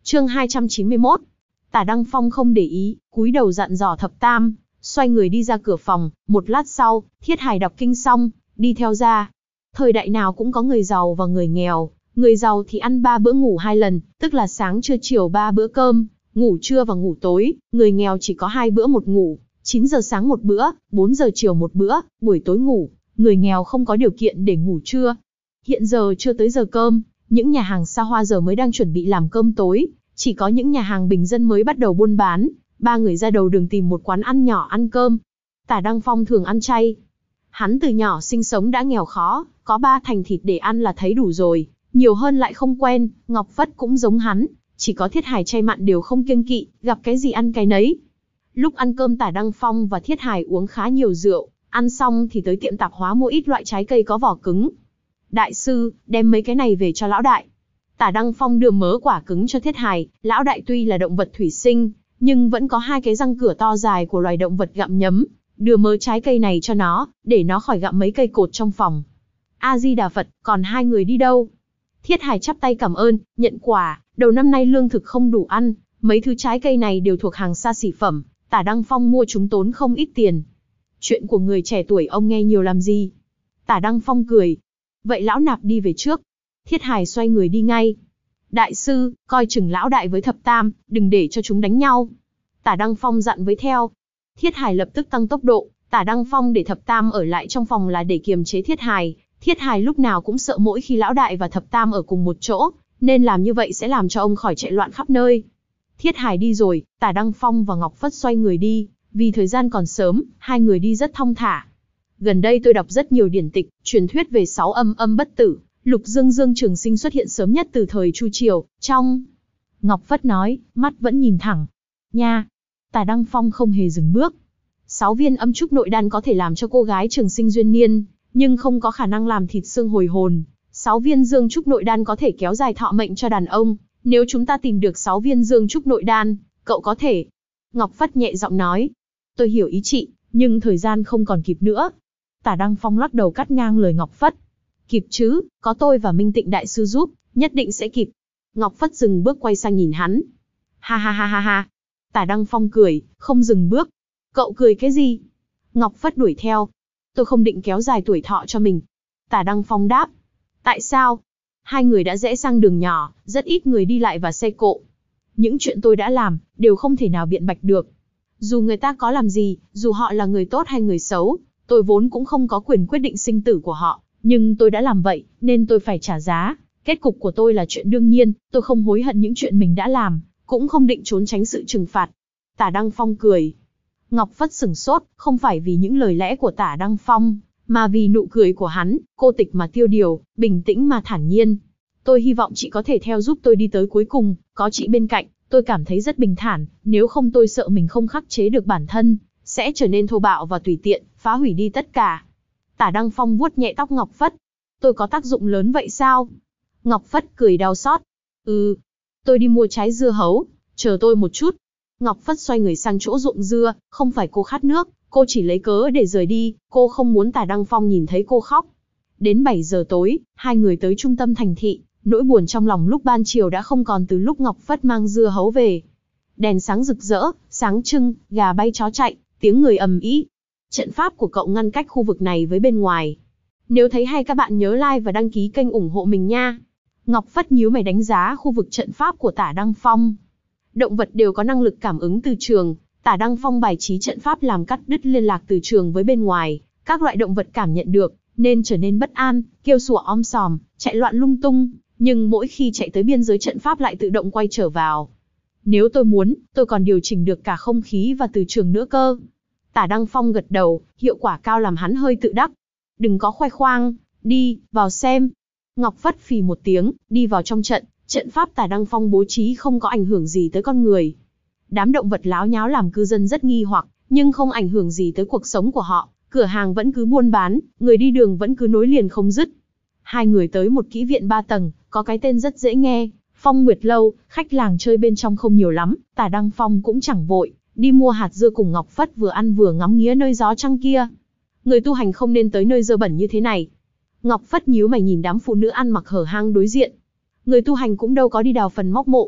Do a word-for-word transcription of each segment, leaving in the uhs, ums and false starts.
Chương hai trăm chín mươi mốt. Tả Đăng Phong không để ý, cúi đầu dặn dò Thập Tam, xoay người đi ra cửa phòng. Một lát sau, Thiết Hải đọc kinh xong, đi theo ra. Thời đại nào cũng có người giàu và người nghèo. Người giàu thì ăn ba bữa ngủ hai lần, tức là sáng trưa chiều ba bữa cơm, ngủ trưa và ngủ tối. Người nghèo chỉ có hai bữa một ngủ, chín giờ sáng một bữa, bốn giờ chiều một bữa, buổi tối ngủ. Người nghèo không có điều kiện để ngủ trưa. Hiện giờ chưa tới giờ cơm, những nhà hàng xa hoa giờ mới đang chuẩn bị làm cơm tối, chỉ có những nhà hàng bình dân mới bắt đầu buôn bán. Ba người ra đầu đường tìm một quán ăn nhỏ ăn cơm. Tả Đăng Phong thường ăn chay. Hắn từ nhỏ sinh sống đã nghèo khó, có ba thành thịt để ăn là thấy đủ rồi, nhiều hơn lại không quen. Ngọc Phất cũng giống hắn, chỉ có Thiết Hải chay mặn đều không kiêng kỵ, gặp cái gì ăn cái nấy. Lúc ăn cơm Tả Đăng Phong và Thiết Hải uống khá nhiều rượu, ăn xong thì tới tiệm tạp hóa mua ít loại trái cây có vỏ cứng. Đại sư, đem mấy cái này về cho lão đại. Tả Đăng Phong đưa mớ quả cứng cho Thiết Hải. Lão đại tuy là động vật thủy sinh, nhưng vẫn có hai cái răng cửa to dài của loài động vật gặm nhấm. Đưa mớ trái cây này cho nó, để nó khỏi gặm mấy cây cột trong phòng. A Di Đà Phật, còn hai người đi đâu? Thiết Hải chắp tay cảm ơn, nhận quả. Đầu năm nay lương thực không đủ ăn, mấy thứ trái cây này đều thuộc hàng xa xỉ phẩm. Tả Đăng Phong mua chúng tốn không ít tiền. Chuyện của người trẻ tuổi ông nghe nhiều làm gì? Tả Đăng Phong cười. Vậy lão nạp đi về trước. Thiết Hải xoay người đi ngay. Đại sư, coi chừng lão đại với Thập Tam, đừng để cho chúng đánh nhau. Tả Đăng Phong dặn với theo. Thiết Hải lập tức tăng tốc độ. Tả Đăng Phong để Thập Tam ở lại trong phòng là để kiềm chế Thiết Hải. Thiết Hải lúc nào cũng sợ mỗi khi lão đại và Thập Tam ở cùng một chỗ, nên làm như vậy sẽ làm cho ông khỏi chạy loạn khắp nơi. Thiết Hải đi rồi, Tả Đăng Phong và Ngọc Phất xoay người đi. Vì thời gian còn sớm, hai người đi rất thong thả. Gần đây tôi đọc rất nhiều điển tịch, truyền thuyết về sáu âm âm bất tử. Lục Dương Dương Trường Sinh xuất hiện sớm nhất từ thời Chu Triều, trong... Ngọc Phất nói, mắt vẫn nhìn thẳng. Nha! Tả Đăng Phong không hề dừng bước. Sáu viên âm trúc nội đan có thể làm cho cô gái trường sinh duyên niên, nhưng không có khả năng làm thịt xương hồi hồn. Sáu viên dương trúc nội đan có thể kéo dài thọ mệnh cho đàn ông. Nếu chúng ta tìm được sáu viên dương trúc nội đan, cậu có thể... Ngọc Phất nhẹ giọng nói. Tôi hiểu ý chị, nhưng thời gian không còn kịp nữa. Tả Đăng Phong lắc đầu cắt ngang lời Ngọc Phất. Kịp chứ, có tôi và Minh Tịnh đại sư giúp, nhất định sẽ kịp. Ngọc Phất dừng bước quay sang nhìn hắn. Ha ha ha ha ha. Tả Đăng Phong cười, không dừng bước. Cậu cười cái gì? Ngọc Phất đuổi theo. Tôi không định kéo dài tuổi thọ cho mình. Tả Đăng Phong đáp. Tại sao? Hai người đã rẽ sang đường nhỏ, rất ít người đi lại và xe cộ. Những chuyện tôi đã làm, đều không thể nào biện bạch được. Dù người ta có làm gì, dù họ là người tốt hay người xấu, tôi vốn cũng không có quyền quyết định sinh tử của họ. Nhưng tôi đã làm vậy, nên tôi phải trả giá. Kết cục của tôi là chuyện đương nhiên, tôi không hối hận những chuyện mình đã làm, cũng không định trốn tránh sự trừng phạt. Tả Đăng Phong cười. Ngọc Phất sửng sốt, không phải vì những lời lẽ của Tả Đăng Phong, mà vì nụ cười của hắn, cô tịch mà tiêu điều, bình tĩnh mà thản nhiên. Tôi hy vọng chị có thể theo giúp tôi đi tới cuối cùng, có chị bên cạnh, tôi cảm thấy rất bình thản, nếu không tôi sợ mình không khắc chế được bản thân, sẽ trở nên thô bạo và tùy tiện, phá hủy đi tất cả. Tả Đăng Phong vuốt nhẹ tóc Ngọc Phất. Tôi có tác dụng lớn vậy sao? Ngọc Phất cười đau xót. Ừ, tôi đi mua trái dưa hấu, chờ tôi một chút. Ngọc Phất xoay người sang chỗ ruộng dưa, không phải cô khát nước, cô chỉ lấy cớ để rời đi, cô không muốn Tả Đăng Phong nhìn thấy cô khóc. Đến bảy giờ tối, hai người tới trung tâm thành thị, nỗi buồn trong lòng lúc ban chiều đã không còn từ lúc Ngọc Phất mang dưa hấu về. Đèn sáng rực rỡ, sáng trưng, gà bay chó chạy, tiếng người ầm ĩ. Trận pháp của cậu ngăn cách khu vực này với bên ngoài. Nếu thấy hay các bạn nhớ like và đăng ký kênh ủng hộ mình nha. Ngọc Phất nhíu mày đánh giá khu vực trận pháp của Tả Đăng Phong. Động vật đều có năng lực cảm ứng từ trường. Tả Đăng Phong bài trí trận pháp làm cắt đứt liên lạc từ trường với bên ngoài. Các loại động vật cảm nhận được, nên trở nên bất an, kêu sủa om sòm, chạy loạn lung tung. Nhưng mỗi khi chạy tới biên giới trận pháp lại tự động quay trở vào. Nếu tôi muốn, tôi còn điều chỉnh được cả không khí và từ trường nữa cơ. Tả Đăng Phong gật đầu, hiệu quả cao làm hắn hơi tự đắc. Đừng có khoe khoang, đi, vào xem. Ngọc Phất phì một tiếng, đi vào trong trận, trận pháp Tả Đăng Phong bố trí không có ảnh hưởng gì tới con người. Đám động vật láo nháo làm cư dân rất nghi hoặc, nhưng không ảnh hưởng gì tới cuộc sống của họ. Cửa hàng vẫn cứ buôn bán, người đi đường vẫn cứ nối liền không dứt. Hai người tới một kỹ viện ba tầng, có cái tên rất dễ nghe, Phong Nguyệt Lâu. Khách làng chơi bên trong không nhiều lắm, Tả Đăng Phong cũng chẳng vội, đi mua hạt dưa cùng Ngọc Phất vừa ăn vừa ngắm nghía nơi gió trăng kia. Người tu hành không nên tới nơi dơ bẩn như thế này. Ngọc Phất nhíu mày nhìn đám phụ nữ ăn mặc hở hang đối diện. Người tu hành cũng đâu có đi đào phần móc mộ.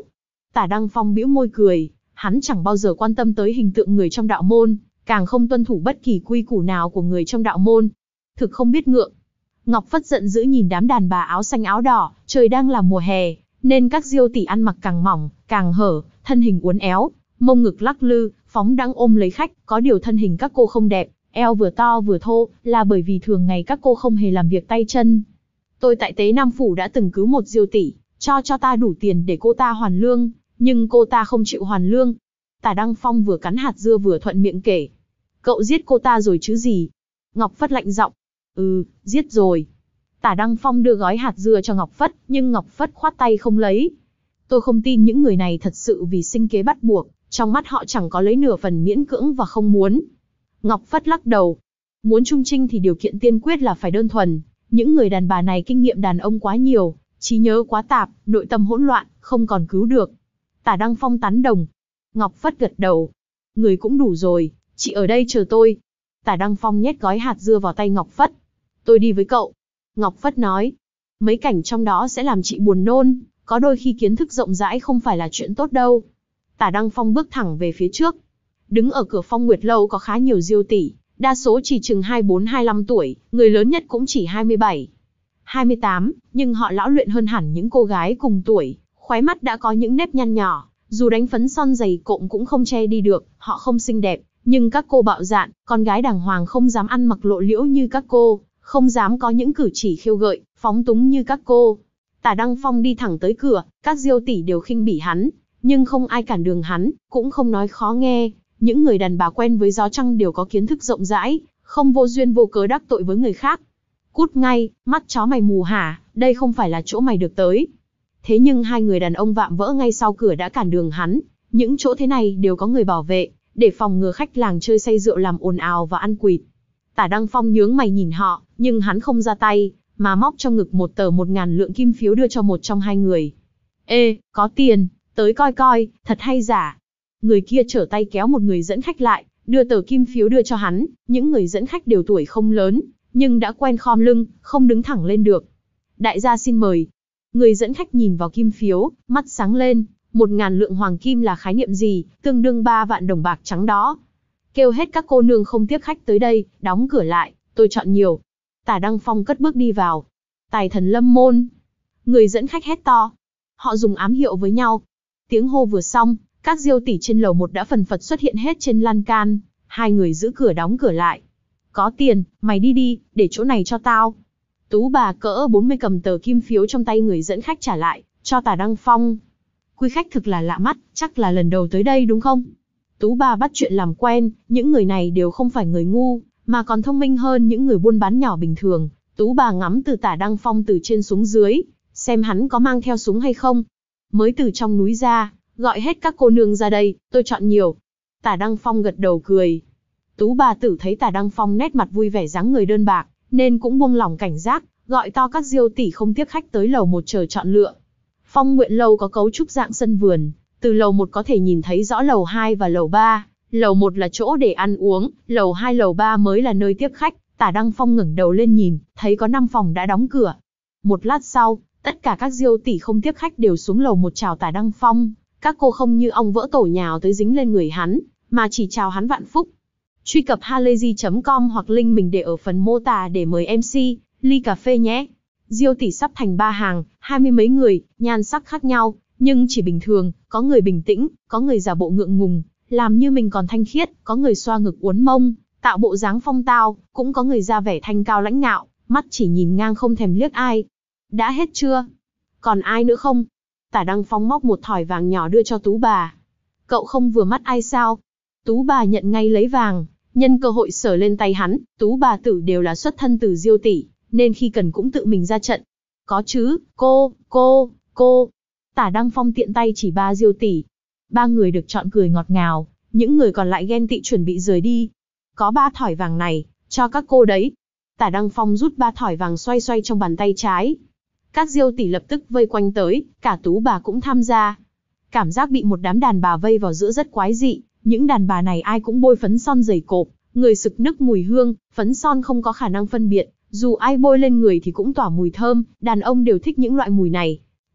Tả Đăng Phong bĩu môi cười, hắn chẳng bao giờ quan tâm tới hình tượng người trong đạo môn, càng không tuân thủ bất kỳ quy củ nào của người trong đạo môn. Thực không biết ngượng. Ngọc Phất giận dữ nhìn đám đàn bà áo xanh áo đỏ, trời đang là mùa hè, nên các diêu tỷ ăn mặc càng mỏng, càng hở, thân hình uốn éo, mông ngực lắc lư, phóng đãng ôm lấy khách, có điều thân hình các cô không đẹp, eo vừa to vừa thô, là bởi vì thường ngày các cô không hề làm việc tay chân. Tôi tại Tế Nam Phủ đã từng cứu một diêu tỷ, cho cho ta đủ tiền để cô ta hoàn lương, nhưng cô ta không chịu hoàn lương. Tả Đăng Phong vừa cắn hạt dưa vừa thuận miệng kể. Cậu giết cô ta rồi chứ gì? Ngọc Phất lạnh giọng. Ừ, giết rồi. Tả Đăng Phong đưa gói hạt dưa cho Ngọc Phất, nhưng Ngọc Phất khoát tay không lấy. Tôi không tin những người này thật sự vì sinh kế bắt buộc, trong mắt họ chẳng có lấy nửa phần miễn cưỡng và không muốn. Ngọc Phất lắc đầu. Muốn trung trinh thì điều kiện tiên quyết là phải đơn thuần. Những người đàn bà này kinh nghiệm đàn ông quá nhiều, trí nhớ quá tạp, nội tâm hỗn loạn, không còn cứu được. Tả Đăng Phong tán đồng. Ngọc Phất gật đầu. Người cũng đủ rồi, chị ở đây chờ tôi. Tả Đăng Phong nhét gói hạt dưa vào tay Ngọc Phất. Tôi đi với cậu. Ngọc Phất nói. Mấy cảnh trong đó sẽ làm chị buồn nôn, có đôi khi kiến thức rộng rãi không phải là chuyện tốt đâu. Tả Đăng Phong bước thẳng về phía trước. Đứng ở cửa Phong Nguyệt Lâu có khá nhiều diêu tỷ, đa số chỉ chừng hai mươi bốn hai mươi lăm tuổi, người lớn nhất cũng chỉ hai mươi bảy, hai mươi tám, nhưng họ lão luyện hơn hẳn những cô gái cùng tuổi, khóe mắt đã có những nếp nhăn nhỏ, dù đánh phấn son dày cộm cũng không che đi được, họ không xinh đẹp, nhưng các cô bạo dạn, con gái đàng hoàng không dám ăn mặc lộ liễu như các cô, không dám có những cử chỉ khiêu gợi, phóng túng như các cô. Tả Đăng Phong đi thẳng tới cửa, các diêu tỷ đều khinh bỉ hắn, nhưng không ai cản đường hắn, cũng không nói khó nghe. Những người đàn bà quen với gió trăng đều có kiến thức rộng rãi, không vô duyên vô cớ đắc tội với người khác. Cút ngay, mắt chó mày mù hả, đây không phải là chỗ mày được tới. Thế nhưng hai người đàn ông vạm vỡ ngay sau cửa đã cản đường hắn, những chỗ thế này đều có người bảo vệ, để phòng ngừa khách làng chơi say rượu làm ồn ào và ăn quỵt. Tả Đăng Phong nhướng mày nhìn họ, nhưng hắn không ra tay, mà móc trong ngực một tờ một ngàn lượng kim phiếu đưa cho một trong hai người. Ê, có tiền, tới coi coi, thật hay giả. Người kia trở tay kéo một người dẫn khách lại, đưa tờ kim phiếu đưa cho hắn. Những người dẫn khách đều tuổi không lớn, nhưng đã quen khom lưng, không đứng thẳng lên được. Đại gia xin mời. Người dẫn khách nhìn vào kim phiếu, mắt sáng lên. Một ngàn lượng hoàng kim là khái niệm gì, tương đương ba vạn đồng bạc trắng đó. Kêu hết các cô nương không tiếp khách tới đây, đóng cửa lại, tôi chọn nhiều. Tả Đăng Phong cất bước đi vào. Tài thần lâm môn. Người dẫn khách hét to. Họ dùng ám hiệu với nhau. Tiếng hô vừa xong, các diêu tỷ trên lầu một đã phần phật xuất hiện hết trên lan can. Hai người giữ cửa đóng cửa lại. Có tiền, mày đi đi, để chỗ này cho tao. Tú bà cỡ bốn mươi cầm tờ kim phiếu trong tay người dẫn khách trả lại, cho Tả Đăng Phong. Quý khách thực là lạ mắt, chắc là lần đầu tới đây đúng không? Tú bà bắt chuyện làm quen, những người này đều không phải người ngu, mà còn thông minh hơn những người buôn bán nhỏ bình thường. Tú bà ngắm từ Tả Đăng Phong từ trên xuống dưới, xem hắn có mang theo súng hay không. Mới từ trong núi ra, gọi hết các cô nương ra đây, tôi chọn nhiều. Tả Đăng Phong gật đầu cười. Tú bà tử thấy Tả Đăng Phong nét mặt vui vẻ dáng người đơn bạc, nên cũng buông lỏng cảnh giác, gọi to các diêu tỷ không tiếc khách tới lầu một chờ chọn lựa. Phong Nguyện Lâu có cấu trúc dạng sân vườn, từ lầu một có thể nhìn thấy rõ lầu hai và lầu ba. Lầu một là chỗ để ăn uống, lầu hai lầu ba mới là nơi tiếp khách. Tả Đăng Phong ngẩng đầu lên nhìn, thấy có năm phòng đã đóng cửa. Một lát sau, tất cả các diêu tỷ không tiếp khách đều xuống lầu một chào Tả Đăng Phong. Các cô không như ong vỡ tổ nhào tới dính lên người hắn, mà chỉ chào hắn vạn phúc. Truy cập halayzi chấm com hoặc link mình để ở phần mô tả để mời em xê, ly cà phê nhé. Diêu tỷ sắp thành ba hàng, hai mươi mấy người, nhan sắc khác nhau, nhưng chỉ bình thường, có người bình tĩnh, có người giả bộ ngượng ngùng, làm như mình còn thanh khiết, có người xoa ngực uốn mông, tạo bộ dáng phong tao, cũng có người ra vẻ thanh cao lãnh ngạo, mắt chỉ nhìn ngang không thèm liếc ai. Đã hết chưa? Còn ai nữa không? Tả Đăng Phong móc một thỏi vàng nhỏ đưa cho Tú bà. Cậu không vừa mắt ai sao? Tú bà nhận ngay lấy vàng, nhân cơ hội sờ lên tay hắn. Tú bà tử đều là xuất thân từ diêu tỷ, nên khi cần cũng tự mình ra trận. Có chứ, cô, cô, cô. Tả Đăng Phong tiện tay chỉ ba diêu tỷ. Ba người được chọn cười ngọt ngào, những người còn lại ghen tị chuẩn bị rời đi. Có ba thỏi vàng này, cho các cô đấy. Tả Đăng Phong rút ba thỏi vàng xoay xoay trong bàn tay trái. Các diêu tỷ lập tức vây quanh tới, cả Tú bà cũng tham gia. Cảm giác bị một đám đàn bà vây vào giữa rất quái dị, những đàn bà này ai cũng bôi phấn son dày cộp, người sực nức mùi hương, phấn son không có khả năng phân biệt, dù ai bôi lên người thì cũng tỏa mùi thơm, đàn ông đều thích những loại mùi này.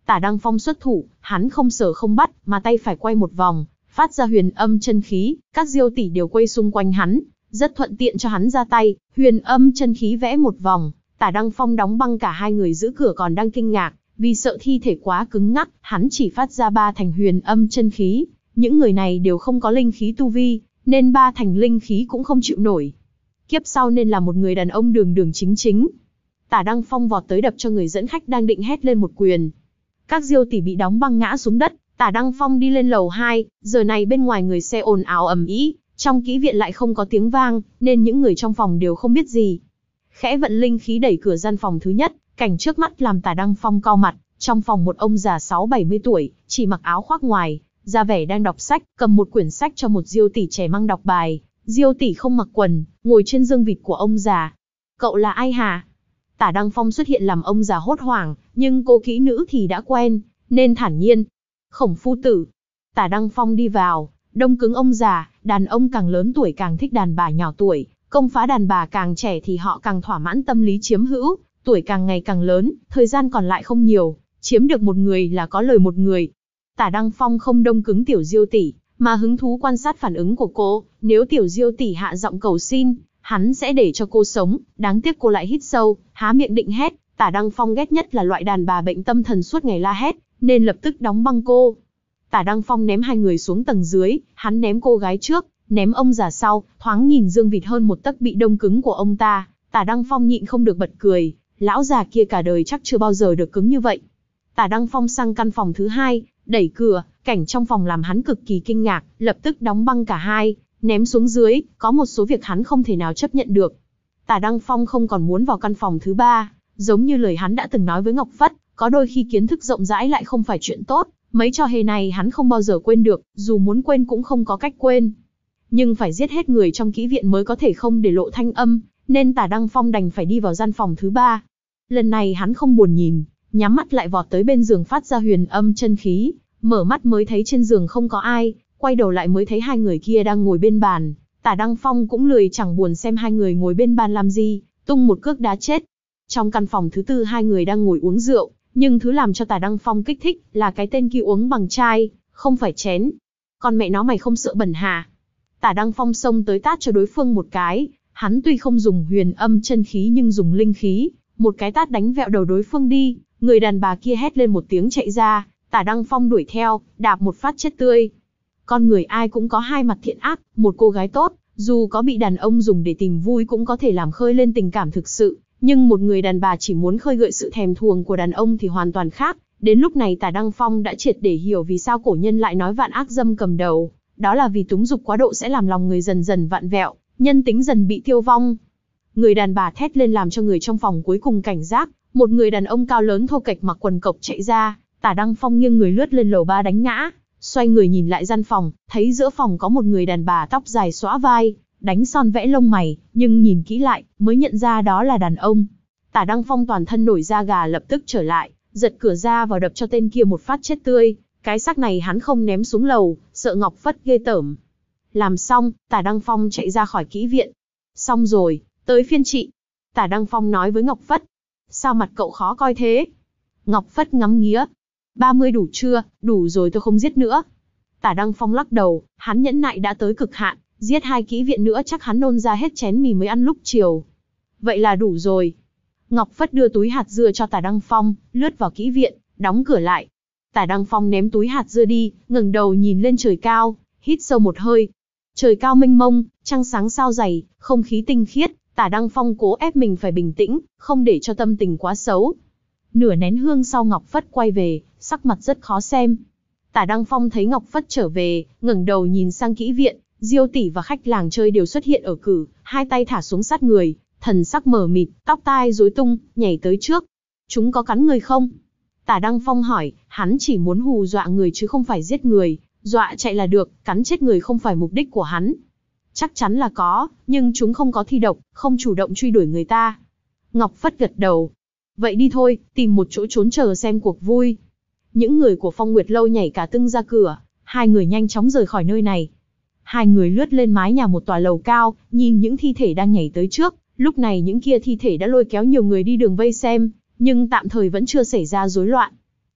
Tả Đăng Phong xuất thủ, hắn không sờ không bắt, mà tay phải quay một vòng, phát ra huyền âm chân khí, các diêu tỷ đều quay xung quanh hắn, rất thuận tiện cho hắn ra tay, huyền âm chân khí vẽ một vòng, Tả Đăng Phong đóng băng cả hai người giữ cửa còn đang kinh ngạc, vì sợ thi thể quá cứng ngắc, hắn chỉ phát ra ba thành huyền âm chân khí, những người này đều không có linh khí tu vi, nên ba thành linh khí cũng không chịu nổi. Kiếp sau nên là một người đàn ông đường đường chính chính. Tả Đăng Phong vọt tới đập cho người dẫn khách đang định hét lên một quyền. Các diêu tỷ bị đóng băng ngã xuống đất, Tả Đăng Phong đi lên lầu hai, giờ này bên ngoài người xe ồn ào ầm ĩ, trong kỹ viện lại không có tiếng vang, nên những người trong phòng đều không biết gì. Khẽ vận linh khí đẩy cửa gian phòng thứ nhất, cảnh trước mắt làm Tả Đăng Phong cau mặt, trong phòng một ông già sáu bảy mươi tuổi, chỉ mặc áo khoác ngoài, ra vẻ đang đọc sách, cầm một quyển sách cho một diêu tỷ trẻ mang đọc bài. Diêu tỷ không mặc quần, ngồi trên giường vịt của ông già. Cậu là ai hả? Tả Đăng Phong xuất hiện làm ông già hốt hoảng, nhưng cô kỹ nữ thì đã quen, nên thản nhiên. Khổng phu tử. Tả Đăng Phong đi vào, đông cứng ông già, đàn ông càng lớn tuổi càng thích đàn bà nhỏ tuổi, công phá đàn bà càng trẻ thì họ càng thỏa mãn tâm lý chiếm hữu, tuổi càng ngày càng lớn, thời gian còn lại không nhiều, chiếm được một người là có lời một người. Tả Đăng Phong không đông cứng tiểu diêu tỷ, mà hứng thú quan sát phản ứng của cô, nếu tiểu diêu tỷ hạ giọng cầu xin, hắn sẽ để cho cô sống, đáng tiếc cô lại hít sâu, há miệng định hét. Tả Đăng Phong ghét nhất là loại đàn bà bệnh tâm thần suốt ngày la hét, nên lập tức đóng băng cô. Tả Đăng Phong ném hai người xuống tầng dưới, hắn ném cô gái trước, ném ông già sau, thoáng nhìn dương vịt hơn một tấc bị đông cứng của ông ta, Tả Đăng Phong nhịn không được bật cười, lão già kia cả đời chắc chưa bao giờ được cứng như vậy. Tả Đăng Phong sang căn phòng thứ hai, đẩy cửa, cảnh trong phòng làm hắn cực kỳ kinh ngạc, lập tức đóng băng cả hai, ném xuống dưới, có một số việc hắn không thể nào chấp nhận được. Tả Đăng Phong không còn muốn vào căn phòng thứ ba, giống như lời hắn đã từng nói với Ngọc Phất, có đôi khi kiến thức rộng rãi lại không phải chuyện tốt, mấy trò hề này hắn không bao giờ quên được, dù muốn quên cũng không có cách quên. Nhưng phải giết hết người trong kỹ viện mới có thể không để lộ thanh âm, nên Tả Đăng Phong đành phải đi vào gian phòng thứ ba. Lần này hắn không buồn nhìn, nhắm mắt lại vọt tới bên giường phát ra huyền âm chân khí, mở mắt mới thấy trên giường không có ai, quay đầu lại mới thấy hai người kia đang ngồi bên bàn. Tả Đăng Phong cũng lười chẳng buồn xem hai người ngồi bên bàn làm gì, tung một cước đá chết. Trong căn phòng thứ tư hai người đang ngồi uống rượu, nhưng thứ làm cho Tả Đăng Phong kích thích là cái tên kia uống bằng chai, không phải chén. Con mẹ nó mày không sợ bẩn hả? Tả Đăng Phong xông tới tát cho đối phương một cái, hắn tuy không dùng huyền âm chân khí nhưng dùng linh khí, một cái tát đánh vẹo đầu đối phương đi, người đàn bà kia hét lên một tiếng chạy ra, Tả Đăng Phong đuổi theo, đạp một phát chết tươi. Con người ai cũng có hai mặt thiện ác, một cô gái tốt, dù có bị đàn ông dùng để tìm vui cũng có thể làm khơi lên tình cảm thực sự, nhưng một người đàn bà chỉ muốn khơi gợi sự thèm thuồng của đàn ông thì hoàn toàn khác. Đến lúc này Tả Đăng Phong đã triệt để hiểu vì sao cổ nhân lại nói vạn ác dâm cầm đầu, đó là vì túng dục quá độ sẽ làm lòng người dần dần vặn vẹo, nhân tính dần bị tiêu vong. Người đàn bà thét lên làm cho người trong phòng cuối cùng cảnh giác, một người đàn ông cao lớn thô kệch mặc quần cộc chạy ra, Tả Đăng Phong nghiêng người lướt lên lầu ba đánh ngã, xoay người nhìn lại gian phòng, thấy giữa phòng có một người đàn bà tóc dài xõa vai, đánh son vẽ lông mày, nhưng nhìn kỹ lại, mới nhận ra đó là đàn ông. Tả Đăng Phong toàn thân nổi da gà lập tức trở lại, giật cửa ra vào đập cho tên kia một phát chết tươi, cái xác này hắn không ném xuống lầu, sợ Ngọc Phất ghê tởm. Làm xong, Tả Đăng Phong chạy ra khỏi kỹ viện. Xong rồi, tới phiên chị. Tả Đăng Phong nói với Ngọc Phất. Sao mặt cậu khó coi thế? Ngọc Phất ngắm nghía. ba mươi đủ chưa? Đủ rồi tôi không giết nữa. Tả Đăng Phong lắc đầu, hắn nhẫn nại đã tới cực hạn, giết hai kỹ viện nữa chắc hắn nôn ra hết chén mì mới ăn lúc chiều. Vậy là đủ rồi. Ngọc Phất đưa túi hạt dưa cho Tả Đăng Phong, lướt vào kỹ viện, đóng cửa lại. Tả Đăng Phong ném túi hạt dưa đi, ngẩng đầu nhìn lên trời cao, hít sâu một hơi. Trời cao mênh mông, trăng sáng sao dày, không khí tinh khiết, Tả Đăng Phong cố ép mình phải bình tĩnh, không để cho tâm tình quá xấu. Nửa nén hương sau Ngọc Phất quay về, sắc mặt rất khó xem. Tả Đăng Phong thấy Ngọc Phất trở về, ngẩng đầu nhìn sang kỹ viện, diêu tỷ và khách làng chơi đều xuất hiện ở cử, hai tay thả xuống sát người, thần sắc mờ mịt, tóc tai rối tung, nhảy tới trước. Chúng có cắn người không? Tả Đăng Phong hỏi, hắn chỉ muốn hù dọa người chứ không phải giết người, dọa chạy là được, cắn chết người không phải mục đích của hắn. Chắc chắn là có, nhưng chúng không có thi độc, không chủ động truy đuổi người ta. Ngọc Phất gật đầu. Vậy đi thôi, tìm một chỗ trốn chờ xem cuộc vui. Những người của Phong Nguyệt Lâu nhảy cả tưng ra cửa, hai người nhanh chóng rời khỏi nơi này. Hai người lướt lên mái nhà một tòa lầu cao, nhìn những thi thể đang nhảy tới trước. Lúc này những kia thi thể đã lôi kéo nhiều người đi đường vây xem, nhưng tạm thời vẫn chưa xảy ra rối loạn.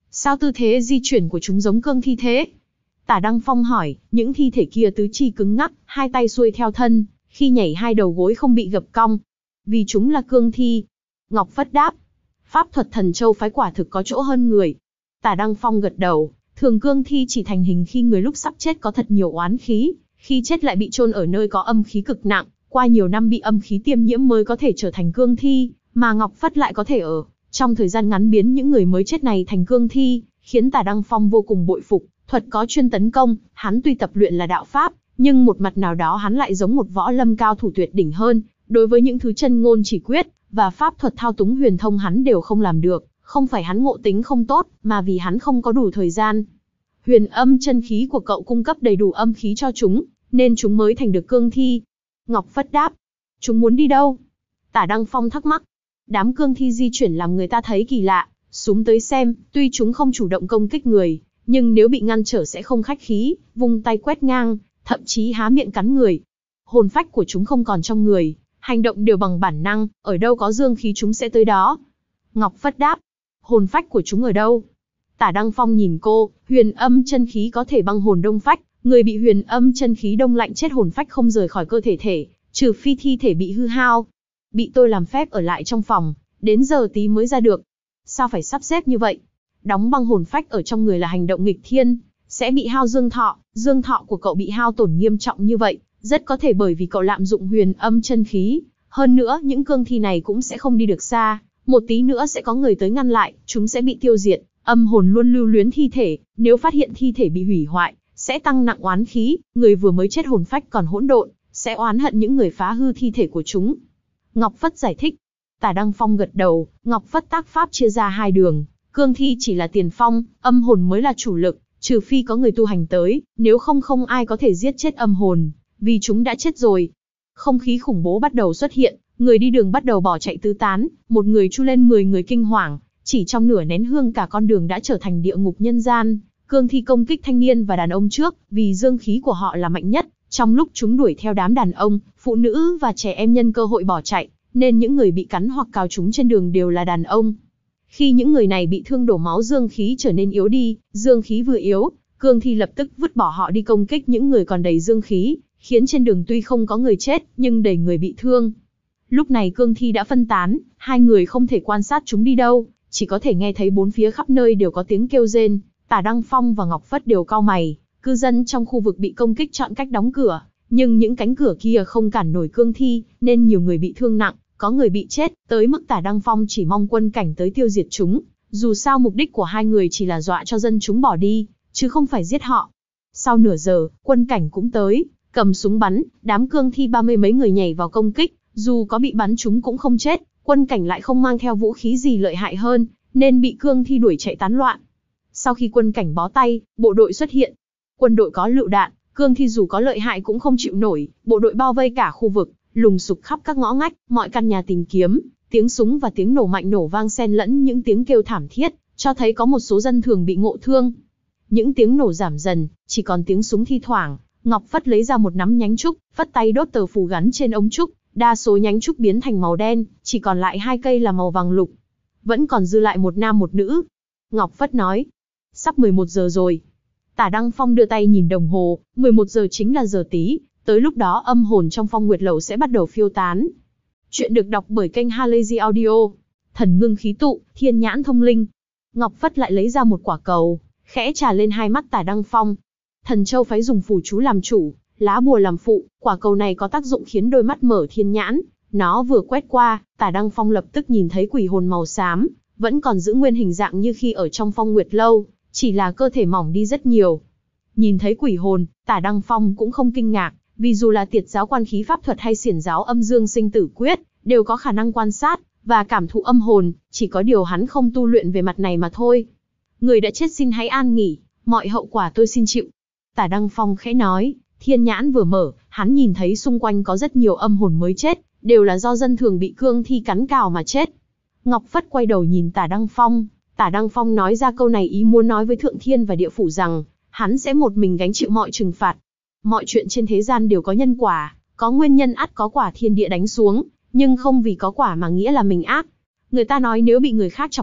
Sao tư thế di chuyển của chúng giống cương thi thế? Tả Đăng Phong hỏi, những thi thể kia tứ chi cứng ngắc, hai tay xuôi theo thân, khi nhảy hai đầu gối không bị gập cong. Vì chúng là cương thi. Ngọc Phất đáp, pháp thuật Thần Châu phái quả thực có chỗ hơn người. Tả Đăng Phong gật đầu, thường cương thi chỉ thành hình khi người lúc sắp chết có thật nhiều oán khí, khi chết lại bị chôn ở nơi có âm khí cực nặng, qua nhiều năm bị âm khí tiêm nhiễm mới có thể trở thành cương thi, mà Ngọc Phất lại có thể ở trong thời gian ngắn biến những người mới chết này thành cương thi, khiến Tả Đăng Phong vô cùng bội phục. Thuật có chuyên tấn công, hắn tuy tập luyện là đạo pháp, nhưng một mặt nào đó hắn lại giống một võ lâm cao thủ tuyệt đỉnh hơn, đối với những thứ chân ngôn chỉ quyết và pháp thuật thao túng huyền thông hắn đều không làm được, không phải hắn ngộ tính không tốt, mà vì hắn không có đủ thời gian. Huyền âm chân khí của cậu cung cấp đầy đủ âm khí cho chúng, nên chúng mới thành được cương thi. Ngọc Phất đáp, chúng muốn đi đâu? Tả Đăng Phong thắc mắc. Đám cương thi di chuyển làm người ta thấy kỳ lạ, xúm tới xem, tuy chúng không chủ động công kích người, nhưng nếu bị ngăn trở sẽ không khách khí, vung tay quét ngang, thậm chí há miệng cắn người. Hồn phách của chúng không còn trong người, hành động đều bằng bản năng, ở đâu có dương khí chúng sẽ tới đó. Ngọc Phất đáp, hồn phách của chúng ở đâu? Tả Đăng Phong nhìn cô, huyền âm chân khí có thể băng hồn đông phách, người bị huyền âm chân khí đông lạnh chết hồn phách không rời khỏi cơ thể thể, trừ phi thi thể bị hư hao. Bị tôi làm phép ở lại trong phòng, đến giờ tí mới ra được. Sao phải sắp xếp như vậy? Đóng băng hồn phách ở trong người là hành động nghịch thiên, sẽ bị hao dương thọ, dương thọ của cậu bị hao tổn nghiêm trọng như vậy, rất có thể bởi vì cậu lạm dụng huyền âm chân khí. Hơn nữa, những cương thi này cũng sẽ không đi được xa, một tí nữa sẽ có người tới ngăn lại, chúng sẽ bị tiêu diệt. Âm hồn luôn lưu luyến thi thể, nếu phát hiện thi thể bị hủy hoại, sẽ tăng nặng oán khí, người vừa mới chết hồn phách còn hỗn độn, sẽ oán hận những người phá hư thi thể của chúng. Ngọc Phất giải thích. Tả Đăng Phong gật đầu, Ngọc Phất tác pháp chia ra hai đường, cương thi chỉ là tiền phong, âm hồn mới là chủ lực, trừ phi có người tu hành tới, nếu không không ai có thể giết chết âm hồn, vì chúng đã chết rồi. Không khí khủng bố bắt đầu xuất hiện, người đi đường bắt đầu bỏ chạy tứ tán, một người chu lên mười người kinh hoàng, chỉ trong nửa nén hương cả con đường đã trở thành địa ngục nhân gian. Cương thi công kích thanh niên và đàn ông trước, vì dương khí của họ là mạnh nhất, trong lúc chúng đuổi theo đám đàn ông, phụ nữ và trẻ em nhân cơ hội bỏ chạy, nên những người bị cắn hoặc cào chúng trên đường đều là đàn ông. Khi những người này bị thương đổ máu dương khí trở nên yếu đi, dương khí vừa yếu, cương thi lập tức vứt bỏ họ đi công kích những người còn đầy dương khí, khiến trên đường tuy không có người chết, nhưng đầy người bị thương. Lúc này cương thi đã phân tán, hai người không thể quan sát chúng đi đâu, chỉ có thể nghe thấy bốn phía khắp nơi đều có tiếng kêu rên. Tả Đăng Phong và Ngọc Phất đều cau mày, cư dân trong khu vực bị công kích chọn cách đóng cửa, nhưng những cánh cửa kia không cản nổi cương thi, nên nhiều người bị thương nặng, có người bị chết, tới mức Tả Đăng Phong chỉ mong quân cảnh tới tiêu diệt chúng. Dù sao mục đích của hai người chỉ là dọa cho dân chúng bỏ đi, chứ không phải giết họ. Sau nửa giờ, quân cảnh cũng tới, cầm súng bắn, đám cương thi ba mươi mấy người nhảy vào công kích, dù có bị bắn chúng cũng không chết, quân cảnh lại không mang theo vũ khí gì lợi hại hơn, nên bị cương thi đuổi chạy tán loạn. Sau khi quân cảnh bó tay, bộ đội xuất hiện. Quân đội có lựu đạn, cương thi dù có lợi hại cũng không chịu nổi, bộ đội bao vây cả khu vực, lùng sục khắp các ngõ ngách, mọi căn nhà tìm kiếm, tiếng súng và tiếng nổ mạnh nổ vang xen lẫn những tiếng kêu thảm thiết, cho thấy có một số dân thường bị ngộ thương. Những tiếng nổ giảm dần, chỉ còn tiếng súng thi thoảng. Ngọc Phất lấy ra một nắm nhánh trúc, phất tay đốt tờ phù gắn trên ống trúc, đa số nhánh trúc biến thành màu đen, chỉ còn lại hai cây là màu vàng lục. Vẫn còn dư lại một nam một nữ. Ngọc Phất nói, sắp mười một giờ rồi. Tả Đăng Phong đưa tay nhìn đồng hồ, mười một giờ chính là giờ tí, tới lúc đó âm hồn trong Phong Nguyệt Lầu sẽ bắt đầu phiêu tán. Chuyện được đọc bởi kênh Halazy Audio. Thần ngưng khí tụ, thiên nhãn thông linh. Ngọc Phất lại lấy ra một quả cầu, khẽ trà lên hai mắt Tả Đăng Phong. Thần Châu phái dùng phù chú làm chủ, lá bùa làm phụ, quả cầu này có tác dụng khiến đôi mắt mở thiên nhãn. Nó vừa quét qua, Tả Đăng Phong lập tức nhìn thấy quỷ hồn màu xám, vẫn còn giữ nguyên hình dạng như khi ở trong Phong Nguyệt Lâu, chỉ là cơ thể mỏng đi rất nhiều. Nhìn thấy quỷ hồn, Tả Đăng Phong cũng không kinh ngạc, vì dù là Tiệt giáo quan khí pháp thuật hay Xiển giáo âm dương sinh tử quyết, đều có khả năng quan sát và cảm thụ âm hồn, chỉ có điều hắn không tu luyện về mặt này mà thôi. Người đã chết xin hãy an nghỉ, mọi hậu quả tôi xin chịu. Tả Đăng Phong khẽ nói, thiên nhãn vừa mở, hắn nhìn thấy xung quanh có rất nhiều âm hồn mới chết, đều là do dân thường bị cương thi cắn cào mà chết. Ngọc Phất quay đầu nhìn Tả Đăng Phong, Tả Đăng Phong nói ra câu này ý muốn nói với Thượng Thiên và Địa Phủ rằng, hắn sẽ một mình gánh chịu mọi trừng phạt. Mọi chuyện trên thế gian đều có nhân quả, có nguyên nhân ắt có quả, thiên địa đánh xuống, nhưng không vì có quả mà nghĩa là mình ác. Người ta nói nếu bị người khác chọc giận,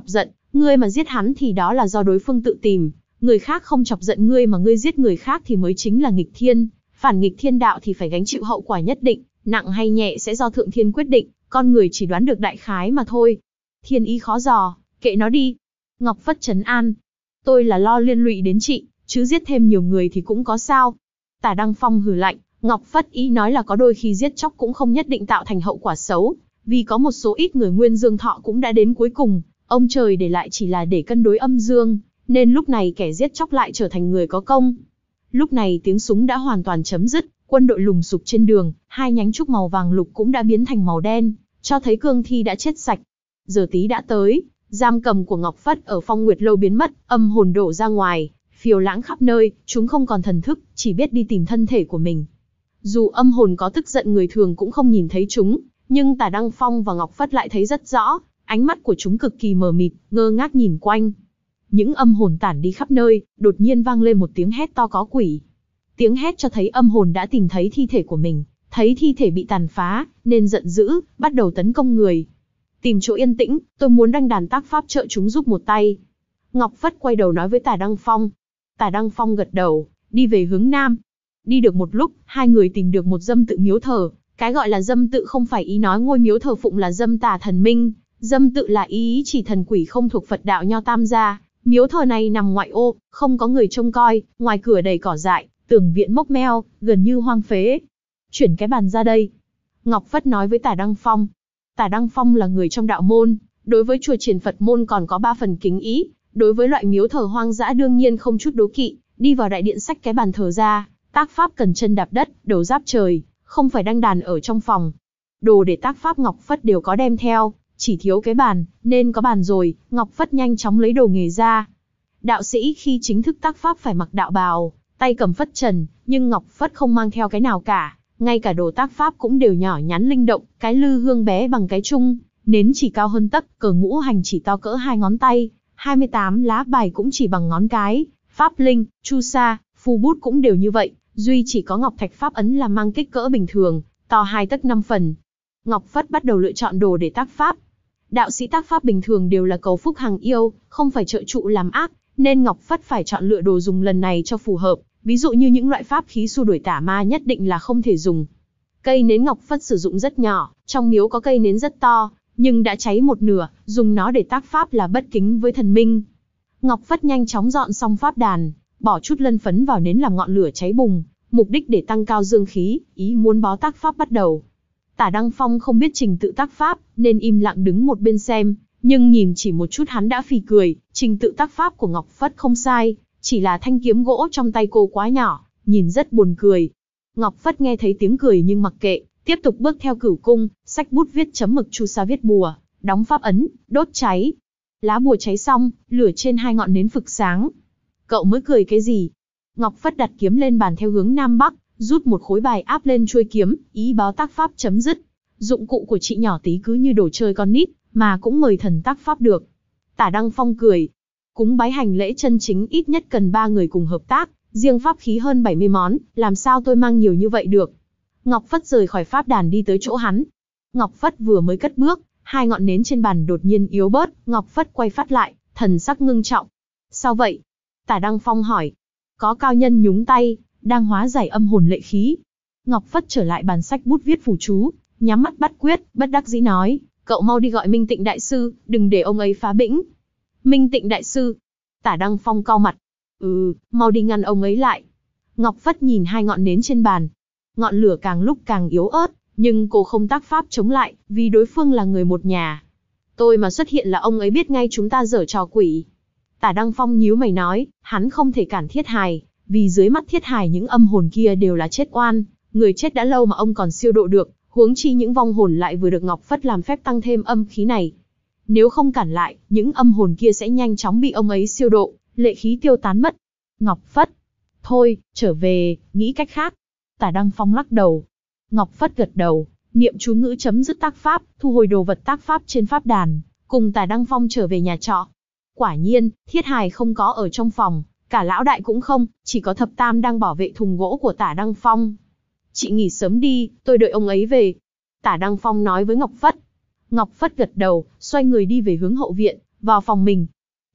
Ngươi mà giết hắn thì đó là do đối phương tự tìm, người khác không chọc giận ngươi mà ngươi giết người khác thì mới chính là nghịch thiên, phản nghịch thiên đạo thì phải gánh chịu hậu quả nhất định, nặng hay nhẹ sẽ do thượng thiên quyết định, con người chỉ đoán được đại khái mà thôi. Thiên ý khó dò, kệ nó đi. Ngọc Phất trấn an. Tôi là lo liên lụy đến chị, chứ giết thêm nhiều người thì cũng có sao. Tả Đăng Phong hừ lạnh, Ngọc Phất ý nói là có đôi khi giết chóc cũng không nhất định tạo thành hậu quả xấu, vì có một số ít người nguyên dương thọ cũng đã đến cuối cùng, ông trời để lại chỉ là để cân đối âm dương, nên lúc này kẻ giết chóc lại trở thành người có công. Lúc này tiếng súng đã hoàn toàn chấm dứt, quân đội lùng sục trên đường, hai nhánh trúc màu vàng lục cũng đã biến thành màu đen, cho thấy cương thi đã chết sạch. Giờ tí đã tới, giam cầm của Ngọc Phất ở Phong Nguyệt Lâu biến mất, âm hồn đổ ra ngoài, phiêu lãng khắp nơi, chúng không còn thần thức, chỉ biết đi tìm thân thể của mình. Dù âm hồn có tức giận người thường cũng không nhìn thấy chúng, nhưng Tả Đăng Phong và Ngọc Phất lại thấy rất rõ, ánh mắt của chúng cực kỳ mờ mịt, ngơ ngác nhìn quanh. Những âm hồn tản đi khắp nơi, đột nhiên vang lên một tiếng hét to có quỷ. Tiếng hét cho thấy âm hồn đã tìm thấy thi thể của mình, thấy thi thể bị tàn phá, nên giận dữ, bắt đầu tấn công người. Tìm chỗ yên tĩnh, tôi muốn đăng đàn tác pháp trợ chúng giúp một tay. Ngọc Phất quay đầu nói với Tả Đăng Phong. Tả Đăng Phong gật đầu, đi về hướng nam. Đi được một lúc, hai người tìm được một dâm tự miếu thờ. Cái gọi là dâm tự không phải ý nói ngôi miếu thờ phụng là dâm tà thần minh, dâm tự là ý, ý chỉ thần quỷ không thuộc Phật đạo Nho Tam gia. Miếu thờ này nằm ngoại ô, không có người trông coi, ngoài cửa đầy cỏ dại, tường viện mốc meo, gần như hoang phế. Chuyển cái bàn ra đây. Ngọc Phất nói với Tả Đăng Phong. Tả Đăng Phong là người trong đạo môn, đối với chùa Triển Phật môn còn có ba phần kính ý, đối với loại miếu thờ hoang dã đương nhiên không chút đố kỵ, đi vào đại điện xách cái bàn thờ ra, tác pháp cần chân đạp đất, đầu giáp trời, không phải đăng đàn ở trong phòng. Đồ để tác pháp Ngọc Phất đều có đem theo, chỉ thiếu cái bàn, nên có bàn rồi, Ngọc Phất nhanh chóng lấy đồ nghề ra. Đạo sĩ khi chính thức tác pháp phải mặc đạo bào, tay cầm phất trần, nhưng Ngọc Phất không mang theo cái nào cả, ngay cả đồ tác pháp cũng đều nhỏ nhắn linh động, cái lư hương bé bằng cái chung, nến chỉ cao hơn tấc, cờ ngũ hành chỉ to cỡ hai ngón tay, hai mươi tám lá bài cũng chỉ bằng ngón cái, pháp linh, chu sa, phù bút cũng đều như vậy, duy chỉ có ngọc thạch pháp ấn là mang kích cỡ bình thường, to hai tấc năm phần. Ngọc Phất bắt đầu lựa chọn đồ để tác pháp. Đạo sĩ tác pháp bình thường đều là cầu phúc hằng yêu, không phải trợ trụ làm ác, nên Ngọc Phất phải chọn lựa đồ dùng lần này cho phù hợp, ví dụ như những loại pháp khí xua đuổi tà ma nhất định là không thể dùng. Cây nến Ngọc Phất sử dụng rất nhỏ, trong miếu có cây nến rất to, nhưng đã cháy một nửa, dùng nó để tác pháp là bất kính với thần minh. Ngọc Phất nhanh chóng dọn xong pháp đàn, bỏ chút lân phấn vào nến làm ngọn lửa cháy bùng, mục đích để tăng cao dương khí, ý muốn bó tác pháp bắt đầu. Tả Đăng Phong không biết trình tự tác pháp, nên im lặng đứng một bên xem, nhưng nhìn chỉ một chút hắn đã phì cười, trình tự tác pháp của Ngọc Phất không sai, chỉ là thanh kiếm gỗ trong tay cô quá nhỏ, nhìn rất buồn cười. Ngọc Phất nghe thấy tiếng cười nhưng mặc kệ, tiếp tục bước theo cửu cung, xách bút viết chấm mực chu sa viết bùa, đóng pháp ấn, đốt cháy. Lá bùa cháy xong, lửa trên hai ngọn nến phực sáng. Cậu mới cười cái gì? Ngọc Phất đặt kiếm lên bàn theo hướng nam bắc, rút một khối bài áp lên chuôi kiếm, ý báo tác pháp chấm dứt. Dụng cụ của chị nhỏ tí cứ như đồ chơi con nít, mà cũng mời thần tác pháp được. Tả Đăng Phong cười. Cúng bái hành lễ chân chính ít nhất cần ba người cùng hợp tác, riêng pháp khí hơn bảy mươi món, làm sao tôi mang nhiều như vậy được. Ngọc Phất rời khỏi pháp đàn đi tới chỗ hắn. Ngọc Phất vừa mới cất bước, hai ngọn nến trên bàn đột nhiên yếu bớt, Ngọc Phất quay phát lại, thần sắc ngưng trọng. Sao vậy? Tả Đăng Phong hỏi. Có cao nhân nhúng tay, đang hóa giải âm hồn lệ khí. Ngọc Phất trở lại bàn sách bút viết phù chú, nhắm mắt bắt quyết, bất đắc dĩ nói, cậu mau đi gọi Minh Tịnh đại sư, đừng để ông ấy phá bĩnh. Minh Tịnh đại sư? Tả Đăng Phong cau mặt. Ừ, mau đi ngăn ông ấy lại. Ngọc Phất nhìn hai ngọn nến trên bàn. Ngọn lửa càng lúc càng yếu ớt, nhưng cô không tác pháp chống lại, vì đối phương là người một nhà. Tôi mà xuất hiện là ông ấy biết ngay chúng ta giở trò quỷ. Tả Đăng Phong nhíu mày nói, hắn không thể cản Thiết Hài, vì dưới mắt Thiết Hài những âm hồn kia đều là chết oan, người chết đã lâu mà ông còn siêu độ được, huống chi những vong hồn lại vừa được Ngọc Phất làm phép tăng thêm âm khí này. Nếu không cản lại, những âm hồn kia sẽ nhanh chóng bị ông ấy siêu độ, lệ khí tiêu tán mất. Ngọc Phất, thôi, trở về, nghĩ cách khác. Tả Đăng Phong lắc đầu. Ngọc Phất gật đầu, niệm chú ngữ chấm dứt tác pháp, thu hồi đồ vật tác pháp trên pháp đàn, cùng Tả Đăng Phong trở về nhà trọ. Quả nhiên, Thiết Hài không có ở trong phòng, cả lão đại cũng không, chỉ có thập tam đang bảo vệ thùng gỗ của Tả Đăng Phong. Chị nghỉ sớm đi, tôi đợi ông ấy về. Tả Đăng Phong nói với Ngọc Phất. Ngọc Phất gật đầu, xoay người đi về hướng hậu viện, vào phòng mình.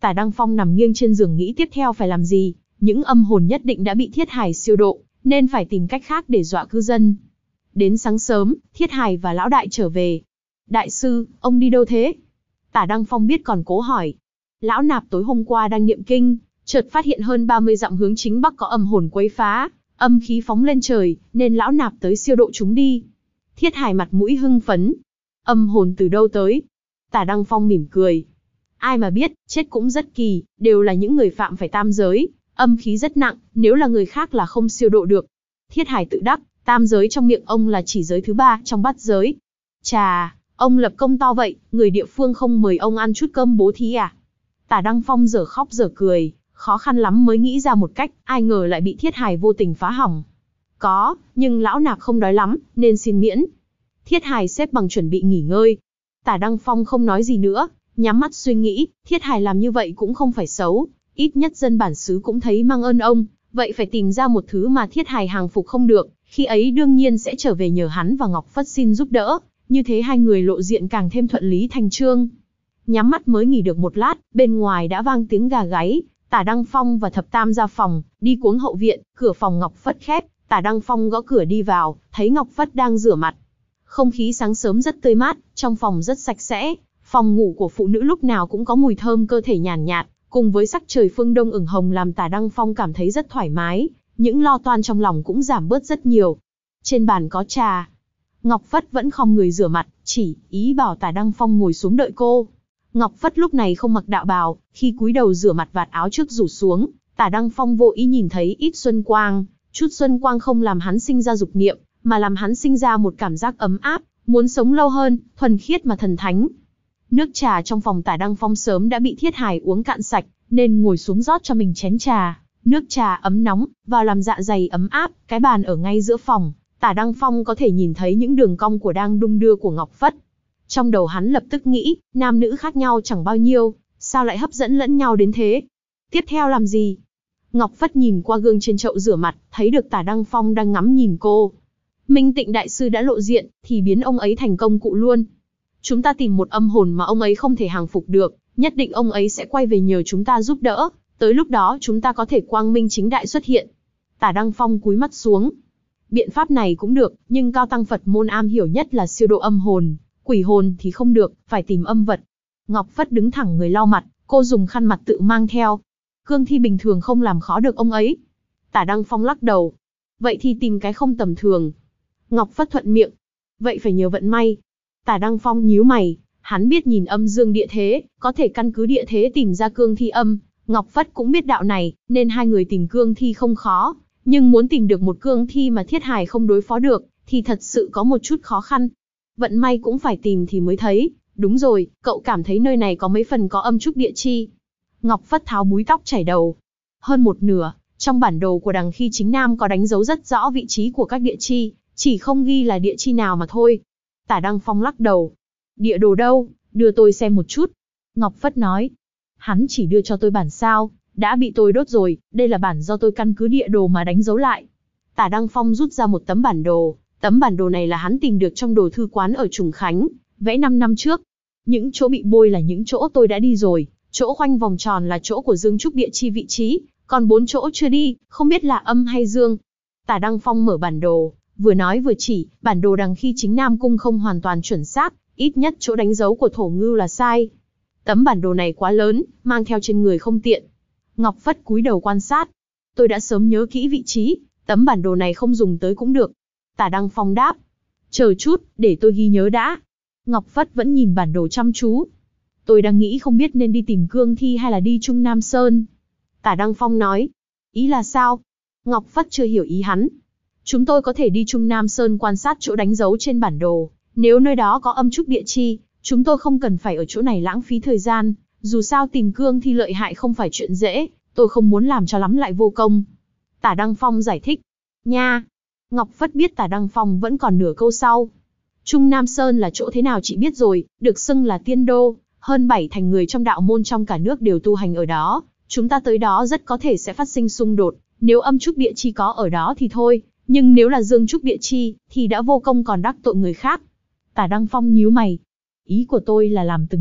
Tả Đăng Phong nằm nghiêng trên giường nghĩ tiếp theo phải làm gì, những âm hồn nhất định đã bị Thiết Hải siêu độ, nên phải tìm cách khác để dọa cư dân. Đến sáng sớm, Thiết Hải và Lão Đại trở về. Đại sư, ông đi đâu thế? Tả Đăng Phong biết còn cố hỏi. Lão Nạp tối hôm qua đang niệm kinh, chợt phát hiện hơn ba mươi dặm hướng chính bắc có âm hồn quấy phá, âm khí phóng lên trời, nên Lão Nạp tới siêu độ chúng đi. Thiết Hải mặt mũi hưng phấn. Âm hồn từ đâu tới? Tả Đăng Phong mỉm cười. Ai mà biết, chết cũng rất kỳ, đều là những người phạm phải tam giới, âm khí rất nặng, nếu là người khác là không siêu độ được. Thiết Hải tự đắc, tam giới trong miệng ông là chỉ giới thứ ba trong bát giới. Chà, ông lập công to vậy, người địa phương không mời ông ăn chút cơm bố thí à? Tả Đăng Phong dở khóc dở cười, khó khăn lắm mới nghĩ ra một cách, ai ngờ lại bị Thiết Hải vô tình phá hỏng. Có, nhưng lão nạp không đói lắm, nên xin miễn. Thiết Hải xếp bằng chuẩn bị nghỉ ngơi. Tả Đăng Phong không nói gì nữa, nhắm mắt suy nghĩ, Thiết Hải làm như vậy cũng không phải xấu, ít nhất dân bản xứ cũng thấy mang ơn ông, vậy phải tìm ra một thứ mà Thiết Hải hàng phục không được, khi ấy đương nhiên sẽ trở về nhờ hắn và Ngọc Phất xin giúp đỡ, như thế hai người lộ diện càng thêm thuận lý thành chương. Nhắm mắt mới nghỉ được một lát, bên ngoài đã vang tiếng gà gáy, Tả Đăng Phong và Thập Tam ra phòng, đi cuống hậu viện, cửa phòng Ngọc Phất khép, Tả Đăng Phong gõ cửa đi vào, thấy Ngọc Phất đang rửa mặt. Không khí sáng sớm rất tươi mát, trong phòng rất sạch sẽ, phòng ngủ của phụ nữ lúc nào cũng có mùi thơm cơ thể nhàn nhạt, cùng với sắc trời phương đông ửng hồng làm Tả Đăng Phong cảm thấy rất thoải mái, những lo toan trong lòng cũng giảm bớt rất nhiều. Trên bàn có trà. Ngọc Phất vẫn khom người rửa mặt, chỉ ý bảo Tả Đăng Phong ngồi xuống đợi cô. Ngọc Phất lúc này không mặc đạo bào, khi cúi đầu rửa mặt vạt áo trước rủ xuống, Tả Đăng Phong vô ý nhìn thấy ít xuân quang, chút xuân quang không làm hắn sinh ra dục niệm, mà làm hắn sinh ra một cảm giác ấm áp, muốn sống lâu hơn, thuần khiết mà thần thánh. Nước trà trong phòng Tả Đăng Phong sớm đã bị Thiết Hải uống cạn sạch, nên ngồi xuống rót cho mình chén trà. Nước trà ấm nóng, vào làm dạ dày ấm áp, cái bàn ở ngay giữa phòng, Tả Đăng Phong có thể nhìn thấy những đường cong của đang đung đưa của Ngọc Phất. Trong đầu hắn lập tức nghĩ, nam nữ khác nhau chẳng bao nhiêu, sao lại hấp dẫn lẫn nhau đến thế? Tiếp theo làm gì? Ngọc Phất nhìn qua gương trên chậu rửa mặt, thấy được Tả Đăng Phong đang ngắm nhìn cô. Minh Tịnh đại sư đã lộ diện, thì biến ông ấy thành công cụ luôn. Chúng ta tìm một âm hồn mà ông ấy không thể hàng phục được, nhất định ông ấy sẽ quay về nhờ chúng ta giúp đỡ, tới lúc đó chúng ta có thể quang minh chính đại xuất hiện. Tả Đăng Phong cúi mắt xuống. Biện pháp này cũng được, nhưng cao tăng Phật môn am hiểu nhất là siêu độ âm hồn, quỷ hồn thì không được, phải tìm âm vật. Ngọc Phất đứng thẳng người lau mặt, cô dùng khăn mặt tự mang theo. Cương thi bình thường không làm khó được ông ấy. Tả Đăng Phong lắc đầu. Vậy thì tìm cái không tầm thường. Ngọc Phất thuận miệng. Vậy phải nhờ vận may. Tả Đăng Phong nhíu mày, hắn biết nhìn âm dương địa thế, có thể căn cứ địa thế tìm ra cương thi âm. Ngọc Phất cũng biết đạo này, nên hai người tìm cương thi không khó. Nhưng muốn tìm được một cương thi mà Thiết Hải không đối phó được, thì thật sự có một chút khó khăn. Vận may cũng phải tìm thì mới thấy. Đúng rồi, cậu cảm thấy nơi này có mấy phần có âm trúc địa chi. Ngọc Phất tháo búi tóc chảy đầu. Hơn một nửa, trong bản đồ của Đằng Khi Chính Nam có đánh dấu rất rõ vị trí của các địa chi, chỉ không ghi là địa chi nào mà thôi. Tả Đăng Phong lắc đầu. Địa đồ đâu, đưa tôi xem một chút. Ngọc Phất nói. Hắn chỉ đưa cho tôi bản sao, đã bị tôi đốt rồi, đây là bản do tôi căn cứ địa đồ mà đánh dấu lại. Tả Đăng Phong rút ra một tấm bản đồ, tấm bản đồ này là hắn tìm được trong đồ thư quán ở Trùng Khánh, vẽ năm năm trước. Những chỗ bị bôi là những chỗ tôi đã đi rồi, chỗ khoanh vòng tròn là chỗ của Dương Trúc địa chi vị trí, còn bốn chỗ chưa đi, không biết là âm hay dương. Tả Đăng Phong mở bản đồ, vừa nói vừa chỉ, bản đồ Đằng Khi Chính Nam cung không hoàn toàn chuẩn xác, ít nhất chỗ đánh dấu của Thổ Ngưu là sai. Tấm bản đồ này quá lớn, mang theo trên người không tiện. Ngọc Phất cúi đầu quan sát. Tôi đã sớm nhớ kỹ vị trí, tấm bản đồ này không dùng tới cũng được. Tả Đăng Phong đáp. Chờ chút, để tôi ghi nhớ đã. Ngọc Phất vẫn nhìn bản đồ chăm chú. Tôi đang nghĩ không biết nên đi tìm cương thi hay là đi Trung Nam Sơn. Tả Đăng Phong nói. Ý là sao? Ngọc Phất chưa hiểu ý hắn. Chúng tôi có thể đi Trung Nam Sơn quan sát chỗ đánh dấu trên bản đồ. Nếu nơi đó có âm trúc địa chi, chúng tôi không cần phải ở chỗ này lãng phí thời gian. Dù sao tìm cương thi lợi hại không phải chuyện dễ, tôi không muốn làm cho lắm lại vô công. Tả Đăng Phong giải thích. Nha! Ngọc Phất biết Tả Đăng Phong vẫn còn nửa câu sau. Trung Nam Sơn là chỗ thế nào chị biết rồi, được xưng là tiên đô, hơn bảy thành người trong đạo môn trong cả nước đều tu hành ở đó. Chúng ta tới đó rất có thể sẽ phát sinh xung đột, nếu âm trúc địa chi có ở đó thì thôi, nhưng nếu là dương trúc địa chi, thì đã vô công còn đắc tội người khác. Tả Đăng Phong nhíu mày. Ý của tôi là làm từng bước,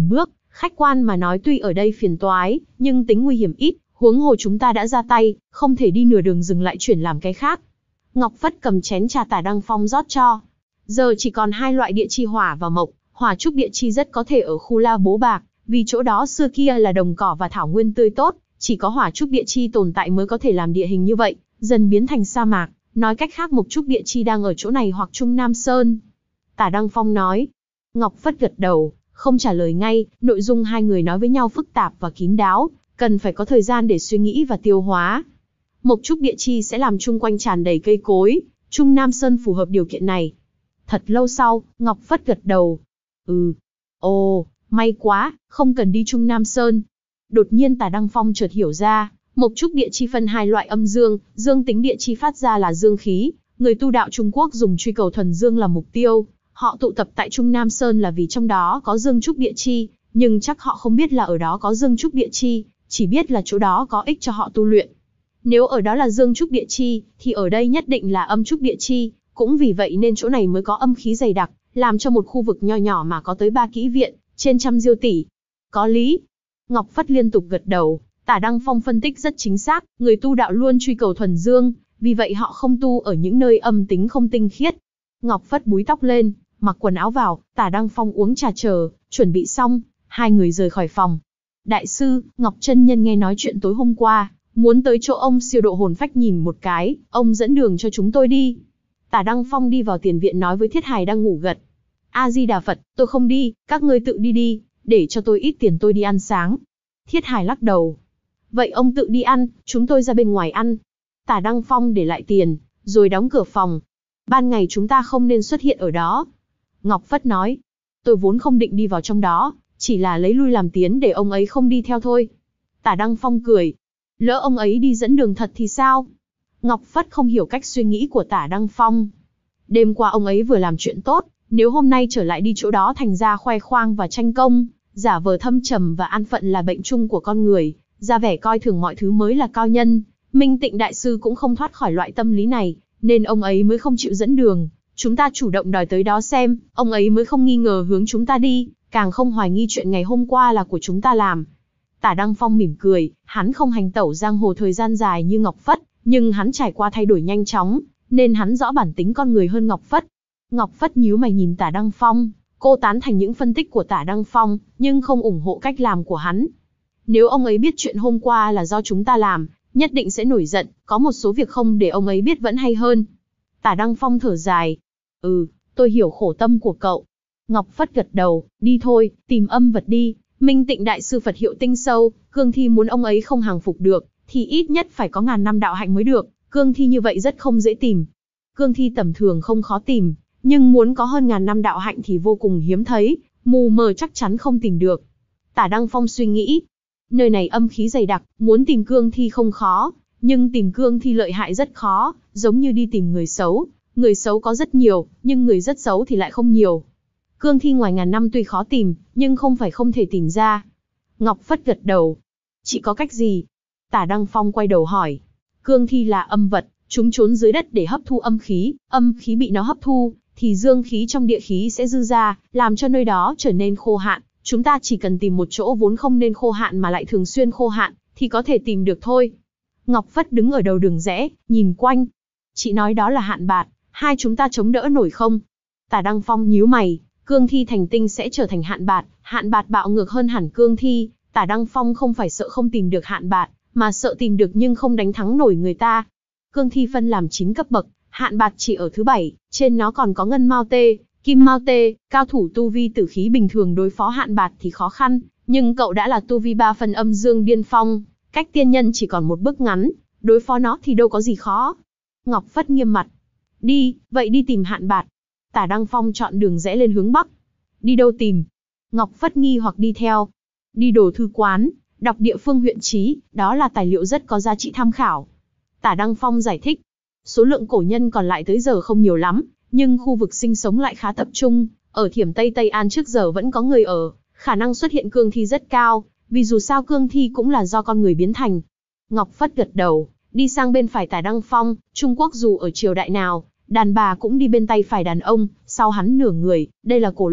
Khách quan mà nói tuy ở đây phiền toái, nhưng tính nguy hiểm ít, huống hồ chúng ta đã ra tay, không thể đi nửa đường dừng lại chuyển làm cái khác. Ngọc Phất cầm chén trà Tả Đăng Phong rót cho. Giờ chỉ còn hai loại địa chi hỏa và mộc, hỏa trúc địa chi rất có thể ở khu La Bố Bạc, vì chỗ đó xưa kia là đồng cỏ và thảo nguyên tươi tốt, chỉ có hỏa trúc địa chi tồn tại mới có thể làm địa hình như vậy, dần biến thành sa mạc. Nói cách khác mộc trúc địa chi đang ở chỗ này hoặc Trung Nam Sơn. Tả Đăng Phong nói. Ngọc Phất gật đầu, không trả lời ngay, nội dung hai người nói với nhau phức tạp và kín đáo, cần phải có thời gian để suy nghĩ và tiêu hóa. Mộc trúc địa chi sẽ làm chung quanh tràn đầy cây cối, Trung Nam Sơn phù hợp điều kiện này. Thật lâu sau, Ngọc Phất gật đầu. Ừ. Ồ, may quá, không cần đi Trung Nam Sơn. Đột nhiên Tả Đăng Phong chợt hiểu ra, mộc trúc địa chi phân hai loại âm dương, dương tính địa chi phát ra là dương khí, người tu đạo Trung Quốc dùng truy cầu thuần dương làm mục tiêu, họ tụ tập tại Trung Nam Sơn là vì trong đó có dương trúc địa chi, nhưng chắc họ không biết là ở đó có dương trúc địa chi, chỉ biết là chỗ đó có ích cho họ tu luyện. Nếu ở đó là dương trúc địa chi, thì ở đây nhất định là âm trúc địa chi, cũng vì vậy nên chỗ này mới có âm khí dày đặc, làm cho một khu vực nho nhỏ mà có tới ba kỹ viện, trên trăm diêu tỷ. Có lý. Ngọc Phất liên tục gật đầu, Tả Đăng Phong phân tích rất chính xác, người tu đạo luôn truy cầu thuần dương, vì vậy họ không tu ở những nơi âm tính không tinh khiết. Ngọc Phất búi tóc lên, mặc quần áo vào, Tả Đăng Phong uống trà chờ, chuẩn bị xong, hai người rời khỏi phòng. Đại sư, Ngọc Chân Nhân nghe nói chuyện tối hôm qua, muốn tới chỗ ông siêu độ hồn phách nhìn một cái, ông dẫn đường cho chúng tôi đi. Tả Đăng Phong đi vào tiền viện nói với Thiết Hài đang ngủ gật. A-di-đà Phật, tôi không đi, các ngươi tự đi đi, để cho tôi ít tiền tôi đi ăn sáng. Thiết Hài lắc đầu. Vậy ông tự đi ăn, chúng tôi ra bên ngoài ăn. Tả Đăng Phong để lại tiền, rồi đóng cửa phòng. Ban ngày chúng ta không nên xuất hiện ở đó. Ngọc Phất nói. Tôi vốn không định đi vào trong đó, chỉ là lấy lui làm tiến để ông ấy không đi theo thôi. Tả Đăng Phong cười. Lỡ ông ấy đi dẫn đường thật thì sao? Ngọc Phất không hiểu cách suy nghĩ của Tả Đăng Phong. Đêm qua ông ấy vừa làm chuyện tốt, nếu hôm nay trở lại đi chỗ đó thành ra khoe khoang và tranh công, giả vờ thâm trầm và an phận là bệnh chung của con người, ra vẻ coi thường mọi thứ mới là cao nhân. Minh Tịnh Đại Sư cũng không thoát khỏi loại tâm lý này, nên ông ấy mới không chịu dẫn đường. Chúng ta chủ động đòi tới đó xem, ông ấy mới không nghi ngờ hướng chúng ta đi, càng không hoài nghi chuyện ngày hôm qua là của chúng ta làm. Tả Đăng Phong mỉm cười, hắn không hành tẩu giang hồ thời gian dài như Ngọc Phất, nhưng hắn trải qua thay đổi nhanh chóng, nên hắn rõ bản tính con người hơn Ngọc Phất. Ngọc Phất nhíu mày nhìn Tả Đăng Phong, cô tán thành những phân tích của Tả Đăng Phong, nhưng không ủng hộ cách làm của hắn. Nếu ông ấy biết chuyện hôm qua là do chúng ta làm, nhất định sẽ nổi giận, có một số việc không để ông ấy biết vẫn hay hơn. Tả Đăng Phong thở dài. Ừ, tôi hiểu khổ tâm của cậu. Ngọc Phất gật đầu, đi thôi, tìm âm vật đi. Minh Tịnh Đại Sư Phật hiệu tinh sâu, cương thi muốn ông ấy không hàng phục được, thì ít nhất phải có ngàn năm đạo hạnh mới được, cương thi như vậy rất không dễ tìm. Cương thi tầm thường không khó tìm, nhưng muốn có hơn ngàn năm đạo hạnh thì vô cùng hiếm thấy, mù mờ chắc chắn không tìm được. Tả Đăng Phong suy nghĩ, nơi này âm khí dày đặc, muốn tìm cương thi không khó, nhưng tìm cương thi lợi hại rất khó, giống như đi tìm người xấu, người xấu có rất nhiều, nhưng người rất xấu thì lại không nhiều. Cương thi ngoài ngàn năm tuy khó tìm, nhưng không phải không thể tìm ra. Ngọc Phất gật đầu. Chị có cách gì? Tả Đăng Phong quay đầu hỏi. Cương thi là âm vật, chúng trốn dưới đất để hấp thu âm khí, âm khí bị nó hấp thu, thì dương khí trong địa khí sẽ dư ra, làm cho nơi đó trở nên khô hạn. Chúng ta chỉ cần tìm một chỗ vốn không nên khô hạn mà lại thường xuyên khô hạn, thì có thể tìm được thôi. Ngọc Phất đứng ở đầu đường rẽ, nhìn quanh. Chị nói đó là hạn bạt, hai chúng ta chống đỡ nổi không? Tả Đăng Phong nhíu mày. Cương thi thành tinh sẽ trở thành hạn bạt, hạn bạt bạo ngược hơn hẳn cương thi. Tả Đăng Phong không phải sợ không tìm được hạn bạt, mà sợ tìm được nhưng không đánh thắng nổi người ta. Cương thi phân làm chín cấp bậc, hạn bạt chỉ ở thứ bảy, trên nó còn có ngân mao tê, kim mao tê, cao thủ tu vi tử khí bình thường đối phó hạn bạt thì khó khăn, nhưng cậu đã là tu vi ba phần âm dương điên phong, cách tiên nhân chỉ còn một bước ngắn, đối phó nó thì đâu có gì khó. Ngọc Phất nghiêm mặt. Đi, vậy đi tìm hạn bạt. Tả Đăng Phong chọn đường rẽ lên hướng Bắc. Đi đâu tìm? Ngọc Phất nghi hoặc đi theo. Đi đồ thư quán, đọc địa phương huyện chí, đó là tài liệu rất có giá trị tham khảo. Tả Đăng Phong giải thích. Số lượng cổ nhân còn lại tới giờ không nhiều lắm, nhưng khu vực sinh sống lại khá tập trung. Ở Thiểm Tây Tây An trước giờ vẫn có người ở, khả năng xuất hiện cương thi rất cao, vì dù sao cương thi cũng là do con người biến thành. Ngọc Phất gật đầu, đi sang bên phải Tả Đăng Phong. Trung Quốc dù ở triều đại nào, đàn bà cũng đi bên tay phải đàn ông, sau hắn nửa người, đây là cổ luật,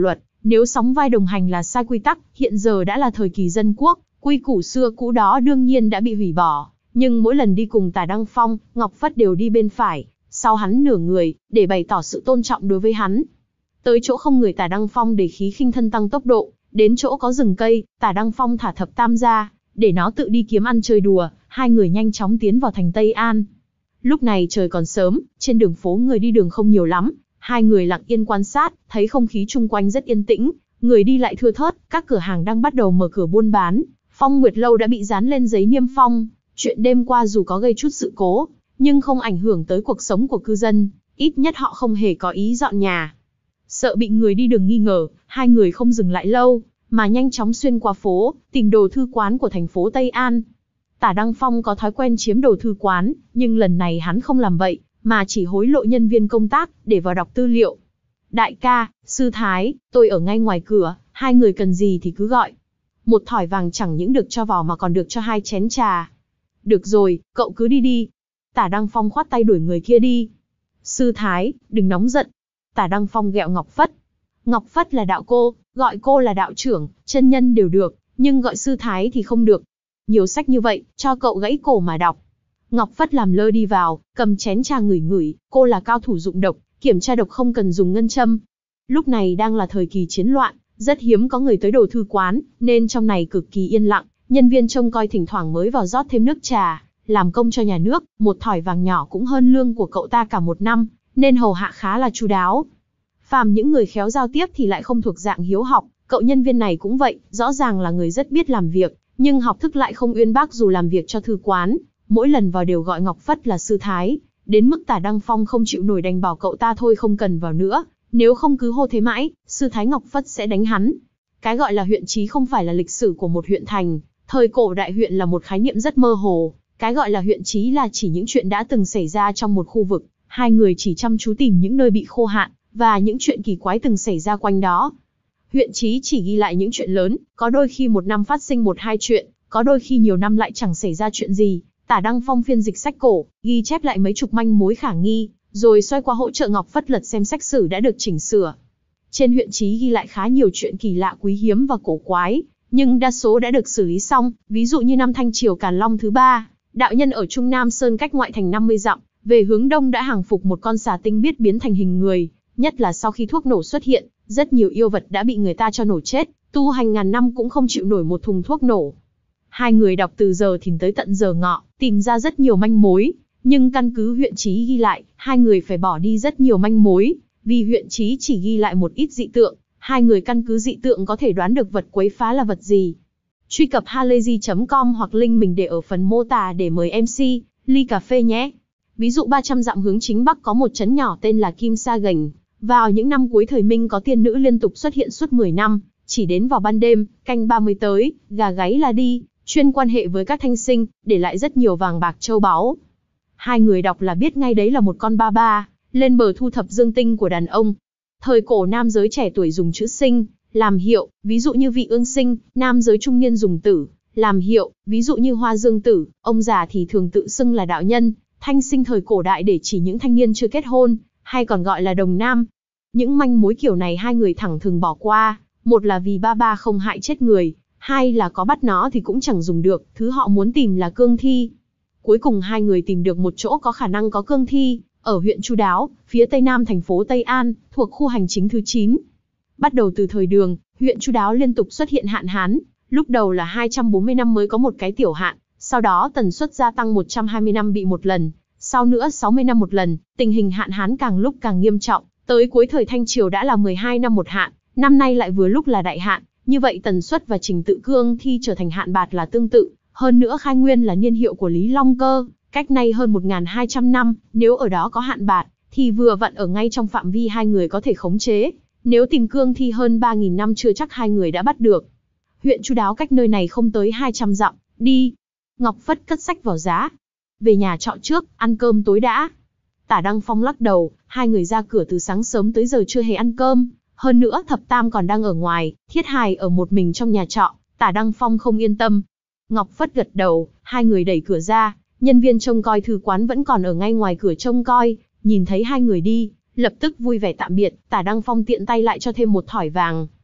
Nếu sóng vai đồng hành là sai quy tắc, hiện giờ đã là thời kỳ dân quốc, quy củ xưa cũ đó đương nhiên đã bị hủy bỏ. Nhưng mỗi lần đi cùng Tả Đăng Phong, Ngọc Phất đều đi bên phải, sau hắn nửa người, để bày tỏ sự tôn trọng đối với hắn. Tới chỗ không người, Tả Đăng Phong để khí khinh thân tăng tốc độ, đến chỗ có rừng cây, Tả Đăng Phong thả thập tam ra, để nó tự đi kiếm ăn chơi đùa, hai người nhanh chóng tiến vào thành Tây An. Lúc này trời còn sớm, trên đường phố người đi đường không nhiều lắm, hai người lặng yên quan sát, thấy không khí chung quanh rất yên tĩnh, người đi lại thưa thớt, các cửa hàng đang bắt đầu mở cửa buôn bán. Phong Nguyệt Lâu đã bị dán lên giấy niêm phong, chuyện đêm qua dù có gây chút sự cố, nhưng không ảnh hưởng tới cuộc sống của cư dân, ít nhất họ không hề có ý dọn nhà. Sợ bị người đi đường nghi ngờ, hai người không dừng lại lâu, mà nhanh chóng xuyên qua phố, tìm đồ thư quán của thành phố Tây An. Tả Đăng Phong có thói quen chiếm đồ thư quán, nhưng lần này hắn không làm vậy, mà chỉ hối lộ nhân viên công tác, để vào đọc tư liệu. Đại ca, sư thái, tôi ở ngay ngoài cửa, hai người cần gì thì cứ gọi. Một thỏi vàng chẳng những được cho vào mà còn được cho hai chén trà. Được rồi, cậu cứ đi đi. Tả Đăng Phong khoát tay đuổi người kia đi. Sư thái, đừng nóng giận. Tả Đăng Phong ghẹo Ngọc Phất. Ngọc Phất là đạo cô, gọi cô là đạo trưởng, chân nhân đều được, nhưng gọi sư thái thì không được. Nhiều sách như vậy, cho cậu gãy cổ mà đọc. Ngọc Phất làm lơ đi vào, cầm chén trà ngửi ngửi, cô là cao thủ dụng độc, kiểm tra độc không cần dùng ngân châm. Lúc này đang là thời kỳ chiến loạn, rất hiếm có người tới đồ thư quán, nên trong này cực kỳ yên lặng, nhân viên trông coi thỉnh thoảng mới vào rót thêm nước trà, làm công cho nhà nước, một thỏi vàng nhỏ cũng hơn lương của cậu ta cả một năm, nên hầu hạ khá là chu đáo. Phàm những người khéo giao tiếp thì lại không thuộc dạng hiếu học, cậu nhân viên này cũng vậy, rõ ràng là người rất biết làm việc, nhưng học thức lại không uyên bác dù làm việc cho thư quán, mỗi lần vào đều gọi Ngọc Phất là sư thái, đến mức Tả Đăng Phong không chịu nổi đành bảo cậu ta thôi không cần vào nữa, nếu không cứ hô thế mãi, sư thái Ngọc Phất sẽ đánh hắn. Cái gọi là huyện trí không phải là lịch sử của một huyện thành, thời cổ đại huyện là một khái niệm rất mơ hồ, cái gọi là huyện trí là chỉ những chuyện đã từng xảy ra trong một khu vực, hai người chỉ chăm chú tìm những nơi bị khô hạn, và những chuyện kỳ quái từng xảy ra quanh đó. Huyện trí chỉ ghi lại những chuyện lớn, có đôi khi một năm phát sinh một hai chuyện, có đôi khi nhiều năm lại chẳng xảy ra chuyện gì. Tả Đăng Phong phiên dịch sách cổ, ghi chép lại mấy chục manh mối khả nghi, rồi xoay qua hỗ trợ Ngọc Phất lật xem sách sử đã được chỉnh sửa. Trên huyện trí ghi lại khá nhiều chuyện kỳ lạ quý hiếm và cổ quái, nhưng đa số đã được xử lý xong, ví dụ như năm Thanh Triều Càn Long thứ ba, đạo nhân ở Trung Nam Sơn cách ngoại thành năm mươi dặm, về hướng đông đã hàng phục một con xà tinh biết biến thành hình người, nhất là sau khi thuốc nổ xuất hiện, rất nhiều yêu vật đã bị người ta cho nổ chết, tu hành ngàn năm cũng không chịu nổi một thùng thuốc nổ. Hai người đọc từ giờ thìn tới tận giờ ngọ, tìm ra rất nhiều manh mối, nhưng căn cứ huyện trí ghi lại, hai người phải bỏ đi rất nhiều manh mối, vì huyện trí chỉ ghi lại một ít dị tượng, hai người căn cứ dị tượng có thể đoán được vật quấy phá là vật gì. Truy cập halayzi chấm com hoặc link mình để ở phần mô tả để mời em xê, ly cà phê nhé. Ví dụ ba trăm dặm hướng chính bắc có một trấn nhỏ tên là Kim Sa Gành. Vào những năm cuối thời Minh có tiên nữ liên tục xuất hiện suốt mười năm, chỉ đến vào ban đêm, canh ba mươi tới, gà gáy là đi, chuyên quan hệ với các thanh sinh, để lại rất nhiều vàng bạc châu báu. Hai người đọc là biết ngay đấy là một con ba ba, lên bờ thu thập dương tinh của đàn ông. Thời cổ nam giới trẻ tuổi dùng chữ sinh, làm hiệu, ví dụ như vị ương sinh, nam giới trung niên dùng tử, làm hiệu, ví dụ như hoa dương tử, ông già thì thường tự xưng là đạo nhân, thanh sinh thời cổ đại để chỉ những thanh niên chưa kết hôn, hay còn gọi là đồng nam. Những manh mối kiểu này hai người thẳng thừng bỏ qua, một là vì ba ba không hại chết người, hai là có bắt nó thì cũng chẳng dùng được, thứ họ muốn tìm là cương thi. Cuối cùng hai người tìm được một chỗ có khả năng có cương thi, ở huyện Chu Đáo, phía tây nam thành phố Tây An, thuộc khu hành chính thứ chín. Bắt đầu từ thời Đường, huyện Chu Đáo liên tục xuất hiện hạn hán, lúc đầu là hai trăm bốn mươi năm mới có một cái tiểu hạn, sau đó tần suất gia tăng một trăm hai mươi năm bị một lần, sau nữa sáu mươi năm một lần, tình hình hạn hán càng lúc càng nghiêm trọng, tới cuối thời Thanh Triều đã là mười hai năm một hạn, năm nay lại vừa lúc là đại hạn, như vậy tần suất và trình tự cương thi trở thành hạn bạt là tương tự, hơn nữa khai nguyên là niên hiệu của Lý Long Cơ, cách nay hơn một nghìn hai trăm năm, nếu ở đó có hạn bạt, thì vừa vặn ở ngay trong phạm vi hai người có thể khống chế, nếu tìm cương thi hơn ba nghìn năm chưa chắc hai người đã bắt được. Huyện Chu Đáo cách nơi này không tới hai trăm dặm, đi. Ngọc Phất cất sách vào giá. Về nhà trọ trước, ăn cơm tối đã. Tả Đăng Phong lắc đầu, hai người ra cửa từ sáng sớm tới giờ chưa hề ăn cơm. Hơn nữa Thập Tam còn đang ở ngoài, Thiết Hài ở một mình trong nhà trọ, Tả Đăng Phong không yên tâm. Ngọc Phất gật đầu, hai người đẩy cửa ra, nhân viên trông coi thư quán vẫn còn ở ngay ngoài cửa trông coi, nhìn thấy hai người đi, lập tức vui vẻ tạm biệt, Tả Đăng Phong tiện tay lại cho thêm một thỏi vàng.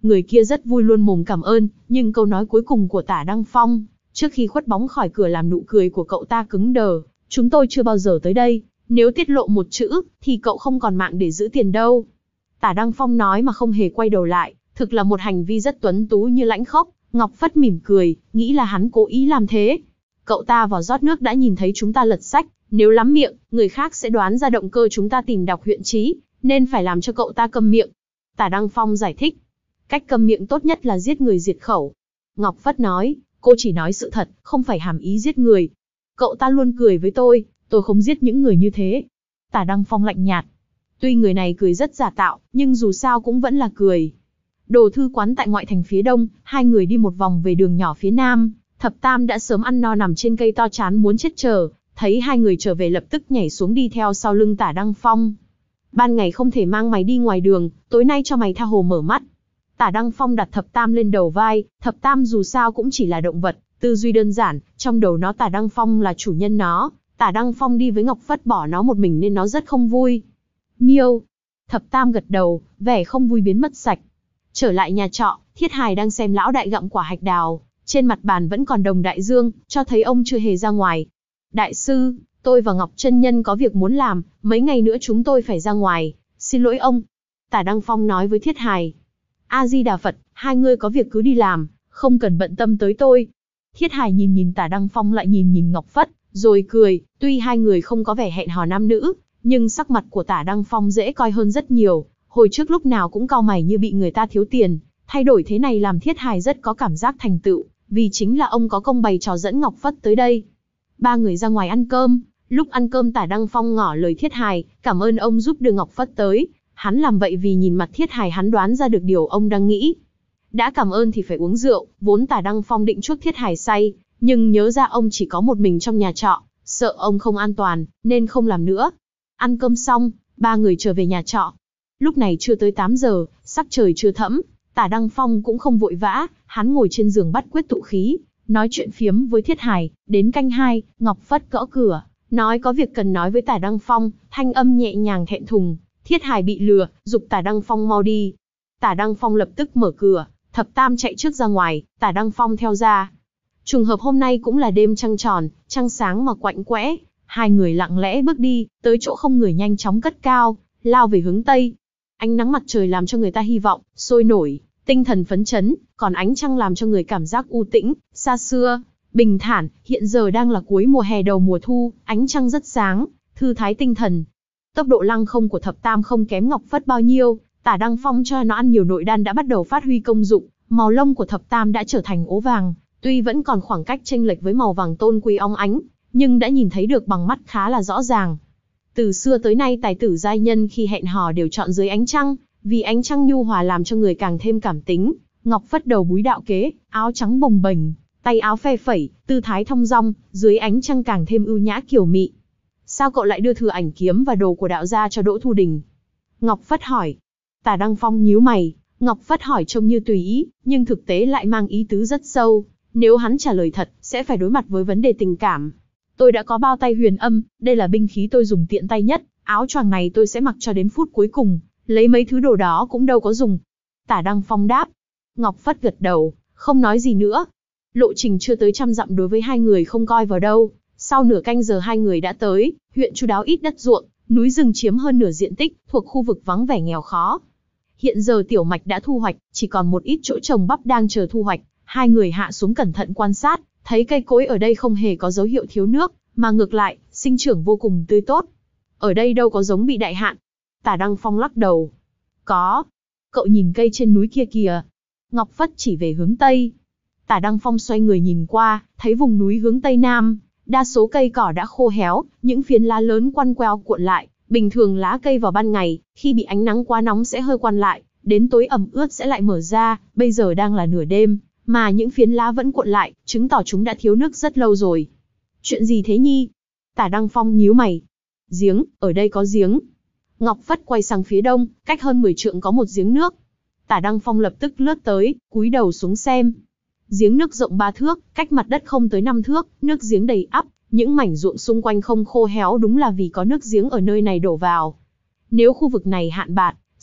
Người kia rất vui luôn mồm cảm ơn, nhưng câu nói cuối cùng của Tả Đăng Phong, trước khi khuất bóng khỏi cửa làm nụ cười của cậu ta cứng đờ. Chúng tôi chưa bao giờ tới đây, nếu tiết lộ một chữ, thì cậu không còn mạng để giữ tiền đâu. Tả Đăng Phong nói mà không hề quay đầu lại, thực là một hành vi rất tuấn tú như lãnh khốc. Ngọc Phất mỉm cười, nghĩ là hắn cố ý làm thế. Cậu ta vào rót nước đã nhìn thấy chúng ta lật sách, nếu lắm miệng, người khác sẽ đoán ra động cơ chúng ta tìm đọc huyện trí, nên phải làm cho cậu ta câm miệng. Tả Đăng Phong giải thích, cách câm miệng tốt nhất là giết người diệt khẩu. Ngọc Phất nói, cô chỉ nói sự thật, không phải hàm ý giết người. Cậu ta luôn cười với tôi, tôi không giết những người như thế. Tả Đăng Phong lạnh nhạt. Tuy người này cười rất giả tạo, nhưng dù sao cũng vẫn là cười. Đồ thư quán tại ngoại thành phía đông, hai người đi một vòng về đường nhỏ phía nam. Thập Tam đã sớm ăn no nằm trên cây to chán muốn chết chờ, thấy hai người trở về lập tức nhảy xuống đi theo sau lưng Tả Đăng Phong. Ban ngày không thể mang mày đi ngoài đường, tối nay cho mày tha hồ mở mắt. Tả Đăng Phong đặt Thập Tam lên đầu vai, Thập Tam dù sao cũng chỉ là động vật, tư duy đơn giản, trong đầu nó Tả Đăng Phong là chủ nhân nó, Tả Đăng Phong đi với Ngọc Phất bỏ nó một mình nên nó rất không vui. Miêu. Thập Tam gật đầu, vẻ không vui biến mất sạch. Trở lại nhà trọ, Thiết Hài đang xem lão đại gặm quả hạch đào, trên mặt bàn vẫn còn đồng đại dương, cho thấy ông chưa hề ra ngoài. Đại sư, tôi và Ngọc chân nhân có việc muốn làm, mấy ngày nữa chúng tôi phải ra ngoài, xin lỗi ông. Tả Đăng Phong nói với Thiết Hài. A-di-đà Phật, hai người có việc cứ đi làm, không cần bận tâm tới tôi. Thiết Hài nhìn nhìn Tả Đăng Phong lại nhìn nhìn Ngọc Phất, rồi cười, tuy hai người không có vẻ hẹn hò nam nữ, nhưng sắc mặt của Tả Đăng Phong dễ coi hơn rất nhiều, hồi trước lúc nào cũng cau mày như bị người ta thiếu tiền, thay đổi thế này làm Thiết Hài rất có cảm giác thành tựu, vì chính là ông có công bày trò dẫn Ngọc Phất tới đây. Ba người ra ngoài ăn cơm, lúc ăn cơm Tả Đăng Phong ngỏ lời Thiết Hài, cảm ơn ông giúp đưa Ngọc Phất tới, hắn làm vậy vì nhìn mặt Thiết Hài hắn đoán ra được điều ông đang nghĩ. Đã cảm ơn thì phải uống rượu, vốn Tả Đăng Phong định chuốc Thiết Hài say, nhưng nhớ ra ông chỉ có một mình trong nhà trọ, sợ ông không an toàn, nên không làm nữa. Ăn cơm xong, ba người trở về nhà trọ. Lúc này chưa tới tám giờ, sắc trời chưa thẫm, Tả Đăng Phong cũng không vội vã, hắn ngồi trên giường bắt quyết tụ khí, nói chuyện phiếm với Thiết Hài. Đến canh hai, Ngọc Phất gõ cửa, nói có việc cần nói với Tả Đăng Phong, thanh âm nhẹ nhàng thẹn thùng. Thiết Hài bị lừa, giục Tả Đăng Phong mau đi. Tả Đăng Phong lập tức mở cửa, Thập Tam chạy trước ra ngoài, Tả Đăng Phong theo ra. Trùng hợp hôm nay cũng là đêm trăng tròn, trăng sáng mà quạnh quẽ, hai người lặng lẽ bước đi, tới chỗ không người nhanh chóng cất cao, lao về hướng Tây. Ánh nắng mặt trời làm cho người ta hy vọng, sôi nổi, tinh thần phấn chấn, còn ánh trăng làm cho người cảm giác u tĩnh, xa xưa, bình thản. Hiện giờ đang là cuối mùa hè đầu mùa thu, ánh trăng rất sáng, thư thái tinh thần. Tốc độ lăng không của Thập Tam không kém Ngọc Phất bao nhiêu, Tả Đăng Phong cho nó ăn nhiều nội đan đã bắt đầu phát huy công dụng, màu lông của Thập Tam đã trở thành ố vàng, tuy vẫn còn khoảng cách chênh lệch với màu vàng tôn quý óng ánh, nhưng đã nhìn thấy được bằng mắt khá là rõ ràng. Từ xưa tới nay tài tử giai nhân khi hẹn hò đều chọn dưới ánh trăng, vì ánh trăng nhu hòa làm cho người càng thêm cảm tính. Ngọc Phất đầu búi đạo kế, áo trắng bồng bềnh, tay áo phe phẩy, tư thái thong dong, dưới ánh trăng càng thêm ưu nhã kiều mị. Sao cậu lại đưa thừa ảnh kiếm và đồ của đạo gia cho Đỗ Thu Đình? Ngọc Phất hỏi. Tả Đăng Phong nhíu mày, Ngọc Phất hỏi trông như tùy ý, nhưng thực tế lại mang ý tứ rất sâu. Nếu hắn trả lời thật, sẽ phải đối mặt với vấn đề tình cảm. Tôi đã có bao tay huyền âm, đây là binh khí tôi dùng tiện tay nhất, áo choàng này tôi sẽ mặc cho đến phút cuối cùng, lấy mấy thứ đồ đó cũng đâu có dùng. Tả Đăng Phong đáp. Ngọc Phất gật đầu, không nói gì nữa. Lộ trình chưa tới trăm dặm đối với hai người không coi vào đâu. Sau nửa canh giờ hai người đã tới, huyện Chu Đáo ít đất ruộng, núi rừng chiếm hơn nửa diện tích, thuộc khu vực vắng vẻ nghèo khó. Hiện giờ tiểu mạch đã thu hoạch, chỉ còn một ít chỗ trồng bắp đang chờ thu hoạch. Hai người hạ xuống cẩn thận quan sát, thấy cây cối ở đây không hề có dấu hiệu thiếu nước, mà ngược lại, sinh trưởng vô cùng tươi tốt. Ở đây đâu có giống bị đại hạn. Tả Đăng Phong lắc đầu. Có. Cậu nhìn cây trên núi kia kìa. Ngọc Phất chỉ về hướng Tây. Tả Đăng Phong xoay người nhìn qua, thấy vùng núi hướng Tây Nam. Đa số cây cỏ đã khô héo, những phiến lá lớn quăn queo cuộn lại. Bình thường lá cây vào ban ngày, khi bị ánh nắng quá nóng sẽ hơi quăn lại, đến tối ẩm ướt sẽ lại mở ra. Bây giờ đang là nửa đêm, mà những phiến lá vẫn cuộn lại, chứng tỏ chúng đã thiếu nước rất lâu rồi. Chuyện gì thế Nhi? Tả Đăng Phong nhíu mày. Giếng, ở đây có giếng. Ngọc Phất quay sang phía đông, cách hơn mười trượng có một giếng nước. Tả Đăng Phong lập tức lướt tới, cúi đầu xuống xem. Giếng nước rộng ba thước, cách mặt đất không tới năm thước, nước giếng đầy ắp, những mảnh ruộng xung quanh không khô héo đúng là vì có nước giếng ở nơi này đổ vào. Nếu khu vực này hạn bạt,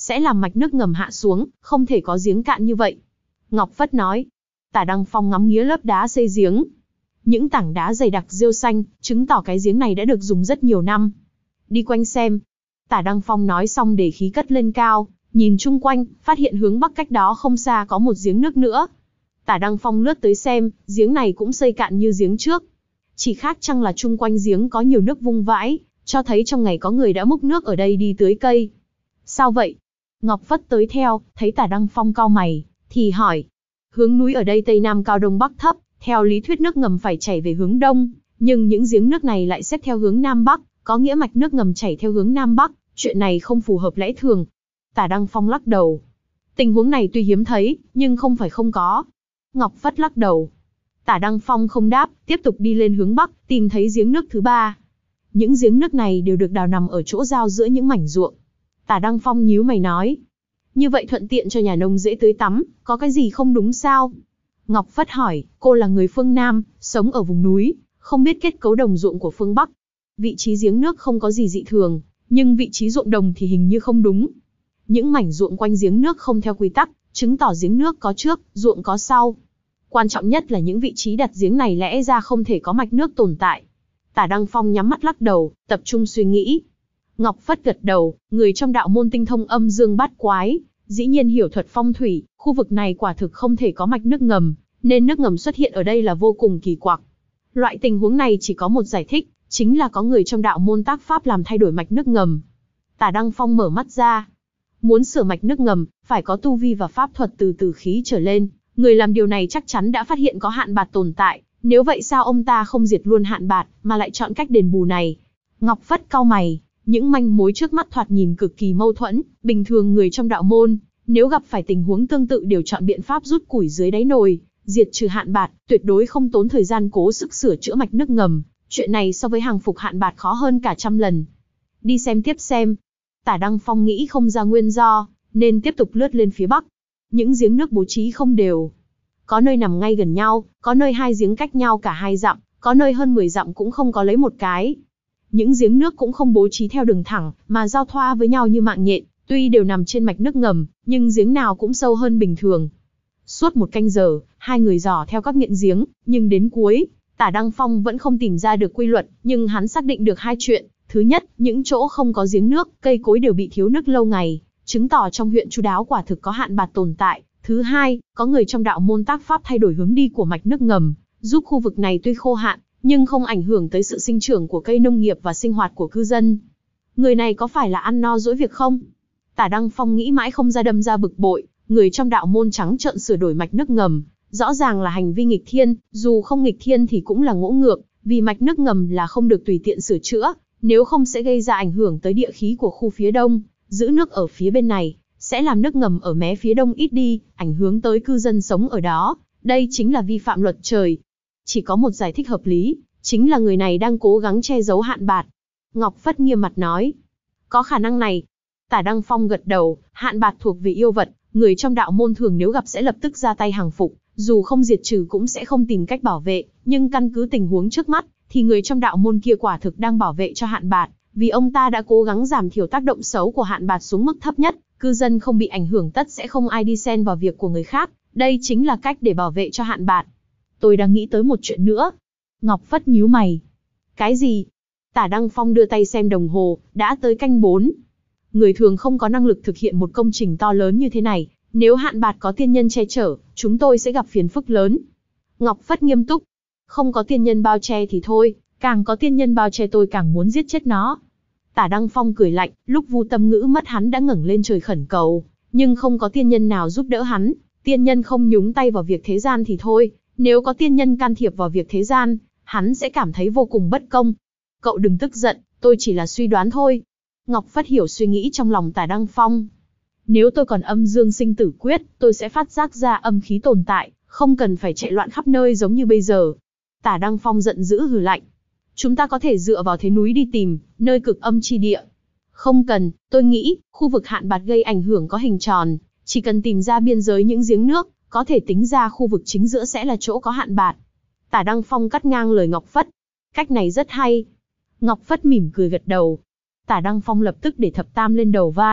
sẽ làm mạch nước ngầm hạ xuống, không thể có giếng cạn như vậy. Ngọc Phất nói. Tả Đăng Phong ngắm nghía lớp đá xây giếng. Những tảng đá dày đặc rêu xanh, chứng tỏ cái giếng này đã được dùng rất nhiều năm. Đi quanh xem. Tả Đăng Phong nói xong để khí cất lên cao, nhìn chung quanh, phát hiện hướng bắc cách đó không xa có một giếng nước nữa. Tả Đăng Phong lướt tới xem, giếng này cũng xây cạn như giếng trước. Chỉ khác chăng là chung quanh giếng có nhiều nước vung vãi, cho thấy trong ngày có người đã múc nước ở đây đi tưới cây. Sao vậy? Ngọc Phất tới theo, thấy Tả Đăng Phong cau mày, thì hỏi. Hướng núi ở đây tây nam cao đông bắc thấp, theo lý thuyết nước ngầm phải chảy về hướng đông, nhưng những giếng nước này lại xếp theo hướng nam bắc, có nghĩa mạch nước ngầm chảy theo hướng nam bắc, chuyện này không phù hợp lẽ thường. Tả Đăng Phong lắc đầu. Tình huống này tuy hiếm thấy, nhưng không phải không có. Ngọc Phất lắc đầu. Tả Đăng Phong không đáp, tiếp tục đi lên hướng bắc, tìm thấy giếng nước thứ ba. Những giếng nước này đều được đào nằm ở chỗ giao giữa những mảnh ruộng. Tả Đăng Phong nhíu mày nói. Như vậy thuận tiện cho nhà nông dễ tưới tắm, có cái gì không đúng sao? Ngọc Phất hỏi, cô là người phương Nam, sống ở vùng núi, không biết kết cấu đồng ruộng của phương Bắc. Vị trí giếng nước không có gì dị thường, nhưng vị trí ruộng đồng thì hình như không đúng. Những mảnh ruộng quanh giếng nước không theo quy tắc, chứng tỏ giếng nước có trước, ruộng có sau. Quan trọng nhất là những vị trí đặt giếng này lẽ ra không thể có mạch nước tồn tại. Tả Đăng Phong nhắm mắt lắc đầu, tập trung suy nghĩ. Ngọc Phất gật đầu, người trong đạo môn tinh thông âm dương bát quái, dĩ nhiên hiểu thuật phong thủy, khu vực này quả thực không thể có mạch nước ngầm, nên nước ngầm xuất hiện ở đây là vô cùng kỳ quặc. Loại tình huống này chỉ có một giải thích, chính là có người trong đạo môn tác pháp làm thay đổi mạch nước ngầm. Tả Đăng Phong mở mắt ra. Muốn sửa mạch nước ngầm, phải có tu vi và pháp thuật từ tử khí trở lên. Người làm điều này chắc chắn đã phát hiện có hạn bạt tồn tại, nếu vậy sao ông ta không diệt luôn hạn bạt, mà lại chọn cách đền bù này? Ngọc Phất cau mày, những manh mối trước mắt thoạt nhìn cực kỳ mâu thuẫn, bình thường người trong đạo môn, nếu gặp phải tình huống tương tự đều chọn biện pháp rút củi dưới đáy nồi, diệt trừ hạn bạt, tuyệt đối không tốn thời gian cố sức sửa chữa mạch nước ngầm, chuyện này so với hàng phục hạn bạt khó hơn cả trăm lần. Đi xem tiếp xem. Tả Đăng Phong nghĩ không ra nguyên do, nên tiếp tục lướt lên phía bắc. Những giếng nước bố trí không đều. Có nơi nằm ngay gần nhau, có nơi hai giếng cách nhau cả hai dặm, có nơi hơn mười dặm cũng không có lấy một cái. Những giếng nước cũng không bố trí theo đường thẳng, mà giao thoa với nhau như mạng nhện, tuy đều nằm trên mạch nước ngầm, nhưng giếng nào cũng sâu hơn bình thường. Suốt một canh giờ, hai người dò theo các miệng giếng, nhưng đến cuối, Tả Đăng Phong vẫn không tìm ra được quy luật, nhưng hắn xác định được hai chuyện. Thứ nhất, những chỗ không có giếng nước, cây cối đều bị thiếu nước lâu ngày, chứng tỏ trong huyện Chu Đáo quả thực có hạn bạt tồn tại. Thứ hai, có người trong đạo môn tác pháp thay đổi hướng đi của mạch nước ngầm, giúp khu vực này tuy khô hạn, nhưng không ảnh hưởng tới sự sinh trưởng của cây nông nghiệp và sinh hoạt của cư dân. Người này có phải là ăn no dỗi việc không? Tả Đăng Phong nghĩ mãi không ra đâm ra bực bội, người trong đạo môn trắng trợn sửa đổi mạch nước ngầm, rõ ràng là hành vi nghịch thiên, dù không nghịch thiên thì cũng là ngỗ ngược, vì mạch nước ngầm là không được tùy tiện sửa chữa, nếu không sẽ gây ra ảnh hưởng tới địa khí của khu phía đông, giữ nước ở phía bên này, sẽ làm nước ngầm ở mé phía đông ít đi, ảnh hưởng tới cư dân sống ở đó, đây chính là vi phạm luật trời. Chỉ có một giải thích hợp lý, chính là người này đang cố gắng che giấu hạn bạt. Ngọc Phất nghiêm mặt nói, có khả năng này. Tả Đăng Phong gật đầu, hạn bạt thuộc về yêu vật, người trong đạo môn thường nếu gặp sẽ lập tức ra tay hàng phục, dù không diệt trừ cũng sẽ không tìm cách bảo vệ, nhưng căn cứ tình huống trước mắt, thì người trong đạo môn kia quả thực đang bảo vệ cho hạn bạt, vì ông ta đã cố gắng giảm thiểu tác động xấu của hạn bạt xuống mức thấp nhất, cư dân không bị ảnh hưởng tất sẽ không ai đi xen vào việc của người khác, đây chính là cách để bảo vệ cho hạn bạt. Tôi đang nghĩ tới một chuyện nữa. Ngọc Phất nhíu mày. Cái gì? Tả Đăng Phong đưa tay xem đồng hồ, đã tới canh bốn. Người thường không có năng lực thực hiện một công trình to lớn như thế này, nếu hạn bạt có tiên nhân che chở, chúng tôi sẽ gặp phiền phức lớn. Ngọc Phất nghiêm túc. Không có tiên nhân bao che thì thôi, càng có tiên nhân bao che tôi càng muốn giết chết nó. Tả Đăng Phong cười lạnh, lúc Vu Tâm Ngữ mất hắn đã ngẩng lên trời khẩn cầu, nhưng không có tiên nhân nào giúp đỡ hắn, tiên nhân không nhúng tay vào việc thế gian thì thôi, nếu có tiên nhân can thiệp vào việc thế gian, hắn sẽ cảm thấy vô cùng bất công. Cậu đừng tức giận, tôi chỉ là suy đoán thôi. Ngọc Phất hiểu suy nghĩ trong lòng Tả Đăng Phong. Nếu tôi còn âm dương sinh tử quyết, tôi sẽ phát giác ra âm khí tồn tại, không cần phải chạy loạn khắp nơi giống như bây giờ. Tả Đăng Phong giận dữ hừ lạnh. Chúng ta có thể dựa vào thế núi đi tìm, nơi cực âm chi địa. Không cần, tôi nghĩ, khu vực hạn bạt gây ảnh hưởng có hình tròn, chỉ cần tìm ra biên giới những giếng nước, có thể tính ra khu vực chính giữa sẽ là chỗ có hạn bạt. Tả Đăng Phong cắt ngang lời Ngọc Phất. Cách này rất hay. Ngọc Phất mỉm cười gật đầu. Tả Đăng Phong lập tức để thập tam lên đầu vai,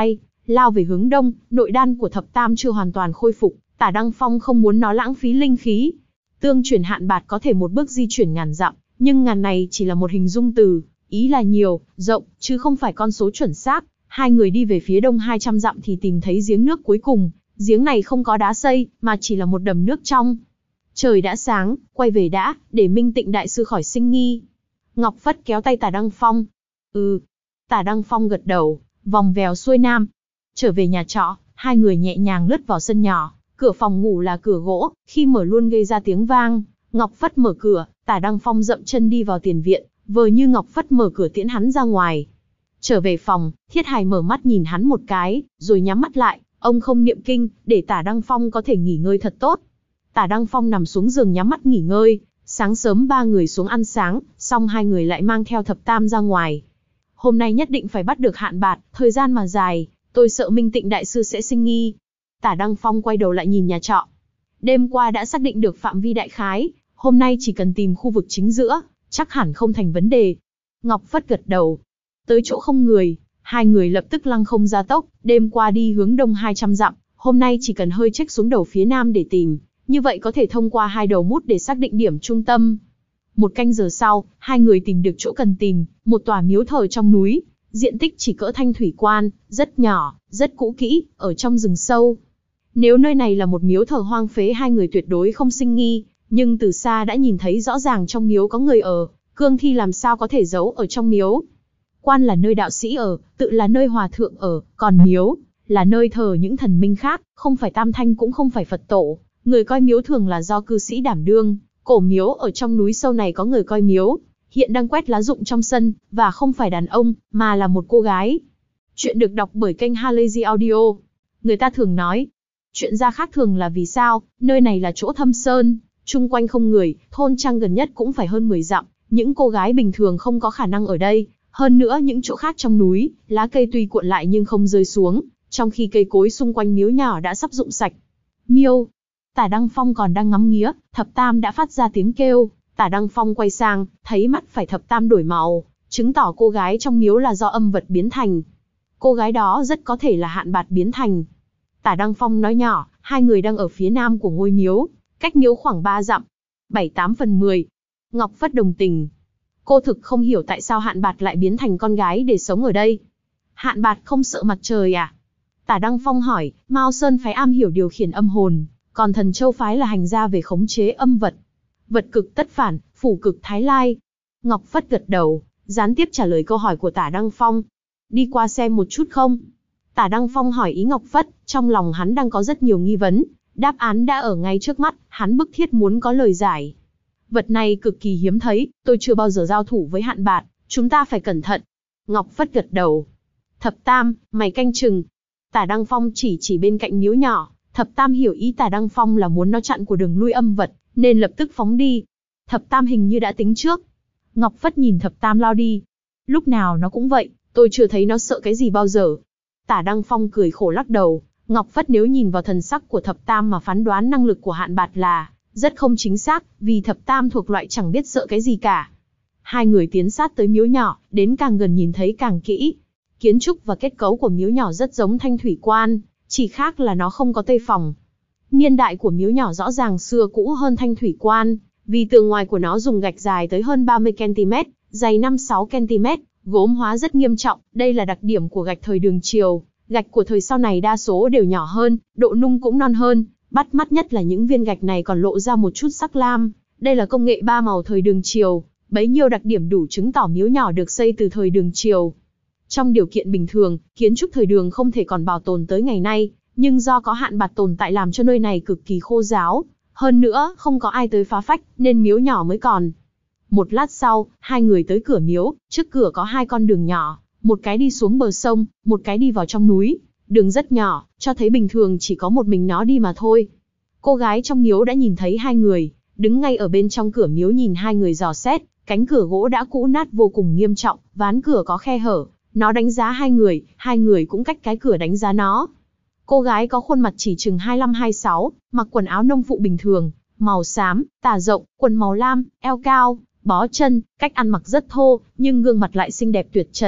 lao về hướng đông, nội đan của thập tam chưa hoàn toàn khôi phục, Tả Đăng Phong không muốn nó lãng phí linh khí. Tương truyền hạn bạt có thể một bước di chuyển ngàn dặm, nhưng ngàn này chỉ là một hình dung từ, ý là nhiều, rộng, chứ không phải con số chuẩn xác. Hai người đi về phía đông hai trăm dặm thì tìm thấy giếng nước cuối cùng, giếng này không có đá xây, mà chỉ là một đầm nước trong. Trời đã sáng, quay về đã, để Minh Tịnh đại sư khỏi sinh nghi. Ngọc Phất kéo tay Tả Đăng Phong. Ừ. Tả Đăng Phong gật đầu, vòng vèo xuôi nam. Trở về nhà trọ, hai người nhẹ nhàng lướt vào sân nhỏ, cửa phòng ngủ là cửa gỗ, khi mở luôn gây ra tiếng vang. Ngọc Phất mở cửa, Tả Đăng Phong dậm chân đi vào tiền viện, vờ như Ngọc Phất mở cửa tiễn hắn ra ngoài. Trở về phòng, Thiết Hài mở mắt nhìn hắn một cái, rồi nhắm mắt lại, ông không niệm kinh, để Tả Đăng Phong có thể nghỉ ngơi thật tốt. Tả Đăng Phong nằm xuống giường nhắm mắt nghỉ ngơi, sáng sớm ba người xuống ăn sáng, xong hai người lại mang theo thập tam ra ngoài. Hôm nay nhất định phải bắt được hạn bạt, thời gian mà dài, tôi sợ Minh Tịnh đại sư sẽ sinh nghi. Tả Đăng Phong quay đầu lại nhìn nhà trọ. Đêm qua đã xác định được phạm vi đại khái, hôm nay chỉ cần tìm khu vực chính giữa, chắc hẳn không thành vấn đề. Ngọc Phất gật đầu. Tới chỗ không người, hai người lập tức lăng không gia tốc, đêm qua đi hướng đông hai trăm dặm, hôm nay chỉ cần hơi chếch xuống đầu phía nam để tìm, như vậy có thể thông qua hai đầu mút để xác định điểm trung tâm. Một canh giờ sau, hai người tìm được chỗ cần tìm, một tòa miếu thờ trong núi, diện tích chỉ cỡ thanh thủy quan, rất nhỏ, rất cũ kỹ, ở trong rừng sâu. Nếu nơi này là một miếu thờ hoang phế hai người tuyệt đối không sinh nghi, nhưng từ xa đã nhìn thấy rõ ràng trong miếu có người ở, cương thi làm sao có thể giấu ở trong miếu. Quan là nơi đạo sĩ ở, tự là nơi hòa thượng ở, còn miếu là nơi thờ những thần minh khác, không phải Tam Thanh cũng không phải Phật tổ. Người coi miếu thường là do cư sĩ đảm đương. Cổ miếu ở trong núi sâu này có người coi miếu, hiện đang quét lá rụng trong sân, và không phải đàn ông, mà là một cô gái. Chuyện được đọc bởi kênh Halazy Audio. Người ta thường nói, chuyện ra khác thường là vì sao, nơi này là chỗ thâm sơn, chung quanh không người, thôn trang gần nhất cũng phải hơn mười dặm, những cô gái bình thường không có khả năng ở đây. Hơn nữa những chỗ khác trong núi, lá cây tuy cuộn lại nhưng không rơi xuống, trong khi cây cối xung quanh miếu nhỏ đã sắp rụng sạch. Miêu. Tả Đăng Phong còn đang ngắm nghía, thập tam đã phát ra tiếng kêu. Tả Đăng Phong quay sang, thấy mắt phải thập tam đổi màu, chứng tỏ cô gái trong miếu là do âm vật biến thành. Cô gái đó rất có thể là hạn bạt biến thành. Tả Đăng Phong nói nhỏ, hai người đang ở phía nam của ngôi miếu, cách miếu khoảng ba dặm, bảy tám phần mười. Ngọc Phất đồng tình. Cô thực không hiểu tại sao hạn bạt lại biến thành con gái để sống ở đây. Hạn bạt không sợ mặt trời à? Tả Đăng Phong hỏi, Mao Sơn phái am hiểu điều khiển âm hồn, còn Thần Châu phái là hành gia về khống chế âm vật. Vật cực tất phản, phủ cực thái lai. Ngọc Phất gật đầu, gián tiếp trả lời câu hỏi của Tả Đăng Phong. Đi qua xem một chút không? Tả Đăng Phong hỏi ý Ngọc Phất, trong lòng hắn đang có rất nhiều nghi vấn, đáp án đã ở ngay trước mắt, hắn bức thiết muốn có lời giải. Vật này cực kỳ hiếm thấy, tôi chưa bao giờ giao thủ với hạn bạt, chúng ta phải cẩn thận. Ngọc Phất gật đầu. Thập tam, mày canh chừng. Tả Đăng Phong chỉ chỉ bên cạnh miếu nhỏ, Thập tam hiểu ý Tả Đăng Phong là muốn nó chặn của đường lui âm vật, nên lập tức phóng đi. Thập tam hình như đã tính trước. Ngọc Phất nhìn thập tam lao đi. Lúc nào nó cũng vậy, tôi chưa thấy nó sợ cái gì bao giờ. Tả Đăng Phong cười khổ lắc đầu. Ngọc Phất nếu nhìn vào thần sắc của thập tam mà phán đoán năng lực của hạn bạt là rất không chính xác, vì thập tam thuộc loại chẳng biết sợ cái gì cả. Hai người tiến sát tới miếu nhỏ, đến càng gần nhìn thấy càng kỹ. Kiến trúc và kết cấu của miếu nhỏ rất giống Thanh Thủy Quan, chỉ khác là nó không có tây phòng. Niên đại của miếu nhỏ rõ ràng xưa cũ hơn Thanh Thủy Quan, vì tường ngoài của nó dùng gạch dài tới hơn ba mươi ki lô mét, dày năm sáu ki lô mét, gốm hóa rất nghiêm trọng, đây là đặc điểm của gạch thời Đường Triều. Gạch của thời sau này đa số đều nhỏ hơn, độ nung cũng non hơn, bắt mắt nhất là những viên gạch này còn lộ ra một chút sắc lam. Đây là công nghệ ba màu thời Đường Triều, bấy nhiêu đặc điểm đủ chứng tỏ miếu nhỏ được xây từ thời Đường Triều. Trong điều kiện bình thường, kiến trúc thời Đường không thể còn bảo tồn tới ngày nay, nhưng do có hạn bạt tồn tại làm cho nơi này cực kỳ khô ráo. Hơn nữa, không có ai tới phá phách, nên miếu nhỏ mới còn. Một lát sau, hai người tới cửa miếu, trước cửa có hai con đường nhỏ, một cái đi xuống bờ sông, một cái đi vào trong núi. Đường rất nhỏ, cho thấy bình thường chỉ có một mình nó đi mà thôi. Cô gái trong miếu đã nhìn thấy hai người, đứng ngay ở bên trong cửa miếu nhìn hai người dò xét, cánh cửa gỗ đã cũ nát vô cùng nghiêm trọng, ván cửa có khe hở. Nó đánh giá hai người, hai người cũng cách cái cửa đánh giá nó. Cô gái có khuôn mặt chỉ chừng hai lăm hai sáu, mặc quần áo nông phụ bình thường, màu xám, tà rộng, quần màu lam, eo cao, bó chân, cách ăn mặc rất thô, nhưng gương mặt lại xinh đẹp tuyệt trần.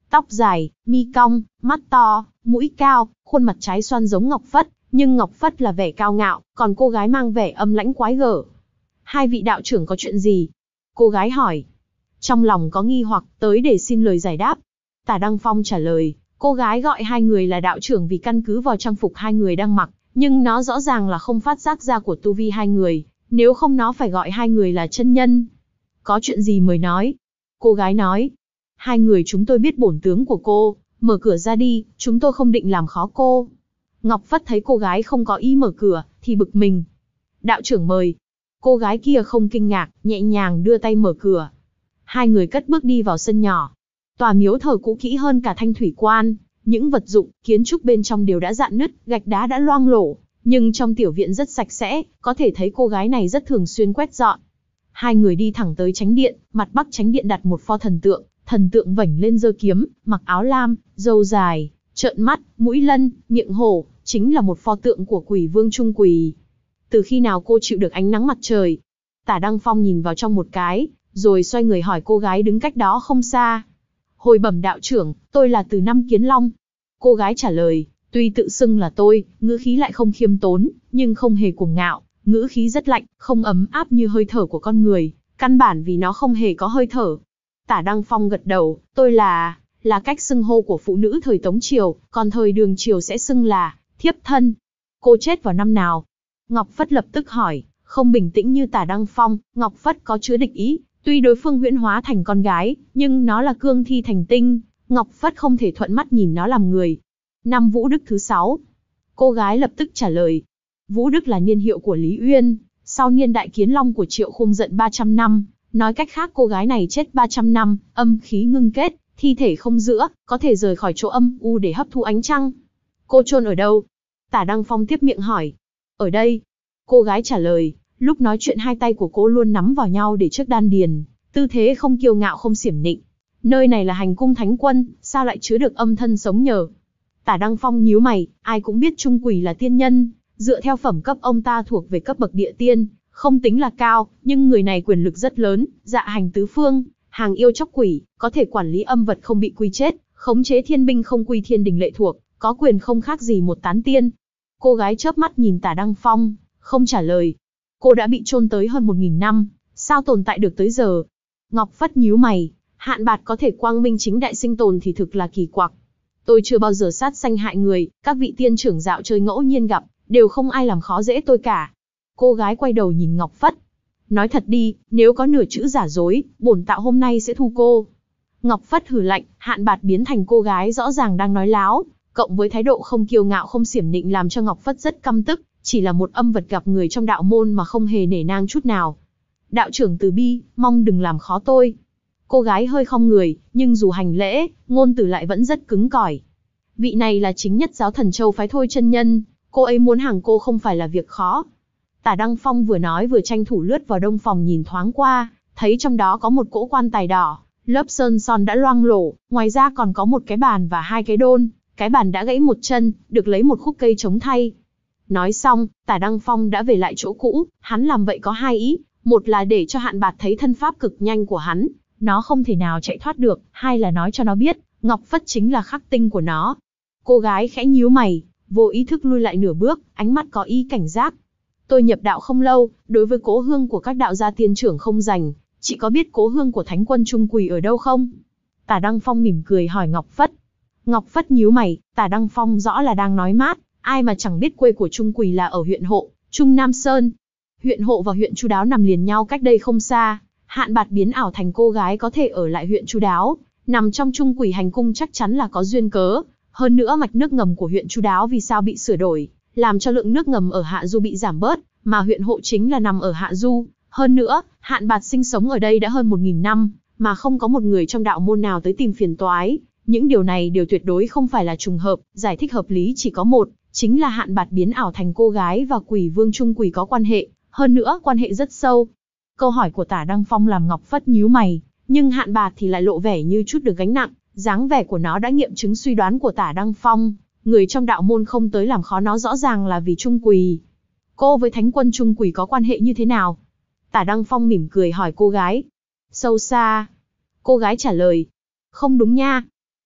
Tóc dài, mi cong, mắt to, mũi cao, khuôn mặt trái xoan giống Ngọc Phất, nhưng Ngọc Phất là vẻ cao ngạo, còn cô gái mang vẻ âm lãnh quái gở. Hai vị đạo trưởng có chuyện gì? Cô gái hỏi. Trong lòng có nghi hoặc, tới để xin lời giải đáp. Tả Đăng Phong trả lời, cô gái gọi hai người là đạo trưởng vì căn cứ vào trang phục hai người đang mặc, nhưng nó rõ ràng là không phát giác ra của tu vi hai người, nếu không nó phải gọi hai người là chân nhân. Có chuyện gì mời nói. Cô gái nói, hai người chúng tôi biết bổn tướng của cô, mở cửa ra đi, chúng tôi không định làm khó cô. Ngọc Phất thấy cô gái không có ý mở cửa, thì bực mình. Đạo trưởng mời. Cô gái kia không kinh ngạc, nhẹ nhàng đưa tay mở cửa. Hai người cất bước đi vào sân nhỏ. Tòa miếu thờ cũ kỹ hơn cả Thanh Thủy Quan, những vật dụng, kiến trúc bên trong đều đã rạn nứt, gạch đá đã loang lổ, nhưng trong tiểu viện rất sạch sẽ, có thể thấy cô gái này rất thường xuyên quét dọn. Hai người đi thẳng tới chánh điện, mặt bắc chánh điện đặt một pho thần tượng, thần tượng vảnh lên giơ kiếm, mặc áo lam, râu dài, trợn mắt, mũi lân, miệng hổ, chính là một pho tượng của Quỷ Vương Trung Quỳ. Từ khi nào cô chịu được ánh nắng mặt trời? Tả Đăng Phong nhìn vào trong một cái, rồi xoay người hỏi cô gái đứng cách đó không xa. Hồi bẩm đạo trưởng, tôi là từ năm Kiến Long. Cô gái trả lời, tuy tự xưng là tôi, ngữ khí lại không khiêm tốn, nhưng không hề cuồng ngạo, ngữ khí rất lạnh, không ấm áp như hơi thở của con người, căn bản vì nó không hề có hơi thở. Tả Đăng Phong gật đầu, tôi là, là cách xưng hô của phụ nữ thời Tống Triều, còn thời Đường Triều sẽ xưng là thiếp thân. Cô chết vào năm nào? Ngọc Phất lập tức hỏi, không bình tĩnh như Tả Đăng Phong, Ngọc Phất có chứa địch ý, tuy đối phương huyễn hóa thành con gái, nhưng nó là cương thi thành tinh, Ngọc Phất không thể thuận mắt nhìn nó làm người. Năm Vũ Đức thứ sáu. Cô gái lập tức trả lời. Vũ Đức là niên hiệu của Lý Uyên, sau niên đại Kiến Long của Triệu Khung giận ba trăm năm, nói cách khác cô gái này chết ba trăm năm, âm khí ngưng kết, thi thể không giữa, có thể rời khỏi chỗ âm u để hấp thu ánh trăng. Cô chôn ở đâu? Tả Đăng Phong tiếp miệng hỏi. Ở đây. Cô gái trả lời, lúc nói chuyện hai tay của cô luôn nắm vào nhau để trước đan điền, tư thế không kiêu ngạo không xiểm nịnh. Nơi này là hành cung thánh quân, sao lại chứa được âm thân sống nhờ? Tả Đăng Phong nhíu mày, ai cũng biết Trung Quỳ là tiên nhân, dựa theo phẩm cấp ông ta thuộc về cấp bậc địa tiên, không tính là cao, nhưng người này quyền lực rất lớn, dạ hành tứ phương, hàng yêu chóc quỷ, có thể quản lý âm vật không bị quy chết, khống chế thiên binh không quy thiên đình lệ thuộc, có quyền không khác gì một tán tiên. Cô gái chớp mắt nhìn Tả Đăng Phong, không trả lời. Cô đã bị chôn tới hơn một nghìn năm, sao tồn tại được tới giờ? Ngọc Phất nhíu mày, Hạn Bạt có thể quang minh chính đại sinh tồn thì thực là kỳ quặc. Tôi chưa bao giờ sát sanh hại người, các vị tiên trưởng dạo chơi ngẫu nhiên gặp, đều không ai làm khó dễ tôi cả. Cô gái quay đầu nhìn Ngọc Phất. Nói thật đi, nếu có nửa chữ giả dối, bổn tạo hôm nay sẽ thu cô. Ngọc Phất hừ lạnh, Hạn Bạt biến thành cô gái rõ ràng đang nói láo, cộng với thái độ không kiêu ngạo không xiểm nịnh làm cho Ngọc Phất rất căm tức, chỉ là một âm vật gặp người trong đạo môn mà không hề nể nang chút nào. Đạo trưởng từ bi, mong đừng làm khó tôi. Cô gái hơi khom người, nhưng dù hành lễ, ngôn từ lại vẫn rất cứng cỏi. Vị này là chính nhất giáo Thần Châu phái Thôi chân nhân, cô ấy muốn hàng cô không phải là việc khó. Tả Đăng Phong vừa nói vừa tranh thủ lướt vào đông phòng nhìn thoáng qua, thấy trong đó có một cỗ quan tài đỏ, lớp sơn son đã loang lổ, ngoài ra còn có một cái bàn và hai cái đôn, cái bàn đã gãy một chân, được lấy một khúc cây chống thay. Nói xong, Tả Đăng Phong đã về lại chỗ cũ, hắn làm vậy có hai ý, một là để cho Hạn Bạt thấy thân pháp cực nhanh của hắn, nó không thể nào chạy thoát được, hai là nói cho nó biết, Ngọc Phất chính là khắc tinh của nó. Cô gái khẽ nhíu mày, vô ý thức lui lại nửa bước, ánh mắt có ý cảnh giác. Tôi nhập đạo không lâu, đối với cố hương của các đạo gia tiên trưởng không rành, chị có biết cố hương của Thánh quân Trung Quỳ ở đâu không? Tả Đăng Phong mỉm cười hỏi Ngọc Phất. Ngọc Phất nhíu mày, Tả Đăng Phong rõ là đang nói mát, ai mà chẳng biết quê của Trung Quỳ là ở huyện Hộ, Trung Nam Sơn. Huyện Hộ và huyện Chu Đáo nằm liền nhau cách đây không xa, Hạn Bạt biến ảo thành cô gái có thể ở lại huyện Chu Đáo, nằm trong Trung Quỳ hành cung chắc chắn là có duyên cớ. Hơn nữa mạch nước ngầm của huyện Chu Đáo vì sao bị sửa đổi, làm cho lượng nước ngầm ở Hạ Du bị giảm bớt, mà huyện Hộ chính là nằm ở Hạ Du. Hơn nữa, Hạn Bạt sinh sống ở đây đã hơn một nghìn năm, mà không có một người trong đạo môn nào tới tìm phiền toái. Những điều này đều tuyệt đối không phải là trùng hợp, giải thích hợp lý chỉ có một, chính là Hạn Bạt biến ảo thành cô gái và Quỷ Vương Trung Quỳ có quan hệ, hơn nữa quan hệ rất sâu. Câu hỏi của Tả Đăng Phong làm Ngọc Phất nhíu mày, nhưng Hạn Bạt thì lại lộ vẻ như chút được gánh nặng, dáng vẻ của nó đã nghiệm chứng suy đoán của Tả Đăng Phong, người trong đạo môn không tới làm khó nó rõ ràng là vì Trung Quỳ. Cô với Thánh quân Trung Quỳ có quan hệ như thế nào? Tả Đăng Phong mỉm cười hỏi cô gái. Sâu xa. Cô gái trả lời. Không đúng nha.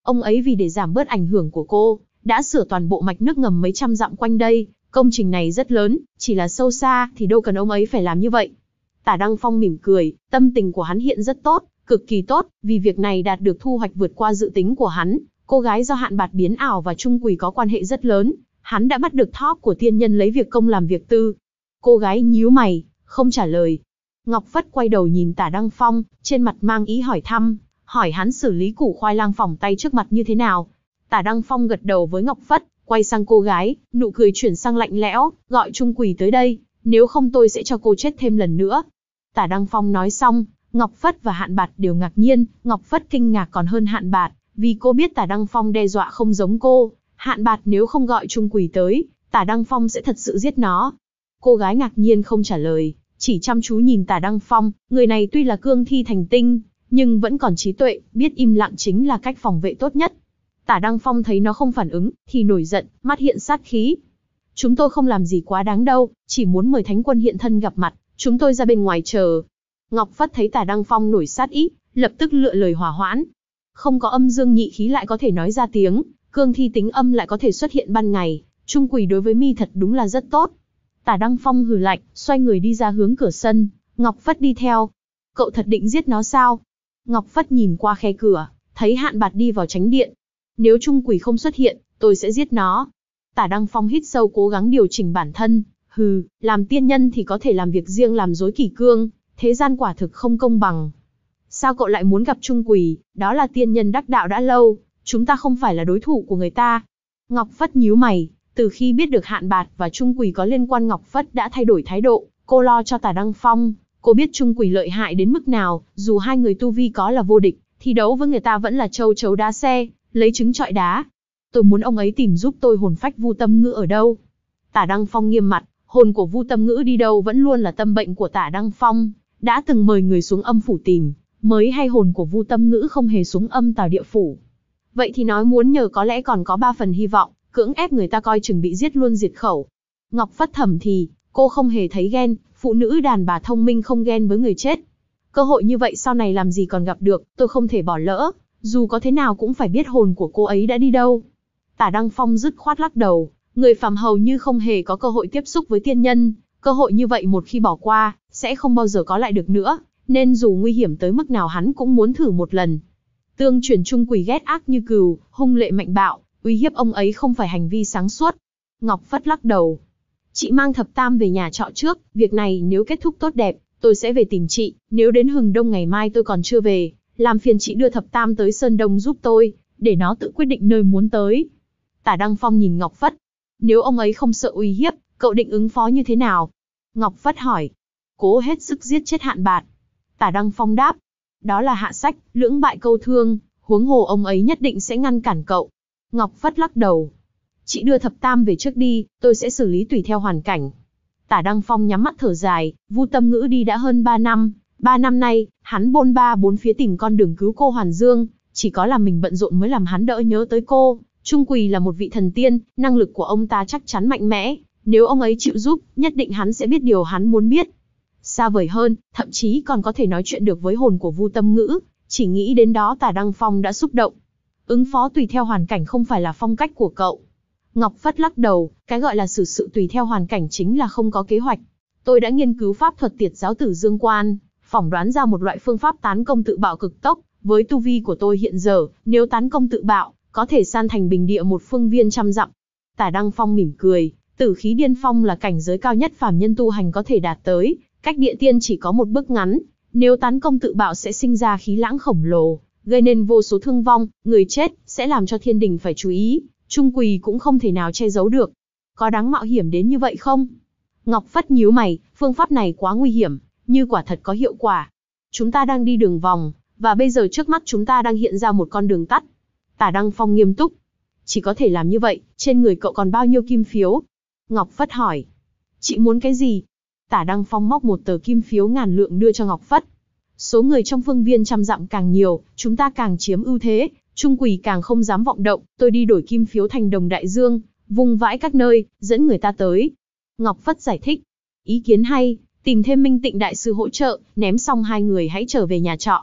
Ông ấy vì để giảm bớt ảnh hưởng của cô, đã sửa toàn bộ mạch nước ngầm mấy trăm dặm quanh đây. Công trình này rất lớn, chỉ là sâu xa thì đâu cần ông ấy phải làm như vậy. Tả Đăng Phong mỉm cười, tâm tình của hắn hiện rất tốt, cực kỳ tốt, vì việc này đạt được thu hoạch vượt qua dự tính của hắn. Cô gái do Hạn Bạt biến ảo và Trung Quỷ có quan hệ rất lớn, hắn đã bắt được thóp của tiên nhân lấy việc công làm việc tư. Cô gái nhíu mày, không trả lời. Ngọc Phất quay đầu nhìn Tả Đăng Phong, trên mặt mang ý hỏi thăm, hỏi hắn xử lý củ khoai lang phỏng tay trước mặt như thế nào. Tả Đăng Phong gật đầu với Ngọc Phất, quay sang cô gái, nụ cười chuyển sang lạnh lẽo, gọi Trung Quỷ tới đây, nếu không tôi sẽ cho cô chết thêm lần nữa. Tả Đăng Phong nói xong, Ngọc Phất và Hạn Bạt đều ngạc nhiên, Ngọc Phất kinh ngạc còn hơn Hạn Bạt, vì cô biết Tả Đăng Phong đe dọa không giống cô. Hạn Bạt nếu không gọi Trung Quỷ tới, Tả Đăng Phong sẽ thật sự giết nó. Cô gái ngạc nhiên không trả lời, chỉ chăm chú nhìn Tả Đăng Phong, người này tuy là cương thi thành tinh, nhưng vẫn còn trí tuệ, biết im lặng chính là cách phòng vệ tốt nhất. Tả Đăng Phong thấy nó không phản ứng, thì nổi giận, mắt hiện sát khí. Chúng tôi không làm gì quá đáng đâu, chỉ muốn mời Thánh Quân hiện thân gặp mặt, chúng tôi ra bên ngoài chờ. Ngọc Phất thấy Tả Đăng Phong nổi sát ý, lập tức lựa lời hòa hoãn. Không có âm dương nhị khí lại có thể nói ra tiếng, cương thi tính âm lại có thể xuất hiện ban ngày, Trung Quỷ đối với mi thật đúng là rất tốt. Tả Đăng Phong hừ lạnh, xoay người đi ra hướng cửa sân, Ngọc Phất đi theo. Cậu thật định giết nó sao? Ngọc Phất nhìn qua khe cửa, thấy Hạn Bạt đi vào chánh điện. Nếu Trung Quỷ không xuất hiện, tôi sẽ giết nó. Tả Đăng Phong hít sâu cố gắng điều chỉnh bản thân, hừ, làm tiên nhân thì có thể làm việc riêng làm rối kỷ cương, thế gian quả thực không công bằng. Sao cậu lại muốn gặp Trung Quỷ, đó là tiên nhân đắc đạo đã lâu, chúng ta không phải là đối thủ của người ta. Ngọc Phất nhíu mày, từ khi biết được Hạn Bạt và Trung Quỷ có liên quan Ngọc Phất đã thay đổi thái độ, cô lo cho Tả Đăng Phong, cô biết Trung Quỷ lợi hại đến mức nào, dù hai người tu vi có là vô địch, thì đấu với người ta vẫn là châu chấu đá xe, lấy trứng trọi đá. Tôi muốn ông ấy tìm giúp tôi hồn phách Vu Tâm Ngữ ở đâu. Tả Đăng Phong nghiêm mặt, hồn của Vu Tâm Ngữ đi đâu vẫn luôn là tâm bệnh của Tả Đăng Phong, đã từng mời người xuống âm phủ tìm, mới hay hồn của Vu Tâm Ngữ không hề xuống âm tào địa phủ. Vậy thì nói muốn nhờ có lẽ còn có ba phần hy vọng, cưỡng ép người ta coi chừng bị giết luôn diệt khẩu. Ngọc Phất thầm thì, cô không hề thấy ghen, phụ nữ đàn bà thông minh không ghen với người chết. Cơ hội như vậy sau này làm gì còn gặp được, tôi không thể bỏ lỡ, dù có thế nào cũng phải biết hồn của cô ấy đã đi đâu. Tả Đăng Phong dứt khoát lắc đầu, người phàm hầu như không hề có cơ hội tiếp xúc với tiên nhân, cơ hội như vậy một khi bỏ qua, sẽ không bao giờ có lại được nữa, nên dù nguy hiểm tới mức nào hắn cũng muốn thử một lần. Tương truyền Trung Quỷ ghét ác như cừu, hung lệ mạnh bạo, uy hiếp ông ấy không phải hành vi sáng suốt. Ngọc Phất lắc đầu. Chị mang thập tam về nhà trọ trước, việc này nếu kết thúc tốt đẹp, tôi sẽ về tìm chị, nếu đến hừng đông ngày mai tôi còn chưa về, làm phiền chị đưa thập tam tới Sơn Đông giúp tôi, để nó tự quyết định nơi muốn tới. Tả Đăng Phong nhìn Ngọc Phất. Nếu ông ấy không sợ uy hiếp, cậu định ứng phó như thế nào? Ngọc Phất hỏi. Cố hết sức giết chết Hạn Bạt. Tả Đăng Phong đáp. Đó là hạ sách, lưỡng bại câu thương, huống hồ ông ấy nhất định sẽ ngăn cản cậu. Ngọc Phất lắc đầu. Chị đưa thập tam về trước đi, tôi sẽ xử lý tùy theo hoàn cảnh. Tả Đăng Phong nhắm mắt thở dài, Vu Tâm Ngữ đi đã hơn ba năm. Ba năm nay, hắn bôn ba bốn phía tìm con đường cứu cô Hoàn Dương, chỉ có làm mình bận rộn mới làm hắn đỡ nhớ tới cô. Trung Quỷ là một vị thần tiên, năng lực của ông ta chắc chắn mạnh mẽ, nếu ông ấy chịu giúp, nhất định hắn sẽ biết điều hắn muốn biết. Xa vời hơn, thậm chí còn có thể nói chuyện được với hồn của Vu Tâm Ngữ, chỉ nghĩ đến đó Tả Đăng Phong đã xúc động. Ứng phó tùy theo hoàn cảnh không phải là phong cách của cậu. Ngọc Phất lắc đầu, cái gọi là xử sự tùy theo hoàn cảnh chính là không có kế hoạch. Tôi đã nghiên cứu pháp thuật Tiệt giáo Tử Dương Quan, phỏng đoán ra một loại phương pháp tán công tự bạo cực tốc, với tu vi của tôi hiện giờ, nếu tán công tự bạo, có thể san thành bình địa một phương viên trăm dặm. Tả Đăng Phong mỉm cười, Tử khí điên phong là cảnh giới cao nhất phàm nhân tu hành có thể đạt tới, cách địa tiên chỉ có một bước ngắn, nếu tán công tự bạo sẽ sinh ra khí lãng khổng lồ, gây nên vô số thương vong, người chết, sẽ làm cho thiên đình phải chú ý, Trung Quỷ cũng không thể nào che giấu được. Có đáng mạo hiểm đến như vậy không? Ngọc Phất nhíu mày, phương pháp này quá nguy hiểm, như quả thật có hiệu quả. Chúng ta đang đi đường vòng, và bây giờ trước mắt chúng ta đang hiện ra một con đường tắt. Tả Đăng Phong nghiêm túc. Chỉ có thể làm như vậy, trên người cậu còn bao nhiêu kim phiếu? Ngọc Phất hỏi. Chị muốn cái gì? Tả Đăng Phong móc một tờ kim phiếu ngàn lượng đưa cho Ngọc Phất. Số người trong phương viên trăm dặm càng nhiều, chúng ta càng chiếm ưu thế, Trung Quỷ càng không dám vọng động, tôi đi đổi kim phiếu thành đồng đại dương, vung vãi các nơi, dẫn người ta tới. Ngọc Phất giải thích. Ý kiến hay, tìm thêm Minh Tịnh đại sư hỗ trợ, ném xong hai người hãy trở về nhà trọ.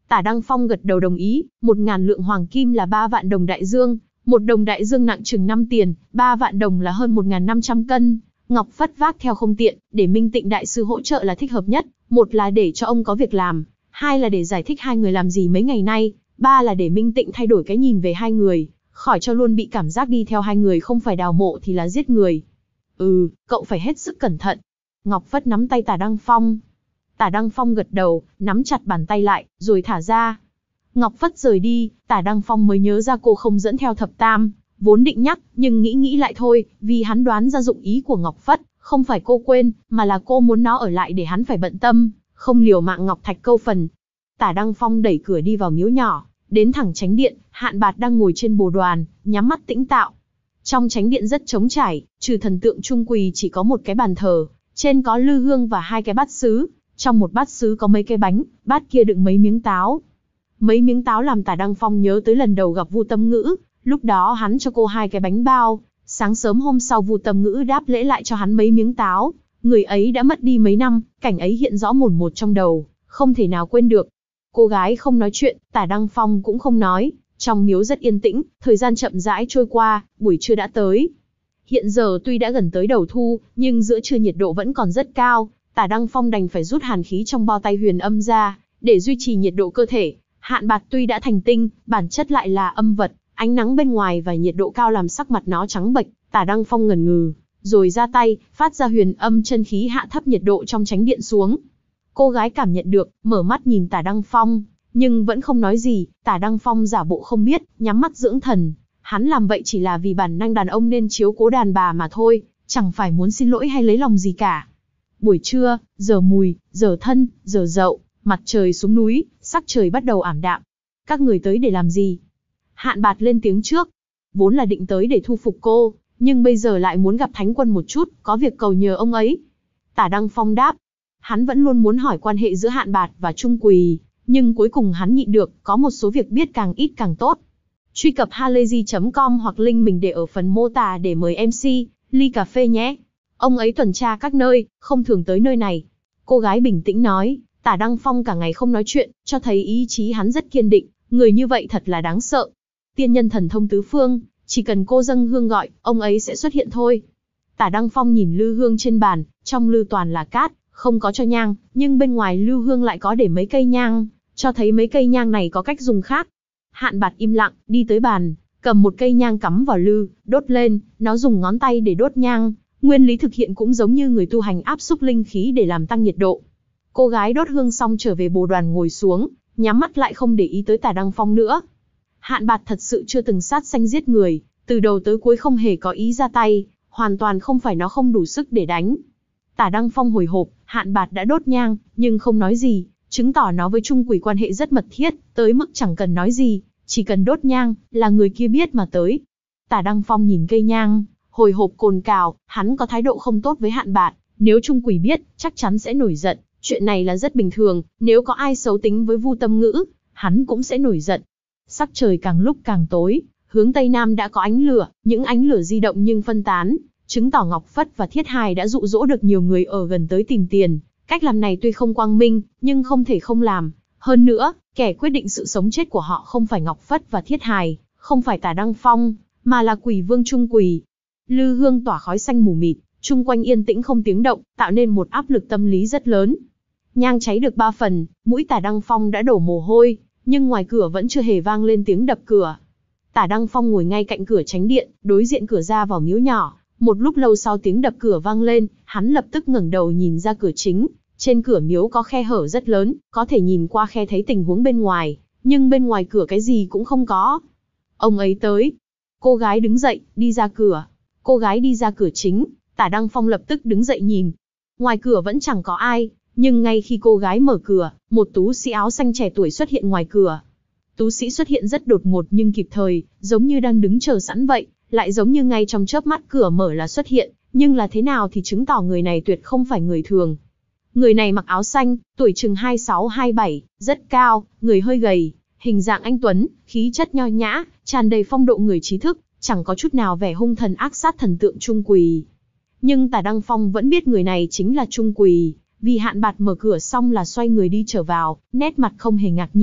Tả Đăng Phong gật đầu đồng ý, một ngàn lượng hoàng kim là ba vạn đồng đại dương, một đồng đại dương nặng chừng năm tiền, ba vạn đồng là hơn một nghìn năm trăm cân. Ngọc Phất vác theo không tiện, để Minh Tịnh đại sư hỗ trợ là thích hợp nhất, một là để cho ông có việc làm, hai là để giải thích hai người làm gì mấy ngày nay, ba là để Minh Tịnh thay đổi cái nhìn về hai người, khỏi cho luôn bị cảm giác đi theo hai người không phải đào mộ thì là giết người. Ừ, cậu phải hết sức cẩn thận. Ngọc Phất nắm tay Tả Đăng Phong. Tả Đăng Phong gật đầu, nắm chặt bàn tay lại, rồi thả ra. Ngọc Phất rời đi, Tả Đăng Phong mới nhớ ra cô không dẫn theo thập tam, vốn định nhắc, nhưng nghĩ nghĩ lại thôi, vì hắn đoán ra dụng ý của Ngọc Phất, không phải cô quên, mà là cô muốn nó ở lại để hắn phải bận tâm, không liều mạng ngọc thạch câu phần. Tả Đăng Phong đẩy cửa đi vào miếu nhỏ, đến thẳng chánh điện, Hạn Bạt đang ngồi trên bồ đoàn, nhắm mắt tĩnh tạo. Trong chánh điện rất trống trải, trừ thần tượng Trung Quỳ chỉ có một cái bàn thờ, trên có lư hương và hai cái bát sứ, trong một bát sứ có mấy cái bánh, bát kia đựng mấy miếng táo. Mấy miếng táo làm Tả Đăng Phong nhớ tới lần đầu gặp Vu Tâm Ngữ, lúc đó hắn cho cô hai cái bánh bao, sáng sớm hôm sau Vu Tâm Ngữ đáp lễ lại cho hắn mấy miếng táo, người ấy đã mất đi mấy năm, cảnh ấy hiện rõ mồn một trong đầu, không thể nào quên được. Cô gái không nói chuyện, Tả Đăng Phong cũng không nói, trong miếu rất yên tĩnh, thời gian chậm rãi trôi qua, buổi trưa đã tới. Hiện giờ tuy đã gần tới đầu thu, nhưng giữa trưa nhiệt độ vẫn còn rất cao, Tả Đăng Phong đành phải rút hàn khí trong bao tay huyền âm ra, để duy trì nhiệt độ cơ thể. Hạn Bạt tuy đã thành tinh, bản chất lại là âm vật, ánh nắng bên ngoài và nhiệt độ cao làm sắc mặt nó trắng bệch. Tả Đăng Phong ngần ngừ, rồi ra tay, phát ra huyền âm chân khí hạ thấp nhiệt độ trong chánh điện xuống. Cô gái cảm nhận được, mở mắt nhìn Tả Đăng Phong, nhưng vẫn không nói gì. Tả Đăng Phong giả bộ không biết, nhắm mắt dưỡng thần. Hắn làm vậy chỉ là vì bản năng đàn ông nên chiếu cố đàn bà mà thôi, chẳng phải muốn xin lỗi hay lấy lòng gì cả. Buổi trưa, giờ mùi, giờ thân, giờ dậu, mặt trời xuống núi, sắc trời bắt đầu ảm đạm. Các người tới để làm gì? Hạn Bạt lên tiếng trước. Vốn là định tới để thu phục cô, nhưng bây giờ lại muốn gặp Thánh Quân một chút, có việc cầu nhờ ông ấy. Tả Đăng Phong đáp. Hắn vẫn luôn muốn hỏi quan hệ giữa Hạn Bạt và Trung Quỳ, nhưng cuối cùng hắn nhịn được, có một số việc biết càng ít càng tốt. Truy cập halayzi chấm com hoặc link mình để ở phần mô tả để mời em xê, ly cà phê nhé. Ông ấy tuần tra các nơi, không thường tới nơi này. Cô gái bình tĩnh nói. Tả Đăng Phong cả ngày không nói chuyện, cho thấy ý chí hắn rất kiên định, người như vậy thật là đáng sợ. Tiên nhân thần thông tứ phương, chỉ cần cô dâng hương gọi, ông ấy sẽ xuất hiện thôi. Tả Đăng Phong nhìn lư hương trên bàn, trong lư toàn là cát, không có cho nhang, nhưng bên ngoài lư hương lại có để mấy cây nhang, cho thấy mấy cây nhang này có cách dùng khác. Hạn Bạt im lặng, đi tới bàn, cầm một cây nhang cắm vào lư, đốt lên, nó dùng ngón tay để đốt nhang, nguyên lý thực hiện cũng giống như người tu hành áp xúc linh khí để làm tăng nhiệt độ. Cô gái đốt hương xong trở về bồ đoàn ngồi xuống, nhắm mắt lại không để ý tới Tả Đăng Phong nữa. Hạn Bạt thật sự chưa từng sát sanh giết người, từ đầu tới cuối không hề có ý ra tay, hoàn toàn không phải nó không đủ sức để đánh. Tả Đăng Phong hồi hộp, Hạn Bạt đã đốt nhang, nhưng không nói gì, chứng tỏ nó với Trung Quỳ quan hệ rất mật thiết, tới mức chẳng cần nói gì, chỉ cần đốt nhang, là người kia biết mà tới. Tả Đăng Phong nhìn cây nhang, hồi hộp cồn cào, hắn có thái độ không tốt với Hạn Bạt, nếu Trung Quỳ biết, chắc chắn sẽ nổi giận. Chuyện này là rất bình thường, nếu có ai xấu tính với Vu Tâm Ngữ, hắn cũng sẽ nổi giận. Sắc trời càng lúc càng tối, hướng Tây Nam đã có ánh lửa, những ánh lửa di động nhưng phân tán, chứng tỏ Ngọc Phất và Thiết Hài đã dụ dỗ được nhiều người ở gần tới tìm tiền. Cách làm này tuy không quang minh, nhưng không thể không làm. Hơn nữa, kẻ quyết định sự sống chết của họ không phải Ngọc Phất và Thiết Hài, không phải Tả Đăng Phong, mà là Quỷ Vương Trung Quỳ. Lư hương tỏa khói xanh mù mịt, chung quanh yên tĩnh không tiếng động, tạo nên một áp lực tâm lý rất lớn. Nhang cháy được ba phần, mũi Tả Đăng Phong đã đổ mồ hôi, nhưng ngoài cửa vẫn chưa hề vang lên tiếng đập cửa. Tả Đăng Phong ngồi ngay cạnh cửa chánh điện, đối diện cửa ra vào miếu nhỏ. Một lúc lâu sau tiếng đập cửa vang lên, hắn lập tức ngẩng đầu nhìn ra cửa chính. Trên cửa miếu có khe hở rất lớn, có thể nhìn qua khe thấy tình huống bên ngoài, nhưng bên ngoài cửa cái gì cũng không có. Ông ấy tới. Cô gái đứng dậy, đi ra cửa. Cô gái đi ra cửa chính, Tả Đăng Phong lập tức đứng dậy nhìn. Ngoài cửa vẫn chẳng có ai. Nhưng ngay khi cô gái mở cửa, một tú sĩ áo xanh trẻ tuổi xuất hiện ngoài cửa. Tú sĩ xuất hiện rất đột ngột nhưng kịp thời, giống như đang đứng chờ sẵn vậy, lại giống như ngay trong chớp mắt cửa mở là xuất hiện, nhưng là thế nào thì chứng tỏ người này tuyệt không phải người thường. Người này mặc áo xanh, tuổi chừng hai mươi sáu hai mươi bảy, rất cao, người hơi gầy, hình dạng anh tuấn, khí chất nho nhã, tràn đầy phong độ người trí thức, chẳng có chút nào vẻ hung thần ác sát thần tượng Trung Quỳ. Nhưng Tả Đăng Phong vẫn biết người này chính là Trung Quỳ. Vì Hạn Bạt mở cửa xong là xoay người đi trở vào, nét mặt không hề ngạc nhiên,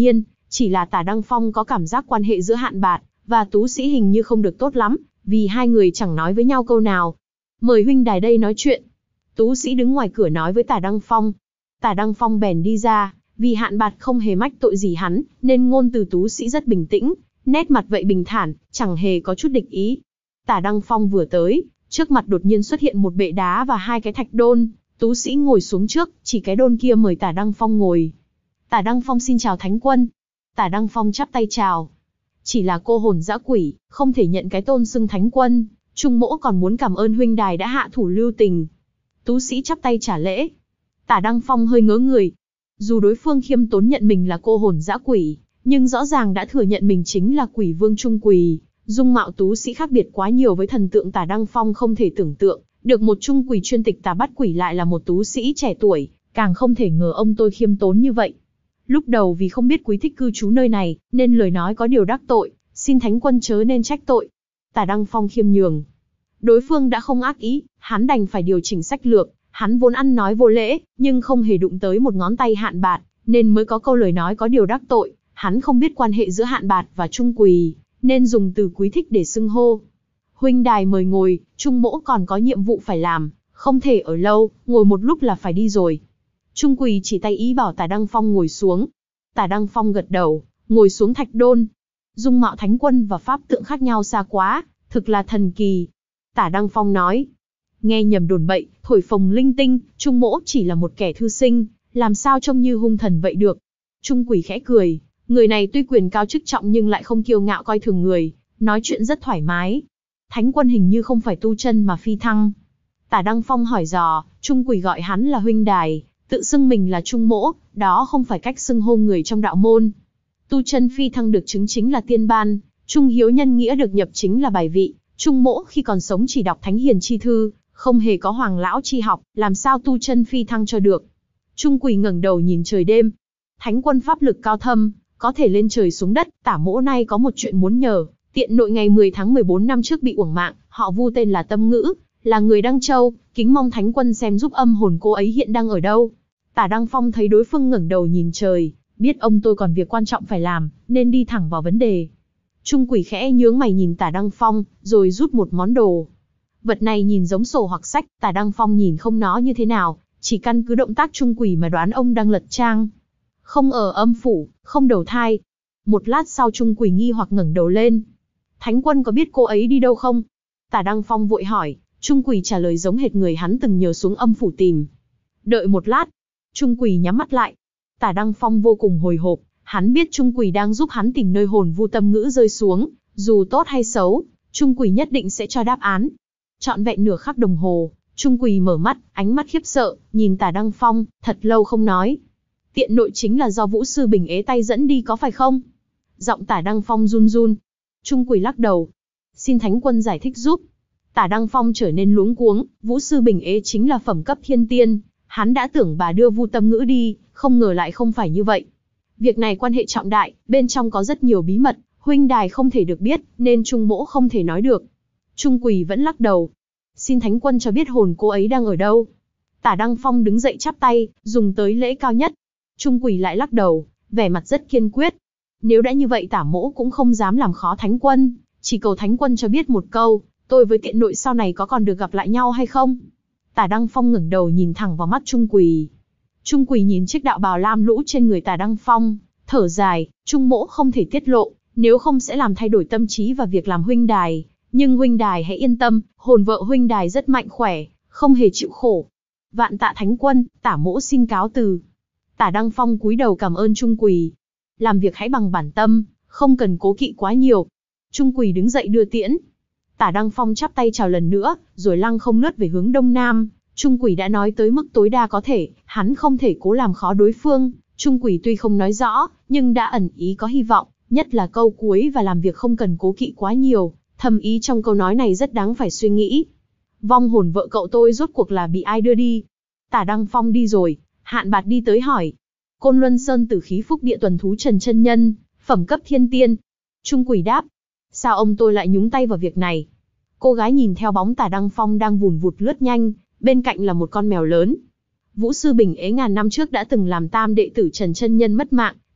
Chỉ là Tả Đăng Phong có cảm giác quan hệ giữa Hạn Bạt và Tú Sĩ hình như không được tốt lắm, vì hai người chẳng nói với nhau câu nào. Mời huynh đài đây nói chuyện. Tú Sĩ đứng ngoài cửa nói với Tả Đăng Phong. Tả Đăng Phong bèn đi ra, vì Hạn Bạt không hề mách tội gì hắn, nên ngôn từ Tú Sĩ rất bình tĩnh, nét mặt vậy bình thản, chẳng hề có chút địch ý. Tả Đăng Phong vừa tới, trước mặt đột nhiên xuất hiện một bệ đá và hai cái thạch đôn. Tú Sĩ ngồi xuống trước, chỉ cái đôn kia mời Tả Đăng Phong ngồi. Tả Đăng Phong xin chào Thánh Quân. Tả Đăng Phong chắp tay chào. Chỉ là cô hồn dã quỷ, không thể nhận cái tôn xưng Thánh Quân. Trung Mỗ còn muốn cảm ơn huynh đài đã hạ thủ lưu tình. Tú Sĩ chắp tay trả lễ. Tả Đăng Phong hơi ngớ người. Dù đối phương khiêm tốn nhận mình là cô hồn dã quỷ, nhưng rõ ràng đã thừa nhận mình chính là quỷ vương Trung Quỳ. Dung mạo Tú Sĩ khác biệt quá nhiều với thần tượng Tả Đăng Phong không thể tưởng tượng, được một Trung Quỳ chuyên tịch tà bắt quỷ lại là một Tú Sĩ trẻ tuổi, càng không thể ngờ ông tôi khiêm tốn như vậy. Lúc đầu vì không biết quý thích cư trú nơi này, nên lời nói có điều đắc tội, xin Thánh Quân chớ nên trách tội. Tả Đăng Phong khiêm nhường. Đối phương đã không ác ý, hắn đành phải điều chỉnh sách lược, hắn vốn ăn nói vô lễ, nhưng không hề đụng tới một ngón tay Hạn Bạt, nên mới có câu lời nói có điều đắc tội. Hắn không biết quan hệ giữa Hạn Bạt và Trung Quỳ, nên dùng từ quý thích để xưng hô. Huynh đài mời ngồi, Trung Mỗ còn có nhiệm vụ phải làm, không thể ở lâu, ngồi một lúc là phải đi rồi. Trung Quỳ chỉ tay ý bảo Tả Đăng Phong ngồi xuống. Tả Đăng Phong gật đầu, ngồi xuống thạch đôn. Dung mạo Thánh Quân và pháp tượng khác nhau xa quá, thực là thần kỳ. Tả Đăng Phong nói, nghe nhầm đồn bậy, thổi phồng linh tinh, Trung Mỗ chỉ là một kẻ thư sinh, làm sao trông như hung thần vậy được. Trung Quỳ khẽ cười, người này tuy quyền cao chức trọng nhưng lại không kiêu ngạo coi thường người, nói chuyện rất thoải mái. Thánh Quân hình như không phải tu chân mà phi thăng. Tả Đăng Phong hỏi dò, Trung Quỳ gọi hắn là huynh đài, tự xưng mình là Trung Mỗ, đó không phải cách xưng hô người trong đạo môn. Tu chân phi thăng được chứng chính là tiên ban, Trung Hiếu nhân nghĩa được nhập chính là bài vị. Trung Mỗ khi còn sống chỉ đọc thánh hiền chi thư, không hề có hoàng lão chi học, làm sao tu chân phi thăng cho được. Trung Quỳ ngẩng đầu nhìn trời đêm. Thánh Quân pháp lực cao thâm, có thể lên trời xuống đất. Tả Mỗ nay có một chuyện muốn nhờ. Tiện nội ngày mười tháng mười bốn năm trước bị uổng mạng, họ Vu tên là Tâm Ngữ, là người Đăng Châu, kính mong Thánh Quân xem giúp âm hồn cô ấy hiện đang ở đâu. Tả Đăng Phong thấy đối phương ngẩng đầu nhìn trời, biết ông tôi còn việc quan trọng phải làm, nên đi thẳng vào vấn đề. Trung Quỳ khẽ nhướng mày nhìn Tả Đăng Phong, rồi rút một món đồ. Vật này nhìn giống sổ hoặc sách, Tả Đăng Phong nhìn không nó như thế nào, chỉ căn cứ động tác Trung Quỳ mà đoán ông đang lật trang. Không ở âm phủ, không đầu thai. Một lát sau Trung Quỳ nghi hoặc ngẩng đầu lên. Thánh Quân có biết cô ấy đi đâu không? Tả Đăng Phong vội hỏi, Trung Quỳ trả lời giống hệt người hắn từng nhờ xuống âm phủ tìm. Đợi một lát. Trung Quỳ nhắm mắt lại. Tả Đăng Phong vô cùng hồi hộp, hắn biết Trung Quỳ đang giúp hắn tìm nơi hồn Vu Tâm Ngữ rơi xuống, dù tốt hay xấu, Trung Quỳ nhất định sẽ cho đáp án. Trọn vẹn nửa khắc đồng hồ, Trung Quỳ mở mắt, ánh mắt khiếp sợ, nhìn Tả Đăng Phong, thật lâu không nói. Tiện nội chính là do Vũ Sư Bình ế tay dẫn đi có phải không? Giọng Tả Đăng Phong run run. Trung Quỳ lắc đầu. Xin Thánh Quân giải thích giúp. Tả Đăng Phong trở nên luống cuống, Vũ Sư Bình ế chính là phẩm cấp thiên tiên. Hắn đã tưởng bà đưa Vu Tâm Ngữ đi, không ngờ lại không phải như vậy. Việc này quan hệ trọng đại, bên trong có rất nhiều bí mật, huynh đài không thể được biết, nên Trung Mỗ không thể nói được. Trung Quỳ vẫn lắc đầu. Xin Thánh Quân cho biết hồn cô ấy đang ở đâu. Tả Đăng Phong đứng dậy chắp tay, dùng tới lễ cao nhất. Trung Quỳ lại lắc đầu, vẻ mặt rất kiên quyết. Nếu đã như vậy Tả Mỗ cũng không dám làm khó Thánh Quân, chỉ cầu Thánh Quân cho biết một câu, tôi với tiện nội sau này có còn được gặp lại nhau hay không? Tả Đăng Phong ngẩng đầu nhìn thẳng vào mắt Trung Quỳ. Trung Quỳ nhìn chiếc đạo bào lam lũ trên người Tả Đăng Phong, thở dài, Trung Mỗ không thể tiết lộ, nếu không sẽ làm thay đổi tâm trí và việc làm huynh đài. Nhưng huynh đài hãy yên tâm, hồn vợ huynh đài rất mạnh khỏe, không hề chịu khổ. Vạn tạ Thánh Quân, Tả Mỗ xin cáo từ. Tả Đăng Phong cúi đầu cảm ơn Trung Quỳ. Làm việc hãy bằng bản tâm, không cần cố kỵ quá nhiều. Trung Quỳ đứng dậy đưa tiễn. Tả Đăng Phong chắp tay chào lần nữa, rồi lăng không lướt về hướng đông nam. Trung Quỳ đã nói tới mức tối đa có thể, hắn không thể cố làm khó đối phương. Trung Quỳ tuy không nói rõ, nhưng đã ẩn ý có hy vọng, nhất là câu cuối và làm việc không cần cố kỵ quá nhiều. Thầm ý trong câu nói này rất đáng phải suy nghĩ. Vong hồn vợ cậu tôi rốt cuộc là bị ai đưa đi? Tả Đăng Phong đi rồi, Hạn Bạt đi tới hỏi. Côn Luân Sơn Tử Khí Phúc Địa tuần thú Trần chân nhân, phẩm cấp thiên tiên. Trung Quỳ đáp. Sao ông tôi lại nhúng tay vào việc này? Cô gái nhìn theo bóng Tả Đăng Phong đang vùn vụt lướt nhanh, bên cạnh là một con mèo lớn. Vũ Sư Bình ế ngàn năm trước đã từng làm tam đệ tử Trần chân nhân mất mạng,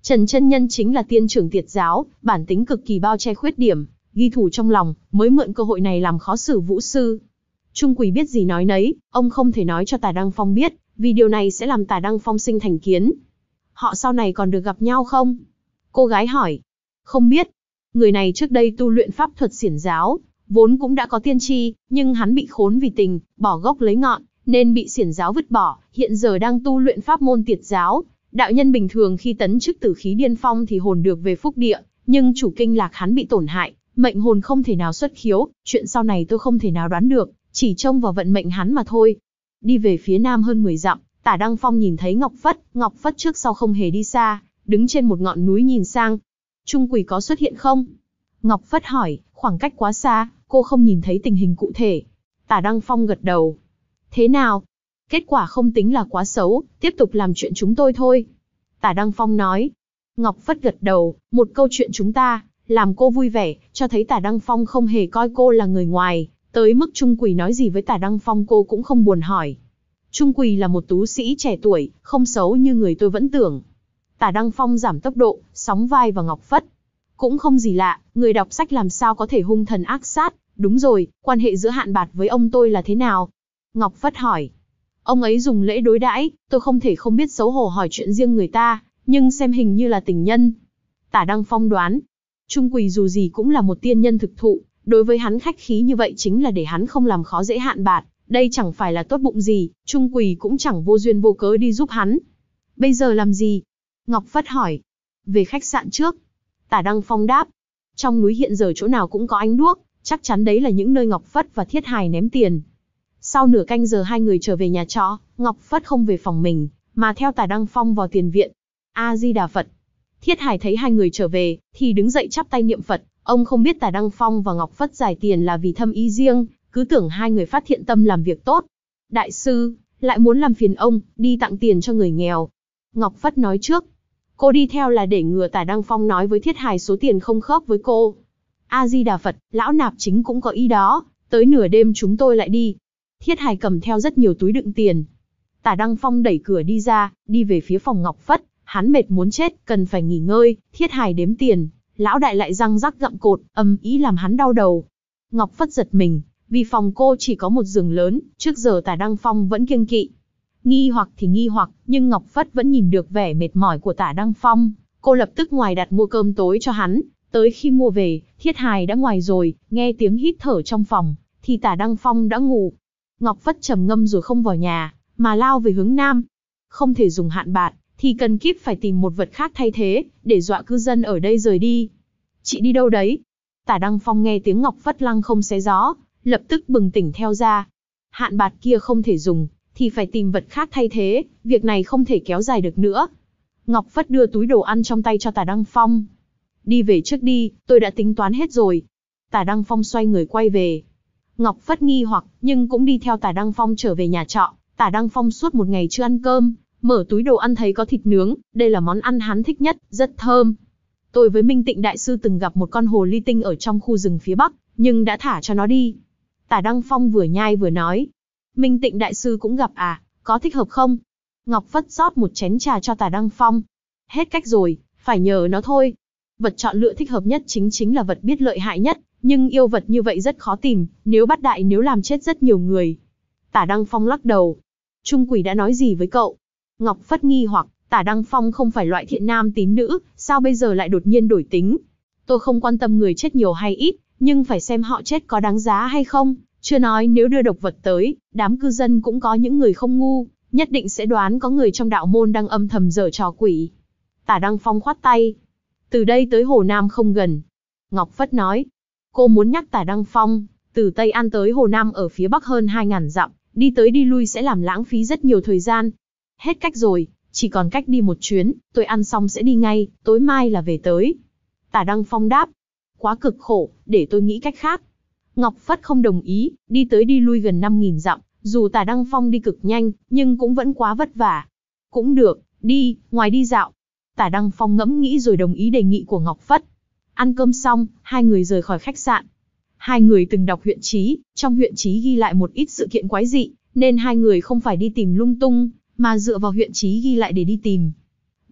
Trần chân nhân chính là tiên trưởng Tiệt giáo, bản tính cực kỳ bao che khuyết điểm, ghi thù trong lòng, mới mượn cơ hội này làm khó xử Vũ sư. Trung Quỳ biết gì nói nấy, ông không thể nói cho Tả Đăng Phong biết, vì điều này sẽ làm Tả Đăng Phong sinh thành kiến. Họ sau này còn được gặp nhau không? Cô gái hỏi. Không biết. Người này trước đây tu luyện pháp thuật xiển giáo, vốn cũng đã có tiên tri, nhưng hắn bị khốn vì tình, bỏ gốc lấy ngọn, nên bị xiển giáo vứt bỏ, hiện giờ đang tu luyện pháp môn Tiệt giáo. Đạo nhân bình thường khi tấn chức tử khí điên phong thì hồn được về phúc địa, nhưng chủ kinh lạc hắn bị tổn hại, mệnh hồn không thể nào xuất khiếu, chuyện sau này tôi không thể nào đoán được, chỉ trông vào vận mệnh hắn mà thôi. Đi về phía nam hơn mười dặm, Tả Đăng Phong nhìn thấy Ngọc Phất, Ngọc Phất trước sau không hề đi xa, đứng trên một ngọn núi nhìn sang. Trung Quỳ có xuất hiện không? Ngọc Phất hỏi, khoảng cách quá xa, cô không nhìn thấy tình hình cụ thể. Tả Đăng Phong gật đầu. Thế nào? Kết quả không tính là quá xấu, tiếp tục làm chuyện chúng tôi thôi. Tả Đăng Phong nói. Ngọc Phất gật đầu, một câu chuyện chúng ta, làm cô vui vẻ, cho thấy Tả Đăng Phong không hề coi cô là người ngoài, tới mức Trung Quỳ nói gì với Tả Đăng Phong cô cũng không buồn hỏi. Trung Quỳ là một tú sĩ trẻ tuổi, không xấu như người tôi vẫn tưởng. Tả Đăng Phong giảm tốc độ, sóng vai vào Ngọc Phất. Cũng không gì lạ, người đọc sách làm sao có thể hung thần ác sát. Đúng rồi, quan hệ giữa Hạn Bạt với ông tôi là thế nào? Ngọc Phất hỏi. Ông ấy dùng lễ đối đãi, tôi không thể không biết xấu hổ hỏi chuyện riêng người ta, nhưng xem hình như là tình nhân. Tả Đăng Phong đoán. Trung Quỳ dù gì cũng là một tiên nhân thực thụ, đối với hắn khách khí như vậy chính là để hắn không làm khó dễ Hạn Bạt. Đây chẳng phải là tốt bụng gì, Trung Quỳ cũng chẳng vô duyên vô cớ đi giúp hắn. Bây giờ làm gì? Ngọc Phất hỏi. Về khách sạn trước. Tả Đăng Phong đáp. Trong núi hiện giờ chỗ nào cũng có ánh đuốc, chắc chắn đấy là những nơi Ngọc Phất và Thiết Hài ném tiền. Sau nửa canh giờ hai người trở về nhà trọ, Ngọc Phất không về phòng mình, mà theo Tả Đăng Phong vào tiền viện. A-di-đà Phật. Thiết Hài thấy hai người trở về, thì đứng dậy chắp tay niệm Phật. Ông không biết Tả Đăng Phong và Ngọc Phất giải tiền là vì thâm ý riêng, cứ tưởng hai người phát thiện tâm làm việc tốt. Đại sư, lại muốn làm phiền ông, đi tặng tiền cho người nghèo. Ngọc Phất nói trước. Cô đi theo là để ngừa Tả Đăng Phong nói với Thiết Hài số tiền không khớp với cô. A-di-đà Phật, lão nạp chính cũng có ý đó, tới nửa đêm chúng tôi lại đi. Thiết Hài cầm theo rất nhiều túi đựng tiền. Tả Đăng Phong đẩy cửa đi ra, đi về phía phòng Ngọc Phất, hắn mệt muốn chết, cần phải nghỉ ngơi. Thiết Hài đếm tiền, lão đại lại răng rắc gặm cột, âm ý làm hắn đau đầu. Ngọc Phất giật mình, vì phòng cô chỉ có một giường lớn, trước giờ Tả Đăng Phong vẫn kiêng kỵ. Nghi hoặc thì nghi hoặc, nhưng Ngọc Phất vẫn nhìn được vẻ mệt mỏi của Tả Đăng Phong. Cô lập tức ngoài đặt mua cơm tối cho hắn, tới khi mua về, Thiết Hài đã ngoài rồi, nghe tiếng hít thở trong phòng, thì Tả Đăng Phong đã ngủ. Ngọc Phất trầm ngâm rồi không vào nhà, mà lao về hướng nam. Không thể dùng Hạn Bạt, thì cần kíp phải tìm một vật khác thay thế, để dọa cư dân ở đây rời đi. Chị đi đâu đấy? Tả Đăng Phong nghe tiếng Ngọc Phất lăng không xé gió, lập tức bừng tỉnh theo ra. Hạn Bạt kia không thể dùng, thì phải tìm vật khác thay thế, việc này không thể kéo dài được nữa. Ngọc Phất đưa túi đồ ăn trong tay cho Tả Đăng Phong. Đi về trước đi, tôi đã tính toán hết rồi. Tả Đăng Phong xoay người quay về. Ngọc Phất nghi hoặc, nhưng cũng đi theo Tả Đăng Phong trở về nhà trọ. Tả Đăng Phong suốt một ngày chưa ăn cơm, mở túi đồ ăn thấy có thịt nướng, đây là món ăn hắn thích nhất, rất thơm. Tôi với Minh Tịnh Đại Sư từng gặp một con hồ ly tinh ở trong khu rừng phía Bắc, nhưng đã thả cho nó đi. Tả Đăng Phong vừa nhai vừa nói. Minh Tịnh Đại Sư cũng gặp à, có thích hợp không? Ngọc Phất rót một chén trà cho Tả Đăng Phong. Hết cách rồi, phải nhờ nó thôi. Vật chọn lựa thích hợp nhất chính chính là vật biết lợi hại nhất, nhưng yêu vật như vậy rất khó tìm, nếu bắt đại nếu làm chết rất nhiều người. Tả Đăng Phong lắc đầu. Trung Quỳ đã nói gì với cậu? Ngọc Phất nghi hoặc, Tả Đăng Phong không phải loại thiện nam tín nữ, sao bây giờ lại đột nhiên đổi tính? Tôi không quan tâm người chết nhiều hay ít, nhưng phải xem họ chết có đáng giá hay không. Chưa nói nếu đưa độc vật tới, đám cư dân cũng có những người không ngu, nhất định sẽ đoán có người trong đạo môn đang âm thầm giở trò quỷ. Tả Đăng Phong khoát tay. Từ đây tới Hồ Nam không gần. Ngọc Phất nói. Cô muốn nhắc Tả Đăng Phong, từ Tây An tới Hồ Nam ở phía Bắc hơn hai ngàn dặm, đi tới đi lui sẽ làm lãng phí rất nhiều thời gian. Hết cách rồi, chỉ còn cách đi một chuyến, tôi ăn xong sẽ đi ngay, tối mai là về tới. Tả Đăng Phong đáp. Quá cực khổ, để tôi nghĩ cách khác. Ngọc Phất không đồng ý, đi tới đi lui gần năm nghìn dặm, dù Tả Đăng Phong đi cực nhanh, nhưng cũng vẫn quá vất vả. Cũng được, đi, ngoài đi dạo. Tả Đăng Phong ngẫm nghĩ rồi đồng ý đề nghị của Ngọc Phất. Ăn cơm xong, hai người rời khỏi khách sạn. Hai người từng đọc huyện chí, trong huyện chí ghi lại một ít sự kiện quái dị, nên hai người không phải đi tìm lung tung, mà dựa vào huyện chí ghi lại để đi tìm.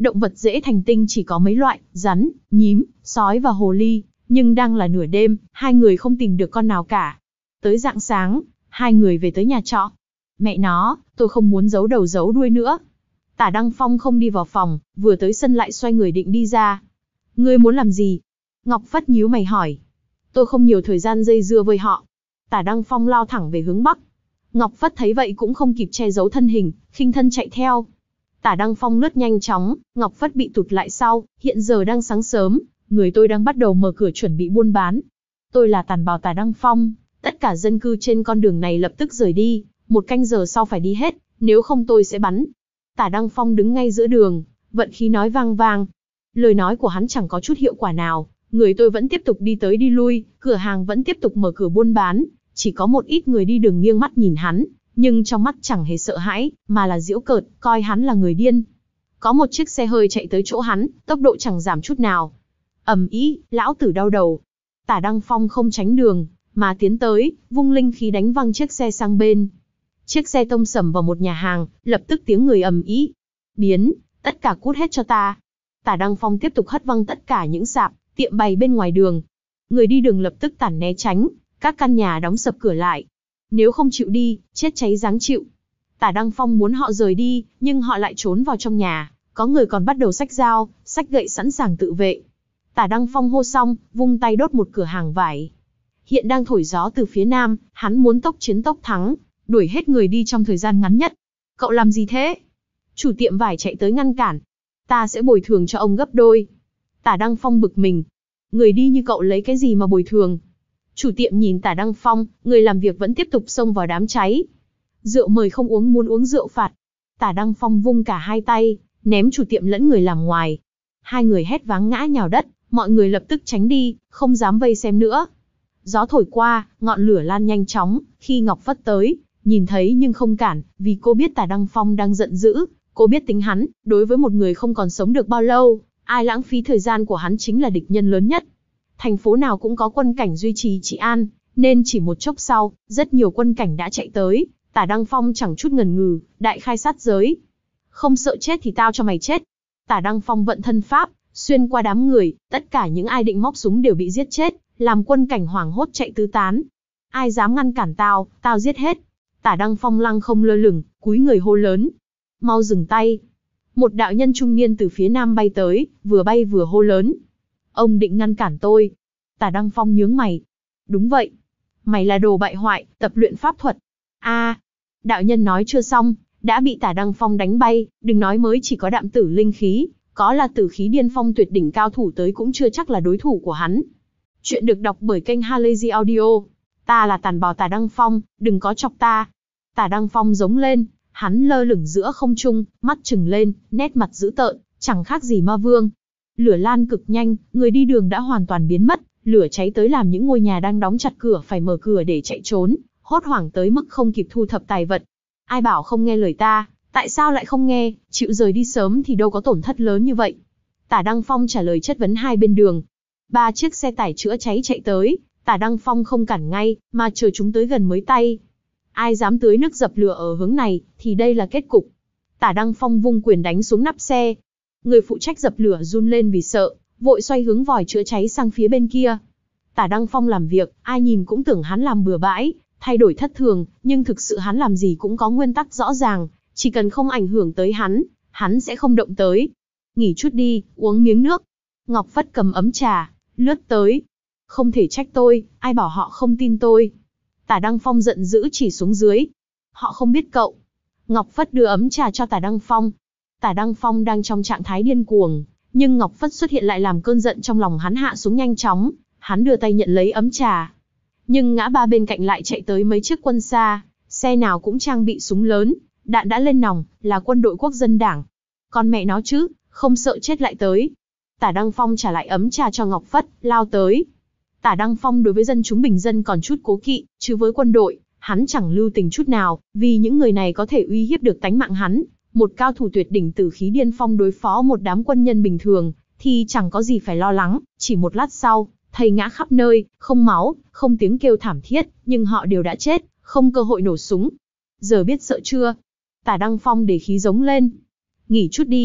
Động vật dễ thành tinh chỉ có mấy loại, rắn, nhím, sói và hồ ly, nhưng đang là nửa đêm, hai người không tìm được con nào cả. Tới rạng sáng, hai người về tới nhà trọ. Mẹ nó, tôi không muốn giấu đầu giấu đuôi nữa. Tả Đăng Phong không đi vào phòng, vừa tới sân lại xoay người định đi ra. Ngươi muốn làm gì? Ngọc Phất nhíu mày hỏi. Tôi không nhiều thời gian dây dưa với họ. Tả Đăng Phong lao thẳng về hướng bắc. Ngọc Phất thấy vậy cũng không kịp che giấu thân hình, khinh thân chạy theo. Tả Đăng Phong lướt nhanh chóng, Ngọc Phất bị tụt lại sau, hiện giờ đang sáng sớm, người tôi đang bắt đầu mở cửa chuẩn bị buôn bán. Tôi là tàn bào Tả Đăng Phong, tất cả dân cư trên con đường này lập tức rời đi, một canh giờ sau phải đi hết, nếu không tôi sẽ bắn. Tả Đăng Phong đứng ngay giữa đường, vận khí nói vang vang. Lời nói của hắn chẳng có chút hiệu quả nào, người tôi vẫn tiếp tục đi tới đi lui, cửa hàng vẫn tiếp tục mở cửa buôn bán, chỉ có một ít người đi đường nghiêng mắt nhìn hắn, nhưng trong mắt chẳng hề sợ hãi, mà là giễu cợt, coi hắn là người điên. Có một chiếc xe hơi chạy tới chỗ hắn, tốc độ chẳng giảm chút nào. Ầm ĩ, lão tử đau đầu. Tả Đăng Phong không tránh đường, mà tiến tới, vung linh khí đánh văng chiếc xe sang bên. Chiếc xe tông sầm vào một nhà hàng, lập tức tiếng người ầm ĩ. Biến, tất cả cút hết cho ta. Tả Đăng Phong tiếp tục hất văng tất cả những sạp, tiệm bày bên ngoài đường. Người đi đường lập tức tản né tránh, các căn nhà đóng sập cửa lại. Nếu không chịu đi, chết cháy giáng chịu. Tả Đăng Phong muốn họ rời đi, nhưng họ lại trốn vào trong nhà, có người còn bắt đầu xách dao, xách gậy sẵn sàng tự vệ. Tả Đăng Phong hô xong, vung tay đốt một cửa hàng vải. Hiện đang thổi gió từ phía nam, hắn muốn tốc chiến tốc thắng, đuổi hết người đi trong thời gian ngắn nhất. Cậu làm gì thế? Chủ tiệm vải chạy tới ngăn cản. Ta sẽ bồi thường cho ông gấp đôi. Tả Đăng Phong bực mình. Người đi như cậu lấy cái gì mà bồi thường? Chủ tiệm nhìn Tả Đăng Phong, người làm việc vẫn tiếp tục xông vào đám cháy. Rượu mời không uống, muốn uống rượu phạt. Tả Đăng Phong vung cả hai tay, ném chủ tiệm lẫn người làm ngoài. Hai người hét váng ngã nhào đất, mọi người lập tức tránh đi, không dám vây xem nữa. Gió thổi qua, ngọn lửa lan nhanh chóng, khi Ngọc Phất tới, nhìn thấy nhưng không cản, vì cô biết Tả Đăng Phong đang giận dữ, cô biết tính hắn, đối với một người không còn sống được bao lâu, ai lãng phí thời gian của hắn chính là địch nhân lớn nhất. Thành phố nào cũng có quân cảnh duy trì trị an, nên chỉ một chốc sau, rất nhiều quân cảnh đã chạy tới, Tả Đăng Phong chẳng chút ngần ngừ, đại khai sát giới. Không sợ chết thì tao cho mày chết. Tả Đăng Phong vận thân pháp, xuyên qua đám người, tất cả những ai định móc súng đều bị giết chết, làm quân cảnh hoảng hốt chạy tứ tán. Ai dám ngăn cản tao, tao giết hết. Tả Đăng Phong lăng không lơ lửng, cúi người hô lớn. Mau dừng tay. Một đạo nhân trung niên từ phía nam bay tới, vừa bay vừa hô lớn. Ông định ngăn cản tôi. Tả Đăng Phong nhướng mày. Đúng vậy. Mày là đồ bại hoại, tập luyện pháp thuật. A, đạo nhân nói chưa xong, đã bị Tả Đăng Phong đánh bay, đừng nói mới chỉ có đạm tử linh khí, có là tử khí điên phong tuyệt đỉnh cao thủ tới cũng chưa chắc là đối thủ của hắn. Chuyện được đọc bởi kênh Halazy Audio. Ta là tàn bào Tả Đăng Phong, đừng có chọc ta. Tả Đăng Phong giống lên, hắn lơ lửng giữa không trung, mắt trừng lên, nét mặt dữ tợn, chẳng khác gì ma vương. Lửa lan cực nhanh, người đi đường đã hoàn toàn biến mất, lửa cháy tới làm những ngôi nhà đang đóng chặt cửa phải mở cửa để chạy trốn, hốt hoảng tới mức không kịp thu thập tài vật. Ai bảo không nghe lời ta, tại sao lại không nghe, chịu rời đi sớm thì đâu có tổn thất lớn như vậy. Tả Đăng Phong trả lời chất vấn hai bên đường. Ba chiếc xe tải chữa cháy chạy tới, Tả Đăng Phong không cản ngay, mà chờ chúng tới gần mới tay. Ai dám tưới nước dập lửa ở hướng này, thì đây là kết cục. Tả Đăng Phong vung quyền đánh xuống nắp xe. Người phụ trách dập lửa run lên vì sợ, vội xoay hướng vòi chữa cháy sang phía bên kia. Tả Đăng Phong làm việc, ai nhìn cũng tưởng hắn làm bừa bãi, thay đổi thất thường, nhưng thực sự hắn làm gì cũng có nguyên tắc rõ ràng, chỉ cần không ảnh hưởng tới hắn, hắn sẽ không động tới. Nghỉ chút đi, uống miếng nước. Ngọc Phất cầm ấm trà, lướt tới. Không thể trách tôi, ai bảo họ không tin tôi. Tả Đăng Phong giận dữ chỉ xuống dưới. Họ không biết cậu. Ngọc Phất đưa ấm trà cho Tả Đăng Phong. Tả Đăng Phong đang trong trạng thái điên cuồng, nhưng Ngọc Phất xuất hiện lại làm cơn giận trong lòng hắn hạ xuống nhanh chóng. Hắn đưa tay nhận lấy ấm trà. Nhưng ngã ba bên cạnh lại chạy tới mấy chiếc quân xa, xe nào cũng trang bị súng lớn, đạn đã lên nòng, là quân đội quốc dân đảng. Con mẹ nó chứ, không sợ chết lại tới. Tả Đăng Phong trả lại ấm trà cho Ngọc Phất, lao tới. Tả Đăng Phong đối với dân chúng bình dân còn chút cố kỵ, chứ với quân đội, hắn chẳng lưu tình chút nào, vì những người này có thể uy hiếp được tánh mạng hắn. Một cao thủ tuyệt đỉnh tử khí điên phong đối phó một đám quân nhân bình thường, thì chẳng có gì phải lo lắng. Chỉ một lát sau, thây ngã khắp nơi, không máu, không tiếng kêu thảm thiết, nhưng họ đều đã chết, không cơ hội nổ súng. Giờ biết sợ chưa? Tả Đăng Phong để khí giống lên. Nghỉ chút đi.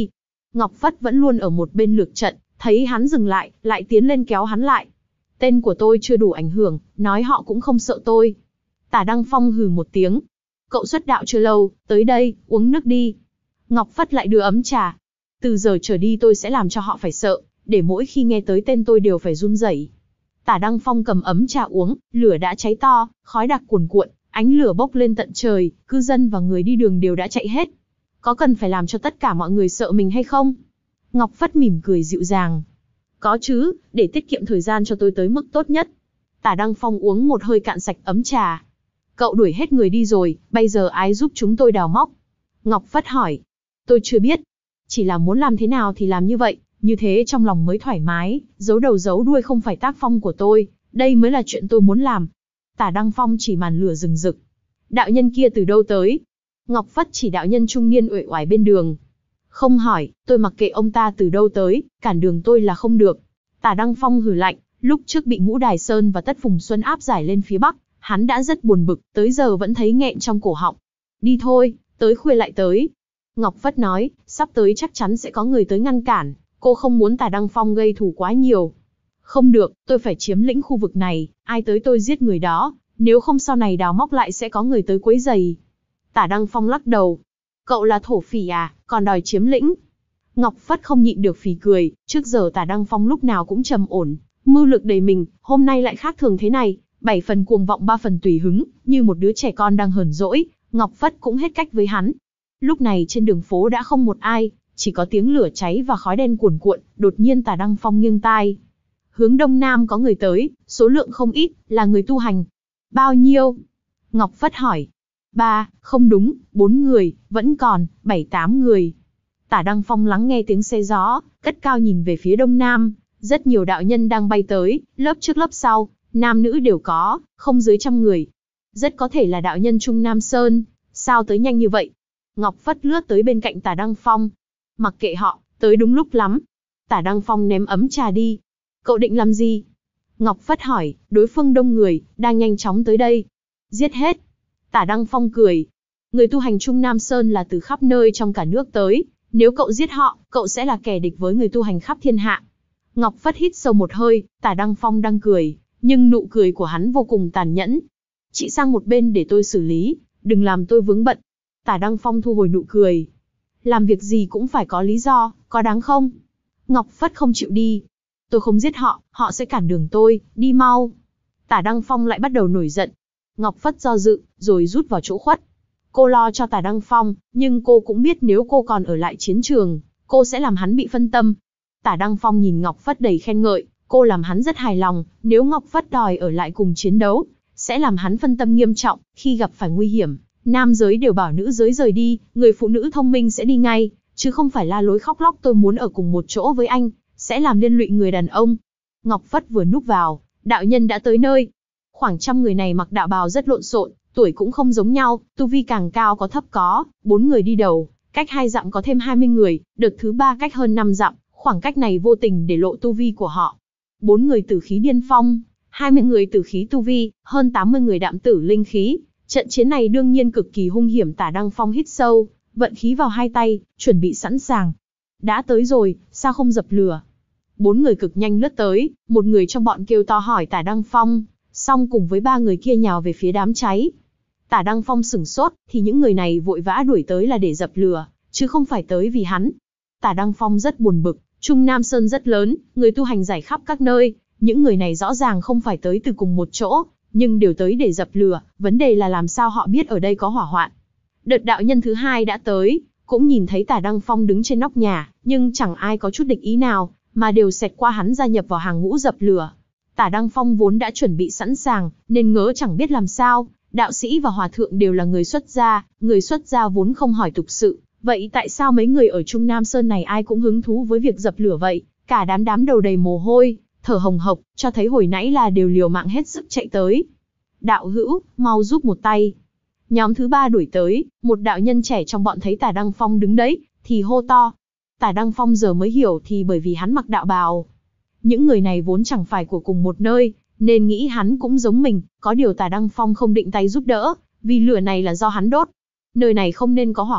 Ngọc Phất vẫn luôn ở một bên lược trận, thấy hắn dừng lại, lại tiến lên kéo hắn lại. Tên của tôi chưa đủ ảnh hưởng, nói họ cũng không sợ tôi. Tả Đăng Phong hừ một tiếng. Cậu xuất đạo chưa lâu, tới đây, uống nước đi. Ngọc Phất lại đưa ấm trà. Từ giờ trở đi tôi sẽ làm cho họ phải sợ, để mỗi khi nghe tới tên tôi đều phải run rẩy. Tả Đăng Phong cầm ấm trà uống, lửa đã cháy to, khói đặc cuồn cuộn, ánh lửa bốc lên tận trời, cư dân và người đi đường đều đã chạy hết. Có cần phải làm cho tất cả mọi người sợ mình hay không? Ngọc Phất mỉm cười dịu dàng. Có chứ, để tiết kiệm thời gian cho tôi tới mức tốt nhất. Tả Đăng Phong uống một hơi cạn sạch ấm trà. Cậu đuổi hết người đi rồi, bây giờ ai giúp chúng tôi đào móc? Ngọc Phất hỏi. Tôi chưa biết. Chỉ là muốn làm thế nào thì làm như vậy, như thế trong lòng mới thoải mái, giấu đầu giấu đuôi không phải tác phong của tôi, đây mới là chuyện tôi muốn làm. Tả Đăng Phong chỉ màn lửa rừng rực. Đạo nhân kia từ đâu tới? Ngọc Phất chỉ đạo nhân trung niên uể oải bên đường. Không hỏi, tôi mặc kệ ông ta từ đâu tới, cản đường tôi là không được. Tả Đăng Phong hừ lạnh, lúc trước bị Ngũ Đài Sơn và Tất Phùng Xuân áp giải lên phía Bắc, hắn đã rất buồn bực, tới giờ vẫn thấy nghẹn trong cổ họng. Đi thôi, tới khuya lại tới. Ngọc Phất nói, sắp tới chắc chắn sẽ có người tới ngăn cản, cô không muốn Tả Đăng Phong gây thù quá nhiều. Không được, tôi phải chiếm lĩnh khu vực này, ai tới tôi giết người đó, nếu không sau này đào móc lại sẽ có người tới quấy rầy. Tả Đăng Phong lắc đầu. Cậu là thổ phỉ à, còn đòi chiếm lĩnh? Ngọc Phất không nhịn được phì cười, trước giờ Tả Đăng Phong lúc nào cũng trầm ổn, mưu lược đầy mình, hôm nay lại khác thường thế này, bảy phần cuồng vọng ba phần tùy hứng, như một đứa trẻ con đang hờn dỗi, Ngọc Phất cũng hết cách với hắn. Lúc này trên đường phố đã không một ai, chỉ có tiếng lửa cháy và khói đen cuồn cuộn, đột nhiên Tả Đăng Phong nghiêng tai. Hướng đông nam có người tới, số lượng không ít, là người tu hành. Bao nhiêu? Ngọc Phất hỏi. Ba, không đúng, bốn người, vẫn còn, bảy tám người. Tả Đăng Phong lắng nghe tiếng xe gió, cất cao nhìn về phía đông nam, rất nhiều đạo nhân đang bay tới, lớp trước lớp sau, nam nữ đều có, không dưới trăm người. Rất có thể là đạo nhân Trung Nam Sơn, sao tới nhanh như vậy? Ngọc Phất lướt tới bên cạnh Tả Đăng Phong. Mặc kệ họ, tới đúng lúc lắm. Tả Đăng Phong ném ấm trà đi. Cậu định làm gì? Ngọc Phất hỏi, đối phương đông người, đang nhanh chóng tới đây. Giết hết. Tả Đăng Phong cười. Người tu hành Trung Nam Sơn là từ khắp nơi trong cả nước tới, nếu cậu giết họ, cậu sẽ là kẻ địch với người tu hành khắp thiên hạ. Ngọc Phất hít sâu một hơi, Tả Đăng Phong đang cười, nhưng nụ cười của hắn vô cùng tàn nhẫn. Chị sang một bên để tôi xử lý, đừng làm tôi vướng bận. Tả Đăng Phong thu hồi nụ cười. Làm việc gì cũng phải có lý do, có đáng không? Ngọc Phất không chịu đi. Tôi không giết họ, họ sẽ cản đường tôi, đi mau. Tả Đăng Phong lại bắt đầu nổi giận. Ngọc Phất do dự, rồi rút vào chỗ khuất. Cô lo cho Tả Đăng Phong, nhưng cô cũng biết nếu cô còn ở lại chiến trường, cô sẽ làm hắn bị phân tâm. Tả Đăng Phong nhìn Ngọc Phất đầy khen ngợi, cô làm hắn rất hài lòng, nếu Ngọc Phất đòi ở lại cùng chiến đấu, sẽ làm hắn phân tâm nghiêm trọng, khi gặp phải nguy hiểm, nam giới đều bảo nữ giới rời đi, người phụ nữ thông minh sẽ đi ngay, chứ không phải la lối khóc lóc tôi muốn ở cùng một chỗ với anh, sẽ làm liên lụy người đàn ông. Ngọc Phất vừa núp vào, đạo nhân đã tới nơi. Khoảng trăm người này mặc đạo bào rất lộn xộn, tuổi cũng không giống nhau, tu vi càng cao có thấp có, bốn người đi đầu, cách hai dặm có thêm hai mươi người, đợt thứ ba cách hơn năm dặm, khoảng cách này vô tình để lộ tu vi của họ. Bốn người tử khí điên phong, hai mươi người tử khí tu vi, hơn tám mươi người đạm tử linh khí. Trận chiến này đương nhiên cực kỳ hung hiểm. Tả Đăng Phong hít sâu, vận khí vào hai tay, chuẩn bị sẵn sàng. Đã tới rồi, sao không dập lửa? Bốn người cực nhanh lướt tới, một người trong bọn kêu to hỏi Tả Đăng Phong, xong cùng với ba người kia nhào về phía đám cháy. Tả Đăng Phong sửng sốt, thì những người này vội vã đuổi tới là để dập lửa, chứ không phải tới vì hắn. Tả Đăng Phong rất buồn bực, Trung Nam Sơn rất lớn, người tu hành rải khắp các nơi, những người này rõ ràng không phải tới từ cùng một chỗ, nhưng đều tới để dập lửa, vấn đề là làm sao họ biết ở đây có hỏa hoạn. Đợt đạo nhân thứ hai đã tới, cũng nhìn thấy Tả Đăng Phong đứng trên nóc nhà, nhưng chẳng ai có chút địch ý nào, mà đều xẹt qua hắn gia nhập vào hàng ngũ dập lửa. Tả Đăng Phong vốn đã chuẩn bị sẵn sàng, nên ngỡ chẳng biết làm sao, đạo sĩ và hòa thượng đều là người xuất gia, người xuất gia vốn không hỏi tục sự, vậy tại sao mấy người ở Trung Nam Sơn này ai cũng hứng thú với việc dập lửa vậy, cả đám đám đầu đầy mồ hôi, thở hồng hộc, cho thấy hồi nãy là đều liều mạng hết sức chạy tới. Đạo hữu, mau giúp một tay. Nhóm thứ ba đuổi tới, một đạo nhân trẻ trong bọn thấy Tả Đăng Phong đứng đấy, thì hô to. Tả Đăng Phong giờ mới hiểu thì bởi vì hắn mặc đạo bào. Những người này vốn chẳng phải của cùng một nơi, nên nghĩ hắn cũng giống mình, có điều Tả Đăng Phong không định tay giúp đỡ, vì lửa này là do hắn đốt. Nơi này không nên có hỏa hoạn,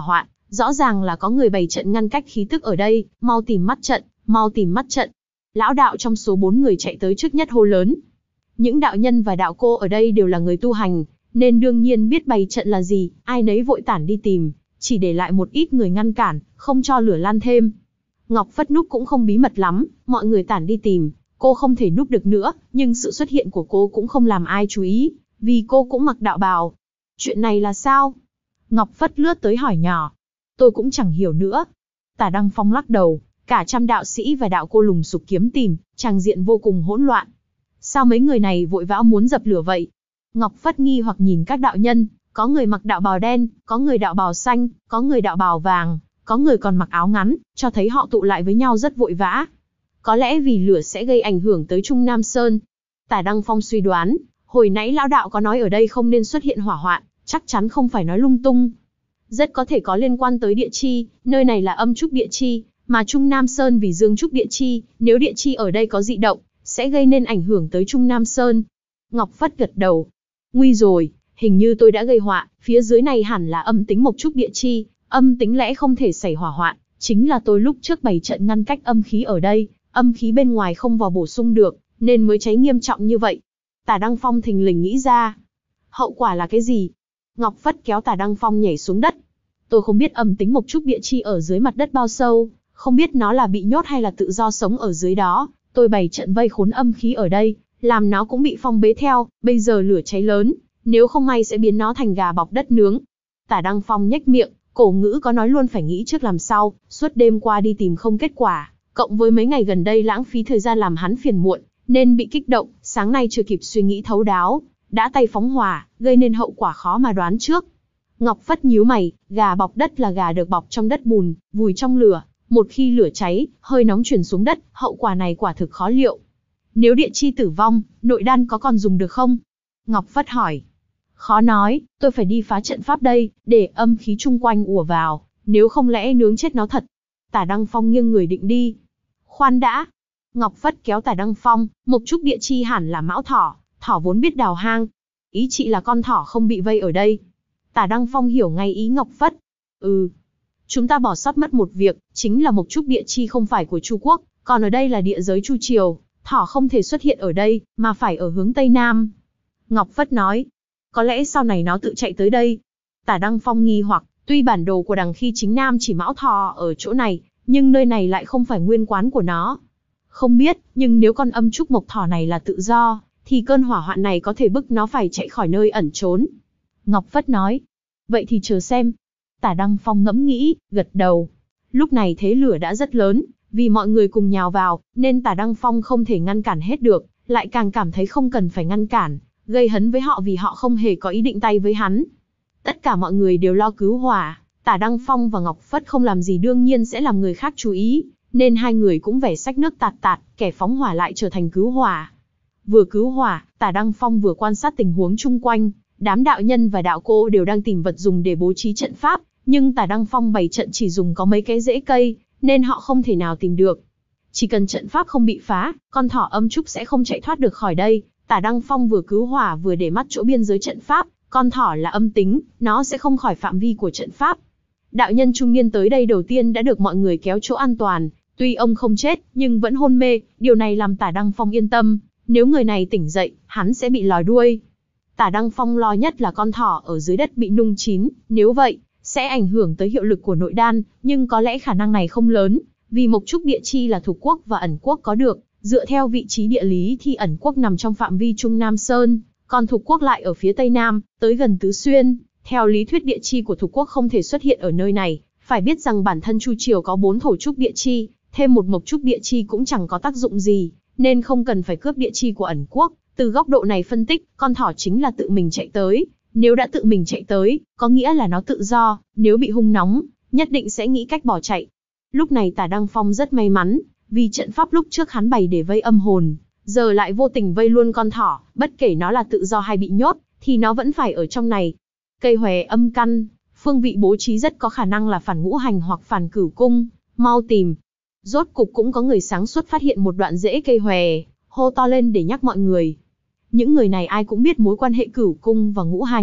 Rõ ràng là có người bày trận ngăn cách khí tức ở đây, mau tìm mắt trận, mau tìm mắt trận. Lão đạo trong số bốn người chạy tới trước nhất hô lớn. Những đạo nhân và đạo cô ở đây đều là người tu hành, nên đương nhiên biết bày trận là gì, ai nấy vội tản đi tìm, chỉ để lại một ít người ngăn cản, không cho lửa lan thêm. Ngọc Phất núp cũng không bí mật lắm, mọi người tản đi tìm, cô không thể núp được nữa, nhưng sự xuất hiện của cô cũng không làm ai chú ý, vì cô cũng mặc đạo bào. Chuyện này là sao? Ngọc Phất lướt tới hỏi nhỏ. Tôi cũng chẳng hiểu nữa. Tả Đăng Phong lắc đầu, cả trăm đạo sĩ và đạo cô lùng sục kiếm tìm, tràng diện vô cùng hỗn loạn. Sao mấy người này vội vã muốn dập lửa vậy? Ngọc Phất nghi hoặc nhìn các đạo nhân, có người mặc đạo bào đen, có người đạo bào xanh, có người đạo bào vàng, có người còn mặc áo ngắn, cho thấy họ tụ lại với nhau rất vội vã. Có lẽ vì lửa sẽ gây ảnh hưởng tới Trung Nam Sơn. Tả Đăng Phong suy đoán, hồi nãy lão đạo có nói ở đây không nên xuất hiện hỏa hoạn, chắc chắn không phải nói lung tung. Rất có thể có liên quan tới địa chi, nơi này là âm trúc địa chi, mà Trung Nam Sơn vì dương trúc địa chi, nếu địa chi ở đây có dị động, sẽ gây nên ảnh hưởng tới Trung Nam Sơn. Ngọc Phất gật đầu. Nguy rồi, hình như tôi đã gây họa, phía dưới này hẳn là âm tính mộc trúc địa chi, âm tính lẽ không thể xảy hỏa hoạn, chính là tôi lúc trước bày trận ngăn cách âm khí ở đây, âm khí bên ngoài không vào bổ sung được, nên mới cháy nghiêm trọng như vậy. Tả Đăng Phong thình lình nghĩ ra. Hậu quả là cái gì? Ngọc Phất kéo Tả Đăng Phong nhảy xuống đất. Tôi không biết âm tính mộc trúc địa chi ở dưới mặt đất bao sâu, không biết nó là bị nhốt hay là tự do sống ở dưới đó. Tôi bày trận vây khốn âm khí ở đây, làm nó cũng bị phong bế theo, bây giờ lửa cháy lớn, nếu không may sẽ biến nó thành gà bọc đất nướng. Tả Đăng Phong nhếch miệng, cổ ngữ có nói luôn phải nghĩ trước làm sau, suốt đêm qua đi tìm không kết quả, cộng với mấy ngày gần đây lãng phí thời gian làm hắn phiền muộn, nên bị kích động, sáng nay chưa kịp suy nghĩ thấu đáo, đã tay phóng hỏa, gây nên hậu quả khó mà đoán trước. Ngọc Phất nhíu mày, gà bọc đất là gà được bọc trong đất bùn, vùi trong lửa, một khi lửa cháy, hơi nóng truyền xuống đất, hậu quả này quả thực khó liệu. Nếu địa chi tử vong, nội đan có còn dùng được không? Ngọc Phất hỏi. Khó nói, tôi phải đi phá trận pháp đây, để âm khí chung quanh ùa vào, nếu không lẽ nướng chết nó thật. Tả Đăng Phong nghiêng người định đi. Khoan đã. Ngọc Phất kéo Tả Đăng Phong, mộc trúc địa chi hẳn là mão thỏ, thỏ vốn biết đào hang. Ý chị là con thỏ không bị vây ở đây. Tả Đăng Phong hiểu ngay ý Ngọc Phất. Ừ. Chúng ta bỏ sót mất một việc, chính là mộc trúc địa chi không phải của Chu Quốc, còn ở đây là địa giới Chu Triều, thỏ không thể xuất hiện ở đây, mà phải ở hướng Tây Nam. Ngọc Phất nói. Có lẽ sau này nó tự chạy tới đây. Tả Đăng Phong nghi hoặc, tuy bản đồ của đằng khi chính Nam chỉ mão thỏ ở chỗ này, nhưng nơi này lại không phải nguyên quán của nó. Không biết, nhưng nếu con âm trúc mộc thỏ này là tự do, thì cơn hỏa hoạn này có thể bức nó phải chạy khỏi nơi ẩn trốn. Ngọc Phất nói. Vậy thì chờ xem. Tả Đăng Phong ngẫm nghĩ, gật đầu. Lúc này thế lửa đã rất lớn, vì mọi người cùng nhào vào, nên Tả Đăng Phong không thể ngăn cản hết được, lại càng cảm thấy không cần phải ngăn cản, gây hấn với họ vì họ không hề có ý định tay với hắn. Tất cả mọi người đều lo cứu hỏa, Tả Đăng Phong và Ngọc Phất không làm gì đương nhiên sẽ làm người khác chú ý, nên hai người cũng vẻ xách nước tạt tạt, kẻ phóng hỏa lại trở thành cứu hỏa. Vừa cứu hỏa, Tả Đăng Phong vừa quan sát tình huống chung quanh, đám đạo nhân và đạo cô đều đang tìm vật dùng để bố trí trận pháp, nhưng Tả Đăng Phong bày trận chỉ dùng có mấy cái rễ cây, nên họ không thể nào tìm được. Chỉ cần trận pháp không bị phá, con thỏ âm trúc sẽ không chạy thoát được khỏi đây. Tả Đăng Phong vừa cứu hỏa vừa để mắt chỗ biên giới trận pháp, con thỏ là âm tính, nó sẽ không khỏi phạm vi của trận pháp. Đạo nhân trung niên tới đây đầu tiên đã được mọi người kéo chỗ an toàn, tuy ông không chết, nhưng vẫn hôn mê, điều này làm Tả Đăng Phong yên tâm, nếu người này tỉnh dậy, hắn sẽ bị lòi đuôi. Tả Đăng Phong lo nhất là con thỏ ở dưới đất bị nung chín, nếu vậy, sẽ ảnh hưởng tới hiệu lực của nội đan, nhưng có lẽ khả năng này không lớn, vì mộc trúc địa chi là thuộc quốc và ẩn quốc có được. Dựa theo vị trí địa lý thì ẩn quốc nằm trong phạm vi Trung Nam Sơn, còn thuộc quốc lại ở phía Tây Nam, tới gần Tứ Xuyên. Theo lý thuyết địa chi của thuộc quốc không thể xuất hiện ở nơi này, phải biết rằng bản thân Chu Triều có bốn thổ trúc địa chi, thêm một mộc trúc địa chi cũng chẳng có tác dụng gì, nên không cần phải cướp địa chi của ẩn quốc. Từ góc độ này phân tích, con thỏ chính là tự mình chạy tới, nếu đã tự mình chạy tới, có nghĩa là nó tự do, nếu bị hung nóng, nhất định sẽ nghĩ cách bỏ chạy. Lúc này Tả Đăng Phong rất may mắn, vì trận pháp lúc trước hắn bày để vây âm hồn, giờ lại vô tình vây luôn con thỏ, bất kể nó là tự do hay bị nhốt, thì nó vẫn phải ở trong này. Cây hòe âm căn, phương vị bố trí rất có khả năng là phản ngũ hành hoặc phản cửu cung, mau tìm. Rốt cục cũng có người sáng suốt phát hiện một đoạn rễ cây hòe, hô to lên để nhắc mọi người. Những người này ai cũng biết mối quan hệ cửu cung và ngũ hành,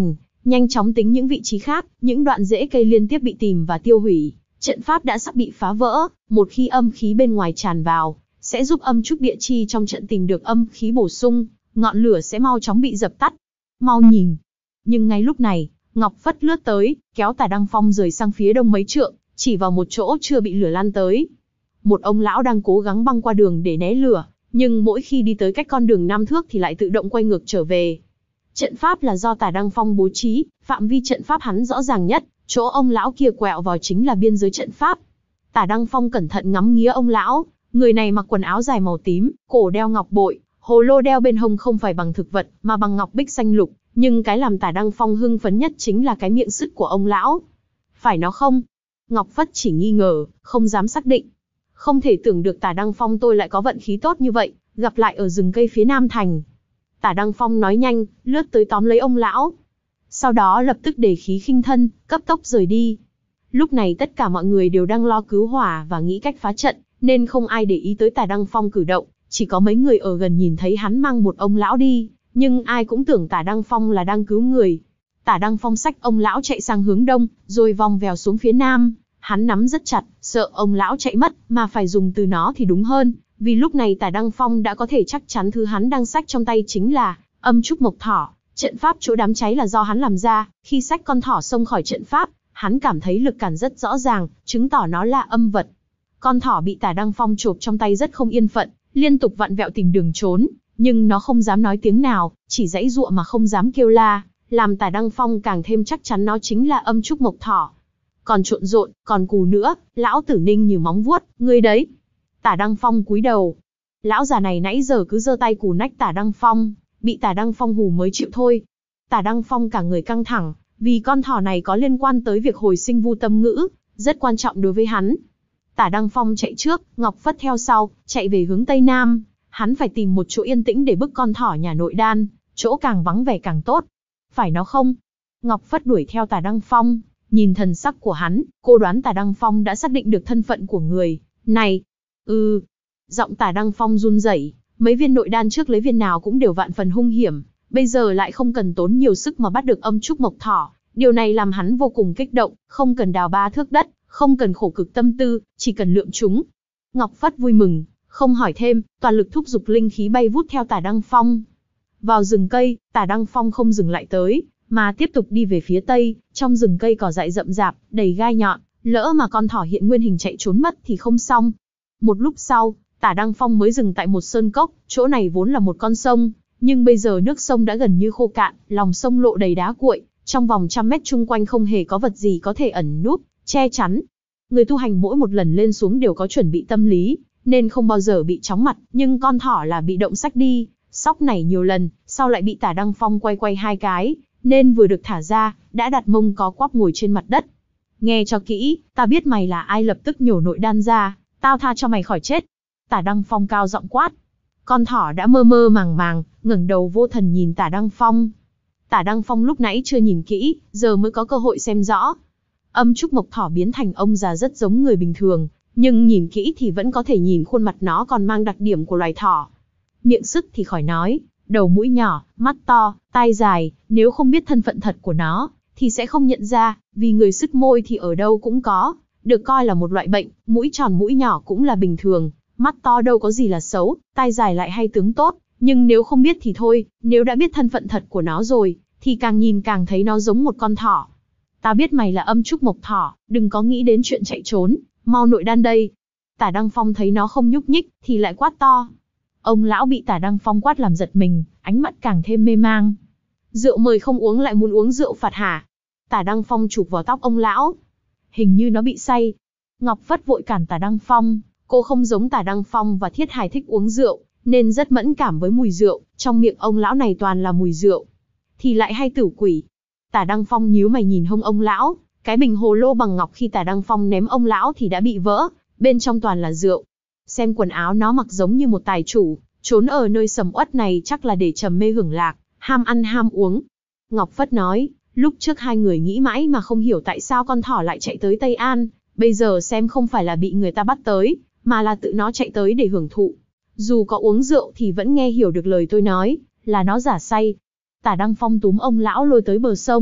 nhanh chóng tính những vị trí khác, những đoạn rễ cây liên tiếp bị tìm và tiêu hủy. Trận pháp đã sắp bị phá vỡ, một khi âm khí bên ngoài tràn vào, sẽ giúp âm trúc địa chi trong trận tìm được âm khí bổ sung, ngọn lửa sẽ mau chóng bị dập tắt. Mau nhìn. Nhưng ngay lúc này, Ngọc Phất lướt tới, kéo Tả Đăng Phong rời sang phía đông mấy trượng, chỉ vào một chỗ chưa bị lửa lan tới. Một ông lão đang cố gắng băng qua đường để né lửa, nhưng mỗi khi đi tới cách con đường năm thước thì lại tự động quay ngược trở về. Trận pháp là do Tả Đăng Phong bố trí, phạm vi trận pháp hắn rõ ràng nhất, chỗ ông lão kia quẹo vào chính là biên giới trận pháp. Tả Đăng Phong cẩn thận ngắm nghía ông lão, người này mặc quần áo dài màu tím, cổ đeo ngọc bội, hồ lô đeo bên hông không phải bằng thực vật, mà bằng ngọc bích xanh lục, nhưng cái làm Tả Đăng Phong hưng phấn nhất chính là cái miệng sứt của ông lão. Phải nó không? Ngọc Phất chỉ nghi ngờ, không dám xác định. Không thể tưởng được Tả Đăng Phong tôi lại có vận khí tốt như vậy, gặp lại ở rừng cây phía Nam Thành. Tả Đăng Phong nói nhanh, lướt tới tóm lấy ông lão. Sau đó lập tức để khí khinh thân, cấp tốc rời đi. Lúc này tất cả mọi người đều đang lo cứu hỏa và nghĩ cách phá trận, nên không ai để ý tới Tả Đăng Phong cử động, chỉ có mấy người ở gần nhìn thấy hắn mang một ông lão đi, nhưng ai cũng tưởng Tả Đăng Phong là đang cứu người. Tả Đăng Phong xách ông lão chạy sang hướng đông, rồi vòng vèo xuống phía nam, hắn nắm rất chặt, sợ ông lão chạy mất, mà phải dùng từ nó thì đúng hơn, vì lúc này Tả Đăng Phong đã có thể chắc chắn thứ hắn đang xách trong tay chính là âm trúc mộc thỏ. Trận pháp chỗ đám cháy là do hắn làm ra, khi xách con thỏ xông khỏi trận pháp, hắn cảm thấy lực cản rất rõ ràng, chứng tỏ nó là âm vật. Con thỏ bị Tả Đăng Phong chộp trong tay rất không yên phận, liên tục vặn vẹo tìm đường trốn, nhưng nó không dám nói tiếng nào, chỉ giãy giụa mà không dám kêu la, làm Tả Đăng Phong càng thêm chắc chắn nó chính là âm trúc mộc thỏ. Còn trộn rộn, còn cù nữa, lão tử ninh như móng vuốt, ngươi đấy. Tả Đăng Phong cúi đầu. Lão già này nãy giờ cứ giơ tay cù nách Tả Đăng Phong, bị Tả Đăng Phong hù mới chịu thôi. Tả Đăng Phong cả người căng thẳng, vì con thỏ này có liên quan tới việc hồi sinh vu tâm ngữ, rất quan trọng đối với hắn. Tả Đăng Phong chạy trước, Ngọc Phất theo sau, chạy về hướng Tây Nam. Hắn phải tìm một chỗ yên tĩnh để bức con thỏ nhà nội đan, chỗ càng vắng vẻ càng tốt. Phải nó không? Ngọc Phất đuổi theo Tả Đăng Phong, nhìn thần sắc của hắn, cô đoán Tả Đăng Phong đã xác định được thân phận của người này. Ừ. Giọng Tả Đăng Phong run rẩy, mấy viên nội đan trước lấy viên nào cũng đều vạn phần hung hiểm, bây giờ lại không cần tốn nhiều sức mà bắt được âm trúc mộc thỏ, điều này làm hắn vô cùng kích động, không cần đào ba thước đất, không cần khổ cực tâm tư, chỉ cần lượm chúng. Ngọc Phất vui mừng, không hỏi thêm, toàn lực thúc giục linh khí bay vút theo Tả Đăng Phong. Vào rừng cây, Tả Đăng Phong không dừng lại tới, mà tiếp tục đi về phía tây, trong rừng cây cỏ dại rậm rạp, đầy gai nhọn, lỡ mà con thỏ hiện nguyên hình chạy trốn mất thì không xong. Một lúc sau, Tả Đăng Phong mới dừng tại một sơn cốc, chỗ này vốn là một con sông, nhưng bây giờ nước sông đã gần như khô cạn, lòng sông lộ đầy đá cuội, trong vòng trăm mét chung quanh không hề có vật gì có thể ẩn núp, che chắn. Người tu hành mỗi một lần lên xuống đều có chuẩn bị tâm lý, nên không bao giờ bị chóng mặt, nhưng con thỏ là bị động xách đi, sóc nảy nhiều lần, sau lại bị Tả Đăng Phong quay quay hai cái, nên vừa được thả ra, đã đặt mông có quắp ngồi trên mặt đất. Nghe cho kỹ, ta biết mày là ai, lập tức nhổ nội đan ra, tao tha cho mày khỏi chết. Tả Đăng Phong cao giọng quát. Con thỏ đã mơ mơ màng màng, ngẩng đầu vô thần nhìn Tả Đăng Phong. Tả Đăng Phong lúc nãy chưa nhìn kỹ, giờ mới có cơ hội xem rõ. Âm trúc mộc thỏ biến thành ông già rất giống người bình thường, nhưng nhìn kỹ thì vẫn có thể nhìn khuôn mặt nó còn mang đặc điểm của loài thỏ. Miệng sứt thì khỏi nói, đầu mũi nhỏ, mắt to, tai dài, nếu không biết thân phận thật của nó, thì sẽ không nhận ra, vì người sứt môi thì ở đâu cũng có, được coi là một loại bệnh, mũi tròn mũi nhỏ cũng là bình thường, mắt to đâu có gì là xấu, tai dài lại hay tướng tốt, nhưng nếu không biết thì thôi, nếu đã biết thân phận thật của nó rồi, thì càng nhìn càng thấy nó giống một con thỏ. Ta biết mày là âm trúc mộc thỏ, đừng có nghĩ đến chuyện chạy trốn, mau nội đan đây. Tả Đăng Phong thấy nó không nhúc nhích, thì lại quát to. Ông lão bị Tả Đăng Phong quát làm giật mình, ánh mắt càng thêm mê mang. Rượu mời không uống lại muốn uống rượu phạt hả? Tả Đăng Phong chụp vào tóc ông lão. Hình như nó bị say. Ngọc Phất vội cản Tả Đăng Phong, cô không giống Tả Đăng Phong và Thiết Hải thích uống rượu, nên rất mẫn cảm với mùi rượu, trong miệng ông lão này toàn là mùi rượu. Thì lại hay tử quỷ. Tả Đăng Phong nhíu mày nhìn hông ông lão, cái bình hồ lô bằng ngọc khi Tả Đăng Phong ném ông lão thì đã bị vỡ, bên trong toàn là rượu. Xem quần áo nó mặc giống như một tài chủ, trốn ở nơi sầm uất này chắc là để trầm mê hưởng lạc, ham ăn ham uống. Ngọc Phất nói, lúc trước hai người nghĩ mãi mà không hiểu tại sao con thỏ lại chạy tới Tây An, bây giờ xem không phải là bị người ta bắt tới, mà là tự nó chạy tới để hưởng thụ. Dù có uống rượu thì vẫn nghe hiểu được lời tôi nói, là nó giả say. Tả Đăng Phong túm ông lão lôi tới bờ sông,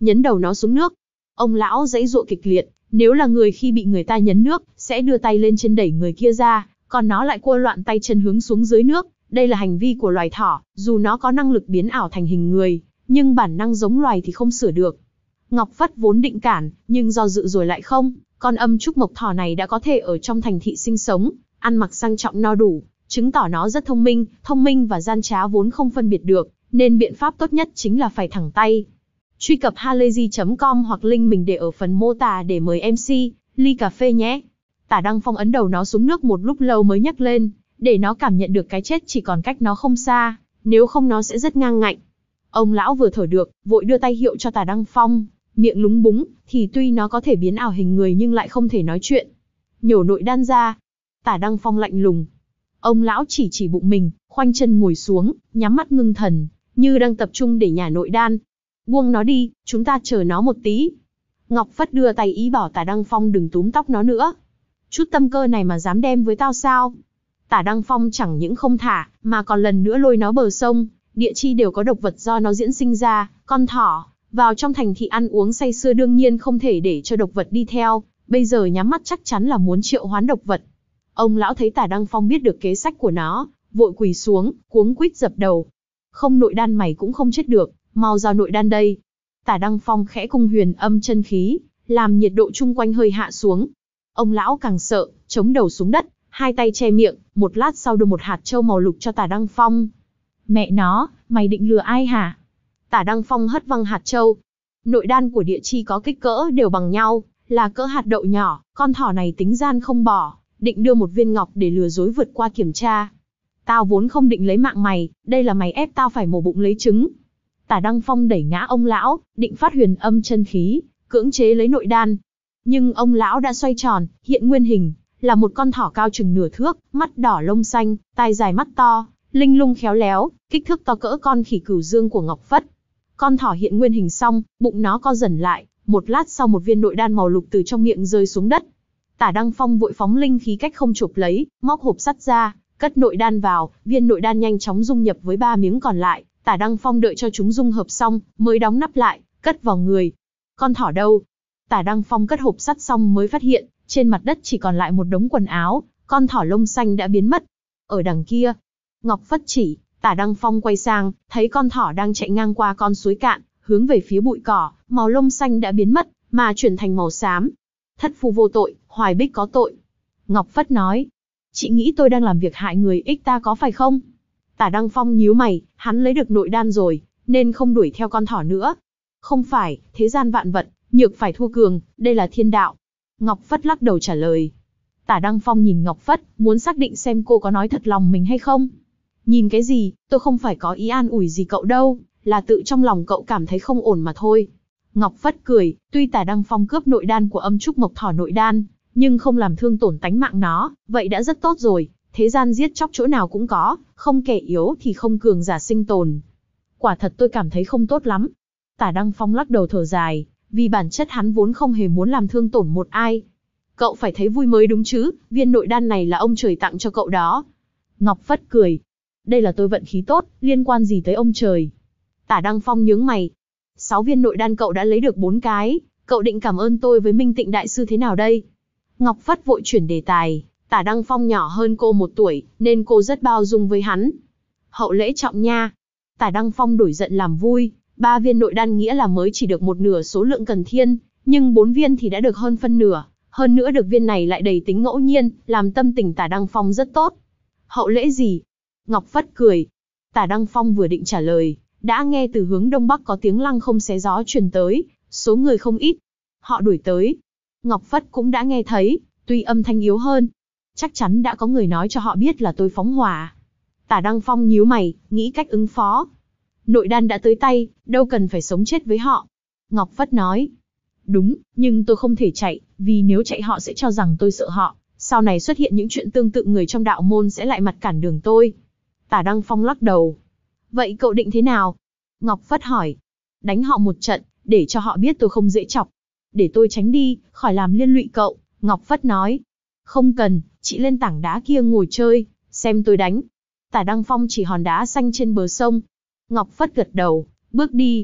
nhấn đầu nó xuống nước. Ông lão giãy giụa kịch liệt, nếu là người khi bị người ta nhấn nước, sẽ đưa tay lên trên đẩy người kia ra, còn nó lại cua loạn tay chân hướng xuống dưới nước. Đây là hành vi của loài thỏ, dù nó có năng lực biến ảo thành hình người, nhưng bản năng giống loài thì không sửa được. Ngọc Phất vốn định cản, nhưng do dự rồi lại không, con âm trúc mộc thỏ này đã có thể ở trong thành thị sinh sống, ăn mặc sang trọng no đủ, chứng tỏ nó rất thông minh, thông minh và gian trá vốn không phân biệt được, nên biện pháp tốt nhất chính là phải thẳng tay. Truy cập halayzi chấm com hoặc link mình để ở phần mô tả để mời em xê, ly cà phê nhé. Tả Đăng Phong ấn đầu nó xuống nước một lúc lâu mới nhấc lên, để nó cảm nhận được cái chết chỉ còn cách nó không xa, nếu không nó sẽ rất ngang ngạnh. Ông lão vừa thở được, vội đưa tay hiệu cho Tả Đăng Phong, miệng lúng búng, thì tuy nó có thể biến ảo hình người nhưng lại không thể nói chuyện. Nhổ nội đan ra. Tả Đăng Phong lạnh lùng. Ông lão chỉ chỉ bụng mình, khoanh chân ngồi xuống, nhắm mắt ngưng thần, như đang tập trung để nhả nội đan. Buông nó đi, chúng ta chờ nó một tí. Ngọc Phất đưa tay ý bảo Tả Đăng Phong đừng túm tóc nó nữa. Chút tâm cơ này mà dám đem với tao sao? Tả Đăng Phong chẳng những không thả, mà còn lần nữa lôi nó bờ sông. Địa chi đều có độc vật do nó diễn sinh ra, con thỏ vào trong thành thị ăn uống say sưa đương nhiên không thể để cho độc vật đi theo, bây giờ nhắm mắt chắc chắn là muốn triệu hoán độc vật. Ông lão thấy Tả Đăng Phong biết được kế sách của nó, vội quỳ xuống, cuống quýt dập đầu. Không nội đan mày cũng không chết được, mau giao nội đan đây. Tả Đăng Phong khẽ cung huyền âm chân khí, làm nhiệt độ chung quanh hơi hạ xuống. Ông lão càng sợ, chống đầu xuống đất, hai tay che miệng, một lát sau đưa một hạt châu màu lục cho Tả Đăng Phong. Mẹ nó, mày định lừa ai hả? Tả Đăng Phong hất văng hạt châu. Nội đan của địa chi có kích cỡ đều bằng nhau, là cỡ hạt đậu nhỏ, con thỏ này tính gian không bỏ, định đưa một viên ngọc để lừa dối vượt qua kiểm tra. Tao vốn không định lấy mạng mày, đây là mày ép tao phải mổ bụng lấy trứng. Tả Đăng Phong đẩy ngã ông lão, định phát huyền âm chân khí, cưỡng chế lấy nội đan. Nhưng ông lão đã xoay tròn, hiện nguyên hình, là một con thỏ cao chừng nửa thước, mắt đỏ lông xanh, tai dài mắt to, linh lung khéo léo, kích thước to cỡ con khỉ cửu dương của Ngọc Phất. Con thỏ hiện nguyên hình xong, bụng nó co dần lại, một lát sau một viên nội đan màu lục từ trong miệng rơi xuống đất. Tả Đăng Phong vội phóng linh khí cách không chụp lấy, móc hộp sắt ra, cất nội đan vào, viên nội đan nhanh chóng dung nhập với ba miếng còn lại. Tả Đăng Phong đợi cho chúng dung hợp xong, mới đóng nắp lại, cất vào người. Con thỏ đâu? Tả Đăng Phong cất hộp sắt xong mới phát hiện, trên mặt đất chỉ còn lại một đống quần áo, con thỏ lông xanh đã biến mất. Ở đằng kia, Ngọc Phất chỉ, Tả Đăng Phong quay sang, thấy con thỏ đang chạy ngang qua con suối cạn, hướng về phía bụi cỏ, màu lông xanh đã biến mất, mà chuyển thành màu xám. Thất phu vô tội, Hoài Bích có tội. Ngọc Phất nói, chị nghĩ tôi đang làm việc hại người ích ta có phải không? Tả Đăng Phong nhíu mày, hắn lấy được nội đan rồi, nên không đuổi theo con thỏ nữa. Không phải, thế gian vạn vật, nhược phải thua cường, đây là thiên đạo. Ngọc Phất lắc đầu trả lời. Tả Đăng Phong nhìn Ngọc Phất, muốn xác định xem cô có nói thật lòng mình hay không. Nhìn cái gì, tôi không phải có ý an ủi gì cậu đâu, là tự trong lòng cậu cảm thấy không ổn mà thôi. Ngọc Phất cười, tuy Tả Đăng Phong cướp nội đan của âm trúc mộc thỏ nội đan, nhưng không làm thương tổn tánh mạng nó, vậy đã rất tốt rồi. Thế gian giết chóc chỗ nào cũng có, không kẻ yếu thì không cường giả sinh tồn. Quả thật tôi cảm thấy không tốt lắm. Tả Đăng Phong lắc đầu thở dài, vì bản chất hắn vốn không hề muốn làm thương tổn một ai. Cậu phải thấy vui mới đúng chứ, viên nội đan này là ông trời tặng cho cậu đó. Ngọc Phất cười. Đây là tôi vận khí tốt, liên quan gì tới ông trời? Tả Đăng Phong nhướng mày. Sáu viên nội đan cậu đã lấy được bốn cái, cậu định cảm ơn tôi với Minh Tịnh Đại Sư thế nào đây? Ngọc Phất vội chuyển đề tài. Tả Đăng Phong nhỏ hơn cô một tuổi, nên cô rất bao dung với hắn. Hậu lễ trọng nha. Tả Đăng Phong đổi giận làm vui, ba viên nội đan nghĩa là mới chỉ được một nửa số lượng cần thiên, nhưng bốn viên thì đã được hơn phân nửa, hơn nữa được viên này lại đầy tính ngẫu nhiên, làm tâm tình Tả Đăng Phong rất tốt. Hậu lễ gì? Ngọc Phất cười. Tả Đăng Phong vừa định trả lời, đã nghe từ hướng đông bắc có tiếng lăng không xé gió truyền tới, số người không ít. Họ đuổi tới. Ngọc Phất cũng đã nghe thấy, tuy âm thanh yếu hơn. Chắc chắn đã có người nói cho họ biết là tôi phóng hỏa. Tả Đăng Phong nhíu mày, nghĩ cách ứng phó. Nội đan đã tới tay, đâu cần phải sống chết với họ. Ngọc Phất nói. Đúng, nhưng tôi không thể chạy, vì nếu chạy họ sẽ cho rằng tôi sợ họ. Sau này xuất hiện những chuyện tương tự người trong đạo môn sẽ lại mặt cản đường tôi. Tả Đăng Phong lắc đầu. Vậy cậu định thế nào? Ngọc Phất hỏi. Đánh họ một trận, để cho họ biết tôi không dễ chọc. Để tôi tránh đi, khỏi làm liên lụy cậu. Ngọc Phất nói. Không cần, chị lên tảng đá kia ngồi chơi, xem tôi đánh. Tả Đăng Phong chỉ hòn đá xanh trên bờ sông. Ngọc Phất gật đầu, bước đi.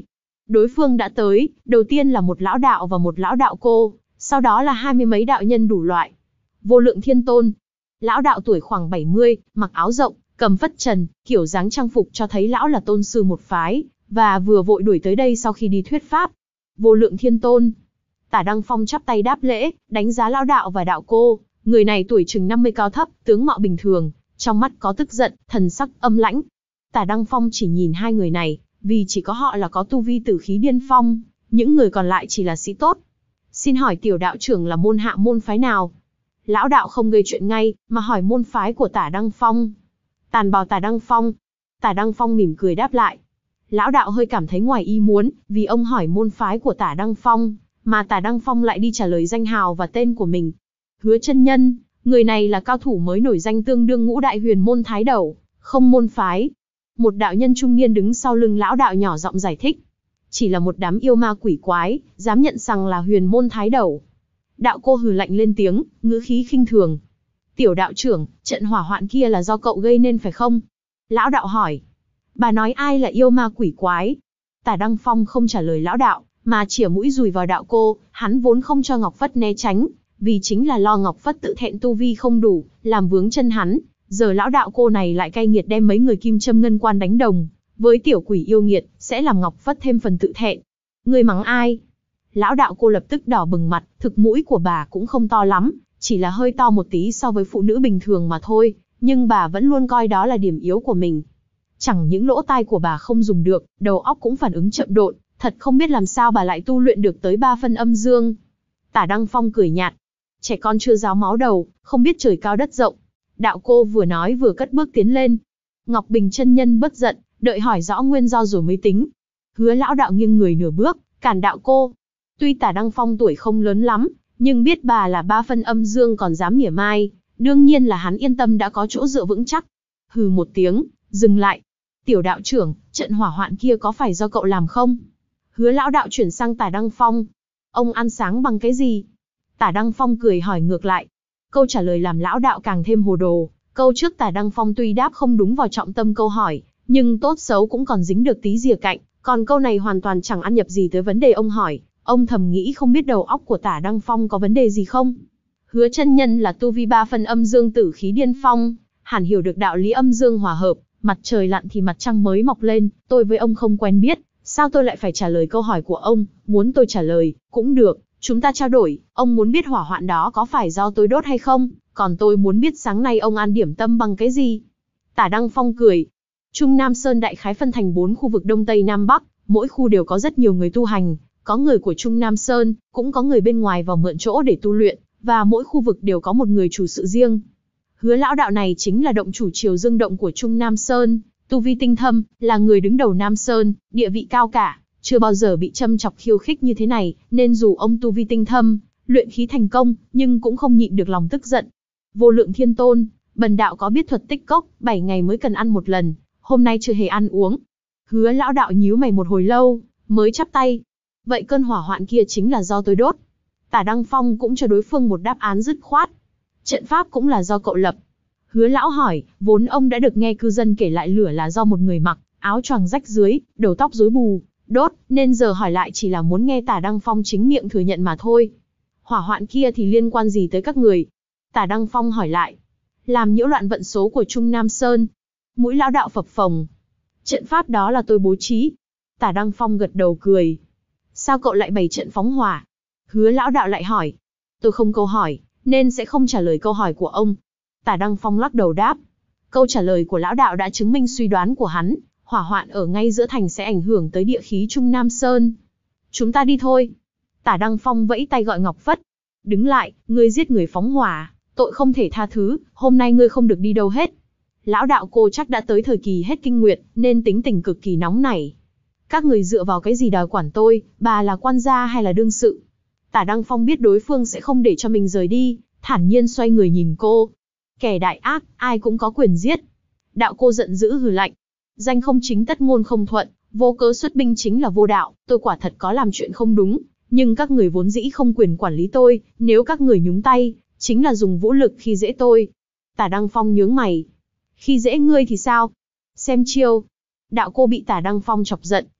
Đối phương đã tới, đầu tiên là một lão đạo và một lão đạo cô, sau đó là hai mươi mấy đạo nhân đủ loại. Vô Lượng Thiên Tôn. Lão đạo tuổi khoảng bảy mươi, mặc áo rộng, cầm phất trần, kiểu dáng trang phục cho thấy lão là tôn sư một phái, và vừa vội đuổi tới đây sau khi đi thuyết pháp. Vô Lượng Thiên Tôn. Tả Đăng Phong chắp tay đáp lễ, đánh giá lão đạo và đạo cô, người này tuổi chừng năm mươi cao thấp, tướng mạo bình thường, trong mắt có tức giận, thần sắc âm lãnh. Tả Đăng Phong chỉ nhìn hai người này, vì chỉ có họ là có tu vi tử khí điên phong, những người còn lại chỉ là sĩ tốt. Xin hỏi tiểu đạo trưởng là môn hạ môn phái nào? Lão đạo không gây chuyện ngay, mà hỏi môn phái của Tả Đăng Phong. Tàn bào Tả Đăng Phong. Tả Đăng Phong mỉm cười đáp lại. Lão đạo hơi cảm thấy ngoài ý muốn, vì ông hỏi môn phái của Tả Đăng Phong, mà Tả Đăng Phong lại đi trả lời danh hào và tên của mình. Hứa chân nhân, người này là cao thủ mới nổi danh tương đương ngũ đại huyền môn thái đầu, không môn phái. Một đạo nhân trung niên đứng sau lưng lão đạo nhỏ giọng giải thích. Chỉ là một đám yêu ma quỷ quái, dám nhận rằng là huyền môn thái đầu. Đạo cô hừ lạnh lên tiếng, ngữ khí khinh thường. Tiểu đạo trưởng, trận hỏa hoạn kia là do cậu gây nên phải không? Lão đạo hỏi. Bà nói ai là yêu ma quỷ quái? Tả Đăng Phong không trả lời lão đạo, mà chỉa mũi dùi vào đạo cô, hắn vốn không cho Ngọc Phất né tránh, vì chính là lo Ngọc Phất tự thẹn tu vi không đủ, làm vướng chân hắn. Giờ lão đạo cô này lại cay nghiệt đem mấy người kim châm ngân quan đánh đồng, với tiểu quỷ yêu nghiệt, sẽ làm Ngọc Phất thêm phần tự thẹn. Ngươi mắng ai? Lão đạo cô lập tức đỏ bừng mặt, thực mũi của bà cũng không to lắm, chỉ là hơi to một tí so với phụ nữ bình thường mà thôi, nhưng bà vẫn luôn coi đó là điểm yếu của mình. Chẳng những lỗ tai của bà không dùng được, đầu óc cũng phản ứng chậm độn, thật không biết làm sao bà lại tu luyện được tới ba phân âm dương. Tả Đăng Phong cười nhạt. Trẻ con chưa ráo máu đầu, không biết trời cao đất rộng. Đạo cô vừa nói vừa cất bước tiến lên. Ngọc Bình chân nhân bất giận, đợi hỏi rõ nguyên do rồi mới tính. Hứa lão đạo nghiêng người nửa bước, cản đạo cô. Tuy Tả Đăng Phong tuổi không lớn lắm, nhưng biết bà là ba phân âm dương còn dám mỉa mai, đương nhiên là hắn yên tâm đã có chỗ dựa vững chắc. Hừ một tiếng, dừng lại. Tiểu đạo trưởng, trận hỏa hoạn kia có phải do cậu làm không? Hứa lão đạo chuyển sang Tả Đăng Phong. Ông ăn sáng bằng cái gì? Tả Đăng Phong cười hỏi ngược lại. Câu trả lời làm lão đạo càng thêm hồ đồ. Câu trước Tả Đăng Phong tuy đáp không đúng vào trọng tâm câu hỏi, nhưng tốt xấu cũng còn dính được tí rìa cạnh. Còn câu này hoàn toàn chẳng ăn nhập gì tới vấn đề ông hỏi. Ông thầm nghĩ không biết đầu óc của Tả Đăng Phong có vấn đề gì không? Hứa chân nhân là tu vi ba phân âm dương tử khí điên phong, hẳn hiểu được đạo lý âm dương hòa hợp. Mặt trời lặn thì mặt trăng mới mọc lên, tôi với ông không quen biết, sao tôi lại phải trả lời câu hỏi của ông? Muốn tôi trả lời, cũng được, chúng ta trao đổi, ông muốn biết hỏa hoạn đó có phải do tôi đốt hay không? Còn tôi muốn biết sáng nay ông ăn điểm tâm bằng cái gì? Tả Đăng Phong cười. Trung Nam Sơn đại khái phân thành bốn khu vực Đông Tây Nam Bắc, mỗi khu đều có rất nhiều người tu hành, có người của Trung Nam Sơn, cũng có người bên ngoài vào mượn chỗ để tu luyện, và mỗi khu vực đều có một người chủ sự riêng. Hứa lão đạo này chính là động chủ Triều Dương động của Trung Nam Sơn, tu vi tinh thâm, là người đứng đầu Nam Sơn, địa vị cao cả, chưa bao giờ bị châm chọc khiêu khích như thế này, nên dù ông tu vi tinh thâm, luyện khí thành công, nhưng cũng không nhịn được lòng tức giận. Vô Lượng Thiên Tôn, bần đạo có biết thuật tích cốc, bảy ngày mới cần ăn một lần, hôm nay chưa hề ăn uống. Hứa lão đạo nhíu mày một hồi lâu, mới chắp tay. Vậy cơn hỏa hoạn kia chính là do tôi đốt. Tả Đăng Phong cũng cho đối phương một đáp án dứt khoát. Trận pháp cũng là do cậu lập. Hứa lão hỏi, vốn ông đã được nghe cư dân kể lại lửa là do một người mặc áo choàng rách dưới, đầu tóc rối bù, đốt, nên giờ hỏi lại chỉ là muốn nghe Tả Đăng Phong chính miệng thừa nhận mà thôi. Hỏa hoạn kia thì liên quan gì tới các người? Tả Đăng Phong hỏi lại. Làm nhiễu loạn vận số của Trung Nam Sơn. Mũi lão đạo phập phồng. Trận pháp đó là tôi bố trí. Tả Đăng Phong gật đầu cười. Sao cậu lại bày trận phóng hỏa? Hứa lão đạo lại hỏi. Tôi không câu hỏi, nên sẽ không trả lời câu hỏi của ông. Tả Đăng Phong lắc đầu đáp. Câu trả lời của lão đạo đã chứng minh suy đoán của hắn, hỏa hoạn ở ngay giữa thành sẽ ảnh hưởng tới địa khí Trung Nam Sơn. Chúng ta đi thôi. Tả Đăng Phong vẫy tay gọi Ngọc Phất. Đứng lại, ngươi giết người phóng hỏa, tội không thể tha thứ, hôm nay ngươi không được đi đâu hết. Lão đạo cô chắc đã tới thời kỳ hết kinh nguyệt, nên tính tình cực kỳ nóng nảy. Các người dựa vào cái gì đòi quản tôi, bà là quan gia hay là đương sự? Tả Đăng Phong biết đối phương sẽ không để cho mình rời đi, thản nhiên xoay người nhìn cô. Kẻ đại ác, ai cũng có quyền giết. Đạo cô giận dữ hừ lạnh. Danh không chính tất ngôn không thuận, vô cớ xuất binh chính là vô đạo, tôi quả thật có làm chuyện không đúng, nhưng các người vốn dĩ không quyền quản lý tôi, nếu các người nhúng tay, chính là dùng vũ lực khi dễ tôi. Tả Đăng Phong nhướng mày. Khi dễ ngươi thì sao? Xem chiêu. Đạo cô bị Tả Đăng Phong chọc giận,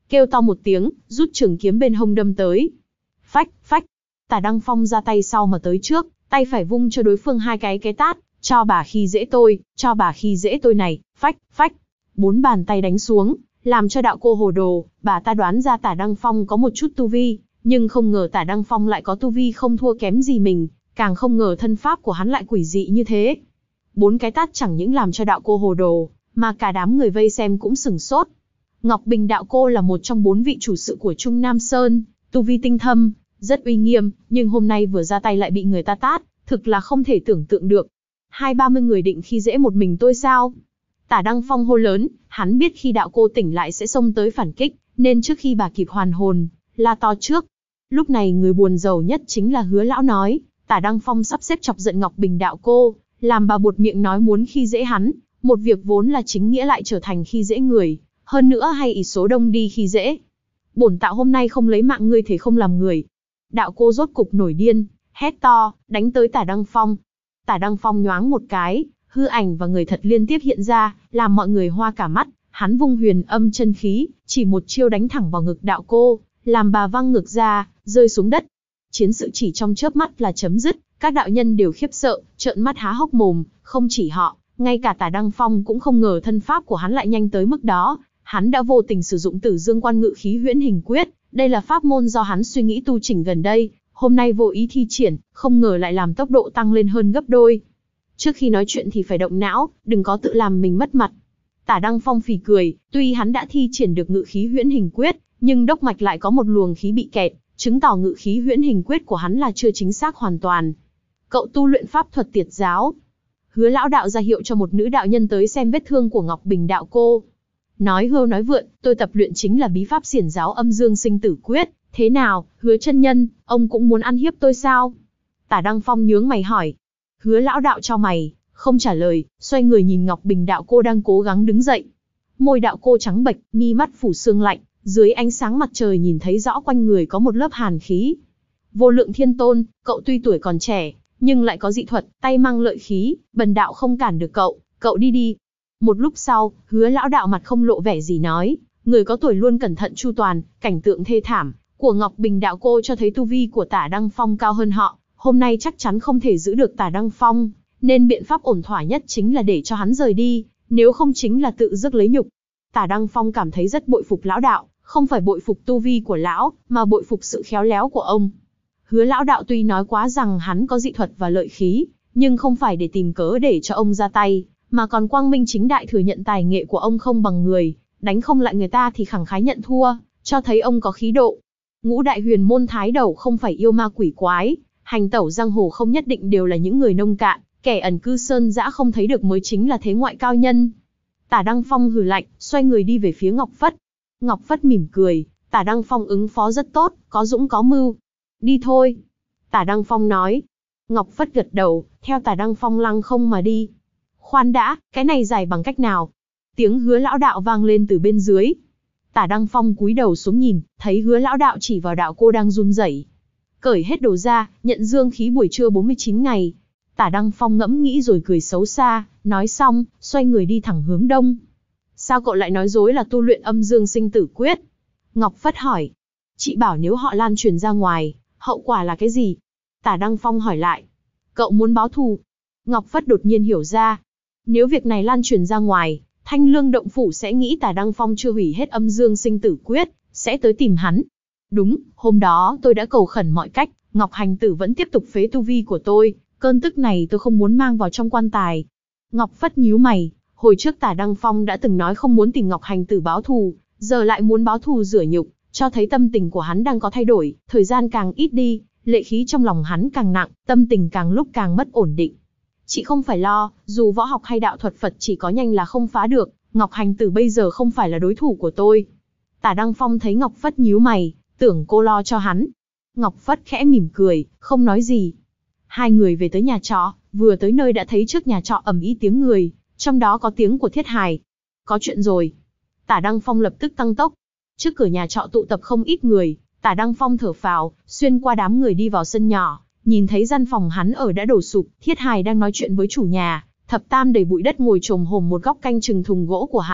kêu to một tiếng, rút trường kiếm bên hông đâm tới. Phách, phách, Tả Đăng Phong ra tay sau mà tới trước, tay phải vung cho đối phương hai cái cái tát, cho bà khi dễ tôi, cho bà khi dễ tôi này, phách, phách. Bốn bàn tay đánh xuống, làm cho đạo cô hồ đồ, bà ta đoán ra Tả Đăng Phong có một chút tu vi, nhưng không ngờ Tả Đăng Phong lại có tu vi không thua kém gì mình, càng không ngờ thân pháp của hắn lại quỷ dị như thế. Bốn cái tát chẳng những làm cho đạo cô hồ đồ, mà cả đám người vây xem cũng sửng sốt. Ngọc Bình đạo cô là một trong bốn vị chủ sự của Trung Nam Sơn, tu vi tinh thâm, rất uy nghiêm, nhưng hôm nay vừa ra tay lại bị người ta tát, thực là không thể tưởng tượng được. Hai ba mươi người định khi dễ một mình tôi sao? Tả Đăng Phong hô lớn, hắn biết khi đạo cô tỉnh lại sẽ xông tới phản kích, nên trước khi bà kịp hoàn hồn, la to trước. Lúc này người buồn rầu nhất chính là Hứa lão nói, Tả Đăng Phong sắp xếp chọc giận Ngọc Bình đạo cô, làm bà buột miệng nói muốn khi dễ hắn, một việc vốn là chính nghĩa lại trở thành khi dễ người, hơn nữa hay ỷ số đông đi khi dễ. Bổn tạo hôm nay không lấy mạng ngươi thì không làm người. Đạo cô rốt cục nổi điên, hét to, đánh tới Tả Đăng Phong. Tả Đăng Phong nhoáng một cái, hư ảnh và người thật liên tiếp hiện ra, làm mọi người hoa cả mắt. Hắn vung huyền âm chân khí, chỉ một chiêu đánh thẳng vào ngực đạo cô, làm bà văng ngược ra, rơi xuống đất. Chiến sự chỉ trong chớp mắt là chấm dứt, các đạo nhân đều khiếp sợ, trợn mắt há hốc mồm, không chỉ họ, ngay cả Tả Đăng Phong cũng không ngờ thân pháp của hắn lại nhanh tới mức đó. Hắn đã vô tình sử dụng Tử Dương Quan Ngự Khí Huyễn Hình Quyết, đây là pháp môn do hắn suy nghĩ tu chỉnh gần đây, hôm nay vô ý thi triển, không ngờ lại làm tốc độ tăng lên hơn gấp đôi. Trước khi nói chuyện thì phải động não, đừng có tự làm mình mất mặt. Tả Đăng Phong phì cười, tuy hắn đã thi triển được Ngự Khí Huyễn Hình Quyết, nhưng đốc mạch lại có một luồng khí bị kẹt, chứng tỏ Ngự Khí Huyễn Hình Quyết của hắn là chưa chính xác hoàn toàn. Cậu tu luyện pháp thuật Tiệt giáo. Hứa lão đạo ra hiệu cho một nữ đạo nhân tới xem vết thương của Ngọc Bình đạo cô. Nói hưu nói vượn, tôi tập luyện chính là bí pháp xiển giáo Âm Dương Sinh Tử Quyết, thế nào, Hứa chân nhân, ông cũng muốn ăn hiếp tôi sao? Tả Đăng Phong nhướng mày hỏi. Hứa lão đạo cho mày, không trả lời, xoay người nhìn Ngọc Bình đạo cô đang cố gắng đứng dậy. Môi đạo cô trắng bệch, mi mắt phủ sương lạnh, dưới ánh sáng mặt trời nhìn thấy rõ quanh người có một lớp hàn khí. Vô Lượng Thiên Tôn, cậu tuy tuổi còn trẻ, nhưng lại có dị thuật, tay mang lợi khí, bần đạo không cản được cậu, cậu đi đi. Một lúc sau, Hứa lão đạo mặt không lộ vẻ gì nói, người có tuổi luôn cẩn thận chu toàn, cảnh tượng thê thảm của Ngọc Bình đạo cô cho thấy tu vi của Tả Đăng Phong cao hơn họ, hôm nay chắc chắn không thể giữ được Tả Đăng Phong, nên biện pháp ổn thỏa nhất chính là để cho hắn rời đi, nếu không chính là tự rước lấy nhục. Tả Đăng Phong cảm thấy rất bội phục lão đạo, không phải bội phục tu vi của lão, mà bội phục sự khéo léo của ông. Hứa lão đạo tuy nói quá rằng hắn có dị thuật và lợi khí, nhưng không phải để tìm cớ để cho ông ra tay, mà còn quang minh chính đại thừa nhận tài nghệ của ông không bằng người, đánh không lại người ta thì khẳng khái nhận thua, cho thấy ông có khí độ. Ngũ đại huyền môn thái đầu không phải yêu ma quỷ quái, hành tẩu giang hồ không nhất định đều là những người nông cạn, kẻ ẩn cư sơn dã không thấy được mới chính là thế ngoại cao nhân. Tả Đăng Phong hừ lạnh, xoay người đi về phía Ngọc Phất. Ngọc Phất mỉm cười, Tả Đăng Phong ứng phó rất tốt, có dũng có mưu. Đi thôi. Tả Đăng Phong nói. Ngọc Phất gật đầu, theo Tả Đăng Phong lăng không mà đi. Khoan đã, cái này giải bằng cách nào? Tiếng Hứa lão đạo vang lên từ bên dưới. Tả Đăng Phong cúi đầu xuống nhìn, thấy Hứa lão đạo chỉ vào đạo cô đang run rẩy. Cởi hết đồ ra, nhận dương khí buổi trưa bốn mươi chín ngày. Tả Đăng Phong ngẫm nghĩ rồi cười xấu xa, nói xong, xoay người đi thẳng hướng đông. Sao cậu lại nói dối là tu luyện Âm Dương Sinh Tử Quyết? Ngọc Phất hỏi. Chị bảo nếu họ lan truyền ra ngoài, hậu quả là cái gì? Tả Đăng Phong hỏi lại. Cậu muốn báo thù? Ngọc Phất đột nhiên hiểu ra. Nếu việc này lan truyền ra ngoài, Thanh Lương Động Phủ sẽ nghĩ Tả Đăng Phong chưa hủy hết Âm Dương Sinh Tử Quyết, sẽ tới tìm hắn. Đúng, hôm đó tôi đã cầu khẩn mọi cách, Ngọc Hành Tử vẫn tiếp tục phế tu vi của tôi, cơn tức này tôi không muốn mang vào trong quan tài. Ngọc Phất nhíu mày, hồi trước Tả Đăng Phong đã từng nói không muốn tìm Ngọc Hành Tử báo thù, giờ lại muốn báo thù rửa nhục, cho thấy tâm tình của hắn đang có thay đổi, thời gian càng ít đi, lệ khí trong lòng hắn càng nặng, tâm tình càng lúc càng mất ổn định. Chị không phải lo, dù võ học hay đạo thuật Phật chỉ có nhanh là không phá được, Ngọc Hành Tử bây giờ không phải là đối thủ của tôi. Tả Đăng Phong thấy Ngọc Phất nhíu mày, tưởng cô lo cho hắn. Ngọc Phất khẽ mỉm cười, không nói gì. Hai người về tới nhà trọ, vừa tới nơi đã thấy trước nhà trọ ầm ĩ tiếng người, trong đó có tiếng của Thiết Hài. Có chuyện rồi. Tả Đăng Phong lập tức tăng tốc. Trước cửa nhà trọ tụ tập không ít người, Tả Đăng Phong thở phào, xuyên qua đám người đi vào sân nhỏ, nhìn thấy gian phòng hắn ở đã đổ sụp, Thiết Hài đang nói chuyện với chủ nhà, Thập Tam đầy bụi đất ngồi chồm hổm một góc canh chừng thùng gỗ của hắn,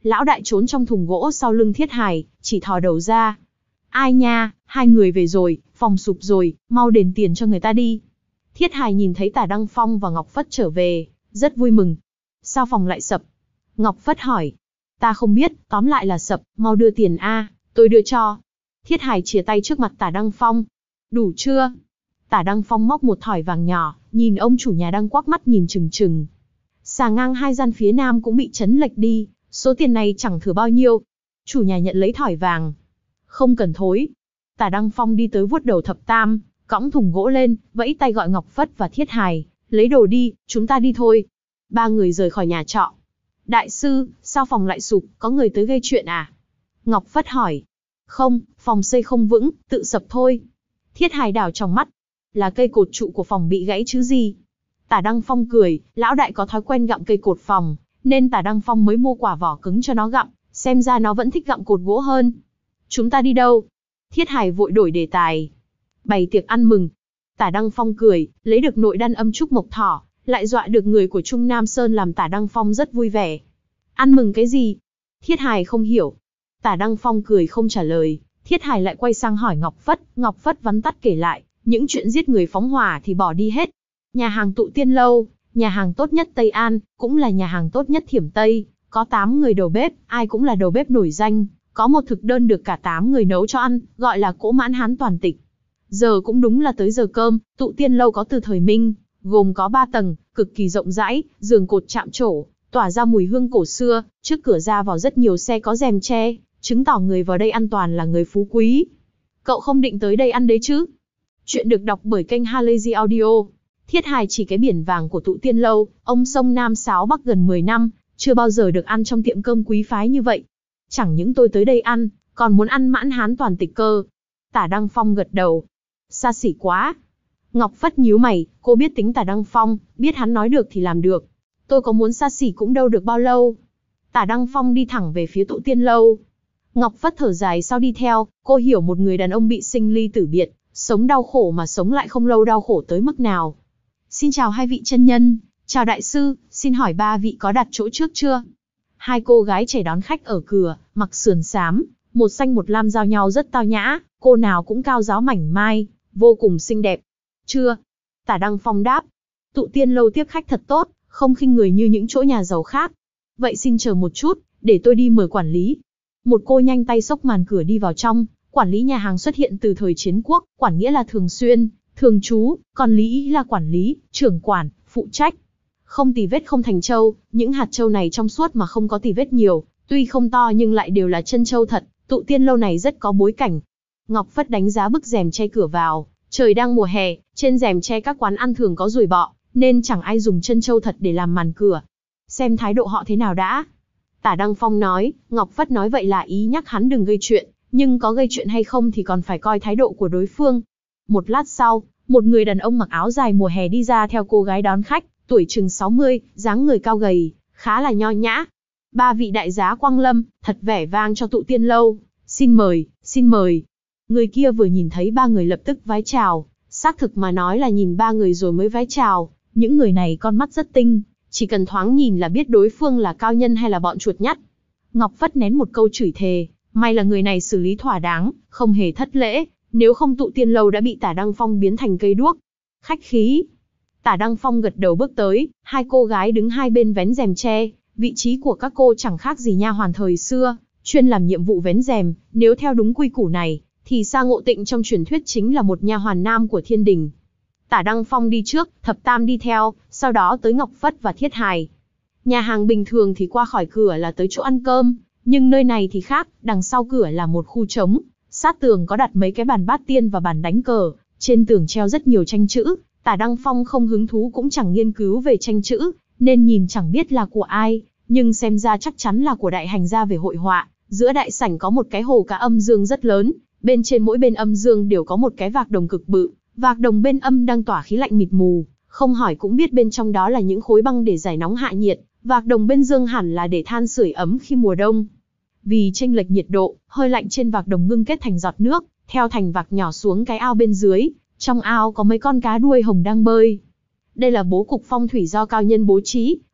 Lão đại trốn trong thùng gỗ sau lưng Thiết Hải, chỉ thò đầu ra. Ai nha, hai người về rồi, phòng sụp rồi, mau đền tiền cho người ta đi. Thiết Hải nhìn thấy Tả Đăng Phong và Ngọc Phất trở về, rất vui mừng. Sao phòng lại sập? Ngọc Phất hỏi. Ta không biết, tóm lại là sập, mau đưa tiền a, tôi đưa cho. Thiết Hải chìa tay trước mặt Tả Đăng Phong. Đủ chưa? Tả Đăng Phong móc một thỏi vàng nhỏ, nhìn ông chủ nhà đang quắc mắt nhìn chừng chừng. Xà ngang hai gian phía nam cũng bị chấn lệch đi, số tiền này chẳng thừa bao nhiêu. Chủ nhà nhận lấy thỏi vàng. Không cần thối. Tả Đăng Phong đi tới vuốt đầu thập tam, cõng thùng gỗ lên, vẫy tay gọi Ngọc Phất và Thiết Hải, lấy đồ đi, chúng ta đi thôi. Ba người rời khỏi nhà trọ. Đại sư, sao phòng lại sụp, có người tới gây chuyện à? Ngọc Phất hỏi. Không, phòng xây không vững, tự sập thôi. Thiết Hải đảo trong mắt. Là cây cột trụ của phòng bị gãy chứ gì? Tả Đăng Phong cười, lão đại có thói quen gặm cây cột phòng, nên Tả Đăng Phong mới mua quả vỏ cứng cho nó gặm, xem ra nó vẫn thích gặm cột gỗ hơn. Chúng ta đi đâu? Thiết Hải vội đổi đề tài. Bày tiệc ăn mừng. Tả Đăng Phong cười, lấy được nội đan âm trúc mộc thỏ, lại dọa được người của Trung Nam Sơn làm Tả Đăng Phong rất vui vẻ. Ăn mừng cái gì? Thiết Hải không hiểu. Tả Đăng Phong cười không trả lời, Thiết Hải lại quay sang hỏi Ngọc Phất, Ngọc Phất vắn tắt kể lại, những chuyện giết người phóng hỏa thì bỏ đi hết. Nhà hàng Tụ Tiên Lâu, nhà hàng tốt nhất Tây An, cũng là nhà hàng tốt nhất Thiểm Tây, có tám người đầu bếp, ai cũng là đầu bếp nổi danh, có một thực đơn được cả tám người nấu cho ăn, gọi là cỗ mãn hán toàn tịch. Giờ cũng đúng là tới giờ cơm, Tụ Tiên Lâu có từ thời Minh, gồm có ba tầng, cực kỳ rộng rãi, giường cột chạm trổ, tỏa ra mùi hương cổ xưa, trước cửa ra vào rất nhiều xe có rèm che, chứng tỏ người vào đây an toàn là người phú quý. Cậu không định tới đây ăn đấy chứ? Chuyện được đọc bởi kênh Halazy Audio. Thiết Hải chỉ cái biển vàng của Tụ Tiên Lâu, ông sông Nam Sáo Bắc gần mười năm, chưa bao giờ được ăn trong tiệm cơm quý phái như vậy. Chẳng những tôi tới đây ăn, còn muốn ăn mãn hán toàn tịch cơ. Tả Đăng Phong gật đầu. Xa xỉ quá. Ngọc Phất nhíu mày, cô biết tính Tả Đăng Phong, biết hắn nói được thì làm được. Tôi có muốn xa xỉ cũng đâu được bao lâu. Tả Đăng Phong đi thẳng về phía Tụ Tiên Lâu. Ngọc Phất thở dài sau đi theo, cô hiểu một người đàn ông bị sinh ly tử biệt, sống đau khổ mà sống lại không lâu đau khổ tới mức nào. Xin chào hai vị chân nhân, chào đại sư, xin hỏi ba vị có đặt chỗ trước chưa? Hai cô gái trẻ đón khách ở cửa, mặc sườn xám, một xanh một lam giao nhau rất tao nhã, cô nào cũng cao ráo mảnh mai, vô cùng xinh đẹp. Chưa. Tả Đăng Phong đáp. Tụ Tiên Lâu tiếp khách thật tốt, không khinh người như những chỗ nhà giàu khác. Vậy xin chờ một chút, để tôi đi mời quản lý. Một cô nhanh tay xốc màn cửa đi vào trong, quản lý nhà hàng xuất hiện từ thời chiến quốc, quản nghĩa là thường xuyên, thường trú, còn lý ý là quản lý, trưởng quản, phụ trách. Không tì vết không thành châu, những hạt châu này trong suốt mà không có tì vết nhiều, tuy không to nhưng lại đều là chân châu thật, Tụ Tiên Lâu này rất có bối cảnh. Ngọc Phất đánh giá bức rèm che cửa vào, trời đang mùa hè, trên rèm che các quán ăn thường có ruồi bọ, nên chẳng ai dùng chân châu thật để làm màn cửa. Xem thái độ họ thế nào đã. Tả Đăng Phong nói, Ngọc Phất nói vậy là ý nhắc hắn đừng gây chuyện, nhưng có gây chuyện hay không thì còn phải coi thái độ của đối phương. Một lát sau, một người đàn ông mặc áo dài mùa hè đi ra theo cô gái đón khách, tuổi chừng sáu mươi, dáng người cao gầy, khá là nho nhã. Ba vị đại giá quang lâm, thật vẻ vang cho Tụ Tiên Lâu, xin mời, xin mời. Người kia vừa nhìn thấy ba người lập tức vái chào, xác thực mà nói là nhìn ba người rồi mới vái chào, những người này con mắt rất tinh, chỉ cần thoáng nhìn là biết đối phương là cao nhân hay là bọn chuột nhắt. Ngọc Phất nén một câu chửi thề, may là người này xử lý thỏa đáng, không hề thất lễ, nếu không Tụ Tiên Lâu đã bị Tả Đăng Phong biến thành cây đuốc. Khách khí. Tả Đăng Phong gật đầu bước tới, hai cô gái đứng hai bên vén rèm che, vị trí của các cô chẳng khác gì nha hoàn thời xưa, chuyên làm nhiệm vụ vén rèm, nếu theo đúng quy củ này, thì Sa Ngộ Tịnh trong truyền thuyết chính là một nha hoàn nam của thiên đình. Tả Đăng Phong đi trước, Thập Tam đi theo, sau đó tới Ngọc Phất và Thiết Hải. Nhà hàng bình thường thì qua khỏi cửa là tới chỗ ăn cơm, nhưng nơi này thì khác, đằng sau cửa là một khu trống, sát tường có đặt mấy cái bàn bát tiên và bàn đánh cờ, trên tường treo rất nhiều tranh chữ. Tả Đăng Phong không hứng thú cũng chẳng nghiên cứu về tranh chữ, nên nhìn chẳng biết là của ai, nhưng xem ra chắc chắn là của đại hành gia về hội họa. Giữa đại sảnh có một cái hồ cá âm dương rất lớn, bên trên mỗi bên âm dương đều có một cái vạc đồng cực bự, vạc đồng bên âm đang tỏa khí lạnh mịt mù, không hỏi cũng biết bên trong đó là những khối băng để giải nóng hạ nhiệt, vạc đồng bên dương hẳn là để than sưởi ấm khi mùa đông. Vì chênh lệch nhiệt độ, hơi lạnh trên vạc đồng ngưng kết thành giọt nước, theo thành vạc nhỏ xuống cái ao bên dưới. Trong ao có mấy con cá đuôi hồng đang bơi. Đây là bố cục phong thủy do cao nhân bố trí,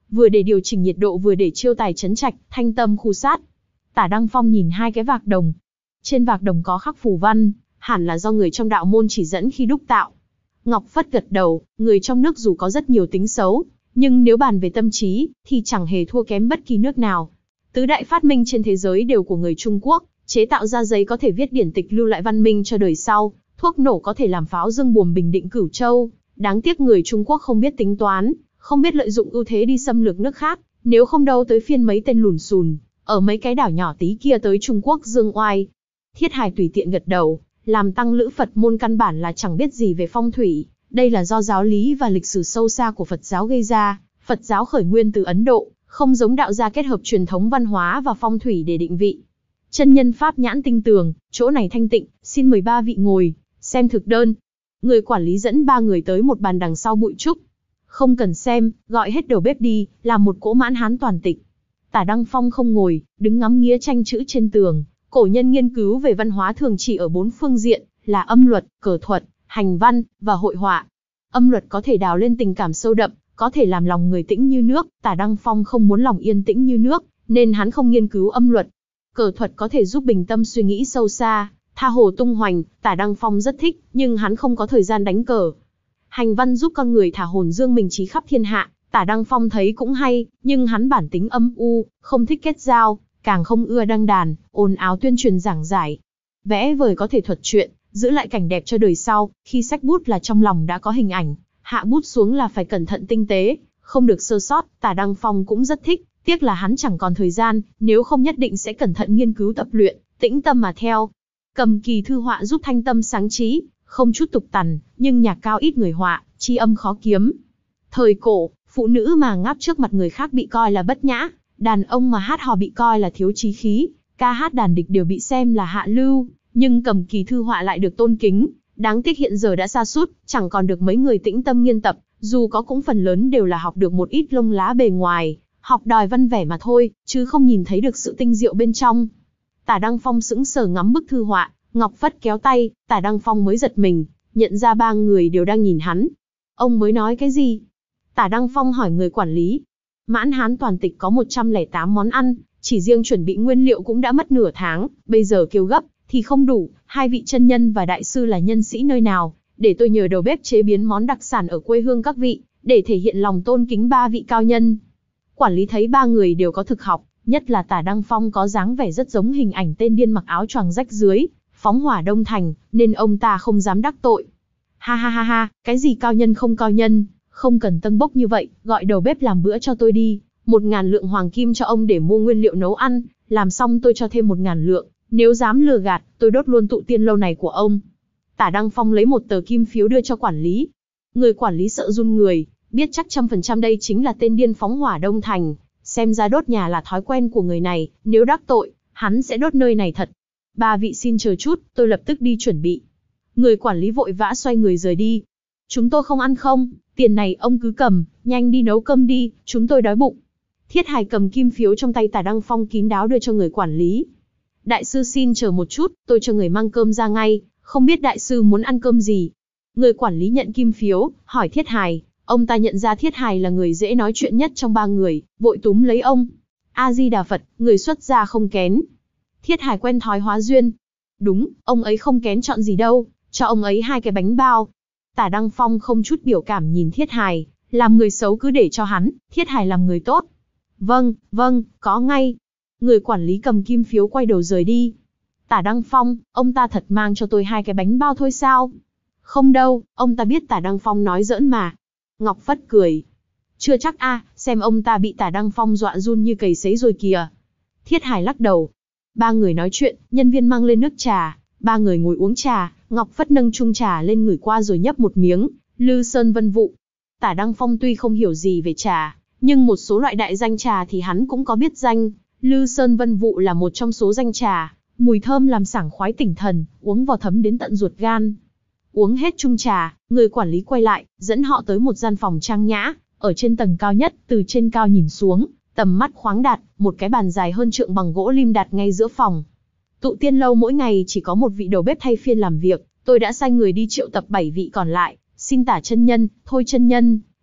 vừa để điều chỉnh nhiệt độ vừa để chiêu tài trấn trạch, thanh tâm khu sát. Tả Đăng Phong nhìn hai cái vạc đồng. Trên vạc đồng có khắc phù văn, hẳn là do người trong đạo môn chỉ dẫn khi đúc tạo. Ngọc Phất gật đầu, người trong nước dù có rất nhiều tính xấu, nhưng nếu bàn về tâm trí, thì chẳng hề thua kém bất kỳ nước nào. Tứ đại phát minh trên thế giới đều của người Trung Quốc, chế tạo ra giấy có thể viết điển tịch lưu lại văn minh cho đời sau, thuốc nổ có thể làm pháo dương buồm bình định cửu châu. Đáng tiếc người Trung Quốc không biết tính toán, không biết lợi dụng ưu thế đi xâm lược nước khác, nếu không đâu tới phiên mấy tên lùn xùn, ở mấy cái đảo nhỏ tí kia tới Trung Quốc dương oai. Thiết Hài tùy tiện gật đầu, làm tăng lữ Phật môn căn bản là chẳng biết gì về phong thủy, đây là do giáo lý và lịch sử sâu xa của Phật giáo gây ra. Phật giáo khởi nguyên từ Ấn Độ, không giống đạo gia kết hợp truyền thống văn hóa và phong thủy để định vị. Chân nhân pháp nhãn tinh tường, chỗ này thanh tịnh, xin mời ba vị ngồi, xem thực đơn. Người quản lý dẫn ba người tới một bàn đằng sau bụi trúc. Không cần xem, gọi hết đầu bếp đi, làm một cỗ mãn hán toàn tịch. Tả Đăng Phong không ngồi, đứng ngắm nghía tranh chữ trên tường. Cổ nhân nghiên cứu về văn hóa thường chỉ ở bốn phương diện, là âm luật, cờ thuật, hành văn, và hội họa. Âm luật có thể đào lên tình cảm sâu đậm, có thể làm lòng người tĩnh như nước. Tả Đăng Phong không muốn lòng yên tĩnh như nước, nên hắn không nghiên cứu âm luật. Cờ thuật có thể giúp bình tâm suy nghĩ sâu xa, tha hồ tung hoành. Tả Đăng Phong rất thích, nhưng hắn không có thời gian đánh cờ. Hành văn giúp con người thả hồn dương mình trí khắp thiên hạ. Tả Đăng Phong thấy cũng hay, nhưng hắn bản tính âm u, không thích kết giao, càng không ưa đăng đàn, ồn ào tuyên truyền giảng giải. Vẽ vời có thể thuật truyện, giữ lại cảnh đẹp cho đời sau. Khi xách bút là trong lòng đã có hình ảnh, hạ bút xuống là phải cẩn thận tinh tế, không được sơ sót. Tả Đăng Phong cũng rất thích, tiếc là hắn chẳng còn thời gian, nếu không nhất định sẽ cẩn thận nghiên cứu tập luyện, tĩnh tâm mà theo. Cầm kỳ thư họa giúp thanh tâm sáng trí, không chút tục tằn, nhưng nhạc cao ít người họa, chi âm khó kiếm. Thời cổ, phụ nữ mà ngáp trước mặt người khác bị coi là bất nhã, đàn ông mà hát hò bị coi là thiếu chí khí, ca hát đàn địch đều bị xem là hạ lưu, nhưng cầm kỳ thư họa lại được tôn kính. Đáng tiếc hiện giờ đã sa sút, chẳng còn được mấy người tĩnh tâm nghiên tập, dù có cũng phần lớn đều là học được một ít lông lá bề ngoài, học đòi văn vẻ mà thôi, chứ không nhìn thấy được sự tinh diệu bên trong. Tả Đăng Phong sững sờ ngắm bức thư họa, Ngọc Phất kéo tay, Tả Đăng Phong mới giật mình, nhận ra ba người đều đang nhìn hắn. Ông mới nói cái gì? Tả Đăng Phong hỏi người quản lý. Mãn hán toàn tịch có một trăm lẻ tám món ăn, chỉ riêng chuẩn bị nguyên liệu cũng đã mất nửa tháng, bây giờ kêu gấp thì không đủ. Hai vị chân nhân và đại sư là nhân sĩ nơi nào, để tôi nhờ đầu bếp chế biến món đặc sản ở quê hương các vị, để thể hiện lòng tôn kính ba vị cao nhân. Quản lý thấy ba người đều có thực học, nhất là Tả Đăng Phong có dáng vẻ rất giống hình ảnh tên điên mặc áo choàng rách dưới, phóng hỏa Đông Thành, nên ông ta không dám đắc tội. Ha ha ha ha, cái gì cao nhân không cao nhân, không cần tâng bốc như vậy, gọi đầu bếp làm bữa cho tôi đi, một ngàn lượng hoàng kim cho ông để mua nguyên liệu nấu ăn, làm xong tôi cho thêm một ngàn lượng, nếu dám lừa gạt, tôi đốt luôn tụ tiên lâu này của ông. Tả Đăng Phong lấy một tờ kim phiếu đưa cho quản lý. Người quản lý sợ run người, biết chắc trăm phần trăm đây chính là tên điên phóng hỏa Đông Thành, xem ra đốt nhà là thói quen của người này, nếu đắc tội, hắn sẽ đốt nơi này thật. Ba vị xin chờ chút, tôi lập tức đi chuẩn bị. Người quản lý vội vã xoay người rời đi. Chúng tôi không ăn không, tiền này ông cứ cầm, nhanh đi nấu cơm đi, chúng tôi đói bụng. Thiết Hài cầm kim phiếu trong tay Tả Đăng Phong kín đáo đưa cho người quản lý. Đại sư xin chờ một chút, tôi cho người mang cơm ra ngay, không biết đại sư muốn ăn cơm gì. Người quản lý nhận kim phiếu, hỏi Thiết Hài, ông ta nhận ra Thiết Hài là người dễ nói chuyện nhất trong ba người, vội túm lấy ông. A-di-đà Phật, người xuất gia không kén. Thiết Hài quen thói hóa duyên. Đúng, ông ấy không kén chọn gì đâu, cho ông ấy hai cái bánh bao. Tả Đăng Phong không chút biểu cảm nhìn Thiết Hài, làm người xấu cứ để cho hắn, Thiết Hài làm người tốt. Vâng, vâng, có ngay. Người quản lý cầm kim phiếu quay đầu rời đi. Tả Đăng Phong, ông ta thật mang cho tôi hai cái bánh bao thôi sao? Không đâu, ông ta biết Tả Đăng Phong nói giỡn mà. Ngọc Phất cười. Chưa chắc a, à, xem ông ta bị Tả Đăng Phong dọa run như cầy sấy rồi kìa. Thiết Hài lắc đầu. Ba người nói chuyện, nhân viên mang lên nước trà, ba người ngồi uống trà, Ngọc Phất nâng chung trà lên ngửi qua rồi nhấp một miếng, Lư Sơn Vân Vụ. Tả Đăng Phong tuy không hiểu gì về trà, nhưng một số loại đại danh trà thì hắn cũng có biết danh. Lư Sơn Vân Vụ là một trong số danh trà, mùi thơm làm sảng khoái tỉnh thần, uống vào thấm đến tận ruột gan. Uống hết chung trà, người quản lý quay lại, dẫn họ tới một gian phòng trang nhã, ở trên tầng cao nhất, từ trên cao nhìn xuống, tầm mắt khoáng đạt, một cái bàn dài hơn trượng bằng gỗ lim đặt ngay giữa phòng. Tụ tiên lâu mỗi ngày chỉ có một vị đầu bếp thay phiên làm việc, tôi đã sai người đi triệu tập bảy vị còn lại, xin Tả chân nhân, Thôi chân nhân,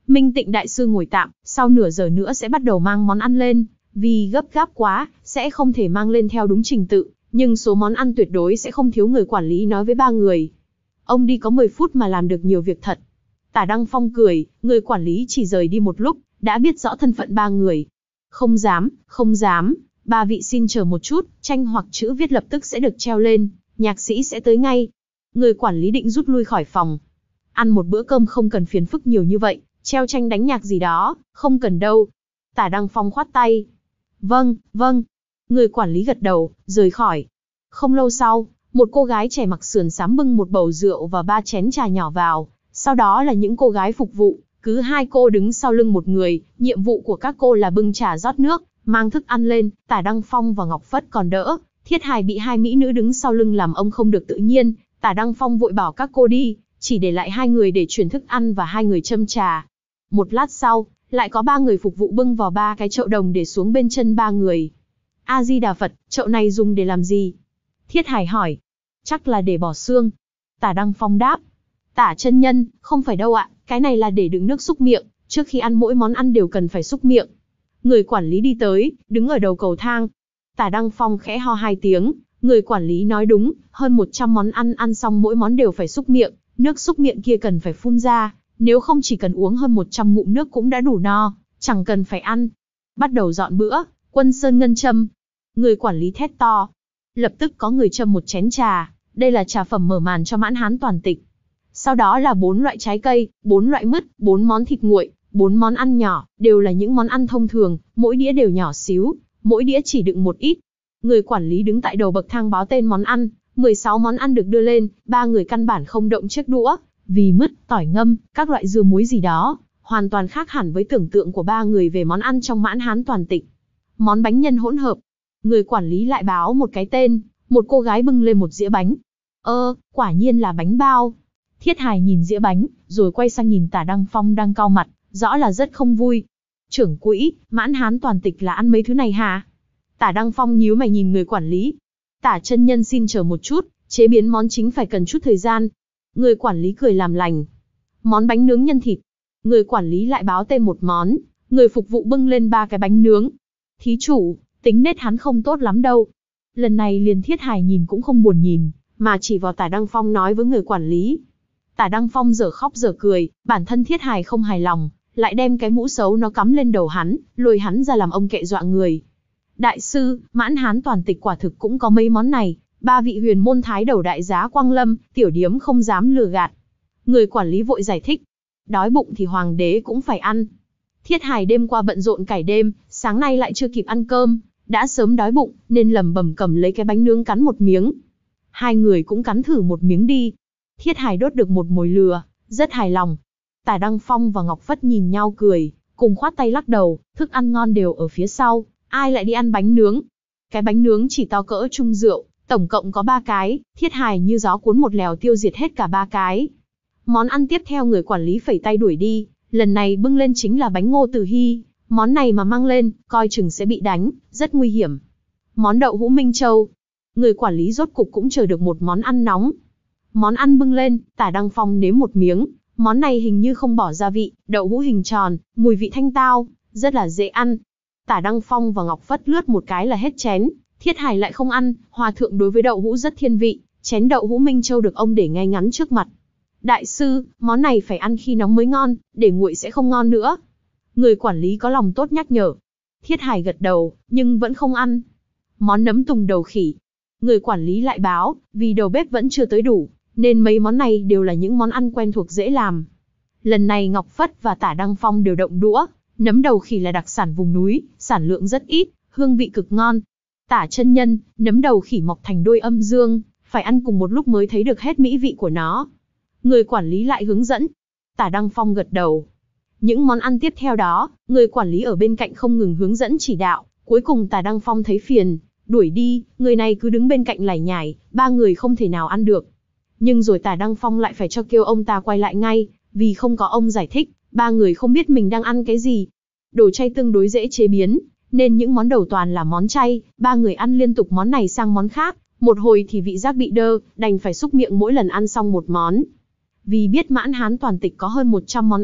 Minh Tịnh đại sư ngồi tạm, sau nửa giờ nữa sẽ bắt đầu mang món ăn lên, vì gấp gáp quá, sẽ không thể mang lên theo đúng trình tự, nhưng số món ăn tuyệt đối sẽ không thiếu, người quản lý nói với ba người. Ông đi có mười phút mà làm được nhiều việc thật. Tả Đăng Phong cười, người quản lý chỉ rời đi một lúc, đã biết rõ thân phận ba người. Không dám, không dám, ba vị xin chờ một chút, tranh hoặc chữ viết lập tức sẽ được treo lên, nhạc sĩ sẽ tới ngay. Người quản lý định rút lui khỏi phòng. Ăn một bữa cơm không cần phiền phức nhiều như vậy, treo tranh đánh nhạc gì đó, không cần đâu. Tả Đăng Phong khoát tay. Vâng, vâng. Người quản lý gật đầu, rời khỏi. Không lâu sau, một cô gái trẻ mặc sườn xám bưng một bầu rượu và ba chén trà nhỏ vào, sau đó là những cô gái phục vụ, cứ hai cô đứng sau lưng một người, nhiệm vụ của các cô là bưng trà rót nước, mang thức ăn lên. Tả Đăng Phong và Ngọc Phất còn đỡ, Thiết Hài bị hai mỹ nữ đứng sau lưng làm ông không được tự nhiên. Tả Đăng Phong vội bảo các cô đi, chỉ để lại hai người để chuyển thức ăn và hai người châm trà. Một lát sau, lại có ba người phục vụ bưng vào ba cái chậu đồng để xuống bên chân ba người. A Di Đà Phật, chậu này dùng để làm gì? Thiết Hải hỏi. Chắc là để bỏ xương. Tả Đăng Phong đáp. Tả chân nhân, không phải đâu ạ, cái này là để đựng nước súc miệng, trước khi ăn mỗi món ăn đều cần phải súc miệng. Người quản lý đi tới, đứng ở đầu cầu thang. Tả Đăng Phong khẽ ho hai tiếng, người quản lý nói đúng, hơn một trăm món ăn ăn xong mỗi món đều phải súc miệng, nước súc miệng kia cần phải phun ra, nếu không chỉ cần uống hơn một trăm ngụm nước cũng đã đủ no, chẳng cần phải ăn. Bắt đầu dọn bữa, Quân Sơn ngân châm. Người quản lý thét to. Lập tức có người châm một chén trà, đây là trà phẩm mở màn cho Mãn Hán toàn tịch. Sau đó là bốn loại trái cây, bốn loại mứt, bốn món thịt nguội, bốn món ăn nhỏ, đều là những món ăn thông thường, mỗi đĩa đều nhỏ xíu, mỗi đĩa chỉ đựng một ít. Người quản lý đứng tại đầu bậc thang báo tên món ăn, mười sáu món ăn được đưa lên, ba người căn bản không động chiếc đũa, vì mứt, tỏi ngâm, các loại dưa muối gì đó, hoàn toàn khác hẳn với tưởng tượng của ba người về món ăn trong Mãn Hán toàn tịch. Món bánh nhân hỗn hợp. Người quản lý lại báo một cái tên, một cô gái bưng lên một dĩa bánh. Ơ, quả nhiên là bánh bao. Thiết Hài nhìn dĩa bánh, rồi quay sang nhìn Tả Đăng Phong đang cau mặt, rõ là rất không vui. Trưởng quỹ, Mãn Hán toàn tịch là ăn mấy thứ này hả? Tả Đăng Phong nhíu mày nhìn người quản lý. Tả chân nhân xin chờ một chút, chế biến món chính phải cần chút thời gian. Người quản lý cười làm lành. Món bánh nướng nhân thịt. Người quản lý lại báo tên một món, người phục vụ bưng lên ba cái bánh nướng. Thí chủ, tính nết hắn không tốt lắm đâu. Lần này liền Thiết Hài nhìn cũng không buồn nhìn, mà chỉ vào Tả Đăng Phong nói với người quản lý. Tả Đăng Phong dở khóc dở cười, bản thân Thiết Hài không hài lòng, lại đem cái mũ xấu nó cắm lên đầu hắn, lôi hắn ra làm ông kệ dọa người. Đại sư, Mãn Hán toàn tịch quả thực cũng có mấy món này, ba vị huyền môn thái đầu đại giá Quang Lâm, tiểu điếm không dám lừa gạt. Người quản lý vội giải thích. Đói bụng thì hoàng đế cũng phải ăn. Thiết Hài đêm qua bận rộn cải đêm, sáng nay lại chưa kịp ăn cơm, đã sớm đói bụng, nên lẩm bẩm cầm lấy cái bánh nướng cắn một miếng. Hai người cũng cắn thử một miếng đi. Thiết Hài đốt được một mồi lừa, rất hài lòng. Tả Đăng Phong và Ngọc Phất nhìn nhau cười, cùng khoát tay lắc đầu, thức ăn ngon đều ở phía sau, ai lại đi ăn bánh nướng. Cái bánh nướng chỉ to cỡ chung rượu, tổng cộng có ba cái, Thiết Hài như gió cuốn một lèo tiêu diệt hết cả ba cái. Món ăn tiếp theo người quản lý phẩy tay đuổi đi, lần này bưng lên chính là bánh ngô tử hy, món này mà mang lên, coi chừng sẽ bị đánh, rất nguy hiểm. Món đậu hũ Minh Châu. Người quản lý rốt cục cũng chờ được một món ăn nóng. Món ăn bưng lên, Tả Đăng Phong nếm một miếng, món này hình như không bỏ gia vị, đậu hũ hình tròn, mùi vị thanh tao, rất là dễ ăn. Tả Đăng Phong và Ngọc Phất lướt một cái là hết chén, Thiết Hài lại không ăn, hòa thượng đối với đậu hũ rất thiên vị, chén đậu hũ Minh Châu được ông để ngay ngắn trước mặt. Đại sư, món này phải ăn khi nóng mới ngon, để nguội sẽ không ngon nữa. Người quản lý có lòng tốt nhắc nhở. Thiết Hài gật đầu, nhưng vẫn không ăn. Món nấm tùng đầu khỉ. Người quản lý lại báo, vì đầu bếp vẫn chưa tới đủ, nên mấy món này đều là những món ăn quen thuộc dễ làm. Lần này Ngọc Phất và Tả Đăng Phong đều động đũa, nấm đầu khỉ là đặc sản vùng núi, sản lượng rất ít, hương vị cực ngon. Tả chân nhân, nấm đầu khỉ mọc thành đôi âm dương, phải ăn cùng một lúc mới thấy được hết mỹ vị của nó. Người quản lý lại hướng dẫn. Tả Đăng Phong gật đầu. Những món ăn tiếp theo đó, người quản lý ở bên cạnh không ngừng hướng dẫn chỉ đạo, cuối cùng Tả Đăng Phong thấy phiền, đuổi đi, người này cứ đứng bên cạnh lải nhải, ba người không thể nào ăn được. Nhưng rồi Tả Đăng Phong lại phải cho kêu ông ta quay lại ngay, vì không có ông giải thích, ba người không biết mình đang ăn cái gì. Đồ chay tương đối dễ chế biến, nên những món đầu toàn là món chay, ba người ăn liên tục món này sang món khác, một hồi thì vị giác bị đơ, đành phải xúc miệng mỗi lần ăn xong một món. Vì biết Mãn Hán toàn tịch có hơn một trăm món ăn,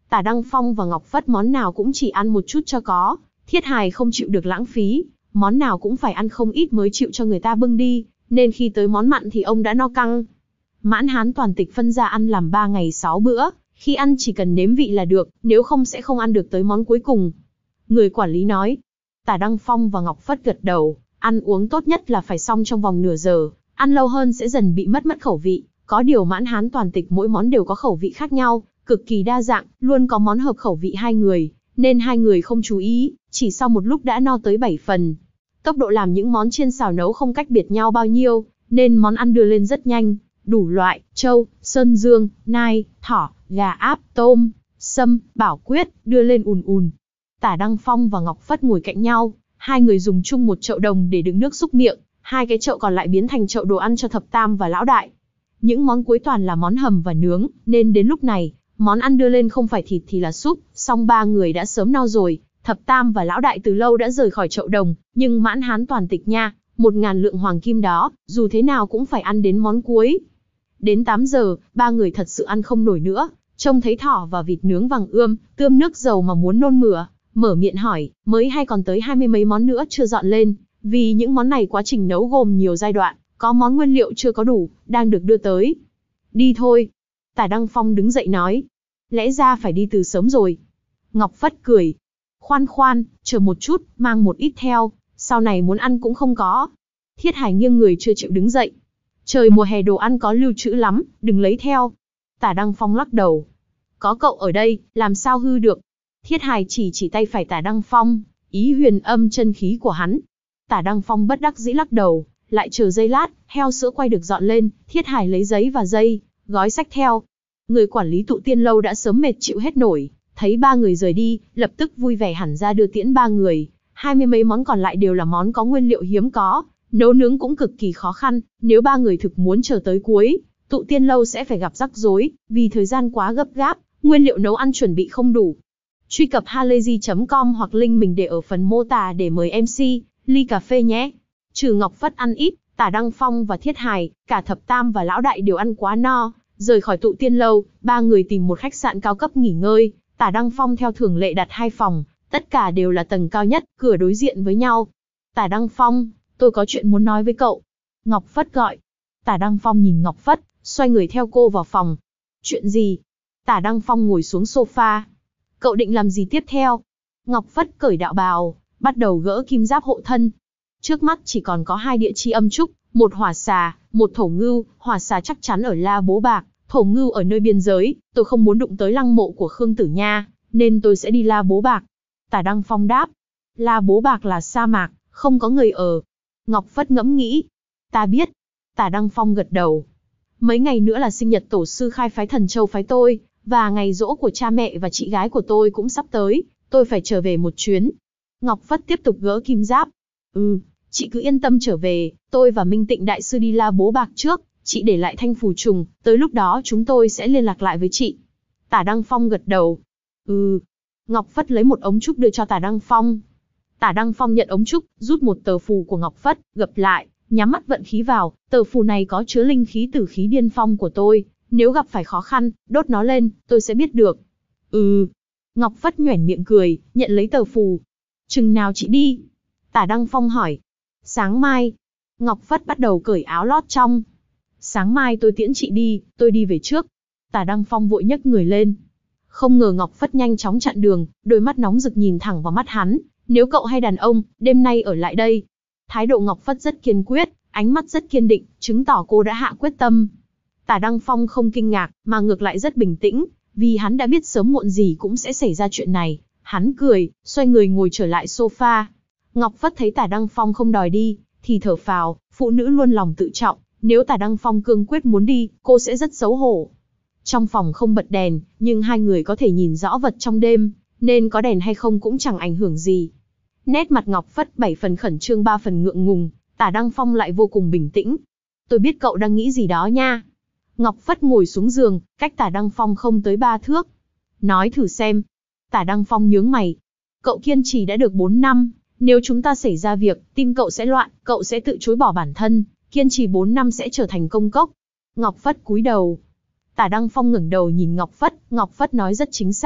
Tả Đăng Phong và Ngọc Phất món nào cũng chỉ ăn một chút cho có, Thiết Hài không chịu được lãng phí, món nào cũng phải ăn không ít mới chịu cho người ta bưng đi, nên khi tới món mặn thì ông đã no căng. Mãn Hán toàn tịch phân ra ăn làm ba ngày sáu bữa, khi ăn chỉ cần nếm vị là được, nếu không sẽ không ăn được tới món cuối cùng. Người quản lý nói. Tả Đăng Phong và Ngọc Phất gật đầu, ăn uống tốt nhất là phải xong trong vòng nửa giờ, ăn lâu hơn sẽ dần bị mất mất khẩu vị. Có điều Mãn Hán toàn tịch mỗi món đều có khẩu vị khác nhau, cực kỳ đa dạng, luôn có món hợp khẩu vị hai người, nên hai người không chú ý, chỉ sau một lúc đã no tới bảy phần. Tốc độ làm những món chiên xào nấu không cách biệt nhau bao nhiêu, nên món ăn đưa lên rất nhanh. Đủ loại, trâu, sơn dương, nai, thỏ, gà áp, tôm, sâm, bảo quyết, đưa lên ùn ùn. Tả Đăng Phong và Ngọc Phất ngồi cạnh nhau, hai người dùng chung một chậu đồng để đựng nước xúc miệng, hai cái chậu còn lại biến thành chậu đồ ăn cho Thập Tam và Lão Đại. Những món cuối toàn là món hầm và nướng, nên đến lúc này, món ăn đưa lên không phải thịt thì là súp, song ba người đã sớm no rồi. Thập Tam và Lão Đại từ lâu đã rời khỏi chậu đồng, nhưng Mãn Hán toàn tịch nha, một ngàn lượng hoàng kim đó, dù thế nào cũng phải ăn đến món cuối. Đến tám giờ, ba người thật sự ăn không nổi nữa, trông thấy thỏ và vịt nướng vàng ươm, tươm nước dầu mà muốn nôn mửa, mở miệng hỏi, mới hay còn tới hai mươi mấy món nữa chưa dọn lên, vì những món này quá trình nấu gồm nhiều giai đoạn, có món nguyên liệu chưa có đủ, đang được đưa tới. Đi thôi. Tả Đăng Phong đứng dậy nói. Lẽ ra phải đi từ sớm rồi. Ngọc Phất cười. Khoan khoan, chờ một chút, mang một ít theo, sau này muốn ăn cũng không có. Thiết Hải nghiêng người chưa chịu đứng dậy. Trời mùa hè đồ ăn có lưu trữ lắm, đừng lấy theo. Tả Đăng Phong lắc đầu. Có cậu ở đây, làm sao hư được. Thiết Hải chỉ chỉ tay phải Tả Đăng Phong, ý huyền âm chân khí của hắn. Tả Đăng Phong bất đắc dĩ lắc đầu, lại chờ giây lát, heo sữa quay được dọn lên, Thiết Hải lấy giấy và dây, gói sách theo. Người quản lý Tụ Tiên Lâu đã sớm mệt chịu hết nổi, thấy ba người rời đi, lập tức vui vẻ hẳn ra đưa tiễn ba người. Hai mươi mấy món còn lại đều là món có nguyên liệu hiếm có, nấu nướng cũng cực kỳ khó khăn, nếu ba người thực muốn chờ tới cuối, Tụ Tiên Lâu sẽ phải gặp rắc rối, vì thời gian quá gấp gáp, nguyên liệu nấu ăn chuẩn bị không đủ. Truy cập halayzi chấm com hoặc link mình để ở phần mô tả để mời em xê, ly cà phê nhé. Trừ Ngọc Phất ăn ít, Tả Đăng Phong và Thiết Hải, cả Thập Tam và Lão Đại đều ăn quá no. Rời khỏi Tụ Tiên Lâu, ba người tìm một khách sạn cao cấp nghỉ ngơi. Tả Đăng Phong theo thường lệ đặt hai phòng, tất cả đều là tầng cao nhất, cửa đối diện với nhau. Tả Đăng Phong, tôi có chuyện muốn nói với cậu. Ngọc Phất gọi. Tả Đăng Phong nhìn Ngọc Phất, xoay người theo cô vào phòng. Chuyện gì? Tả Đăng Phong ngồi xuống sofa. Cậu định làm gì tiếp theo? Ngọc Phất cởi đạo bào, bắt đầu gỡ kim giáp hộ thân. Trước mắt chỉ còn có hai địa chi âm trúc, một hỏa xà, một thổ ngưu. Hỏa xà chắc chắn ở La Bố Bạc, thổ ngưu ở nơi biên giới. Tôi không muốn đụng tới lăng mộ của Khương Tử Nha, nên tôi sẽ đi La Bố Bạc. Tả Đăng Phong đáp. La Bố Bạc là sa mạc, không có người ở. Ngọc Phất ngẫm nghĩ. Ta biết. Tả Đăng Phong gật đầu. Mấy ngày nữa là sinh nhật tổ sư khai phái Thần Châu phái tôi, và ngày giỗ của cha mẹ và chị gái của tôi cũng sắp tới, tôi phải trở về một chuyến. Ngọc Phất tiếp tục gỡ kim giáp. Ừ, chị cứ yên tâm trở về, tôi và Minh Tịnh Đại Sư đi La Bố Bạc trước, chị để lại thanh phù trùng, tới lúc đó chúng tôi sẽ liên lạc lại với chị. Tả Đăng Phong gật đầu. Ừ. Ngọc Phất lấy một ống trúc đưa cho Tả Đăng Phong. Tả Đăng Phong nhận ống trúc, rút một tờ phù của Ngọc Phất, gập lại, nhắm mắt vận khí vào, tờ phù này có chứa linh khí tử khí điên phong của tôi, nếu gặp phải khó khăn, đốt nó lên, tôi sẽ biết được. Ừ. Ngọc Phất nhoẻn miệng cười, nhận lấy tờ phù. Chừng nào chị đi? Tả Đăng Phong hỏi. Sáng mai. Ngọc Phất bắt đầu cởi áo lót trong. Sáng mai tôi tiễn chị đi, tôi đi về trước. Tả Đăng Phong vội nhấc người lên. Không ngờ Ngọc Phất nhanh chóng chặn đường, đôi mắt nóng rực nhìn thẳng vào mắt hắn. Nếu cậu hay đàn ông, đêm nay ở lại đây. Thái độ Ngọc Phất rất kiên quyết, ánh mắt rất kiên định, chứng tỏ cô đã hạ quyết tâm. Tả Đăng Phong không kinh ngạc, mà ngược lại rất bình tĩnh, vì hắn đã biết sớm muộn gì cũng sẽ xảy ra chuyện này. Hắn cười, xoay người ngồi trở lại sofa. Ngọc Phất thấy Tả Đăng Phong không đòi đi, thì thở phào, phụ nữ luôn lòng tự trọng, nếu Tả Đăng Phong cương quyết muốn đi, cô sẽ rất xấu hổ. Trong phòng không bật đèn, nhưng hai người có thể nhìn rõ vật trong đêm, nên có đèn hay không cũng chẳng ảnh hưởng gì. Nét mặt Ngọc Phất bảy phần khẩn trương ba phần ngượng ngùng, Tả Đăng Phong lại vô cùng bình tĩnh. Tôi biết cậu đang nghĩ gì đó nha. Ngọc Phất ngồi xuống giường, cách Tả Đăng Phong không tới ba thước. Nói thử xem. Tả Đăng Phong nhướng mày. Cậu kiên trì đã được bốn năm, nếu chúng ta xảy ra việc, tim cậu sẽ loạn, cậu sẽ tự chối bỏ bản thân, kiên trì bốn năm sẽ trở thành công cốc. Ngọc Phất cúi đầu. Tả Đăng Phong ngẩng đầu nhìn Ngọc Phất, Ngọc Phất nói rất chính xác,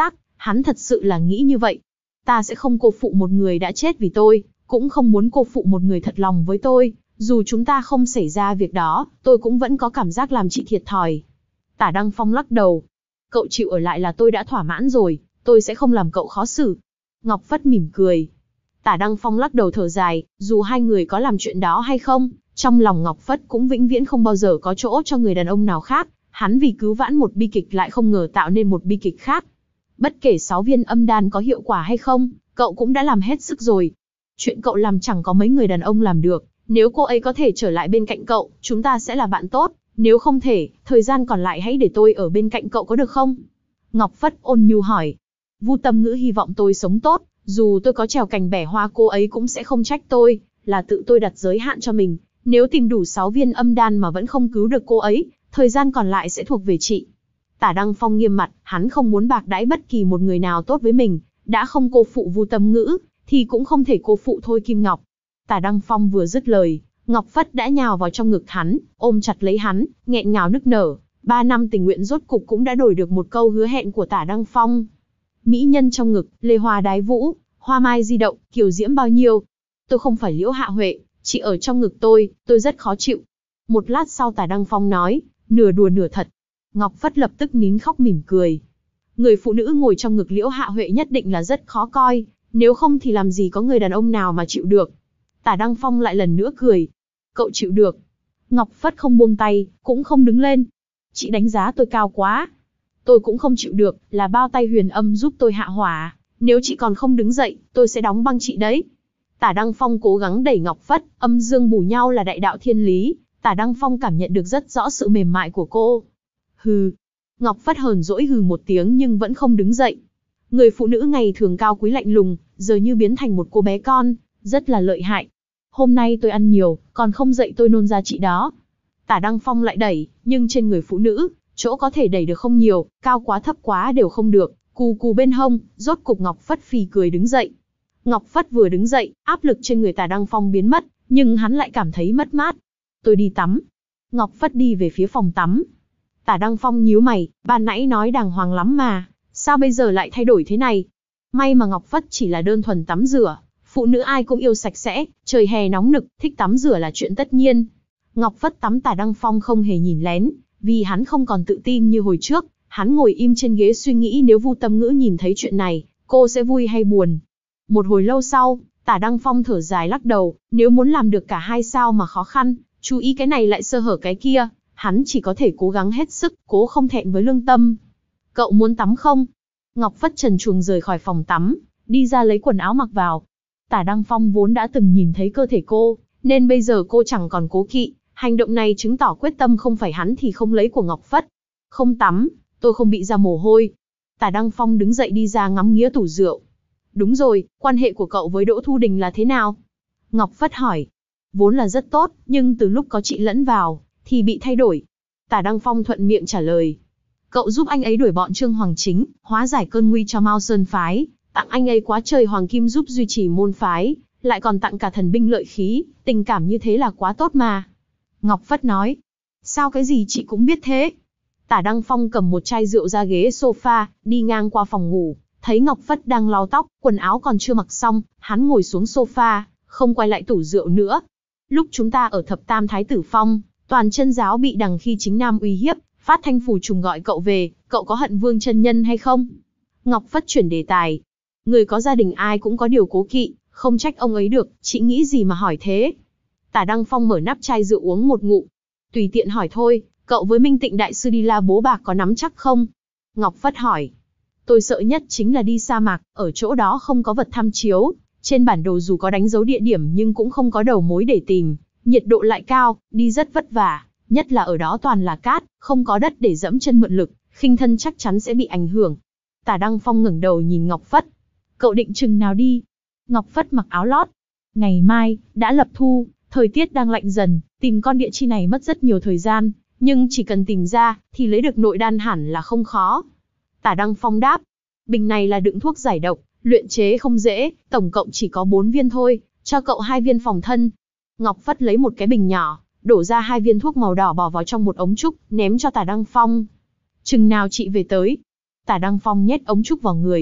Hắn thật sự là nghĩ như vậy. Ta sẽ không cô phụ một người đã chết vì tôi, cũng không muốn cô phụ một người thật lòng với tôi. Dù chúng ta không xảy ra việc đó, tôi cũng vẫn có cảm giác làm chị thiệt thòi. Tả Đăng Phong lắc đầu. Cậu chịu ở lại là tôi đã thỏa mãn rồi, tôi sẽ không làm cậu khó xử. Ngọc Phất mỉm cười. Tả Đăng Phong lắc đầu thở dài, dù hai người có làm chuyện đó hay không, trong lòng Ngọc Phất cũng vĩnh viễn không bao giờ có chỗ cho người đàn ông nào khác. Hắn vì cứu vãn một bi kịch lại không ngờ tạo nên một bi kịch khác. Bất kể sáu viên âm đan có hiệu quả hay không, cậu cũng đã làm hết sức rồi. Chuyện cậu làm chẳng có mấy người đàn ông làm được. Nếu cô ấy có thể trở lại bên cạnh cậu, chúng ta sẽ là bạn tốt. Nếu không thể, thời gian còn lại hãy để tôi ở bên cạnh cậu có được không? Ngọc Phất ôn nhu hỏi. Vu Tâm Ngữ hy vọng tôi sống tốt, dù tôi có trèo cành bẻ hoa cô ấy cũng sẽ không trách tôi, là tự tôi đặt giới hạn cho mình. Nếu tìm đủ sáu viên âm đan mà vẫn không cứu được cô ấy, thời gian còn lại sẽ thuộc về chị. Tả Đăng Phong nghiêm mặt, hắn không muốn bạc đãi bất kỳ một người nào tốt với mình, đã không cô phụ Vu Tâm Ngữ, thì cũng không thể cô phụ Thôi Kim Ngọc. Tả Đăng Phong vừa dứt lời, Ngọc Phất đã nhào vào trong ngực hắn, ôm chặt lấy hắn, nghẹn ngào nức nở. Ba năm tình nguyện rốt cục cũng đã đổi được một câu hứa hẹn của Tả Đăng Phong. Mỹ nhân trong ngực, lê hoa đái vũ, hoa mai di động, kiều diễm bao nhiêu. Tôi không phải Liễu Hạ Huệ, chị ở trong ngực tôi, tôi rất khó chịu. Một lát sau Tả Đăng Phong nói, nửa đùa nửa thật. Ngọc Phất lập tức nín khóc mỉm cười. Người phụ nữ ngồi trong ngực Liễu Hạ Huệ nhất định là rất khó coi, nếu không thì làm gì có người đàn ông nào mà chịu được. Tả Đăng Phong lại lần nữa cười. Cậu chịu được. Ngọc Phất không buông tay, cũng không đứng lên. Chị đánh giá tôi cao quá. Tôi cũng không chịu được, là bao tay huyền âm giúp tôi hạ hỏa. Nếu chị còn không đứng dậy, tôi sẽ đóng băng chị đấy. Tả Đăng Phong cố gắng đẩy Ngọc Phất, âm dương bù nhau là đại đạo thiên lý. Tả Đăng Phong cảm nhận được rất rõ sự mềm mại của cô. Hừ. Ngọc Phất hờn dỗi hừ một tiếng nhưng vẫn không đứng dậy. Người phụ nữ ngày thường cao quý lạnh lùng, giờ như biến thành một cô bé con, rất là lợi hại. Hôm nay tôi ăn nhiều, còn không dậy tôi nôn ra chị đó. Tả Đăng Phong lại đẩy, nhưng trên người phụ nữ, chỗ có thể đẩy được không nhiều, cao quá thấp quá đều không được, cù cù bên hông, rốt cục Ngọc Phất phì cười đứng dậy. Ngọc Phất vừa đứng dậy, áp lực trên người Tả Đăng Phong biến mất, nhưng hắn lại cảm thấy mất mát. Tôi đi tắm. Ngọc Phất đi về phía phòng tắm. Tả Đăng Phong nhíu mày, ban nãy nói đàng hoàng lắm mà, sao bây giờ lại thay đổi thế này? May mà Ngọc Phất chỉ là đơn thuần tắm rửa, phụ nữ ai cũng yêu sạch sẽ, trời hè nóng nực, thích tắm rửa là chuyện tất nhiên. Ngọc Phất tắm Tả Đăng Phong không hề nhìn lén, vì hắn không còn tự tin như hồi trước, hắn ngồi im trên ghế suy nghĩ nếu Vu Tâm Ngữ nhìn thấy chuyện này, cô sẽ vui hay buồn. Một hồi lâu sau, Tả Đăng Phong thở dài lắc đầu, nếu muốn làm được cả hai sao mà khó khăn, chú ý cái này lại sơ hở cái kia, hắn chỉ có thể cố gắng hết sức, cố không thẹn với lương tâm. Cậu muốn tắm không? Ngọc Phất trần truồng rời khỏi phòng tắm, đi ra lấy quần áo mặc vào. Tả Đăng Phong vốn đã từng nhìn thấy cơ thể cô, nên bây giờ cô chẳng còn cố kỵ, hành động này chứng tỏ quyết tâm không phải hắn thì không lấy của Ngọc Phất. Không tắm, tôi không bị ra mồ hôi. Tả Đăng Phong đứng dậy đi ra ngắm nghía tủ rượu. Đúng rồi, quan hệ của cậu với Đỗ Thu Đình là thế nào? Ngọc Phất hỏi. Vốn là rất tốt, nhưng từ lúc có chị lẫn vào, thì bị thay đổi. Tả Đăng Phong thuận miệng trả lời. Cậu giúp anh ấy đuổi bọn Trương Hoàng Chính, hóa giải cơn nguy cho Mao Sơn Phái, tặng anh ấy quá trời hoàng kim giúp duy trì môn phái, lại còn tặng cả thần binh lợi khí, tình cảm như thế là quá tốt mà. Ngọc Phất nói. Sao cái gì chị cũng biết thế? Tả Đăng Phong cầm một chai rượu ra ghế sofa, đi ngang qua phòng ngủ, thấy Ngọc Phất đang lau tóc, quần áo còn chưa mặc xong, hắn ngồi xuống sofa, không quay lại tủ rượu nữa. Lúc chúng ta ở Thập Tam Thái Tử Phong, toàn chân giáo bị Đằng Khi Chính Nam uy hiếp, phát thanh phù trùng gọi cậu về, cậu có hận Vương chân nhân hay không? Ngọc Phất chuyển đề tài. Người có gia đình ai cũng có điều cố kỵ, không trách ông ấy được, chị nghĩ gì mà hỏi thế? Tả Đăng Phong mở nắp chai rượu uống một ngụm. Tùy tiện hỏi thôi, cậu với Minh Tịnh Đại Sư đi La Bố Bạc có nắm chắc không? Ngọc Phất hỏi. Tôi sợ nhất chính là đi sa mạc, ở chỗ đó không có vật tham chiếu, trên bản đồ dù có đánh dấu địa điểm nhưng cũng không có đầu mối để tìm, nhiệt độ lại cao, đi rất vất vả, nhất là ở đó toàn là cát, không có đất để dẫm chân mượn lực, khinh thân chắc chắn sẽ bị ảnh hưởng. Tả Đăng Phong ngẩng đầu nhìn Ngọc Phất. Cậu định chừng nào đi? Ngọc Phất mặc áo lót. Ngày mai, đã lập thu, thời tiết đang lạnh dần, tìm con địa chi này mất rất nhiều thời gian, nhưng chỉ cần tìm ra, thì lấy được nội đan hẳn là không khó. Tả Đăng Phong đáp. Bình này là đựng thuốc giải độc, luyện chế không dễ, tổng cộng chỉ có bốn viên thôi, cho cậu hai viên phòng thân. Ngọc Phất lấy một cái bình nhỏ, đổ ra hai viên thuốc màu đỏ bỏ vào trong một ống trúc, ném cho Tả Đăng Phong. Chừng nào chị về tới? Tả Đăng Phong nhét ống trúc vào người,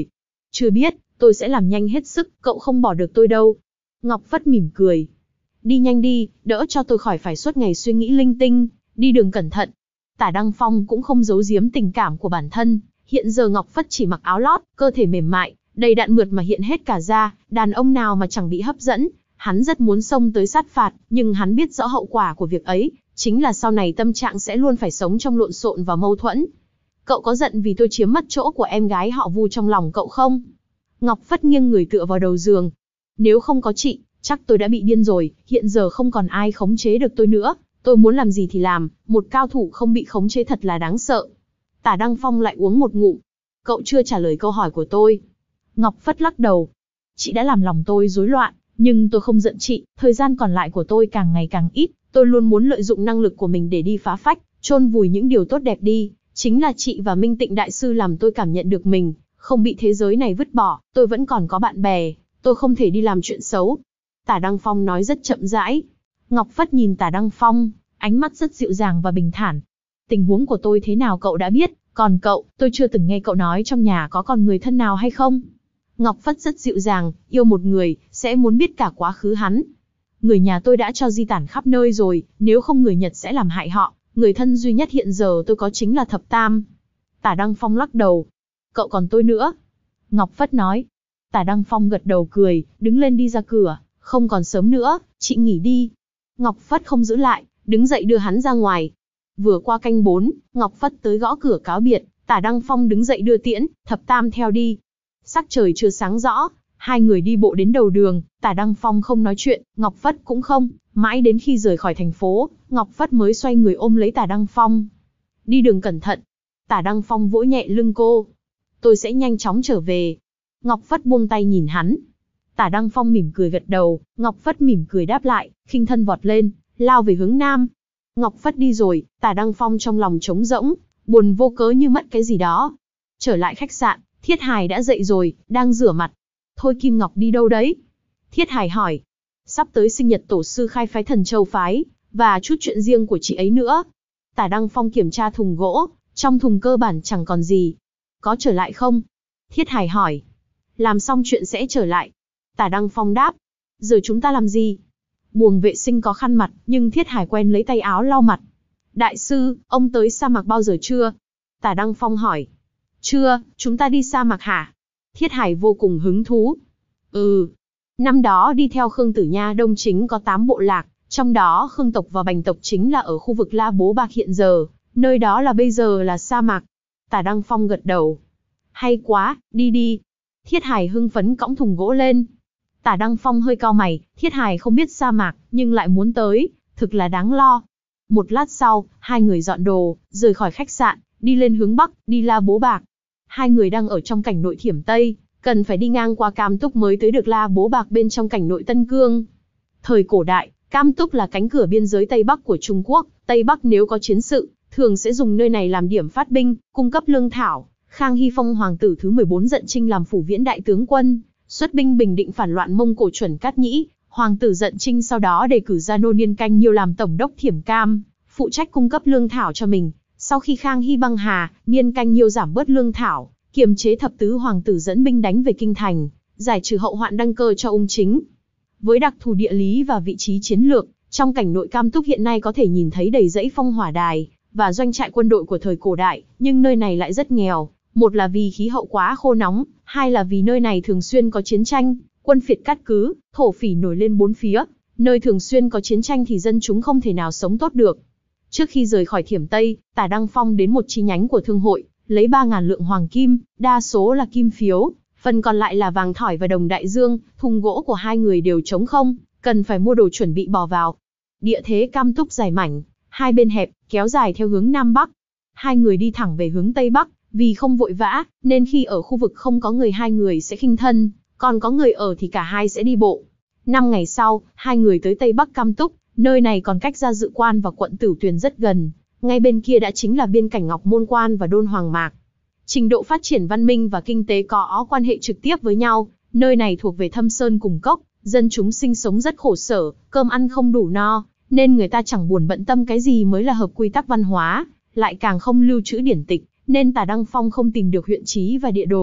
Chưa biết, tôi sẽ làm nhanh hết sức, cậu không bỏ được tôi đâu. Ngọc Phất mỉm cười. Đi nhanh đi, đỡ cho tôi khỏi phải suốt ngày suy nghĩ linh tinh, đi đường cẩn thận. Tả Đăng Phong cũng không giấu giếm tình cảm của bản thân, hiện giờ Ngọc Phất chỉ mặc áo lót, cơ thể mềm mại, đầy đặn mượt mà hiện hết cả da, đàn ông nào mà chẳng bị hấp dẫn, hắn rất muốn xông tới sát phạt, nhưng hắn biết rõ hậu quả của việc ấy, chính là sau này tâm trạng sẽ luôn phải sống trong lộn xộn và mâu thuẫn. Cậu có giận vì tôi chiếm mất chỗ của em gái họ Vu trong lòng cậu không? Ngọc Phất nghiêng người tựa vào đầu giường. Nếu không có chị, chắc tôi đã bị điên rồi, hiện giờ không còn ai khống chế được tôi nữa, tôi muốn làm gì thì làm, một cao thủ không bị khống chế thật là đáng sợ. Tả Đăng Phong lại uống một ngụm. Cậu chưa trả lời câu hỏi của tôi. Ngọc Phất lắc đầu. Chị đã làm lòng tôi rối loạn, nhưng tôi không giận chị, thời gian còn lại của tôi càng ngày càng ít, tôi luôn muốn lợi dụng năng lực của mình để đi phá phách, chôn vùi những điều tốt đẹp đi. Chính là chị và Minh Tịnh Đại Sư làm tôi cảm nhận được mình, không bị thế giới này vứt bỏ, tôi vẫn còn có bạn bè, tôi không thể đi làm chuyện xấu. Tả Đăng Phong nói rất chậm rãi. Ngọc Phất nhìn Tả Đăng Phong, ánh mắt rất dịu dàng và bình thản. Tình huống của tôi thế nào cậu đã biết, còn cậu, tôi chưa từng nghe cậu nói trong nhà có còn người thân nào hay không? Ngọc Phất rất dịu dàng, yêu một người, sẽ muốn biết cả quá khứ hắn. Người nhà tôi đã cho di tản khắp nơi rồi, nếu không người Nhật sẽ làm hại họ, người thân duy nhất hiện giờ tôi có chính là Thập Tam. Tả Đăng Phong lắc đầu. Cậu còn tôi nữa. Ngọc Phất nói. Tả Đăng Phong gật đầu cười, đứng lên đi ra cửa, không còn sớm nữa, chị nghỉ đi. Ngọc Phất không giữ lại, đứng dậy đưa hắn ra ngoài. Vừa qua canh bốn, Ngọc Phất tới gõ cửa cáo biệt, Tả Đăng Phong đứng dậy đưa tiễn, Thập Tam theo đi. Sắc trời chưa sáng rõ, hai người đi bộ đến đầu đường, Tả Đăng Phong không nói chuyện, Ngọc Phất cũng không, mãi đến khi rời khỏi thành phố, Ngọc Phất mới xoay người ôm lấy Tả Đăng Phong. Đi đường cẩn thận. Tả Đăng Phong vỗ nhẹ lưng cô. Tôi sẽ nhanh chóng trở về. Ngọc Phất buông tay nhìn hắn. Tả Đăng Phong mỉm cười gật đầu, Ngọc Phất mỉm cười đáp lại, khinh thân vọt lên, lao về hướng nam. Ngọc Phất đi rồi, Tả Đăng Phong trong lòng trống rỗng, buồn vô cớ như mất cái gì đó. Trở lại khách sạn, Thiết Hải đã dậy rồi, đang rửa mặt. Thôi Kim Ngọc đi đâu đấy? Thiết Hải hỏi. Sắp tới sinh nhật tổ sư khai phái Thần Châu phái, và chút chuyện riêng của chị ấy nữa. Tả Đăng Phong kiểm tra thùng gỗ, trong thùng cơ bản chẳng còn gì. Có trở lại không? Thiết Hải hỏi. Làm xong chuyện sẽ trở lại. Tả Đăng Phong đáp. Giờ chúng ta làm gì? Buồng vệ sinh có khăn mặt, nhưng Thiết Hải quen lấy tay áo lau mặt. Đại sư, ông tới sa mạc bao giờ chưa? Tả Đăng Phong hỏi. Chưa, chúng ta đi sa mạc hả? Thiết Hải vô cùng hứng thú. Ừ. Năm đó đi theo Khương Tử Nha Đông chính có tám bộ lạc, trong đó Khương tộc và Bành tộc chính là ở khu vực La Bố Bạc hiện giờ, nơi đó là bây giờ là sa mạc. Tả Đăng Phong gật đầu. Hay quá, đi đi. Thiết Hải hưng phấn cõng thùng gỗ lên. Tả Đăng Phong hơi cau mày, Thiết Hải không biết sa mạc, nhưng lại muốn tới, thực là đáng lo. Một lát sau, hai người dọn đồ, rời khỏi khách sạn, đi lên hướng Bắc, đi La Bố Bạc. Hai người đang ở trong cảnh nội Thiểm Tây, cần phải đi ngang qua Cam Túc mới tới được La Bố Bạc bên trong cảnh nội Tân Cương. Thời cổ đại, Cam Túc là cánh cửa biên giới Tây Bắc của Trung Quốc, Tây Bắc nếu có chiến sự, thường sẽ dùng nơi này làm điểm phát binh, cung cấp lương thảo. Khang Hy Phong hoàng tử thứ mười bốn Dận Trinh làm phủ viễn đại tướng quân, xuất binh bình định phản loạn Mông Cổ Chuẩn Cát Nhĩ. Hoàng tử Dận Trinh sau đó đề cử ra Nô Niên Canh Nhiêu làm tổng đốc Thiểm Cam, phụ trách cung cấp lương thảo cho mình. Sau khi Khang Hy băng hà, Niên Canh Nhiêu giảm bớt lương thảo, kiềm chế thập tứ hoàng tử dẫn binh đánh về kinh thành, giải trừ hậu hoạn đăng cơ cho Ung Chính. Với đặc thù địa lý và vị trí chiến lược, trong cảnh nội Cam Túc hiện nay có thể nhìn thấy đầy dãy phong hỏa đài và doanh trại quân đội của thời cổ đại, nhưng nơi này lại rất nghèo. Một là vì khí hậu quá khô nóng, hai là vì nơi này thường xuyên có chiến tranh, quân phiệt cát cứ, thổ phỉ nổi lên bốn phía. Nơi thường xuyên có chiến tranh thì dân chúng không thể nào sống tốt được. Trước khi rời khỏi Thiểm Tây, Tả Đăng Phong đến một chi nhánh của thương hội, lấy ba ngàn lượng hoàng kim, đa số là kim phiếu, phần còn lại là vàng thỏi và đồng đại dương. Thùng gỗ của hai người đều trống không, cần phải mua đồ chuẩn bị bỏ vào. Địa thế Cam Túc dài mảnh, hai bên hẹp, kéo dài theo hướng Nam Bắc. Hai người đi thẳng về hướng Tây Bắc, vì không vội vã, nên khi ở khu vực không có người hai người sẽ khinh thân, còn có người ở thì cả hai sẽ đi bộ. Năm ngày sau, hai người tới Tây Bắc Cam Túc, nơi này còn cách ra Dự Quan và quận Tửu Tuyền rất gần, ngay bên kia đã chính là biên cảnh Ngọc Môn Quan và Đôn Hoàng Mạc. Trình độ phát triển văn minh và kinh tế có quan hệ trực tiếp với nhau, nơi này thuộc về thâm sơn cùng cốc, dân chúng sinh sống rất khổ sở, cơm ăn không đủ no, nên người ta chẳng buồn bận tâm cái gì mới là hợp quy tắc văn hóa, lại càng không lưu trữ điển tịch, nên Tả Đăng Phong không tìm được huyện chí và địa đồ,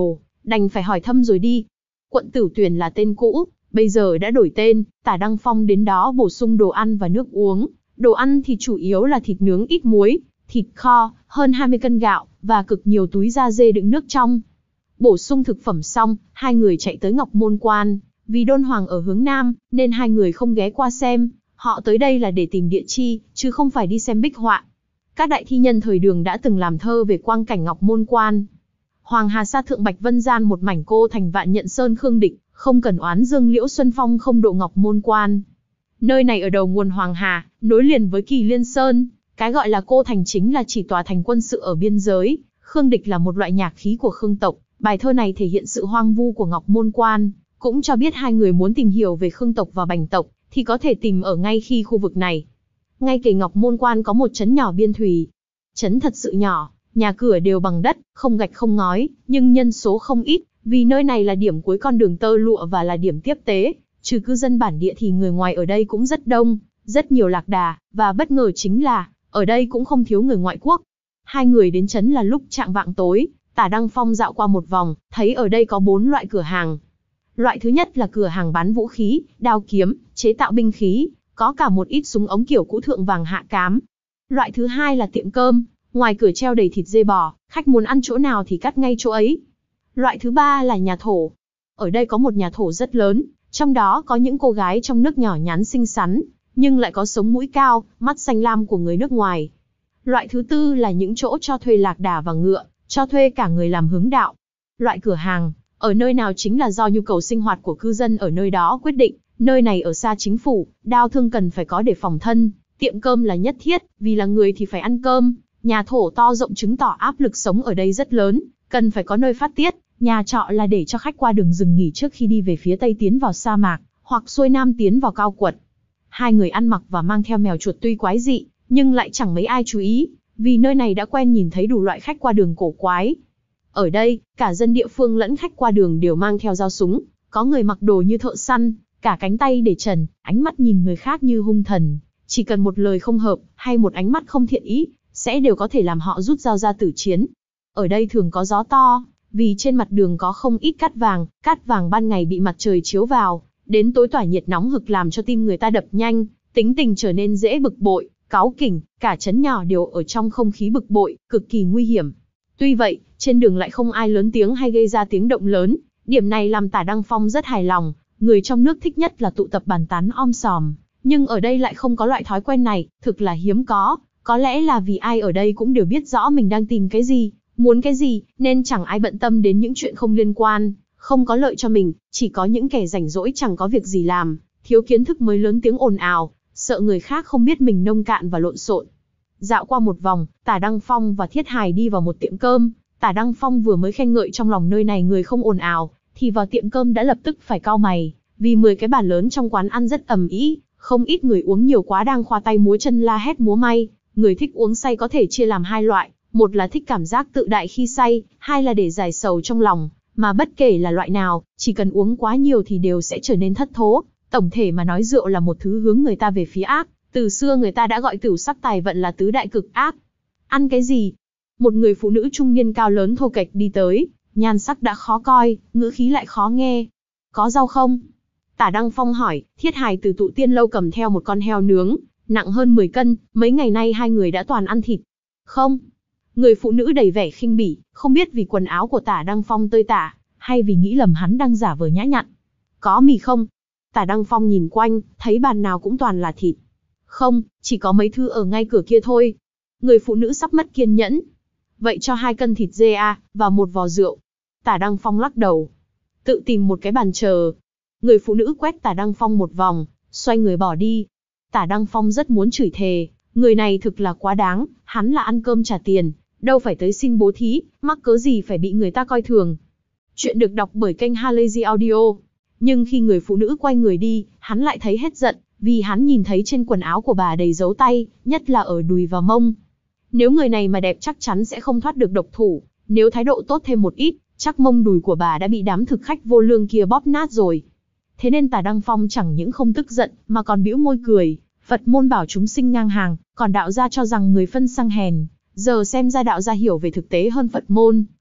đành phải hỏi thăm rồi đi. Quận Tử Tuyền là tên cũ, bây giờ đã đổi tên. Tả Đăng Phong đến đó bổ sung đồ ăn và nước uống. Đồ ăn thì chủ yếu là thịt nướng ít muối, thịt kho, hơn hai mươi cân gạo, và cực nhiều túi da dê đựng nước trong. Bổ sung thực phẩm xong, hai người chạy tới Ngọc Môn Quan. Vì Đôn Hoàng ở hướng Nam, nên hai người không ghé qua xem. Họ tới đây là để tìm địa chi, chứ không phải đi xem bích họa. Các đại thi nhân thời Đường đã từng làm thơ về quang cảnh Ngọc Môn Quan. Hoàng Hà sa thượng Bạch Vân gian một mảnh cô thành vạn nhận sơn khương địch, không cần oán dương liễu xuân phong không độ Ngọc Môn Quan. Nơi này ở đầu nguồn Hoàng Hà, nối liền với Kỳ Liên Sơn. Cái gọi là cô thành chính là chỉ tòa thành quân sự ở biên giới. Khương địch là một loại nhạc khí của Khương tộc. Bài thơ này thể hiện sự hoang vu của Ngọc Môn Quan, cũng cho biết hai người muốn tìm hiểu về Khương tộc và Bành tộc, thì có thể tìm ở ngay khi khu vực này. Ngay kề Ngọc Môn Quan có một trấn nhỏ biên thùy. Trấn thật sự nhỏ, nhà cửa đều bằng đất, không gạch không ngói, nhưng nhân số không ít, vì nơi này là điểm cuối con đường tơ lụa và là điểm tiếp tế. Trừ cư dân bản địa thì người ngoài ở đây cũng rất đông, rất nhiều lạc đà, và bất ngờ chính là, ở đây cũng không thiếu người ngoại quốc. Hai người đến trấn là lúc chạng vạng tối. Tả Đăng Phong dạo qua một vòng, thấy ở đây có bốn loại cửa hàng. Loại thứ nhất là cửa hàng bán vũ khí, đao kiếm, chế tạo binh khí, có cả một ít súng ống kiểu cũ thượng vàng hạ cám. Loại thứ hai là tiệm cơm, ngoài cửa treo đầy thịt dê bò, khách muốn ăn chỗ nào thì cắt ngay chỗ ấy. Loại thứ ba là nhà thổ. Ở đây có một nhà thổ rất lớn, trong đó có những cô gái trong nước nhỏ nhắn xinh xắn, nhưng lại có sống mũi cao, mắt xanh lam của người nước ngoài. Loại thứ tư là những chỗ cho thuê lạc đà và ngựa, cho thuê cả người làm hướng đạo. Loại cửa hàng ở nơi nào chính là do nhu cầu sinh hoạt của cư dân ở nơi đó quyết định. Nơi này ở xa chính phủ, đao thương cần phải có để phòng thân. Tiệm cơm là nhất thiết, vì là người thì phải ăn cơm. Nhà thổ to rộng chứng tỏ áp lực sống ở đây rất lớn, cần phải có nơi phát tiết. Nhà trọ là để cho khách qua đường dừng nghỉ trước khi đi về phía tây tiến vào sa mạc, hoặc xuôi nam tiến vào cao quật. Hai người ăn mặc và mang theo mèo chuột tuy quái dị, nhưng lại chẳng mấy ai chú ý, vì nơi này đã quen nhìn thấy đủ loại khách qua đường cổ quái. Ở đây, cả dân địa phương lẫn khách qua đường đều mang theo dao súng, có người mặc đồ như thợ săn, cả cánh tay để trần, ánh mắt nhìn người khác như hung thần. Chỉ cần một lời không hợp, hay một ánh mắt không thiện ý, sẽ đều có thể làm họ rút dao ra tử chiến. Ở đây thường có gió to, vì trên mặt đường có không ít cát vàng, cát vàng ban ngày bị mặt trời chiếu vào, đến tối tỏa nhiệt nóng hực làm cho tim người ta đập nhanh, tính tình trở nên dễ bực bội, cáu kỉnh, cả trấn nhỏ đều ở trong không khí bực bội, cực kỳ nguy hiểm. Tuy vậy, trên đường lại không ai lớn tiếng hay gây ra tiếng động lớn, điểm này làm Tả Đăng Phong rất hài lòng. Người trong nước thích nhất là tụ tập bàn tán om sòm, nhưng ở đây lại không có loại thói quen này, thực là hiếm có. Có lẽ là vì ai ở đây cũng đều biết rõ mình đang tìm cái gì, muốn cái gì, nên chẳng ai bận tâm đến những chuyện không liên quan, không có lợi cho mình. Chỉ có những kẻ rảnh rỗi chẳng có việc gì làm, thiếu kiến thức mới lớn tiếng ồn ào, sợ người khác không biết mình nông cạn và lộn xộn. Dạo qua một vòng, Tả Đăng Phong và Thiết Hài đi vào một tiệm cơm. Tả Đăng Phong vừa mới khen ngợi trong lòng nơi này người không ồn ào, thì vào tiệm cơm đã lập tức phải cau mày, vì mười cái bàn lớn trong quán ăn rất ầm ĩ, không ít người uống nhiều quá đang khoa tay múa chân la hét múa may. Người thích uống say có thể chia làm hai loại, một là thích cảm giác tự đại khi say, hai là để giải sầu trong lòng, mà bất kể là loại nào, chỉ cần uống quá nhiều thì đều sẽ trở nên thất thố. Tổng thể mà nói rượu là một thứ hướng người ta về phía ác, từ xưa người ta đã gọi tửu sắc tài vận là tứ đại cực ác. Ăn cái gì? Một người phụ nữ trung niên cao lớn thô kệch đi tới, nhan sắc đã khó coi, ngữ khí lại khó nghe. Có rau không? Tả Đăng Phong hỏi. Thiết Hài từ tụ tiên lâu cầm theo một con heo nướng, nặng hơn mười cân, mấy ngày nay hai người đã toàn ăn thịt. Không. Người phụ nữ đầy vẻ khinh bỉ, không biết vì quần áo của Tả Đăng Phong tơi tả, hay vì nghĩ lầm hắn đang giả vờ nhã nhặn. Có mì không? Tả Đăng Phong nhìn quanh, thấy bàn nào cũng toàn là thịt. Không, chỉ có mấy thứ ở ngay cửa kia thôi. Người phụ nữ sắp mất kiên nhẫn. Vậy cho hai cân thịt dê à, và một vò rượu. Tả Đăng Phong lắc đầu. Tự tìm một cái bàn chờ. Người phụ nữ quét Tả Đăng Phong một vòng, xoay người bỏ đi. Tả Đăng Phong rất muốn chửi thề, người này thực là quá đáng, hắn là ăn cơm trả tiền, đâu phải tới xin bố thí, mắc cớ gì phải bị người ta coi thường. Chuyện được đọc bởi kênh Halazy Audio. Nhưng khi người phụ nữ quay người đi, hắn lại thấy hết giận, vì hắn nhìn thấy trên quần áo của bà đầy dấu tay, nhất là ở đùi và mông. Nếu người này mà đẹp chắc chắn sẽ không thoát được độc thủ, nếu thái độ tốt thêm một ít, chắc mông đùi của bà đã bị đám thực khách vô lương kia bóp nát rồi. Thế nên Tả Đăng Phong chẳng những không tức giận, mà còn bĩu môi cười. Phật môn bảo chúng sinh ngang hàng, còn đạo gia cho rằng người phân sang hèn. Giờ xem ra đạo gia hiểu về thực tế hơn Phật môn,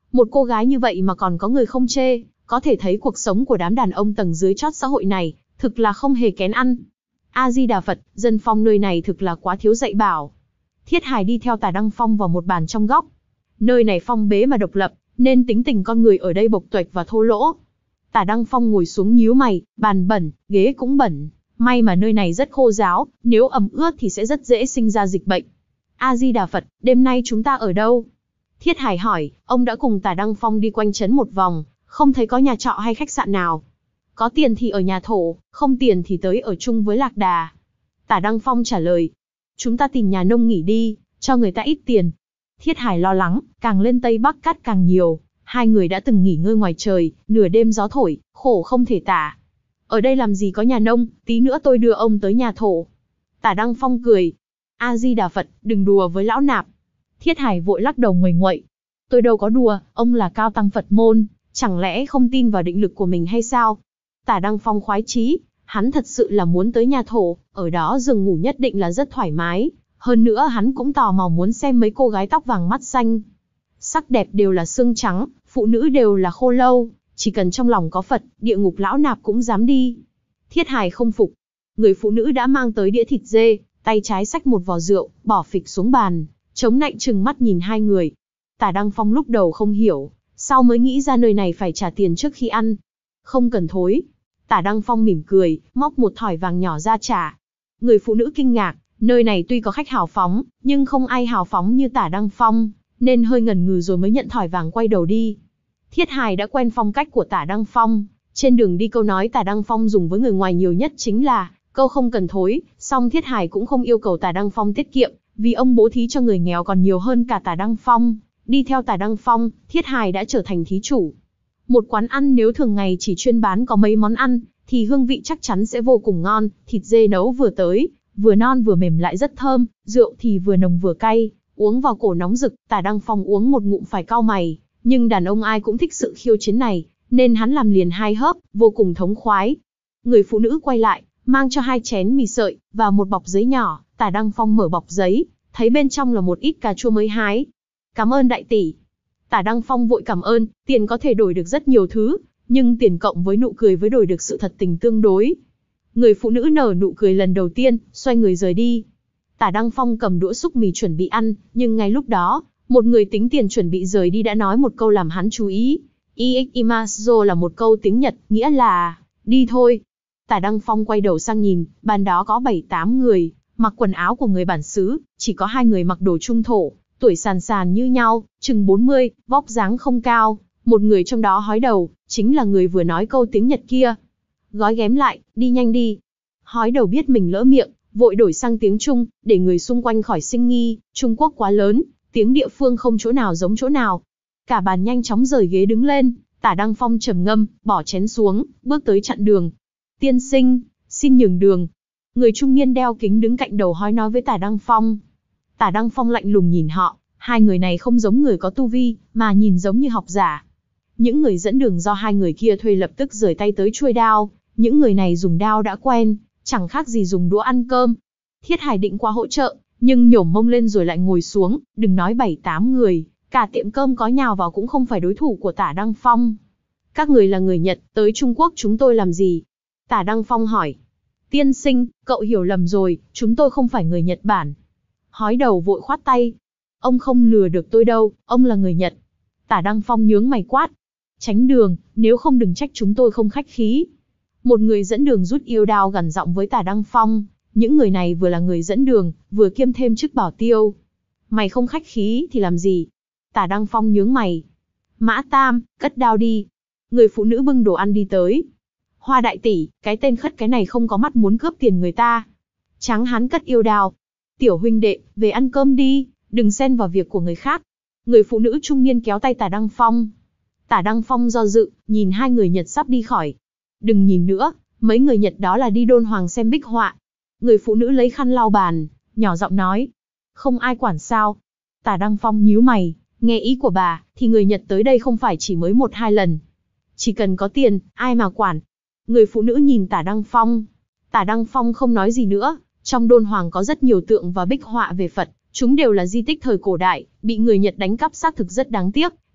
Một cô gái như vậy mà còn có người không chê, có thể thấy cuộc sống của đám đàn ông tầng dưới chót xã hội này, thực là không hề kén ăn. A-di-đà Phật, dân phong nơi này thực là quá thiếu dạy bảo. Thiết Hài đi theo Tả Đăng Phong vào một bàn trong góc. Nơi này phong bế mà độc lập, nên tính tình con người ở đây bộc tuệch và thô lỗ. Tả Đăng Phong ngồi xuống nhíu mày, bàn bẩn, ghế cũng bẩn. May mà nơi này rất khô ráo, nếu ẩm ướt thì sẽ rất dễ sinh ra dịch bệnh. A-di-đà Phật, đêm nay chúng ta ở đâu? Thiết Hải hỏi, ông đã cùng Tả Đăng Phong đi quanh trấn một vòng, không thấy có nhà trọ hay khách sạn nào. Có tiền thì ở nhà thổ, không tiền thì tới ở chung với Lạc Đà. Tả Đăng Phong trả lời, chúng ta tìm nhà nông nghỉ đi, cho người ta ít tiền. Thiết Hải lo lắng, càng lên Tây Bắc cát càng nhiều. Hai người đã từng nghỉ ngơi ngoài trời, nửa đêm gió thổi, khổ không thể tả. Ở đây làm gì có nhà nông, tí nữa tôi đưa ông tới nhà thổ. Tả Đăng Phong cười. A-di-đà Phật, đừng đùa với lão nạp. Thiết Hải vội lắc đầu nguầy nguậy. Tôi đâu có đùa, ông là cao tăng Phật môn, chẳng lẽ không tin vào định lực của mình hay sao? Tả Đăng Phong khoái chí, hắn thật sự là muốn tới nhà thổ, ở đó giường ngủ nhất định là rất thoải mái. Hơn nữa hắn cũng tò mò muốn xem mấy cô gái tóc vàng mắt xanh. Sắc đẹp đều là xương trắng, phụ nữ đều là khô lâu, chỉ cần trong lòng có Phật, địa ngục lão nạp cũng dám đi. Thiết Hải không phục. Người phụ nữ đã mang tới đĩa thịt dê, tay trái xách một vò rượu, bỏ phịch xuống bàn, chống nạnh trừng mắt nhìn hai người. Tả Đăng Phong lúc đầu không hiểu, sau mới nghĩ ra nơi này phải trả tiền trước khi ăn. Không cần thối. Tả Đăng Phong mỉm cười, móc một thỏi vàng nhỏ ra trả. Người phụ nữ kinh ngạc, nơi này tuy có khách hào phóng, nhưng không ai hào phóng như Tả Đăng Phong, nên hơi ngần ngừ rồi mới nhận thỏi vàng quay đầu đi. Thiết Hải đã quen phong cách của Tả Đăng Phong, trên đường đi câu nói Tả Đăng Phong dùng với người ngoài nhiều nhất chính là câu không cần thối, song Thiết Hải cũng không yêu cầu Tả Đăng Phong tiết kiệm, vì ông bố thí cho người nghèo còn nhiều hơn cả Tả Đăng Phong. Đi theo Tả Đăng Phong, Thiết Hải đã trở thành thí chủ. Một quán ăn nếu thường ngày chỉ chuyên bán có mấy món ăn, thì hương vị chắc chắn sẽ vô cùng ngon, thịt dê nấu vừa tới, vừa non vừa mềm lại rất thơm, rượu thì vừa nồng vừa cay, uống vào cổ nóng rực. Tả Đăng Phong uống một ngụm phải cau mày, nhưng đàn ông ai cũng thích sự khiêu chiến này, nên hắn làm liền hai hớp, vô cùng thống khoái. Người phụ nữ quay lại, mang cho hai chén mì sợi, và một bọc giấy nhỏ. Tả Đăng Phong mở bọc giấy, thấy bên trong là một ít cà chua mới hái. Cảm ơn đại tỷ. Tả Đăng Phong vội cảm ơn, tiền có thể đổi được rất nhiều thứ, nhưng tiền cộng với nụ cười với đổi được sự thật tình tương đối. Người phụ nữ nở nụ cười lần đầu tiên, xoay người rời đi. Tả Đăng Phong cầm đũa xúc mì chuẩn bị ăn, nhưng ngay lúc đó, một người tính tiền chuẩn bị rời đi đã nói một câu làm hắn chú ý. Iikimasu là một câu tiếng Nhật, nghĩa là đi thôi. Tả Đăng Phong quay đầu sang nhìn, bàn đó có bảy tám người, mặc quần áo của người bản xứ, chỉ có hai người mặc đồ trung thổ, tuổi sàn sàn như nhau, chừng bốn mươi, vóc dáng không cao. Một người trong đó hói đầu, chính là người vừa nói câu tiếng Nhật kia. Gói ghém lại, đi nhanh đi. Hói đầu biết mình lỡ miệng, vội đổi sang tiếng Trung, để người xung quanh khỏi sinh nghi. Trung Quốc quá lớn, tiếng địa phương không chỗ nào giống chỗ nào. Cả bàn nhanh chóng rời ghế đứng lên. Tả Đăng Phong trầm ngâm, bỏ chén xuống, bước tới chặn đường. Tiên sinh, xin nhường đường. Người trung niên đeo kính đứng cạnh đầu hói nói với Tả Đăng Phong. Tả Đăng Phong lạnh lùng nhìn họ, hai người này không giống người có tu vi, mà nhìn giống như học giả. Những người dẫn đường do hai người kia thuê lập tức rời tay tới chuôi đao, những người này dùng đao đã quen, chẳng khác gì dùng đũa ăn cơm. Thiết Hải định qua hỗ trợ, nhưng nhổm mông lên rồi lại ngồi xuống, đừng nói bảy tám người, cả tiệm cơm có nhào vào cũng không phải đối thủ của Tả Đăng Phong. Các người là người Nhật, tới Trung Quốc chúng tôi làm gì? Tả Đăng Phong hỏi. Tiên sinh, cậu hiểu lầm rồi, chúng tôi không phải người Nhật Bản. Hói đầu vội khoát tay. Ông không lừa được tôi đâu, ông là người Nhật. Tả Đăng Phong nhướng mày quát. Tránh đường, nếu không đừng trách chúng tôi không khách khí. Một người dẫn đường rút yêu đao gằn giọng với Tả Đăng Phong. Những người này vừa là người dẫn đường, vừa kiêm thêm chức bảo tiêu. Mày không khách khí thì làm gì? Tả Đăng Phong nhướng mày. Mã Tam, cất đao đi. Người phụ nữ bưng đồ ăn đi tới. Hoa đại tỷ, cái tên khất cái này không có mắt muốn cướp tiền người ta. Tráng hán cất yêu đao. Tiểu huynh đệ, về ăn cơm đi, đừng xen vào việc của người khác. Người phụ nữ trung niên kéo tay Tả Đăng Phong. Tả Đăng Phong do dự, nhìn hai người Nhật sắp đi khỏi. Đừng nhìn nữa, mấy người Nhật đó là đi Đôn Hoàng xem bích họa. Người phụ nữ lấy khăn lau bàn, nhỏ giọng nói. Không ai quản sao? Tả Đăng Phong nhíu mày, nghe ý của bà, thì người Nhật tới đây không phải chỉ mới một hai lần. Chỉ cần có tiền, ai mà quản. Người phụ nữ nhìn Tả Đăng Phong. Tả Đăng Phong không nói gì nữa. Trong Đôn Hoàng có rất nhiều tượng và bích họa về Phật, chúng đều là di tích thời cổ đại, bị người Nhật đánh cắp xác thực rất đáng tiếc,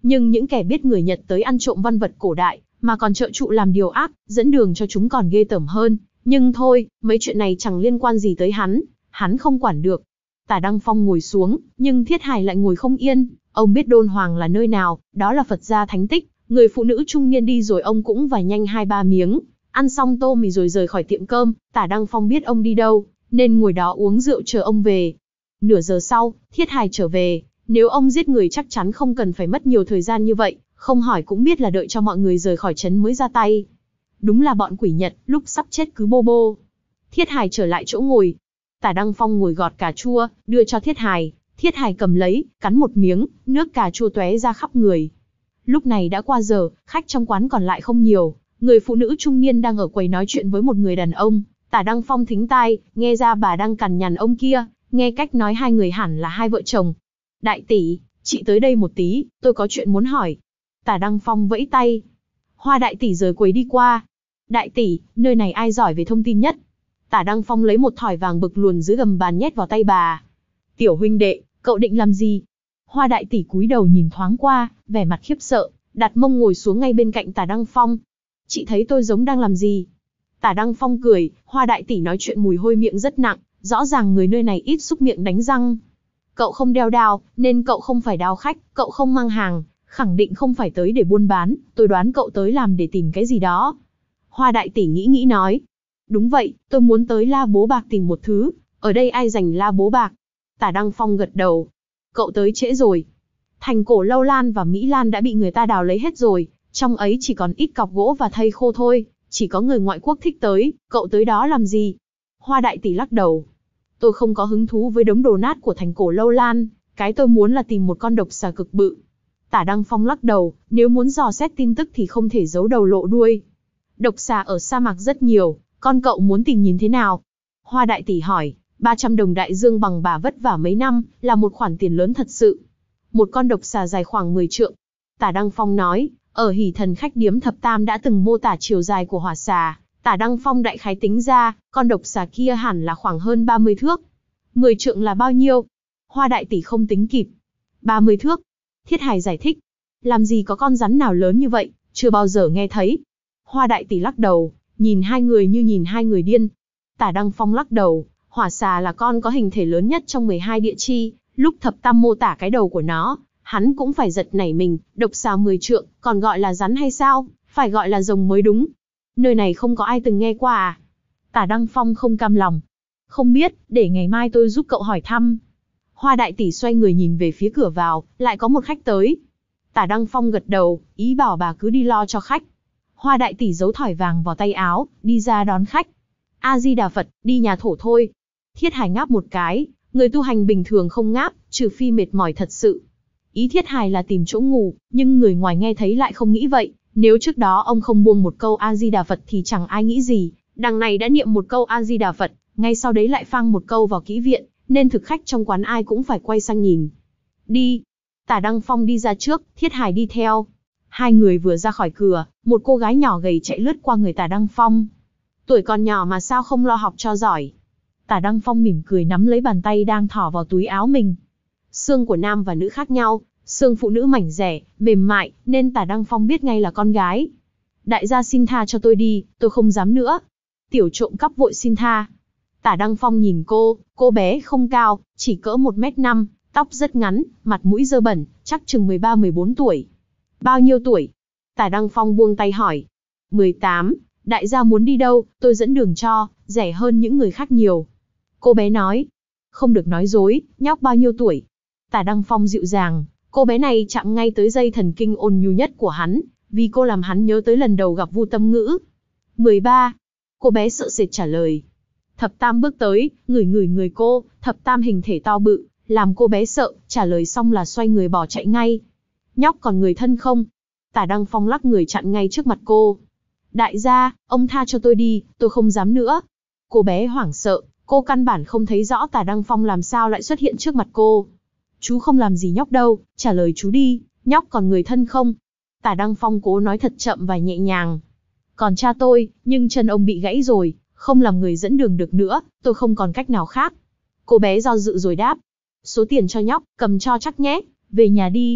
Nhưng những kẻ biết người Nhật tới ăn trộm văn vật cổ đại, mà còn trợ trụ làm điều ác, dẫn đường cho chúng còn ghê tởm hơn. Nhưng thôi, mấy chuyện này chẳng liên quan gì tới hắn, hắn không quản được. Tả Đăng Phong ngồi xuống, nhưng Thiết Hải lại ngồi không yên. Ông biết Đôn Hoàng là nơi nào, đó là Phật gia thánh tích. Người phụ nữ trung niên đi rồi ông cũng vài nhanh hai ba miếng, ăn xong tô mì rồi rời khỏi tiệm cơm. Tả Đăng Phong biết ông đi đâu, nên ngồi đó uống rượu chờ ông về. Nửa giờ sau, Thiết Hải trở về. Nếu ông giết người chắc chắn không cần phải mất nhiều thời gian như vậy, không hỏi cũng biết là đợi cho mọi người rời khỏi trấn mới ra tay. Đúng là bọn quỷ Nhật, lúc sắp chết cứ bô bô. Thiết Hải trở lại chỗ ngồi. Tả Đăng Phong ngồi gọt cà chua, đưa cho Thiết Hải. Thiết Hải cầm lấy, cắn một miếng, nước cà chua tóe ra khắp người. Lúc này đã qua giờ, khách trong quán còn lại không nhiều. Người phụ nữ trung niên đang ở quầy nói chuyện với một người đàn ông. Tả Đăng Phong thính tai, nghe ra bà đang cằn nhằn ông kia, nghe cách nói hai người hẳn là hai vợ chồng. Đại tỷ, chị tới đây một tí, tôi có chuyện muốn hỏi. Tả Đăng Phong vẫy tay. Hoa đại tỷ rời quầy đi qua. Đại tỷ, nơi này ai giỏi về thông tin nhất? Tả Đăng Phong lấy một thỏi vàng bực luồn dưới gầm bàn nhét vào tay bà. Tiểu huynh đệ, cậu định làm gì? Hoa đại tỷ cúi đầu nhìn thoáng qua, vẻ mặt khiếp sợ, đặt mông ngồi xuống ngay bên cạnh Tả Đăng Phong. Chị thấy tôi giống đang làm gì? Tả Đăng Phong cười, Hoa đại tỷ nói chuyện mùi hôi miệng rất nặng, rõ ràng người nơi này ít xúc miệng đánh răng. Cậu không đeo đao, nên cậu không phải đao khách, cậu không mang hàng, khẳng định không phải tới để buôn bán, tôi đoán cậu tới làm để tìm cái gì đó. Hoa đại tỷ nghĩ nghĩ nói. Đúng vậy, tôi muốn tới La Bố Bạc tìm một thứ, ở đây ai giành La Bố Bạc? Tả Đăng Phong gật đầu. Cậu tới trễ rồi. Thành cổ Lâu Lan và Mỹ Lan đã bị người ta đào lấy hết rồi, trong ấy chỉ còn ít cọc gỗ và thây khô thôi, chỉ có người ngoại quốc thích tới, cậu tới đó làm gì? Hoa đại tỷ lắc đầu. Tôi không có hứng thú với đống đồ nát của thành cổ Lâu Lan, cái tôi muốn là tìm một con độc xà cực bự. Tả Đăng Phong lắc đầu, nếu muốn dò xét tin tức thì không thể giấu đầu lộ đuôi. Độc xà ở sa mạc rất nhiều, con cậu muốn tìm nhìn thế nào? Hoa đại tỷ hỏi, ba trăm đồng đại dương bằng bà vất vả mấy năm, là một khoản tiền lớn thật sự. Một con độc xà dài khoảng mười trượng. Tả Đăng Phong nói, ở Hỷ Thần khách điếm thập tam đã từng mô tả chiều dài của hỏa xà. Tả Đăng Phong đại khái tính ra, con độc xà kia hẳn là khoảng hơn ba mươi thước. mười trượng là bao nhiêu? Hoa đại tỷ không tính kịp. ba mươi thước. Thiết Hải giải thích. Làm gì có con rắn nào lớn như vậy, chưa bao giờ nghe thấy. Hoa đại tỷ lắc đầu, nhìn hai người như nhìn hai người điên. Tả Đăng Phong lắc đầu, hỏa xà là con có hình thể lớn nhất trong mười hai địa chi, lúc thập tam mô tả cái đầu của nó, hắn cũng phải giật nảy mình, độc xà mười trượng, còn gọi là rắn hay sao, phải gọi là rồng mới đúng. Nơi này không có ai từng nghe qua à? Tả Đăng Phong không cam lòng. Không biết, để ngày mai tôi giúp cậu hỏi thăm. Hoa đại tỷ xoay người nhìn về phía cửa vào, lại có một khách tới. Tả Đăng Phong gật đầu, ý bảo bà cứ đi lo cho khách. Hoa đại tỷ giấu thỏi vàng vào tay áo, đi ra đón khách. A-di-đà Phật, đi nhà thổ thôi. Thiết Hải ngáp một cái, người tu hành bình thường không ngáp, trừ phi mệt mỏi thật sự. Ý Thiết Hải là tìm chỗ ngủ, nhưng người ngoài nghe thấy lại không nghĩ vậy. Nếu trước đó ông không buông một câu A-di-đà Phật thì chẳng ai nghĩ gì. Đằng này đã niệm một câu A-di-đà Phật, ngay sau đấy lại phang một câu vào kỹ viện, nên thực khách trong quán ai cũng phải quay sang nhìn. Đi. Tả Đăng Phong đi ra trước, Thiết Hải đi theo. Hai người vừa ra khỏi cửa, một cô gái nhỏ gầy chạy lướt qua người Tả Đăng Phong. Tuổi còn nhỏ mà sao không lo học cho giỏi? Tả Đăng Phong mỉm cười nắm lấy bàn tay đang thỏ vào túi áo mình. Xương của nam và nữ khác nhau, xương phụ nữ mảnh rẻ, mềm mại, nên Tả Đăng Phong biết ngay là con gái. Đại gia xin tha cho tôi đi, tôi không dám nữa. Tiểu trộm cắp vội xin tha. Tả Đăng Phong nhìn cô, cô bé không cao, chỉ cỡ một mét năm, tóc rất ngắn, mặt mũi dơ bẩn, chắc chừng mười ba mười bốn tuổi. Bao nhiêu tuổi? Tả Đăng Phong buông tay hỏi. mười tám, đại gia muốn đi đâu, tôi dẫn đường cho, rẻ hơn những người khác nhiều. Cô bé nói. Không được nói dối, nhóc bao nhiêu tuổi? Tả Đăng Phong dịu dàng, cô bé này chạm ngay tới dây thần kinh ôn nhu nhất của hắn, vì cô làm hắn nhớ tới lần đầu gặp Vu Tâm Ngữ. mười ba. Cô bé sợ sệt trả lời. Thập Tam bước tới, ngửi ngửi người cô, Thập Tam hình thể to bự, làm cô bé sợ, trả lời xong là xoay người bỏ chạy ngay. Nhóc còn người thân không? Tả Đăng Phong lắc người chặn ngay trước mặt cô. Đại gia, ông tha cho tôi đi, tôi không dám nữa. Cô bé hoảng sợ, cô căn bản không thấy rõ Tả Đăng Phong làm sao lại xuất hiện trước mặt cô. Chú không làm gì nhóc đâu, trả lời chú đi, nhóc còn người thân không? Tả Đăng Phong cố nói thật chậm và nhẹ nhàng. Còn cha tôi, nhưng chân ông bị gãy rồi, không làm người dẫn đường được nữa, tôi không còn cách nào khác. Cô bé do dự rồi đáp. Số tiền cho nhóc, cầm cho chắc nhé, về nhà đi.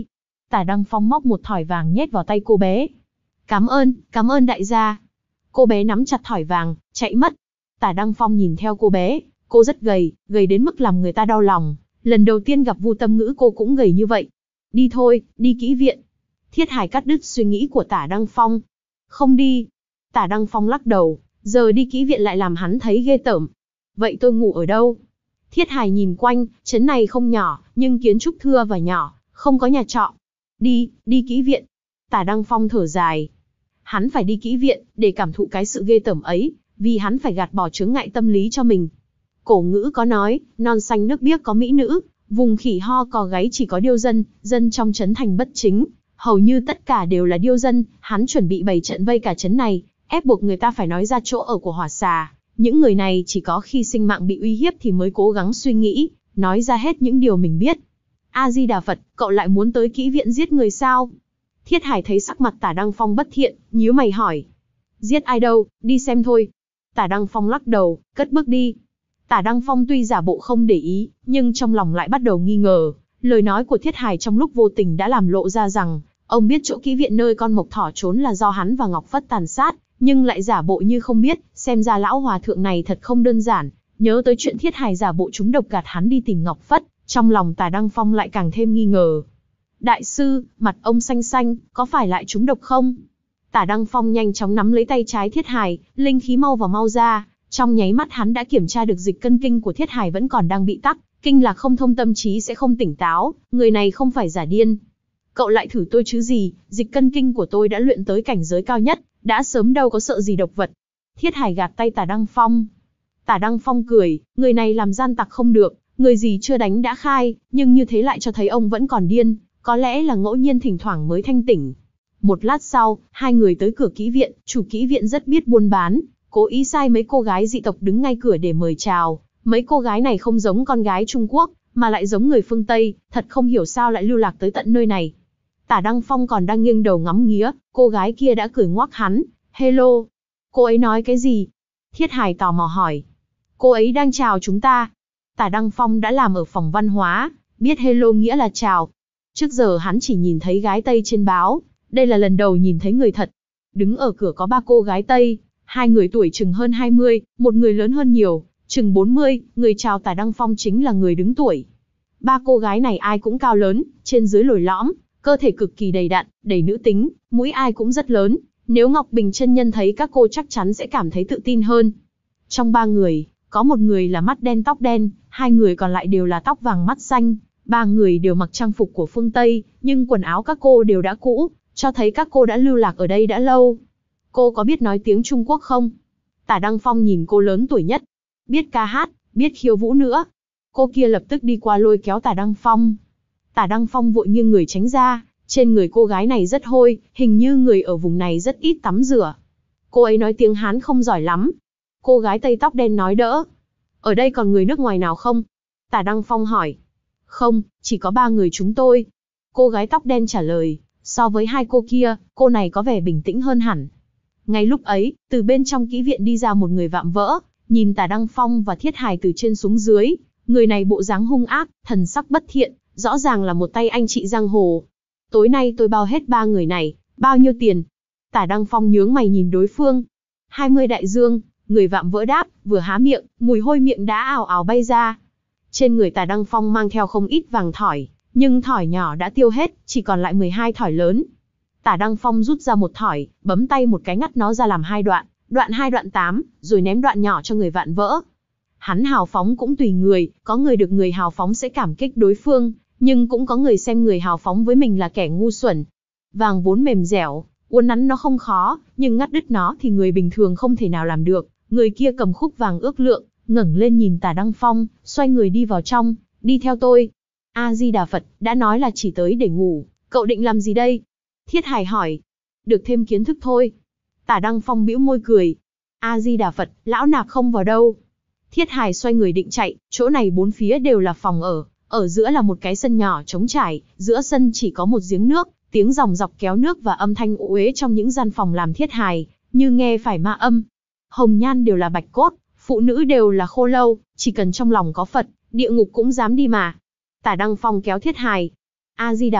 Tả Đăng Phong móc một thỏi vàng nhét vào tay cô bé. Cảm ơn, cảm ơn đại gia. Cô bé nắm chặt thỏi vàng, chạy mất. Tả Đăng Phong nhìn theo cô bé, cô rất gầy, gầy đến mức làm người ta đau lòng. Lần đầu tiên gặp Vu Tâm Ngữ cô cũng gầy như vậy. Đi thôi, đi kỹ viện. Thiết Hải cắt đứt suy nghĩ của Tả Đăng Phong. Không đi. Tả Đăng Phong lắc đầu, giờ đi kỹ viện lại làm hắn thấy ghê tởm. Vậy tôi ngủ ở đâu? Thiết Hải nhìn quanh, trấn này không nhỏ, nhưng kiến trúc thưa và nhỏ, không có nhà trọ. Đi, đi kỹ viện. Tả Đăng Phong thở dài. Hắn phải đi kỹ viện, để cảm thụ cái sự ghê tởm ấy, vì hắn phải gạt bỏ chướng ngại tâm lý cho mình. Cổ ngữ có nói, non xanh nước biếc có mỹ nữ, vùng khỉ ho cò gáy chỉ có điêu dân, dân trong trấn thành bất chính. Hầu như tất cả đều là điêu dân, hắn chuẩn bị bày trận vây cả trấn này, ép buộc người ta phải nói ra chỗ ở của hỏa xà. Những người này chỉ có khi sinh mạng bị uy hiếp thì mới cố gắng suy nghĩ, nói ra hết những điều mình biết. A-di-đà Phật, cậu lại muốn tới kỹ viện giết người sao? Thiết Hải thấy sắc mặt Tả Đăng Phong bất thiện, nhíu mày hỏi. Giết ai đâu, đi xem thôi. Tả Đăng Phong lắc đầu, cất bước đi. Tả Đăng Phong tuy giả bộ không để ý, nhưng trong lòng lại bắt đầu nghi ngờ. Lời nói của Thiết Hải trong lúc vô tình đã làm lộ ra rằng, ông biết chỗ kỹ viện nơi con mộc thỏ trốn là do hắn và Ngọc Phất tàn sát, nhưng lại giả bộ như không biết, xem ra lão hòa thượng này thật không đơn giản. Nhớ tới chuyện Thiết Hải giả bộ trúng độc gạt hắn đi tìm Ngọc Phất, trong lòng Tả Đăng Phong lại càng thêm nghi ngờ. Đại sư, mặt ông xanh xanh, có phải lại trúng độc không? Tả Đăng Phong nhanh chóng nắm lấy tay trái Thiết Hải, linh khí mau vào mau ra. Trong nháy mắt hắn đã kiểm tra được dịch cân kinh của Thiết Hải vẫn còn đang bị tắc, kinh lạc không thông tâm trí sẽ không tỉnh táo, người này không phải giả điên. Cậu lại thử tôi chứ gì, dịch cân kinh của tôi đã luyện tới cảnh giới cao nhất, đã sớm đâu có sợ gì độc vật. Thiết Hải gạt tay Tả Đăng Phong. Tả Đăng Phong cười, người này làm gian tặc không được, người gì chưa đánh đã khai, nhưng như thế lại cho thấy ông vẫn còn điên, có lẽ là ngẫu nhiên thỉnh thoảng mới thanh tỉnh. Một lát sau, hai người tới cửa kỹ viện, chủ kỹ viện rất biết buôn bán, cố ý sai mấy cô gái dị tộc đứng ngay cửa để mời chào. Mấy cô gái này không giống con gái Trung Quốc, mà lại giống người phương Tây, thật không hiểu sao lại lưu lạc tới tận nơi này. Tả Đăng Phong còn đang nghiêng đầu ngắm nghía, cô gái kia đã cười ngoác hắn. Hello. Cô ấy nói cái gì? Thiết Hải tò mò hỏi. Cô ấy đang chào chúng ta. Tả Đăng Phong đã làm ở phòng văn hóa, biết hello nghĩa là chào. Trước giờ hắn chỉ nhìn thấy gái Tây trên báo, đây là lần đầu nhìn thấy người thật. Đứng ở cửa có ba cô gái Tây, hai người tuổi chừng hơn hai mươi, một người lớn hơn nhiều, chừng bốn mươi, người chào Tả Đăng Phong chính là người đứng tuổi. Ba cô gái này ai cũng cao lớn, trên dưới lồi lõm, cơ thể cực kỳ đầy đặn, đầy nữ tính, mũi ai cũng rất lớn. Nếu Ngọc Bình chân nhân thấy các cô chắc chắn sẽ cảm thấy tự tin hơn. Trong ba người, có một người là mắt đen tóc đen, hai người còn lại đều là tóc vàng mắt xanh. Ba người đều mặc trang phục của phương Tây, nhưng quần áo các cô đều đã cũ, cho thấy các cô đã lưu lạc ở đây đã lâu. Cô có biết nói tiếng Trung Quốc không? Tả Đăng Phong nhìn cô lớn tuổi nhất. Biết ca hát, biết khiêu vũ nữa. Cô kia lập tức đi qua lôi kéo Tả Đăng Phong. Tả Đăng Phong vội nghiêng người tránh ra, trên người cô gái này rất hôi, hình như người ở vùng này rất ít tắm rửa. Cô ấy nói tiếng Hán không giỏi lắm. Cô gái Tây tóc đen nói đỡ. Ở đây còn người nước ngoài nào không? Tả Đăng Phong hỏi. Không, chỉ có ba người chúng tôi. Cô gái tóc đen trả lời, so với hai cô kia, cô này có vẻ bình tĩnh hơn hẳn. Ngay lúc ấy, từ bên trong kỹ viện đi ra một người vạm vỡ, nhìn Tả Đăng Phong và Thiết Hải từ trên xuống dưới. Người này bộ dáng hung ác, thần sắc bất thiện, rõ ràng là một tay anh chị giang hồ. Tối nay tôi bao hết ba người này, bao nhiêu tiền? Tả Đăng Phong nhướng mày nhìn đối phương. hai mươi đại dương, người vạm vỡ đáp, vừa há miệng, mùi hôi miệng đã ào ào bay ra. Trên người Tả Đăng Phong mang theo không ít vàng thỏi, nhưng thỏi nhỏ đã tiêu hết, chỉ còn lại mười hai thỏi lớn. Tả Đăng Phong rút ra một thỏi, bấm tay một cái ngắt nó ra làm hai đoạn, đoạn hai đoạn tám, rồi ném đoạn nhỏ cho người vạm vỡ. Hắn hào phóng cũng tùy người, có người được người hào phóng sẽ cảm kích đối phương, nhưng cũng có người xem người hào phóng với mình là kẻ ngu xuẩn. Vàng vốn mềm dẻo, uốn nắn nó không khó, nhưng ngắt đứt nó thì người bình thường không thể nào làm được. Người kia cầm khúc vàng ước lượng, ngẩng lên nhìn Tả Đăng Phong, xoay người đi vào trong, đi theo tôi. A-di-đà Phật, đã nói là chỉ tới để ngủ, cậu định làm gì đây? Thiết Hải hỏi. Được thêm kiến thức thôi. Tả Đăng Phong bĩu môi cười. A-di-đà Phật, lão nạp không vào đâu. Thiết Hải xoay người định chạy, chỗ này bốn phía đều là phòng ở, ở giữa là một cái sân nhỏ trống trải, giữa sân chỉ có một giếng nước, tiếng dòng dọc kéo nước và âm thanh ồ uế trong những gian phòng làm Thiết Hải như nghe phải ma âm. Hồng nhan đều là bạch cốt, phụ nữ đều là khô lâu, chỉ cần trong lòng có Phật, địa ngục cũng dám đi mà. Tả Đăng Phong kéo Thiết Hải. A-di-đà Phật,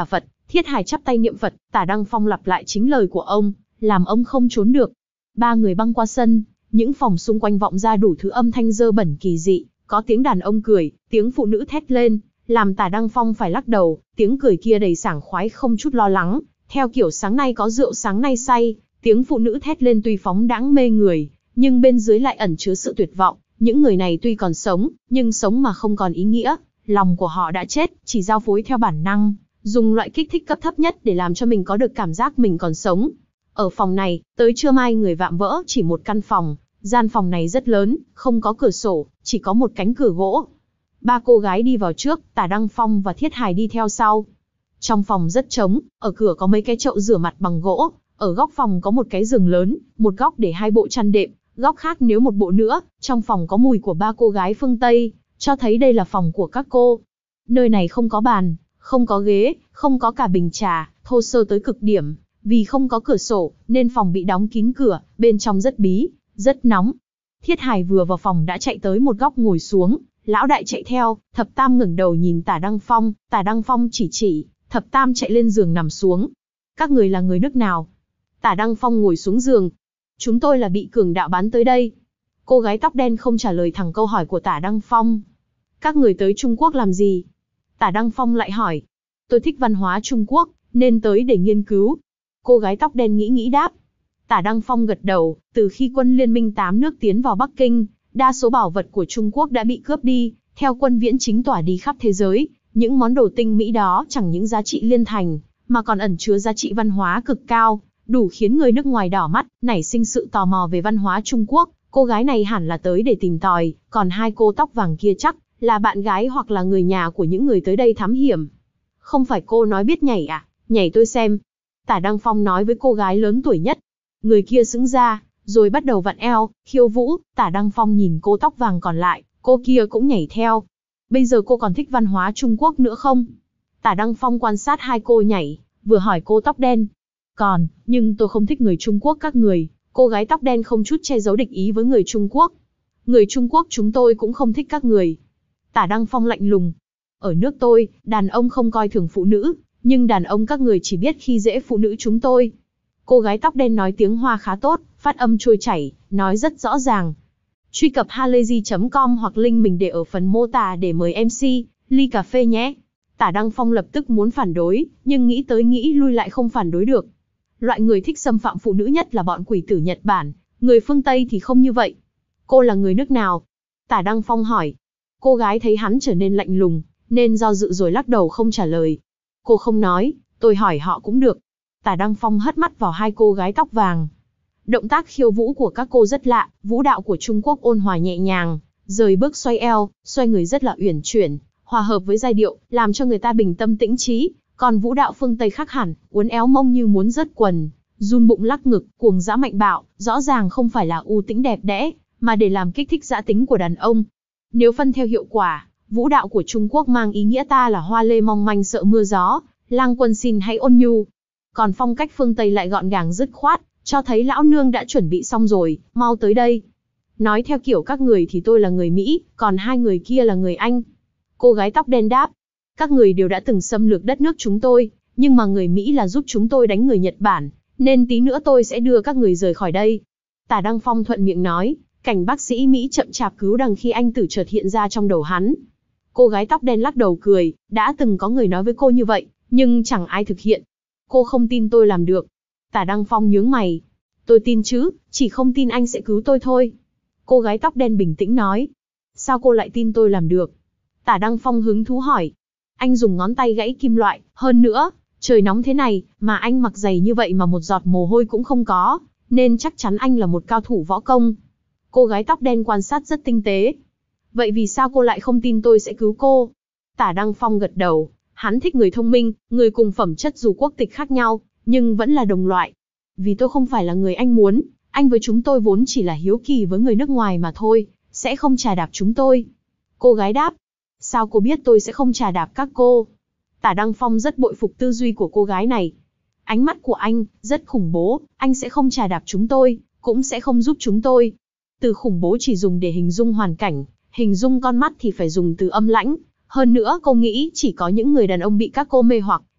Thiết Hải chắp tay niệm Phật, Tả Đăng Phong lặp lại chính lời của ông, làm ông không trốn được. Ba người băng qua sân, những phòng xung quanh vọng ra đủ thứ âm thanh dơ bẩn kỳ dị, có tiếng đàn ông cười, tiếng phụ nữ thét lên, làm Tả Đăng Phong phải lắc đầu, tiếng cười kia đầy sảng khoái không chút lo lắng, theo kiểu sáng nay có rượu sáng nay say, tiếng phụ nữ thét lên tuy phóng đãng mê người, nhưng bên dưới lại ẩn chứa sự tuyệt vọng, những người này tuy còn sống, nhưng sống mà không còn ý nghĩa, lòng của họ đã chết, chỉ giao phối theo bản năng, dùng loại kích thích cấp thấp nhất để làm cho mình có được cảm giác mình còn sống. Ở phòng này, tới trưa mai người vạm vỡ chỉ một căn phòng, gian phòng này rất lớn, không có cửa sổ, chỉ có một cánh cửa gỗ. Ba cô gái đi vào trước, Tả Đăng Phong và Thiết Hải đi theo sau. Trong phòng rất trống, ở cửa có mấy cái chậu rửa mặt bằng gỗ, ở góc phòng có một cái giường lớn, một góc để hai bộ chăn đệm, góc khác nếu một bộ nữa. Trong phòng có mùi của ba cô gái phương Tây, cho thấy đây là phòng của các cô. Nơi này không có bàn, không có ghế, không có cả bình trà, thô sơ tới cực điểm. Vì không có cửa sổ, nên phòng bị đóng kín cửa, bên trong rất bí, rất nóng. Thiết Hải vừa vào phòng đã chạy tới một góc ngồi xuống, lão đại chạy theo, Thập Tam ngẩng đầu nhìn Tả Đăng Phong, Tả Đăng Phong chỉ chỉ, Thập Tam chạy lên giường nằm xuống. Các người là người nước nào? Tả Đăng Phong ngồi xuống giường. Chúng tôi là bị cường đạo bán tới đây. Cô gái tóc đen không trả lời thẳng câu hỏi của Tả Đăng Phong. Các người tới Trung Quốc làm gì? Tả Đăng Phong lại hỏi. Tôi thích văn hóa Trung Quốc, nên tới để nghiên cứu. Cô gái tóc đen nghĩ nghĩ đáp. Tả Đăng Phong gật đầu, từ khi quân Liên minh tám nước tiến vào Bắc Kinh, đa số bảo vật của Trung Quốc đã bị cướp đi, theo quân Viễn Chính tỏa đi khắp thế giới, những món đồ tinh mỹ đó chẳng những giá trị liên thành, mà còn ẩn chứa giá trị văn hóa cực cao, đủ khiến người nước ngoài đỏ mắt, nảy sinh sự tò mò về văn hóa Trung Quốc. Cô gái này hẳn là tới để tìm tòi, còn hai cô tóc vàng kia chắc là bạn gái hoặc là người nhà của những người tới đây thám hiểm. Không phải cô nói biết nhảy à? Nhảy tôi xem. Tả Đăng Phong nói với cô gái lớn tuổi nhất. Người kia sững ra, rồi bắt đầu vặn eo, khiêu vũ. Tả Đăng Phong nhìn cô tóc vàng còn lại, cô kia cũng nhảy theo. Bây giờ cô còn thích văn hóa Trung Quốc nữa không? Tả Đăng Phong quan sát hai cô nhảy, vừa hỏi cô tóc đen. Còn, nhưng tôi không thích người Trung Quốc các người. Cô gái tóc đen không chút che giấu địch ý với người Trung Quốc. Người Trung Quốc chúng tôi cũng không thích các người. Tả Đăng Phong lạnh lùng. Ở nước tôi, đàn ông không coi thường phụ nữ, nhưng đàn ông các người chỉ biết khi dễ phụ nữ chúng tôi. Cô gái tóc đen nói tiếng Hoa khá tốt, phát âm trôi chảy, nói rất rõ ràng. Truy cập halayzi chấm com hoặc link mình để ở phần mô tả để mời em xê, ly cà phê nhé. Tả Đăng Phong lập tức muốn phản đối, nhưng nghĩ tới nghĩ lui lại không phản đối được. Loại người thích xâm phạm phụ nữ nhất là bọn quỷ tử Nhật Bản, người phương Tây thì không như vậy. Cô là người nước nào? Tả Đăng Phong hỏi. Cô gái thấy hắn trở nên lạnh lùng, nên do dự rồi lắc đầu không trả lời. Cô không nói, tôi hỏi họ cũng được. Tả Đăng Phong hất mắt vào hai cô gái tóc vàng. Động tác khiêu vũ của các cô rất lạ, vũ đạo của Trung Quốc ôn hòa nhẹ nhàng, rời bước xoay eo, xoay người rất là uyển chuyển, hòa hợp với giai điệu, làm cho người ta bình tâm tĩnh trí. Còn vũ đạo phương Tây khác hẳn, uốn éo mông như muốn rớt quần, run bụng lắc ngực, cuồng dã mạnh bạo, rõ ràng không phải là u tĩnh đẹp đẽ, mà để làm kích thích dã tính của đàn ông. Nếu phân theo hiệu quả, vũ đạo của Trung Quốc mang ý nghĩa ta là hoa lê mong manh sợ mưa gió, lang quân xin hãy ôn nhu. Còn phong cách phương Tây lại gọn gàng dứt khoát, cho thấy lão nương đã chuẩn bị xong rồi, mau tới đây. Nói theo kiểu các người thì tôi là người Mỹ, còn hai người kia là người Anh. Cô gái tóc đen đáp. Các người đều đã từng xâm lược đất nước chúng tôi, nhưng mà người Mỹ là giúp chúng tôi đánh người Nhật Bản, nên tí nữa tôi sẽ đưa các người rời khỏi đây. Tả Đăng Phong thuận miệng nói, cảnh bác sĩ Mỹ chậm chạp cứu đằng khi anh tử chợt hiện ra trong đầu hắn. Cô gái tóc đen lắc đầu cười, đã từng có người nói với cô như vậy, nhưng chẳng ai thực hiện. Cô không tin tôi làm được. Tả Đăng Phong nhướng mày. Tôi tin chứ, chỉ không tin anh sẽ cứu tôi thôi. Cô gái tóc đen bình tĩnh nói. Sao cô lại tin tôi làm được? Tả Đăng Phong hứng thú hỏi. Anh dùng ngón tay gãy kim loại, hơn nữa, trời nóng thế này, mà anh mặc giày như vậy mà một giọt mồ hôi cũng không có, nên chắc chắn anh là một cao thủ võ công. Cô gái tóc đen quan sát rất tinh tế. Vậy vì sao cô lại không tin tôi sẽ cứu cô? Tả Đăng Phong gật đầu, hắn thích người thông minh, người cùng phẩm chất dù quốc tịch khác nhau, nhưng vẫn là đồng loại. Vì tôi không phải là người anh muốn, anh với chúng tôi vốn chỉ là hiếu kỳ với người nước ngoài mà thôi, sẽ không chà đạp chúng tôi. Cô gái đáp. Sao cô biết tôi sẽ không chà đạp các cô? Tả Đăng Phong rất bội phục tư duy của cô gái này. Ánh mắt của anh, rất khủng bố, anh sẽ không chà đạp chúng tôi, cũng sẽ không giúp chúng tôi. Từ khủng bố chỉ dùng để hình dung hoàn cảnh, hình dung con mắt thì phải dùng từ âm lãnh. Hơn nữa cô nghĩ chỉ có những người đàn ông bị các cô mê hoặc,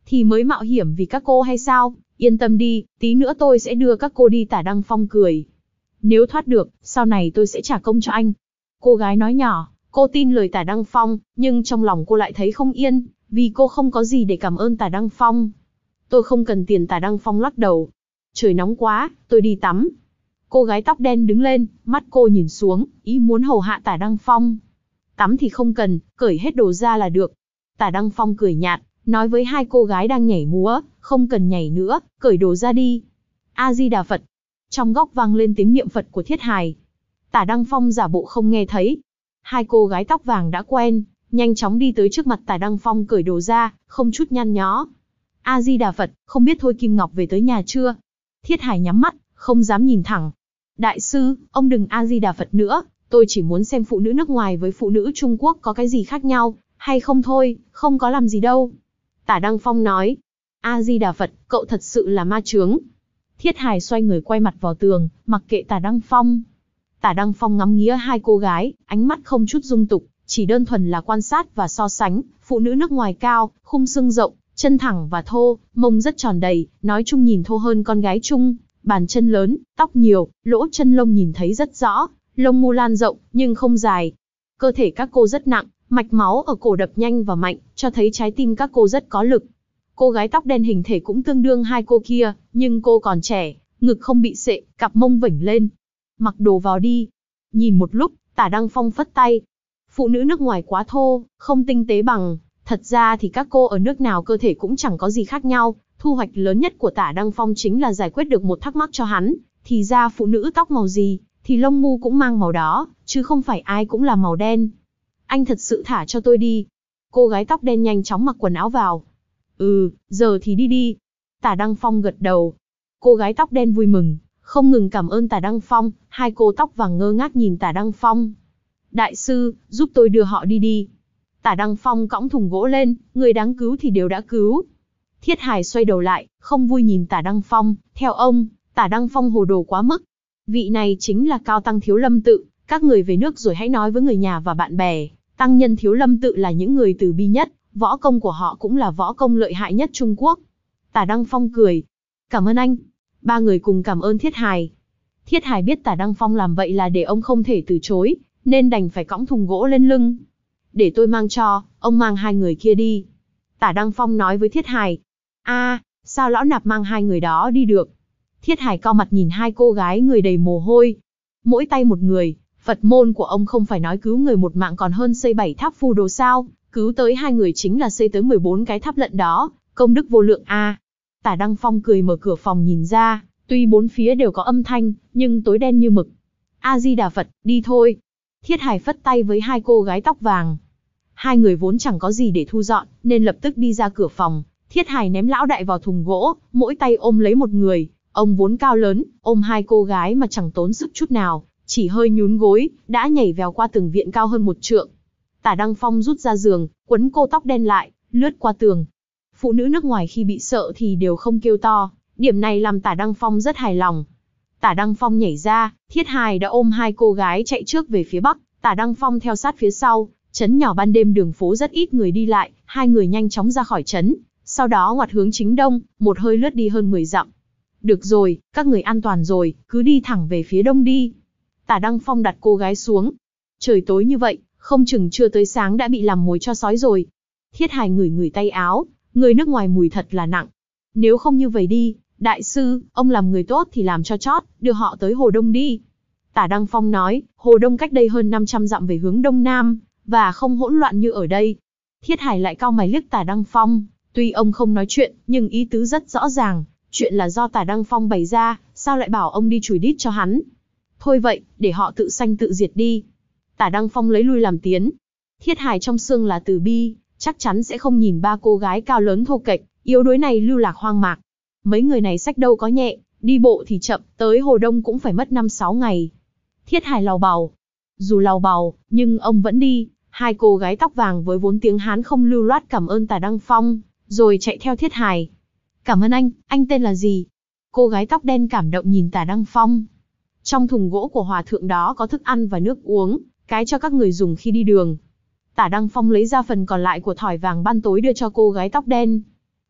thì mới mạo hiểm vì các cô hay sao? Yên tâm đi, tí nữa tôi sẽ đưa các cô đi. Tả Đăng Phong cười. Nếu thoát được, sau này tôi sẽ trả công cho anh. Cô gái nói nhỏ, cô tin lời Tả Đăng Phong, nhưng trong lòng cô lại thấy không yên, vì cô không có gì để cảm ơn Tả Đăng Phong. Tôi không cần tiền. Tả Đăng Phong lắc đầu. Trời nóng quá, tôi đi tắm. Cô gái tóc đen đứng lên, mắt cô nhìn xuống, ý muốn hầu hạ Tả Đăng Phong. Tắm thì không cần, cởi hết đồ ra là được. Tả Đăng Phong cười nhạt, nói với hai cô gái đang nhảy múa, không cần nhảy nữa, cởi đồ ra đi. A-di-đà Phật. Trong góc vang lên tiếng niệm Phật của Thiết Hài. Tả Đăng Phong giả bộ không nghe thấy. Hai cô gái tóc vàng đã quen, nhanh chóng đi tới trước mặt Tả Đăng Phong cởi đồ ra, không chút nhăn nhó. A-di-đà Phật, không biết Thôi Kim Ngọc về tới nhà chưa? Thiết Hài nhắm mắt, không dám nhìn thẳng. Đại sư, ông đừng A-di-đà Phật nữa, tôi chỉ muốn xem phụ nữ nước ngoài với phụ nữ Trung Quốc có cái gì khác nhau, hay không thôi, không có làm gì đâu. Tả Đăng Phong nói. A-di-đà Phật, cậu thật sự là ma chướng. Thiết Hài xoay người quay mặt vào tường, mặc kệ Tả Đăng Phong. Tả Đăng Phong ngắm nghía hai cô gái, ánh mắt không chút dung tục, chỉ đơn thuần là quan sát và so sánh. Phụ nữ nước ngoài cao, khung xương rộng, chân thẳng và thô, mông rất tròn đầy, nói chung nhìn thô hơn con gái Trung. Bàn chân lớn, tóc nhiều, lỗ chân lông nhìn thấy rất rõ, lông mu lan rộng, nhưng không dài. Cơ thể các cô rất nặng, mạch máu ở cổ đập nhanh và mạnh, cho thấy trái tim các cô rất có lực. Cô gái tóc đen hình thể cũng tương đương hai cô kia, nhưng cô còn trẻ, ngực không bị sệ, cặp mông vểnh lên. Mặc đồ vào đi. Nhìn một lúc, Tả Đăng Phong phất tay. Phụ nữ nước ngoài quá thô, không tinh tế bằng. Thật ra thì các cô ở nước nào cơ thể cũng chẳng có gì khác nhau. Thu hoạch lớn nhất của Tả Đăng Phong chính là giải quyết được một thắc mắc cho hắn. Thì ra phụ nữ tóc màu gì, thì lông mu cũng mang màu đó, chứ không phải ai cũng là màu đen. Anh thật sự thả cho tôi đi. Cô gái tóc đen nhanh chóng mặc quần áo vào. Ừ, giờ thì đi đi. Tả Đăng Phong gật đầu. Cô gái tóc đen vui mừng, không ngừng cảm ơn Tả Đăng Phong. Hai cô tóc vàng ngơ ngác nhìn Tả Đăng Phong. Đại sư, giúp tôi đưa họ đi đi. Tả Đăng Phong cõng thùng gỗ lên, người đáng cứu thì đều đã cứu. Thiết Hài xoay đầu lại, không vui nhìn Tả Đăng Phong. Theo ông, Tả Đăng Phong hồ đồ quá mức. Vị này chính là Cao Tăng Thiếu Lâm Tự. Các người về nước rồi hãy nói với người nhà và bạn bè. Tăng nhân Thiếu Lâm Tự là những người từ bi nhất, võ công của họ cũng là võ công lợi hại nhất Trung Quốc. Tả Đăng Phong cười. Cảm ơn anh. Ba người cùng cảm ơn Thiết Hài. Thiết Hài biết Tả Đăng Phong làm vậy là để ông không thể từ chối, nên đành phải cõng thùng gỗ lên lưng. Để tôi mang cho, ông mang hai người kia đi. Tả Đăng Phong nói với Thiết Hài. A, sao lão nạp mang hai người đó đi được? Thiết Hài cau mặt nhìn hai cô gái người đầy mồ hôi. Mỗi tay một người, Phật môn của ông không phải nói cứu người một mạng còn hơn xây bảy tháp phù đồ sao? Cứu tới hai người chính là xây tới mười bốn cái tháp lận đó, công đức vô lượng a. Tả Đăng Phong cười mở cửa phòng nhìn ra, tuy bốn phía đều có âm thanh, nhưng tối đen như mực. A-di-đà Phật, đi thôi. Thiết Hài phất tay với hai cô gái tóc vàng. Hai người vốn chẳng có gì để thu dọn, nên lập tức đi ra cửa phòng. Thiết Hài ném lão đại vào thùng gỗ, mỗi tay ôm lấy một người. Ông vốn cao lớn, ôm hai cô gái mà chẳng tốn sức chút nào, chỉ hơi nhún gối, đã nhảy vèo qua tường viện cao hơn một trượng. Tả Đăng Phong rút ra giường, quấn cô tóc đen lại, lướt qua tường. Phụ nữ nước ngoài khi bị sợ thì đều không kêu to, điểm này làm Tả Đăng Phong rất hài lòng. Tả Đăng Phong nhảy ra, Thiết Hài đã ôm hai cô gái chạy trước về phía bắc, Tả Đăng Phong theo sát phía sau. Trấn nhỏ ban đêm đường phố rất ít người đi lại, hai người nhanh chóng ra khỏi trấn, sau đó ngoặt hướng chính đông, một hơi lướt đi hơn mười dặm. Được rồi, các người an toàn rồi, cứ đi thẳng về phía đông đi. Tả Đăng Phong đặt cô gái xuống. Trời tối như vậy, không chừng chưa tới sáng đã bị làm mồi cho sói rồi. Thiết Hài ngửi ngửi tay áo, người nước ngoài mùi thật là nặng. Nếu không như vậy đi, đại sư, ông làm người tốt thì làm cho chót, đưa họ tới Hồ Đông đi. Tả Đăng Phong nói, Hồ Đông cách đây hơn năm trăm dặm về hướng đông nam, và không hỗn loạn như ở đây. Thiết Hài lại cau mày liếc Tả Đăng Phong, tuy ông không nói chuyện, nhưng ý tứ rất rõ ràng, chuyện là do Tả Đăng Phong bày ra, sao lại bảo ông đi chùi đít cho hắn. Thôi vậy, để họ tự sanh tự diệt đi. Tả Đăng Phong lấy lui làm tiến. Thiết Hài trong xương là từ bi, chắc chắn sẽ không nhìn ba cô gái cao lớn thô kệch, yếu đuối này lưu lạc hoang mạc. Mấy người này xách đâu có nhẹ, đi bộ thì chậm, tới Hồ Đông cũng phải mất năm sáu ngày. Thiết Hài làu bàu. Dù làu bàu, nhưng ông vẫn đi. Hai cô gái tóc vàng với vốn tiếng Hán không lưu loát cảm ơn Tả Đăng Phong, rồi chạy theo Thiết Hài. Cảm ơn anh, anh tên là gì? Cô gái tóc đen cảm động nhìn Tả Đăng Phong. Trong thùng gỗ của hòa thượng đó có thức ăn và nước uống, cái cho các người dùng khi đi đường. Tả Đăng Phong lấy ra phần còn lại của thỏi vàng ban tối đưa cho cô gái tóc đen.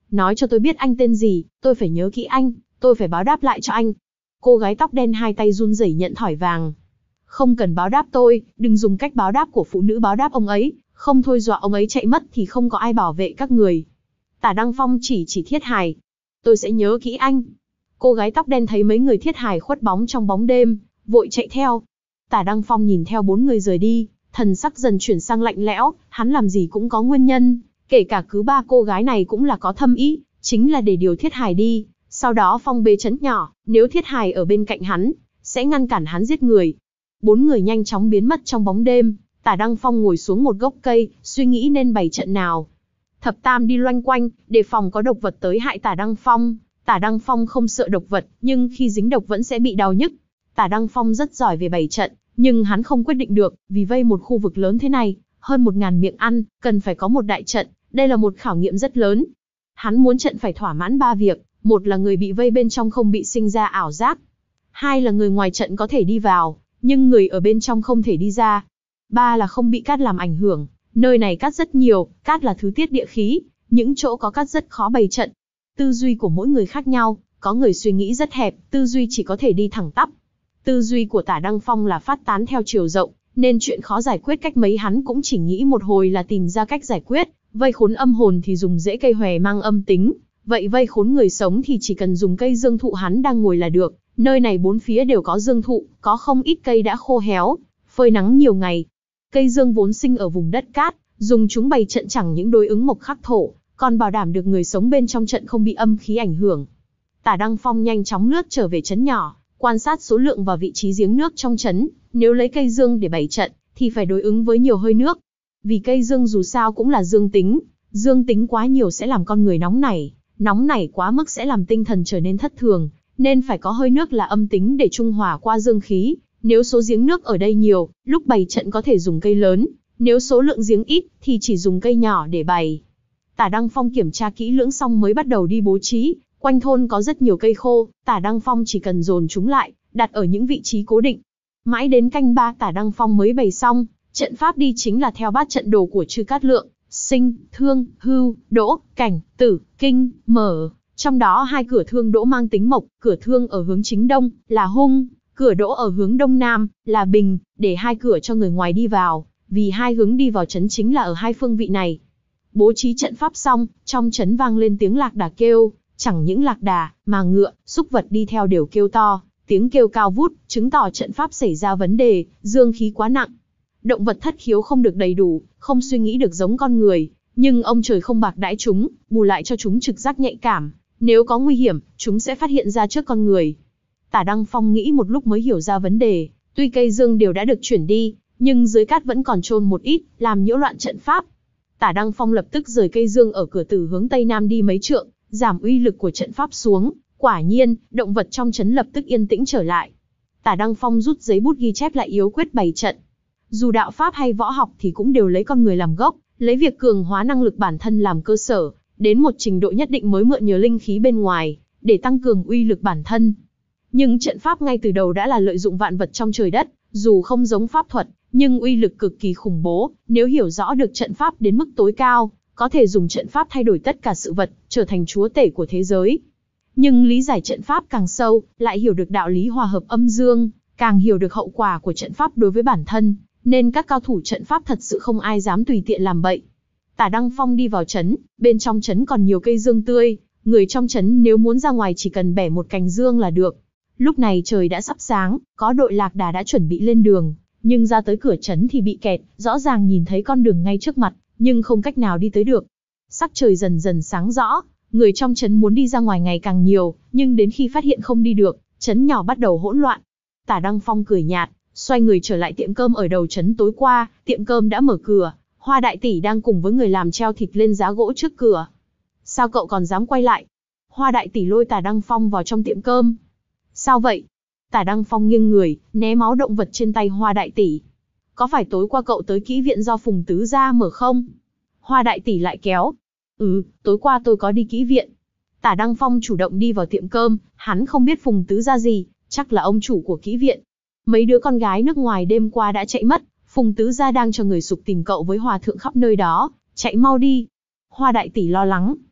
Nói cho tôi biết anh tên gì, tôi phải nhớ kỹ anh, tôi phải báo đáp lại cho anh. Cô gái tóc đen hai tay run rẩy nhận thỏi vàng. Không cần báo đáp tôi, đừng dùng cách báo đáp của phụ nữ báo đáp ông ấy, không thôi dọa ông ấy chạy mất thì không có ai bảo vệ các người. Tả Đăng Phong chỉ chỉ Thiết Hải. Tôi sẽ nhớ kỹ anh. Cô gái tóc đen thấy mấy người Thiết Hải khuất bóng trong bóng đêm, vội chạy theo. Tả Đăng Phong nhìn theo bốn người rời đi, thần sắc dần chuyển sang lạnh lẽo, hắn làm gì cũng có nguyên nhân, kể cả cứ ba cô gái này cũng là có thâm ý, chính là để điều Thiết Hải đi, sau đó phong bế trấn nhỏ, nếu Thiết Hải ở bên cạnh hắn, sẽ ngăn cản hắn giết người. Bốn người nhanh chóng biến mất trong bóng đêm, Tả Đăng Phong ngồi xuống một gốc cây, suy nghĩ nên bày trận nào. Thập Tam đi loanh quanh, đề phòng có độc vật tới hại Tả Đăng Phong. Tả Đăng Phong không sợ độc vật, nhưng khi dính độc vẫn sẽ bị đau nhức. Tả Đăng Phong rất giỏi về bày trận, nhưng hắn không quyết định được, vì vây một khu vực lớn thế này, hơn một ngàn miệng ăn, cần phải có một đại trận, đây là một khảo nghiệm rất lớn. Hắn muốn trận phải thỏa mãn ba việc, một là người bị vây bên trong không bị sinh ra ảo giác, hai là người ngoài trận có thể đi vào, nhưng người ở bên trong không thể đi ra, ba là không bị cát làm ảnh hưởng, nơi này cát rất nhiều, cát là thứ tiết địa khí, những chỗ có cát rất khó bày trận. Tư duy của mỗi người khác nhau, có người suy nghĩ rất hẹp, tư duy chỉ có thể đi thẳng tắp. Tư duy của Tả Đăng Phong là phát tán theo chiều rộng, nên chuyện khó giải quyết cách mấy hắn cũng chỉ nghĩ một hồi là tìm ra cách giải quyết. Vây khốn âm hồn thì dùng rễ cây hòe mang âm tính, vậy vây khốn người sống thì chỉ cần dùng cây dương thụ hắn đang ngồi là được. Nơi này bốn phía đều có dương thụ, có không ít cây đã khô héo, phơi nắng nhiều ngày. Cây dương vốn sinh ở vùng đất cát, dùng chúng bày trận chẳng những đối ứng mộc khắc thổ, còn bảo đảm được người sống bên trong trận không bị âm khí ảnh hưởng. Tả Đăng Phong nhanh chóng lướt trở về trấn nhỏ, quan sát số lượng và vị trí giếng nước trong trấn, nếu lấy cây dương để bày trận, thì phải đối ứng với nhiều hơi nước. Vì cây dương dù sao cũng là dương tính, dương tính quá nhiều sẽ làm con người nóng nảy, nóng nảy quá mức sẽ làm tinh thần trở nên thất thường, nên phải có hơi nước là âm tính để trung hòa qua dương khí. Nếu số giếng nước ở đây nhiều, lúc bày trận có thể dùng cây lớn, nếu số lượng giếng ít, thì chỉ dùng cây nhỏ để bày. Tả Đăng Phong kiểm tra kỹ lưỡng xong mới bắt đầu đi bố trí. Quanh thôn có rất nhiều cây khô, Tả Đăng Phong chỉ cần dồn chúng lại, đặt ở những vị trí cố định. Mãi đến canh ba Tả Đăng Phong mới bày xong, trận pháp đi chính là theo bát trận đồ của Chư Cát Lượng, sinh, thương, hưu, đỗ, cảnh, tử, kinh, mở. Trong đó hai cửa thương đỗ mang tính mộc, cửa thương ở hướng chính đông, là hung, cửa đỗ ở hướng đông nam, là bình, để hai cửa cho người ngoài đi vào, vì hai hướng đi vào trấn chính là ở hai phương vị này. Bố trí trận pháp xong, trong trấn vang lên tiếng lạc đà kêu, chẳng những lạc đà, mà ngựa, súc vật đi theo đều kêu to, tiếng kêu cao vút, chứng tỏ trận pháp xảy ra vấn đề, dương khí quá nặng. Động vật thất khiếu không được đầy đủ, không suy nghĩ được giống con người, nhưng ông trời không bạc đãi chúng, bù lại cho chúng trực giác nhạy cảm, nếu có nguy hiểm, chúng sẽ phát hiện ra trước con người. Tả Đăng Phong nghĩ một lúc mới hiểu ra vấn đề, tuy cây dương đều đã được chuyển đi, nhưng dưới cát vẫn còn chôn một ít, làm nhiễu loạn trận pháp. Tả Đăng Phong lập tức rời cây dương ở cửa tử hướng tây nam đi mấy trượng, giảm uy lực của trận pháp xuống. Quả nhiên, động vật trong trấn lập tức yên tĩnh trở lại. Tả Đăng Phong rút giấy bút ghi chép lại yếu quyết bày trận. Dù đạo pháp hay võ học thì cũng đều lấy con người làm gốc, lấy việc cường hóa năng lực bản thân làm cơ sở, đến một trình độ nhất định mới mượn nhờ linh khí bên ngoài, để tăng cường uy lực bản thân. Nhưng trận pháp ngay từ đầu đã là lợi dụng vạn vật trong trời đất, dù không giống pháp thuật, nhưng uy lực cực kỳ khủng bố, nếu hiểu rõ được trận pháp đến mức tối cao, có thể dùng trận pháp thay đổi tất cả sự vật, trở thành chúa tể của thế giới. Nhưng lý giải trận pháp càng sâu, lại hiểu được đạo lý hòa hợp âm dương, càng hiểu được hậu quả của trận pháp đối với bản thân, nên các cao thủ trận pháp thật sự không ai dám tùy tiện làm bậy. Tả Đăng Phong đi vào trấn, bên trong trấn còn nhiều cây dương tươi, người trong trấn nếu muốn ra ngoài chỉ cần bẻ một cành dương là được. Lúc này trời đã sắp sáng, có đội lạc đà đã chuẩn bị lên đường, nhưng ra tới cửa trấn thì bị kẹt, rõ ràng nhìn thấy con đường ngay trước mặt, nhưng không cách nào đi tới được. Sắc trời dần dần sáng rõ, người trong trấn muốn đi ra ngoài ngày càng nhiều, nhưng đến khi phát hiện không đi được, trấn nhỏ bắt đầu hỗn loạn. Tả Đăng Phong cười nhạt, xoay người trở lại tiệm cơm ở đầu trấn tối qua, tiệm cơm đã mở cửa, Hoa đại tỷ đang cùng với người làm treo thịt lên giá gỗ trước cửa. Sao cậu còn dám quay lại? Hoa đại tỷ lôi Tả Đăng Phong vào trong tiệm cơm. Sao vậy? Tả Đăng Phong nghiêng người, né máu động vật trên tay Hoa đại tỷ. Có phải tối qua cậu tới kỹ viện do Phùng Tứ Gia mở không? Hoa đại tỷ lại kéo. Ừ, tối qua tôi có đi kỹ viện. Tả Đăng Phong chủ động đi vào tiệm cơm, hắn không biết Phùng Tứ Gia gì, chắc là ông chủ của kỹ viện. Mấy đứa con gái nước ngoài đêm qua đã chạy mất, Phùng Tứ Gia đang cho người sục tìm cậu với hòa thượng khắp nơi đó, chạy mau đi. Hoa đại tỷ lo lắng.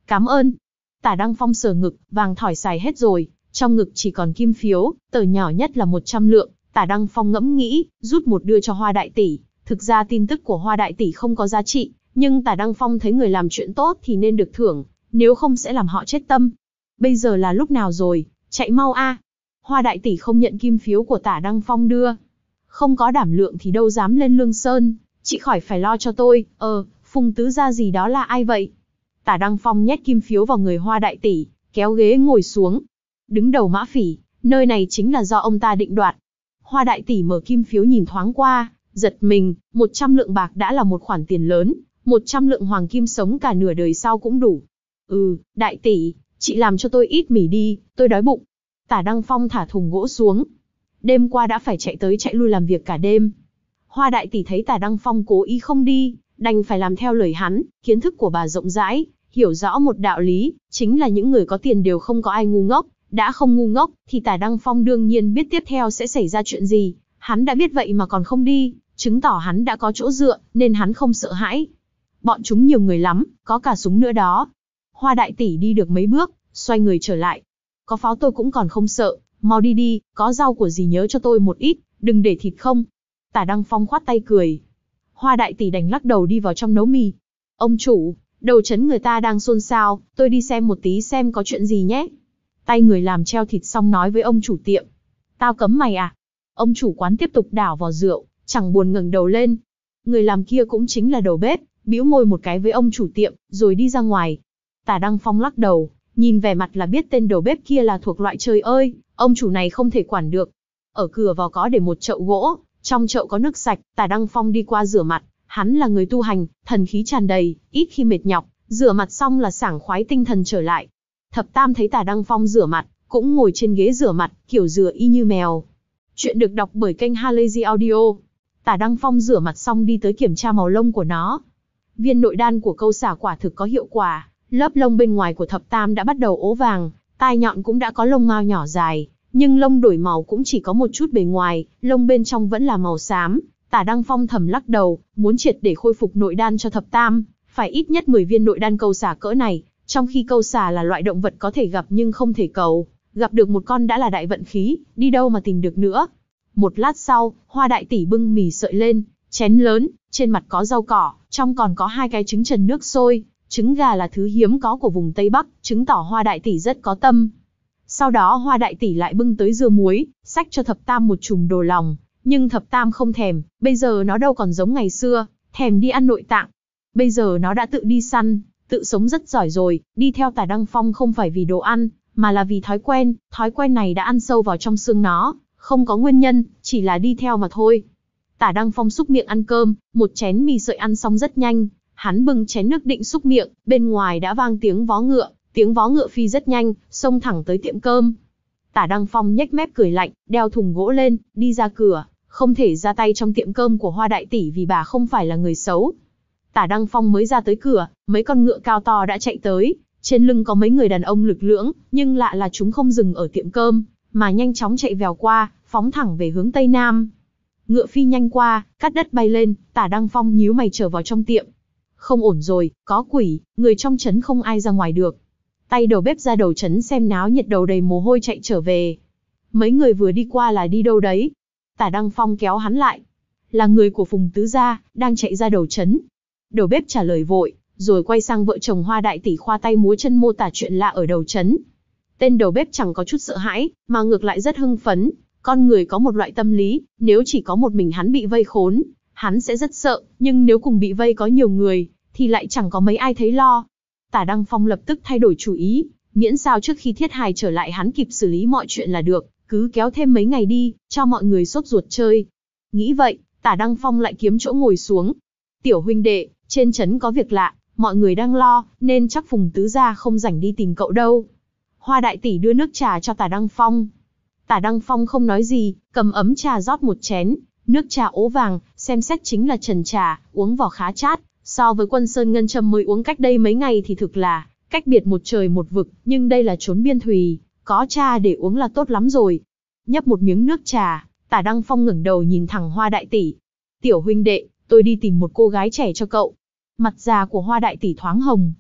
Cảm ơn. Tả Đăng Phong sờ ngực, vàng thỏi xài hết rồi, trong ngực chỉ còn kim phiếu, tờ nhỏ nhất là một trăm lượng. Tả Đăng Phong ngẫm nghĩ, rút một đưa cho Hoa đại tỷ. Thực ra tin tức của Hoa đại tỷ không có giá trị, nhưng Tả Đăng Phong thấy người làm chuyện tốt thì nên được thưởng, nếu không sẽ làm họ chết tâm. Bây giờ là lúc nào rồi, chạy mau a. Hoa đại tỷ không nhận kim phiếu của Tả Đăng Phong đưa. Không có đảm lượng thì đâu dám lên Lương Sơn, chị khỏi phải lo cho tôi. Ờ, Phùng tứ gia gì đó là ai vậy? Tả Đăng Phong nhét kim phiếu vào người Hoa đại tỷ, kéo ghế ngồi xuống. Đứng đầu Mã Phỉ, nơi này chính là do ông ta định đoạt. Hoa đại tỷ mở kim phiếu nhìn thoáng qua, giật mình, một trăm lượng bạc đã là một khoản tiền lớn, một trăm lượng hoàng kim sống cả nửa đời sau cũng đủ. Ừ, đại tỷ, chị làm cho tôi ít mì đi, tôi đói bụng. Tả Đăng Phong thả thùng gỗ xuống. Đêm qua đã phải chạy tới chạy lui làm việc cả đêm. Hoa đại tỷ thấy Tả Đăng Phong cố ý không đi, đành phải làm theo lời hắn. Kiến thức của bà rộng rãi, hiểu rõ một đạo lý, chính là những người có tiền đều không có ai ngu ngốc. Đã không ngu ngốc, thì Tả Đăng Phong đương nhiên biết tiếp theo sẽ xảy ra chuyện gì. Hắn đã biết vậy mà còn không đi, chứng tỏ hắn đã có chỗ dựa, nên hắn không sợ hãi. Bọn chúng nhiều người lắm, có cả súng nữa đó. Hoa đại tỷ đi được mấy bước, xoay người trở lại. Có pháo tôi cũng còn không sợ, mau đi đi, có rau của gì nhớ cho tôi một ít, đừng để thịt không. Tả Đăng Phong khoát tay cười. Hoa đại tỷ đành lắc đầu đi vào trong nấu mì. Ông chủ, đầu trấn người ta đang xôn xao, tôi đi xem một tí xem có chuyện gì nhé. Tay người làm treo thịt xong nói với ông chủ tiệm. Tao cấm mày à? Ông chủ quán tiếp tục đảo vào rượu, chẳng buồn ngẩng đầu lên. Người làm kia cũng chính là đầu bếp, bĩu môi một cái với ông chủ tiệm, rồi đi ra ngoài. Tả Đăng Phong lắc đầu, nhìn vẻ mặt là biết tên đầu bếp kia là thuộc loại trời ơi, ông chủ này không thể quản được. Ở cửa vào có để một chậu gỗ, trong chậu có nước sạch. Tả Đăng Phong đi qua rửa mặt. Hắn là người tu hành, thần khí tràn đầy, ít khi mệt nhọc, rửa mặt xong là sảng khoái tinh thần trở lại. Thập Tam thấy Tả Đăng Phong rửa mặt, cũng ngồi trên ghế rửa mặt, kiểu rửa y như mèo. Chuyện được đọc bởi kênh Halazy Audio. Tả Đăng Phong rửa mặt xong đi tới kiểm tra màu lông của nó. Viên nội đan của câu xả quả thực có hiệu quả, lớp lông bên ngoài của Thập Tam đã bắt đầu ố vàng, tai nhọn cũng đã có lông mao nhỏ dài, nhưng lông đổi màu cũng chỉ có một chút bề ngoài, lông bên trong vẫn là màu xám. Tả Đăng Phong thầm lắc đầu, muốn triệt để khôi phục nội đan cho Thập Tam, phải ít nhất mười viên nội đan câu xả cỡ này. Trong khi câu xả là loại động vật có thể gặp nhưng không thể cầu, gặp được một con đã là đại vận khí, đi đâu mà tìm được nữa. Một lát sau, Hoa đại tỷ bưng mì sợi lên, chén lớn, trên mặt có rau cỏ, trong còn có hai cái trứng trần nước sôi. Trứng gà là thứ hiếm có của vùng Tây Bắc, chứng tỏ Hoa đại tỷ rất có tâm. Sau đó Hoa đại tỷ lại bưng tới dưa muối, xách cho Thập Tam một chùm đồ lòng, nhưng Thập Tam không thèm, bây giờ nó đâu còn giống ngày xưa, thèm đi ăn nội tạng. Bây giờ nó đã tự đi săn, tự sống rất giỏi rồi, đi theo Tả Đăng Phong không phải vì đồ ăn, mà là vì thói quen, thói quen này đã ăn sâu vào trong xương nó, không có nguyên nhân, chỉ là đi theo mà thôi. Tả Đăng Phong xúc miệng ăn cơm, một chén mì sợi ăn xong rất nhanh, hắn bưng chén nước định xúc miệng, bên ngoài đã vang tiếng vó ngựa, tiếng vó ngựa phi rất nhanh, xông thẳng tới tiệm cơm. Tả Đăng Phong nhếch mép cười lạnh, đeo thùng gỗ lên, đi ra cửa, không thể ra tay trong tiệm cơm của Hoa đại tỷ vì bà không phải là người xấu. Tả Đăng Phong mới ra tới cửa, mấy con ngựa cao to đã chạy tới, trên lưng có mấy người đàn ông lực lưỡng, nhưng lạ là chúng không dừng ở tiệm cơm, mà nhanh chóng chạy vèo qua, phóng thẳng về hướng Tây Nam. Ngựa phi nhanh qua, cắt đất bay lên, Tả Đăng Phong nhíu mày trở vào trong tiệm. Không ổn rồi, có quỷ, người trong trấn không ai ra ngoài được. Tay đầu bếp ra đầu trấn xem náo nhiệt đầu đầy mồ hôi chạy trở về. Mấy người vừa đi qua là đi đâu đấy? Tả Đăng Phong kéo hắn lại. Là người của Phùng tứ gia, đang chạy ra đầu trấn. Đầu bếp trả lời vội, rồi quay sang vợ chồng Hoa đại tỷ khoa tay múa chân mô tả chuyện lạ ở đầu trấn. Tên đầu bếp chẳng có chút sợ hãi, mà ngược lại rất hưng phấn. Con người có một loại tâm lý, nếu chỉ có một mình hắn bị vây khốn, hắn sẽ rất sợ, nhưng nếu cùng bị vây có nhiều người, thì lại chẳng có mấy ai thấy lo. Tả Đăng Phong lập tức thay đổi chủ ý, miễn sao trước khi Thiết Hài trở lại hắn kịp xử lý mọi chuyện là được, cứ kéo thêm mấy ngày đi, cho mọi người sốt ruột chơi. Nghĩ vậy, Tả Đăng Phong lại kiếm chỗ ngồi xuống. Tiểu huynh đệ, trên trấn có việc lạ, mọi người đang lo, nên chắc Phùng tứ gia không rảnh đi tìm cậu đâu. Hoa đại tỷ đưa nước trà cho Tả Đăng Phong. Tả Đăng Phong không nói gì, cầm ấm trà rót một chén, nước trà ố vàng, xem xét chính là trần trà, uống vào khá chát, so với Quân Sơn Ngân Châm mới uống cách đây mấy ngày thì thực là cách biệt một trời một vực, nhưng đây là chốn biên thùy, có trà để uống là tốt lắm rồi. Nhấp một miếng nước trà, Tả Đăng Phong ngẩng đầu nhìn thẳng Hoa đại tỷ. Tiểu huynh đệ, tôi đi tìm một cô gái trẻ cho cậu. Mặt già của Hoa đại tỷ thoáng hồng.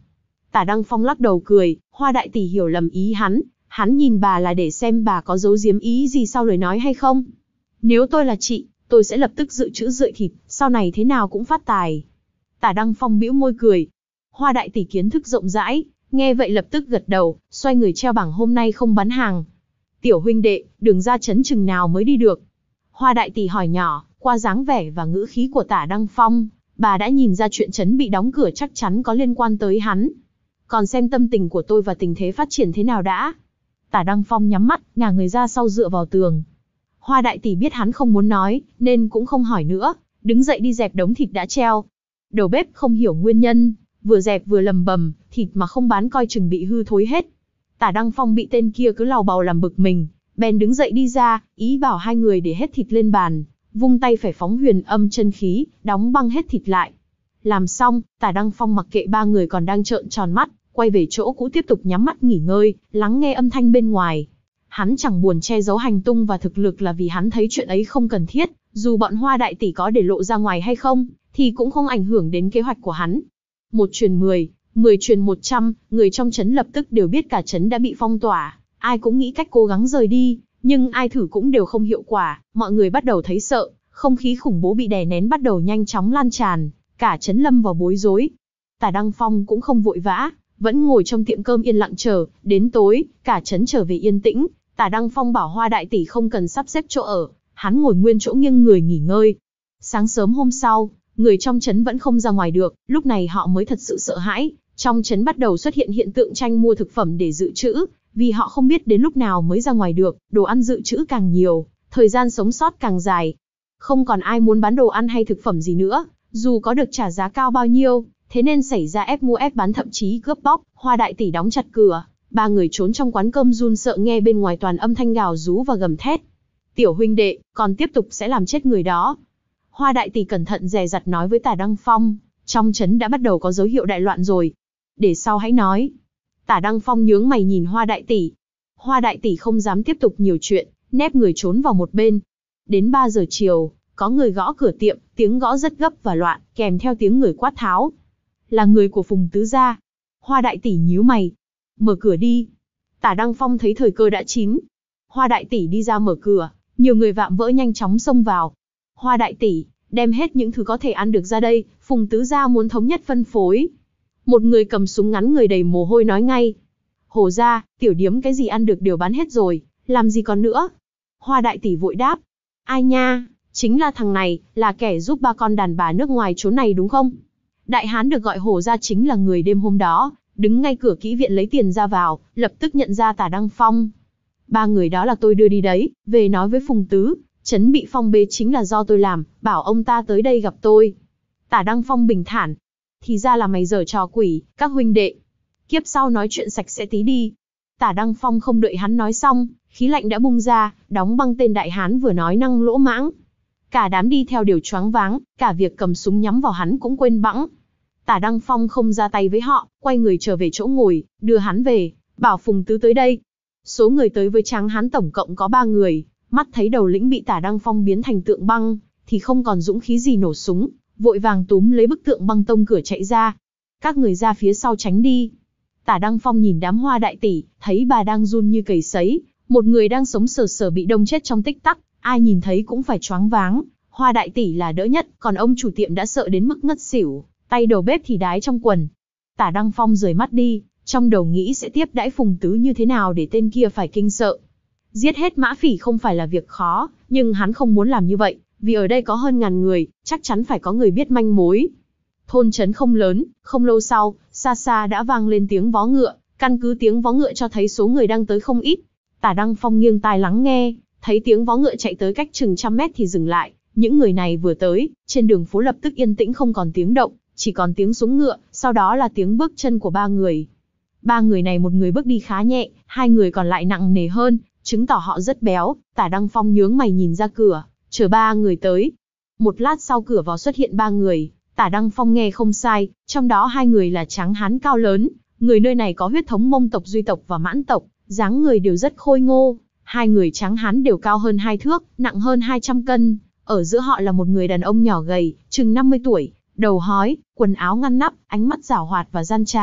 Tả Đăng Phong lắc đầu cười, Hoa đại tỷ hiểu lầm ý hắn, hắn nhìn bà là để xem bà có giấu giếm ý gì sau lời nói hay không. Nếu tôi là chị, tôi sẽ lập tức dự trữ rượi thịt, sau này thế nào cũng phát tài. Tả Đăng Phong bĩu môi cười. Hoa đại tỷ kiến thức rộng rãi, nghe vậy lập tức gật đầu, xoay người treo bảng hôm nay không bán hàng. Tiểu huynh đệ, đường ra trấn chừng nào mới đi được? Hoa đại tỷ hỏi nhỏ, qua dáng vẻ và ngữ khí của Tả Đăng Phong, bà đã nhìn ra chuyện trấn bị đóng cửa chắc chắn có liên quan tới hắn. Còn xem tâm tình của tôi và tình thế phát triển thế nào đã. Tả Đăng Phong nhắm mắt, ngả người ra sau dựa vào tường. Hoa đại tỷ biết hắn không muốn nói, nên cũng không hỏi nữa, đứng dậy đi dẹp đống thịt đã treo. Đầu bếp không hiểu nguyên nhân, vừa dẹp vừa lầm bầm, thịt mà không bán coi chừng bị hư thối hết. Tả Đăng Phong bị tên kia cứ làu bàu làm bực mình, bèn đứng dậy đi ra, ý bảo hai người để hết thịt lên bàn, vung tay phải phóng huyền âm chân khí, đóng băng hết thịt lại. Làm xong, Tả Đăng Phong mặc kệ ba người còn đang trợn tròn mắt, quay về chỗ cũ tiếp tục nhắm mắt nghỉ ngơi, lắng nghe âm thanh bên ngoài. Hắn chẳng buồn che giấu hành tung và thực lực là vì hắn thấy chuyện ấy không cần thiết, dù bọn Hoa đại tỷ có để lộ ra ngoài hay không, thì cũng không ảnh hưởng đến kế hoạch của hắn. Một truyền mười, mười truyền một trăm, người trong trấn lập tức đều biết cả trấn đã bị phong tỏa, ai cũng nghĩ cách cố gắng rời đi, nhưng ai thử cũng đều không hiệu quả, mọi người bắt đầu thấy sợ, không khí khủng bố bị đè nén bắt đầu nhanh chóng lan tràn, cả trấn lâm vào bối rối. Tả Đăng Phong cũng không vội vã, vẫn ngồi trong tiệm cơm yên lặng chờ, đến tối, cả trấn trở về yên tĩnh, Tả Đăng Phong bảo Hoa đại tỷ không cần sắp xếp chỗ ở, hắn ngồi nguyên chỗ nghiêng người nghỉ ngơi. Sáng sớm hôm sau, người trong trấn vẫn không ra ngoài được, lúc này họ mới thật sự sợ hãi, trong trấn bắt đầu xuất hiện hiện tượng tranh mua thực phẩm để dự trữ, vì họ không biết đến lúc nào mới ra ngoài được, đồ ăn dự trữ càng nhiều, thời gian sống sót càng dài. Không còn ai muốn bán đồ ăn hay thực phẩm gì nữa, dù có được trả giá cao bao nhiêu, thế nên xảy ra ép mua ép bán thậm chí cướp bóc. Hoa đại tỷ đóng chặt cửa, ba người trốn trong quán cơm run sợ nghe bên ngoài toàn âm thanh gào rú và gầm thét. Tiểu huynh đệ, còn tiếp tục sẽ làm chết người đó. Hoa đại tỷ cẩn thận dè dặt nói với Tả Đăng Phong, trong trấn đã bắt đầu có dấu hiệu đại loạn rồi. Để sau hãy nói. Tả Đăng Phong nhướng mày nhìn Hoa đại tỷ. Hoa đại tỷ không dám tiếp tục nhiều chuyện, nép người trốn vào một bên. Đến ba giờ chiều, có người gõ cửa tiệm, tiếng gõ rất gấp và loạn, kèm theo tiếng người quát tháo. Là người của Phùng tứ gia. Hoa đại tỷ nhíu mày. Mở cửa đi. Tả Đăng Phong thấy thời cơ đã chín. Hoa đại tỷ đi ra mở cửa, nhiều người vạm vỡ nhanh chóng xông vào. Hoa đại tỷ, đem hết những thứ có thể ăn được ra đây, Phùng tứ gia muốn thống nhất phân phối. Một người cầm súng ngắn người đầy mồ hôi nói ngay. Hổ gia, tiểu điếm cái gì ăn được đều bán hết rồi, làm gì còn nữa. Hoa đại tỷ vội đáp. Ai nha, chính là thằng này, là kẻ giúp ba con đàn bà nước ngoài trốn này đúng không? Đại hán được gọi Hổ gia chính là người đêm hôm đó, đứng ngay cửa kỹ viện lấy tiền ra vào, lập tức nhận ra Tả Đăng Phong. Ba người đó là tôi đưa đi đấy, về nói với Phùng tứ, trấn bị phong bế chính là do tôi làm, bảo ông ta tới đây gặp tôi. Tả Đăng Phong bình thản. Thì ra là mày giở trò quỷ, các huynh đệ. Kiếp sau nói chuyện sạch sẽ tí đi. Tả Đăng Phong không đợi hắn nói xong, khí lạnh đã bung ra, đóng băng tên đại hán vừa nói năng lỗ mãng. Cả đám đi theo đều choáng váng, cả việc cầm súng nhắm vào hắn cũng quên bẵng. Tả Đăng Phong không ra tay với họ, quay người trở về chỗ ngồi, đưa hắn về, bảo Phùng tứ tới đây. Số người tới với tráng hán tổng cộng có ba người, mắt thấy đầu lĩnh bị Tả Đăng Phong biến thành tượng băng, thì không còn dũng khí gì nổ súng, vội vàng túm lấy bức tượng băng tông cửa chạy ra. Các người ra phía sau tránh đi. Tả Đăng Phong nhìn đám Hoa đại tỷ, thấy bà đang run như cầy sấy, một người đang sống sờ sờ bị đông chết trong tích tắc, ai nhìn thấy cũng phải choáng váng. Hoa đại tỷ là đỡ nhất, còn ông chủ tiệm đã sợ đến mức ngất xỉu, tay đầu bếp thì đái trong quần. Tả Đăng Phong rời mắt đi, trong đầu nghĩ sẽ tiếp đãi Phùng tứ như thế nào để tên kia phải kinh sợ. Giết hết Mã Phỉ không phải là việc khó, nhưng hắn không muốn làm như vậy, vì ở đây có hơn ngàn người, chắc chắn phải có người biết manh mối. Thôn trấn không lớn, không lâu sau, xa xa đã vang lên tiếng vó ngựa, căn cứ tiếng vó ngựa cho thấy số người đang tới không ít. Tả Đăng Phong nghiêng tai lắng nghe, thấy tiếng vó ngựa chạy tới cách chừng trăm mét thì dừng lại. Những người này vừa tới, trên đường phố lập tức yên tĩnh không còn tiếng động, chỉ còn tiếng súng ngựa, sau đó là tiếng bước chân của ba người. Ba người này một người bước đi khá nhẹ, hai người còn lại nặng nề hơn, chứng tỏ họ rất béo. Tả Đăng Phong nhướng mày nhìn ra cửa, chờ ba người tới. Một lát sau cửa vào xuất hiện ba người, Tả Đăng Phong nghe không sai, trong đó hai người là tráng hán cao lớn, người nơi này có huyết thống Mông tộc, Duy tộc và Mãn tộc, dáng người đều rất khôi ngô. Hai người tráng hán đều cao hơn hai thước, nặng hơn hai trăm cân. Ở giữa họ là một người đàn ông nhỏ gầy, chừng năm mươi tuổi, đầu hói, quần áo ngăn nắp, ánh mắt giảo hoạt và gian trá,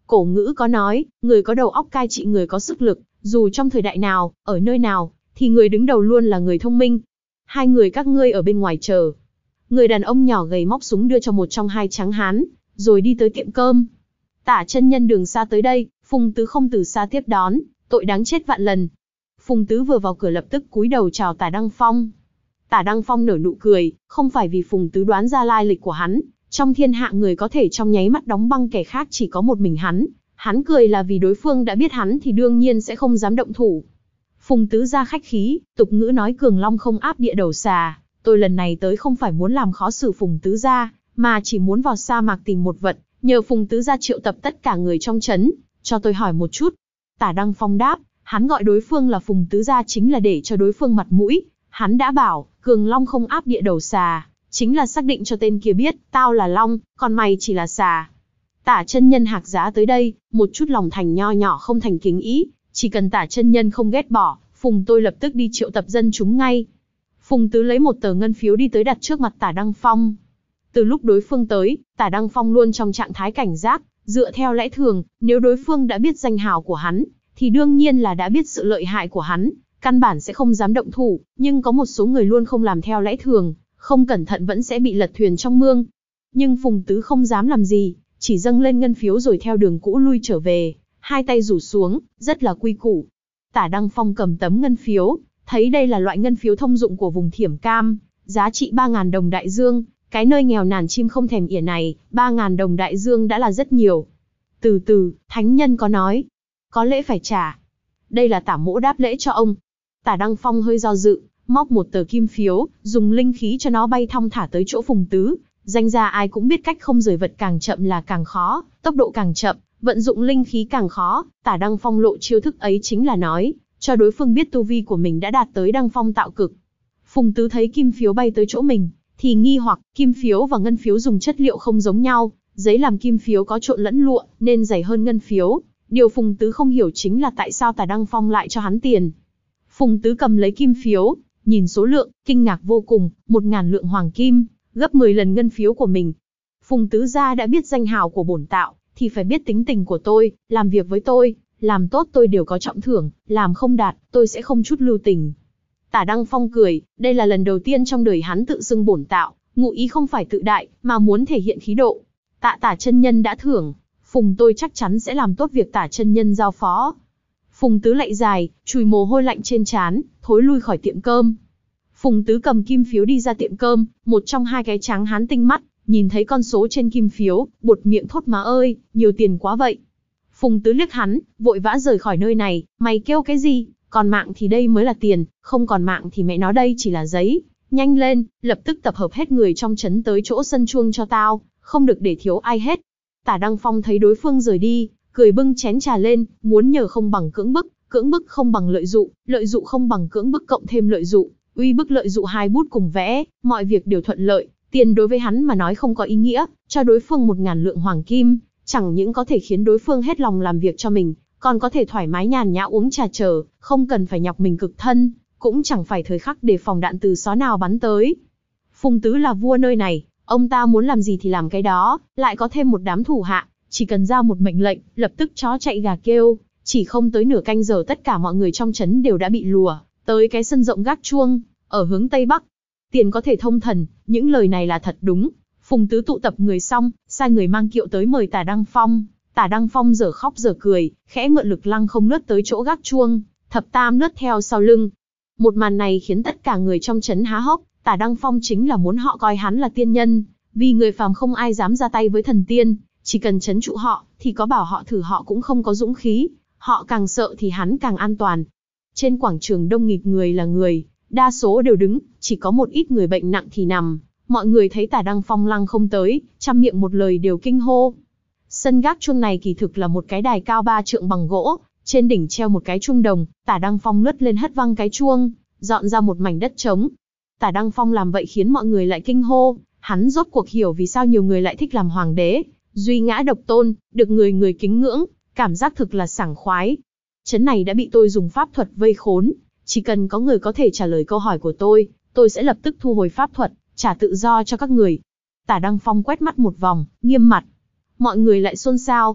Cổ ngữ có nói, người có đầu óc cai trị người có sức lực, dù trong thời đại nào, ở nơi nào, thì người đứng đầu luôn là người thông minh. Hai người các ngươi ở bên ngoài chờ. Người đàn ông nhỏ gầy móc súng đưa cho một trong hai tráng hán, rồi đi tới tiệm cơm. Tả chân nhân đường xa tới đây, Phùng Tứ không từ xa tiếp đón, tội đáng chết vạn lần. Phùng Tứ vừa vào cửa lập tức cúi đầu chào Tả Đăng Phong. Tả Đăng Phong nở nụ cười, không phải vì Phùng Tứ đoán ra lai lịch của hắn, trong thiên hạ người có thể trong nháy mắt đóng băng kẻ khác chỉ có một mình hắn. Hắn cười là vì đối phương đã biết hắn thì đương nhiên sẽ không dám động thủ. Phùng Tứ ra khách khí, tục ngữ nói cường long không áp địa đầu xà. Tôi lần này tới không phải muốn làm khó xử Phùng Tứ gia, mà chỉ muốn vào sa mạc tìm một vật, nhờ Phùng Tứ gia triệu tập tất cả người trong trấn, cho tôi hỏi một chút. Tả Đăng Phong đáp, hắn gọi đối phương là Phùng Tứ gia chính là để cho đối phương mặt mũi. Hắn đã bảo, cường long không áp địa đầu xà, chính là xác định cho tên kia biết, tao là long, còn mày chỉ là xà. Tả chân nhân hạc giá tới đây, một chút lòng thành nho nhỏ không thành kính ý, chỉ cần Tả chân nhân không ghét bỏ, Phùng tôi lập tức đi triệu tập dân chúng ngay. Phùng Tứ lấy một tờ ngân phiếu đi tới đặt trước mặt Tả Đăng Phong. Từ lúc đối phương tới, Tả Đăng Phong luôn trong trạng thái cảnh giác, dựa theo lẽ thường, nếu đối phương đã biết danh hào của hắn, thì đương nhiên là đã biết sự lợi hại của hắn, căn bản sẽ không dám động thủ, nhưng có một số người luôn không làm theo lẽ thường, không cẩn thận vẫn sẽ bị lật thuyền trong mương. Nhưng Phùng Tứ không dám làm gì, chỉ dâng lên ngân phiếu rồi theo đường cũ lui trở về, hai tay rủ xuống, rất là quy củ. Tả Đăng Phong cầm tấm ngân phiếu, thấy đây là loại ngân phiếu thông dụng của vùng Thiểm Cam, giá trị ba nghìn đồng đại dương, cái nơi nghèo nàn chim không thèm ỉa này, ba nghìn đồng đại dương đã là rất nhiều. Từ từ, thánh nhân có nói, có lễ phải trả. Đây là Tả mỗ đáp lễ cho ông. Tả Đăng Phong hơi do dự, móc một tờ kim phiếu, dùng linh khí cho nó bay thong thả tới chỗ Phùng Tứ. Danh ra ai cũng biết cách không rời vật càng chậm là càng khó, tốc độ càng chậm, vận dụng linh khí càng khó. Tả Đăng Phong lộ chiêu thức ấy chính là nói, cho đối phương biết tu vi của mình đã đạt tới Đăng Phong tạo cực. Phùng Tứ thấy kim phiếu bay tới chỗ mình, thì nghi hoặc, kim phiếu và ngân phiếu dùng chất liệu không giống nhau, giấy làm kim phiếu có trộn lẫn lụa, nên dày hơn ngân phiếu. Điều Phùng Tứ không hiểu chính là tại sao Tả Đăng Phong lại cho hắn tiền. Phùng Tứ cầm lấy kim phiếu, nhìn số lượng, kinh ngạc vô cùng, một ngàn lượng hoàng kim, gấp mười lần ngân phiếu của mình. Phùng Tứ gia đã biết danh hào của bổn tạo, thì phải biết tính tình của tôi, làm việc với tôi, làm tốt tôi đều có trọng thưởng, làm không đạt, tôi sẽ không chút lưu tình. Tả Đăng Phong cười, đây là lần đầu tiên trong đời hắn tự xưng bổn tạo, ngụ ý không phải tự đại, mà muốn thể hiện khí độ. Tạ Tả chân nhân đã thưởng, Phùng tôi chắc chắn sẽ làm tốt việc Tả chân nhân giao phó. Phùng Tứ lạy dài, chùi mồ hôi lạnh trên trán, thối lui khỏi tiệm cơm. Phùng Tứ cầm kim phiếu đi ra tiệm cơm, một trong hai cái tráng hán tinh mắt, nhìn thấy con số trên kim phiếu, buột miệng thốt má ơi, nhiều tiền quá vậy. Phùng Tứ liếc hắn, vội vã rời khỏi nơi này, mày kêu cái gì, còn mạng thì đây mới là tiền, không còn mạng thì mẹ nó đây chỉ là giấy. Nhanh lên, lập tức tập hợp hết người trong trấn tới chỗ sân chuông cho tao, không được để thiếu ai hết. Tả Đăng Phong thấy đối phương rời đi, cười bưng chén trà lên, muốn nhờ không bằng cưỡng bức, cưỡng bức không bằng lợi dụ, lợi dụ không bằng cưỡng bức cộng thêm lợi dụ, uy bức lợi dụ hai bút cùng vẽ, mọi việc đều thuận lợi. Tiền đối với hắn mà nói không có ý nghĩa, cho đối phương một ngàn lượng hoàng kim, chẳng những có thể khiến đối phương hết lòng làm việc cho mình, còn có thể thoải mái nhàn nhã uống trà chờ, không cần phải nhọc mình cực thân, cũng chẳng phải thời khắc đề phòng đạn từ xó nào bắn tới. Phùng Tứ là vua nơi này, ông ta muốn làm gì thì làm cái đó, lại có thêm một đám thủ hạ, chỉ cần ra một mệnh lệnh, lập tức chó chạy gà kêu, chỉ không tới nửa canh giờ tất cả mọi người trong trấn đều đã bị lùa tới cái sân rộng gác chuông, ở hướng tây bắc. Tiền có thể thông thần, những lời này là thật đúng. Phùng Tứ tụ tập người xong, sai người mang kiệu tới mời Tả Đăng Phong. Tả Đăng Phong giờ khóc giờ cười, khẽ mượn lực lăng không lướt tới chỗ gác chuông, thập tam lướt theo sau lưng. Một màn này khiến tất cả người trong trấn há hốc. Tả Đăng Phong chính là muốn họ coi hắn là tiên nhân, vì người phàm không ai dám ra tay với thần tiên, chỉ cần trấn trụ họ, thì có bảo họ thử họ cũng không có dũng khí, họ càng sợ thì hắn càng an toàn. Trên quảng trường đông nghịt người là người, đa số đều đứng, chỉ có một ít người bệnh nặng thì nằm. Mọi người thấy Tả Đăng Phong lăng không tới, trăm miệng một lời đều kinh hô. Sân gác chuông này kỳ thực là một cái đài cao ba trượng bằng gỗ, trên đỉnh treo một cái chuông đồng. Tả Đăng Phong lướt lên hất văng cái chuông, dọn ra một mảnh đất trống. Tả Đăng Phong làm vậy khiến mọi người lại kinh hô, hắn rốt cuộc hiểu vì sao nhiều người lại thích làm hoàng đế, duy ngã độc tôn, được người người kính ngưỡng, cảm giác thực là sảng khoái. Trấn này đã bị tôi dùng pháp thuật vây khốn, chỉ cần có người có thể trả lời câu hỏi của tôi, tôi sẽ lập tức thu hồi pháp thuật, trả tự do cho các người. Tả Đăng Phong quét mắt một vòng, nghiêm mặt. Mọi người lại xôn xao.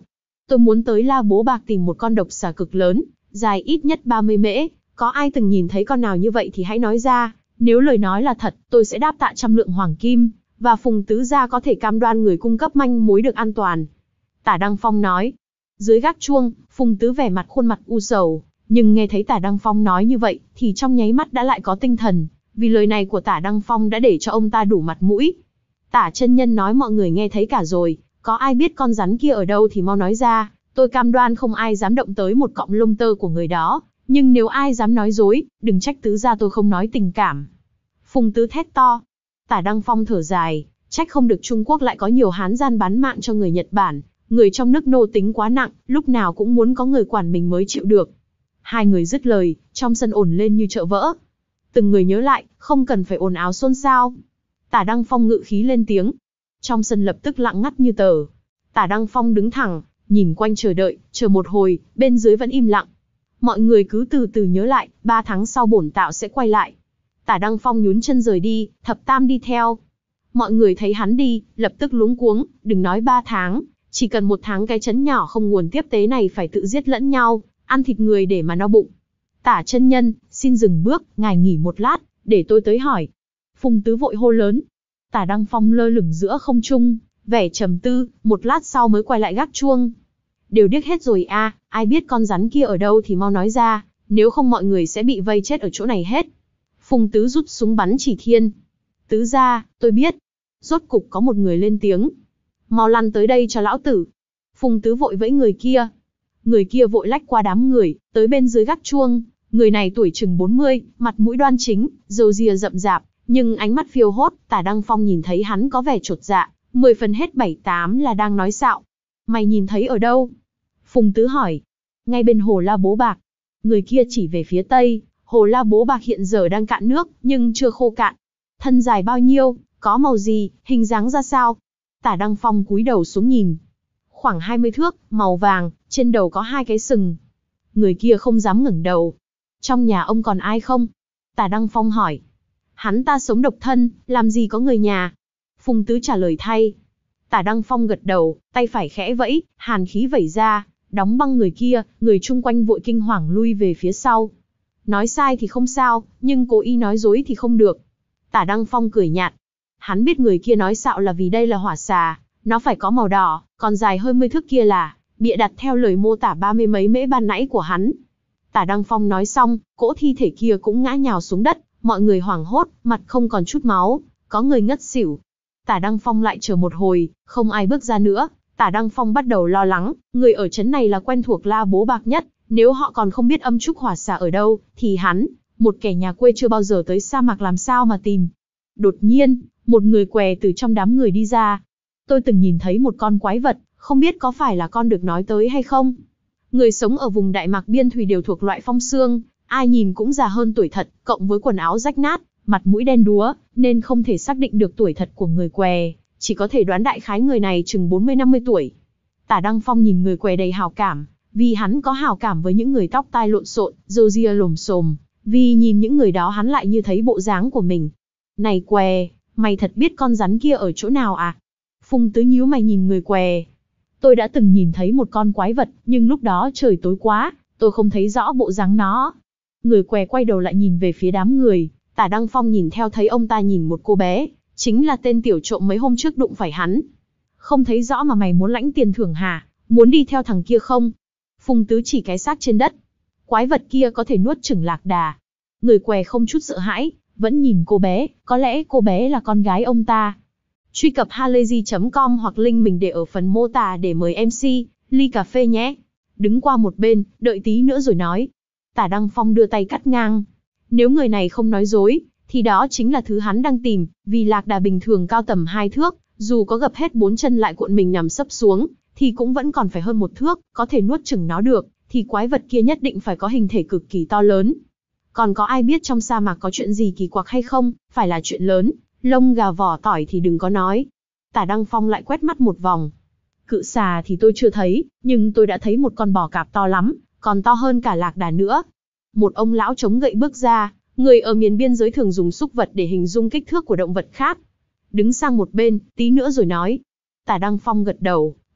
tôi muốn tới La Bố Bạc tìm một con độc xà cực lớn, dài ít nhất ba mươi mễ, có ai từng nhìn thấy con nào như vậy thì hãy nói ra, nếu lời nói là thật, tôi sẽ đáp tạ trăm lượng hoàng kim, và Phùng tứ gia có thể cam đoan người cung cấp manh mối được an toàn. Tả Đăng Phong nói. Dưới gác chuông, Phùng tứ vẻ mặt khuôn mặt u sầu, nhưng nghe thấy Tả Đăng Phong nói như vậy, thì trong nháy mắt đã lại có tinh thần, vì lời này của Tả Đăng Phong đã để cho ông ta đủ mặt mũi. Tả chân nhân nói mọi người nghe thấy cả rồi, có ai biết con rắn kia ở đâu thì mau nói ra, tôi cam đoan không ai dám động tới một cọng lông tơ của người đó, nhưng nếu ai dám nói dối, đừng trách tứ gia tôi không nói tình cảm. Phùng tứ thét to. Tả Đăng Phong thở dài, trách không được Trung Quốc lại có nhiều hán gian bán mạng cho người Nhật Bản, người trong nước nô tính quá nặng, lúc nào cũng muốn có người quản mình mới chịu được. Hai người dứt lời, trong sân ồn lên như chợ vỡ. Từng người nhớ lại, không cần phải ồn ào xôn xao. Tả Đăng Phong ngự khí lên tiếng. Trong sân lập tức lặng ngắt như tờ. Tả Đăng Phong đứng thẳng, nhìn quanh chờ đợi, chờ một hồi, bên dưới vẫn im lặng. Mọi người cứ từ từ nhớ lại, ba tháng sau bổn tạo sẽ quay lại. Tả Đăng Phong nhún chân rời đi, Thập Tam đi theo. Mọi người thấy hắn đi, lập tức luống cuống, đừng nói ba tháng, chỉ cần một tháng cái trấn nhỏ không nguồn tiếp tế này phải tự giết lẫn nhau, ăn thịt người để mà no bụng. Tả chân nhân, xin dừng bước, ngài nghỉ một lát, để tôi tới hỏi. Phùng tứ vội hô lớn. Tả Đăng Phong lơ lửng giữa không trung, vẻ trầm tư, một lát sau mới quay lại gác chuông. Đều điếc hết rồi a, à, ai biết con rắn kia ở đâu thì mau nói ra, nếu không mọi người sẽ bị vây chết ở chỗ này hết. Phùng tứ rút súng bắn chỉ thiên. Tứ gia, tôi biết. Rốt cục có một người lên tiếng. Mau lăn tới đây cho lão tử. Phùng tứ vội vẫy người kia. Người kia vội lách qua đám người, tới bên dưới gác chuông. Người này tuổi chừng bốn mươi, mặt mũi đoan chính, râu ria rậm rạp, nhưng ánh mắt phiêu hốt. Tả Đăng Phong nhìn thấy hắn có vẻ chột dạ, mười phần hết bảy tám là đang nói xạo. Mày nhìn thấy ở đâu? Phùng tứ hỏi. Ngay bên hồ La Bố Bạc. Người kia chỉ về phía tây. Hồ La Bố Bạc hiện giờ đang cạn nước, nhưng chưa khô cạn. Thân dài bao nhiêu, có màu gì, hình dáng ra sao? Tả Đăng Phong cúi đầu xuống nhìn. Khoảng hai mươi thước, màu vàng, trên đầu có hai cái sừng. Người kia không dám ngẩng đầu. Trong nhà ông còn ai không? Tả Đăng Phong hỏi. Hắn ta sống độc thân, làm gì có người nhà? Phùng tứ trả lời thay. Tả Đăng Phong gật đầu, tay phải khẽ vẫy, hàn khí vẩy ra, đóng băng người kia, người chung quanh vội kinh hoàng lui về phía sau. Nói sai thì không sao, nhưng cố ý nói dối thì không được. Tả Đăng Phong cười nhạt. Hắn biết người kia nói xạo là vì đây là hỏa xà, nó phải có màu đỏ, còn dài hơn mươi thước kia là bịa đặt theo lời mô tả ba mươi mấy mễ ban nãy của hắn. Tả Đăng Phong nói xong, cỗ thi thể kia cũng ngã nhào xuống đất, mọi người hoảng hốt, mặt không còn chút máu, có người ngất xỉu. Tả Đăng Phong lại chờ một hồi, không ai bước ra nữa. Tả Đăng Phong bắt đầu lo lắng, người ở trấn này là quen thuộc La Bố Bạc nhất, nếu họ còn không biết âm trúc hỏa xà ở đâu, thì hắn, một kẻ nhà quê chưa bao giờ tới sa mạc làm sao mà tìm. Đột nhiên, một người què từ trong đám người đi ra. Tôi từng nhìn thấy một con quái vật, không biết có phải là con được nói tới hay không. Người sống ở vùng Đại Mạc Biên Thùy đều thuộc loại phong xương, ai nhìn cũng già hơn tuổi thật, cộng với quần áo rách nát, mặt mũi đen đúa, nên không thể xác định được tuổi thật của người què, chỉ có thể đoán đại khái người này chừng bốn mươi năm mươi tuổi. Tả Đăng Phong nhìn người què đầy hào cảm, vì hắn có hào cảm với những người tóc tai lộn xộn, râu ria lồm xồm, vì nhìn những người đó hắn lại như thấy bộ dáng của mình. Này què, mày thật biết con rắn kia ở chỗ nào à? Phùng tứ nhíu mày nhìn người què. Tôi đã từng nhìn thấy một con quái vật, nhưng lúc đó trời tối quá, tôi không thấy rõ bộ dáng nó. Người què quay đầu lại nhìn về phía đám người, Tả Đăng Phong nhìn theo thấy ông ta nhìn một cô bé, chính là tên tiểu trộm mấy hôm trước đụng phải hắn. Không thấy rõ mà mày muốn lãnh tiền thưởng hả? Muốn đi theo thằng kia không? Phùng tứ chỉ cái xác trên đất. Quái vật kia có thể nuốt chửng lạc đà. Người què không chút sợ hãi, vẫn nhìn cô bé, có lẽ cô bé là con gái ông ta. Truy cập halayzi chấm com hoặc link mình để ở phần mô tả để mời em xê, ly cà phê nhé. Đứng qua một bên, đợi tí nữa rồi nói. Tả Đăng Phong đưa tay cắt ngang. Nếu người này không nói dối, thì đó chính là thứ hắn đang tìm, vì lạc đà bình thường cao tầm hai thước, dù có gập hết bốn chân lại cuộn mình nằm sấp xuống, thì cũng vẫn còn phải hơn một thước, có thể nuốt chửng nó được, thì quái vật kia nhất định phải có hình thể cực kỳ to lớn. Còn có ai biết trong sa mạc có chuyện gì kỳ quặc hay không? Phải là chuyện lớn, lông gà vỏ tỏi thì đừng có nói. Tả Đăng Phong lại quét mắt một vòng. Cự xà thì tôi chưa thấy, nhưng tôi đã thấy một con bò cạp to lắm, còn to hơn cả lạc đà nữa. Một ông lão chống gậy bước ra, người ở miền biên giới thường dùng súc vật để hình dung kích thước của động vật khác. Đứng sang một bên, tí nữa rồi nói. Tả Đăng Phong gật đầu,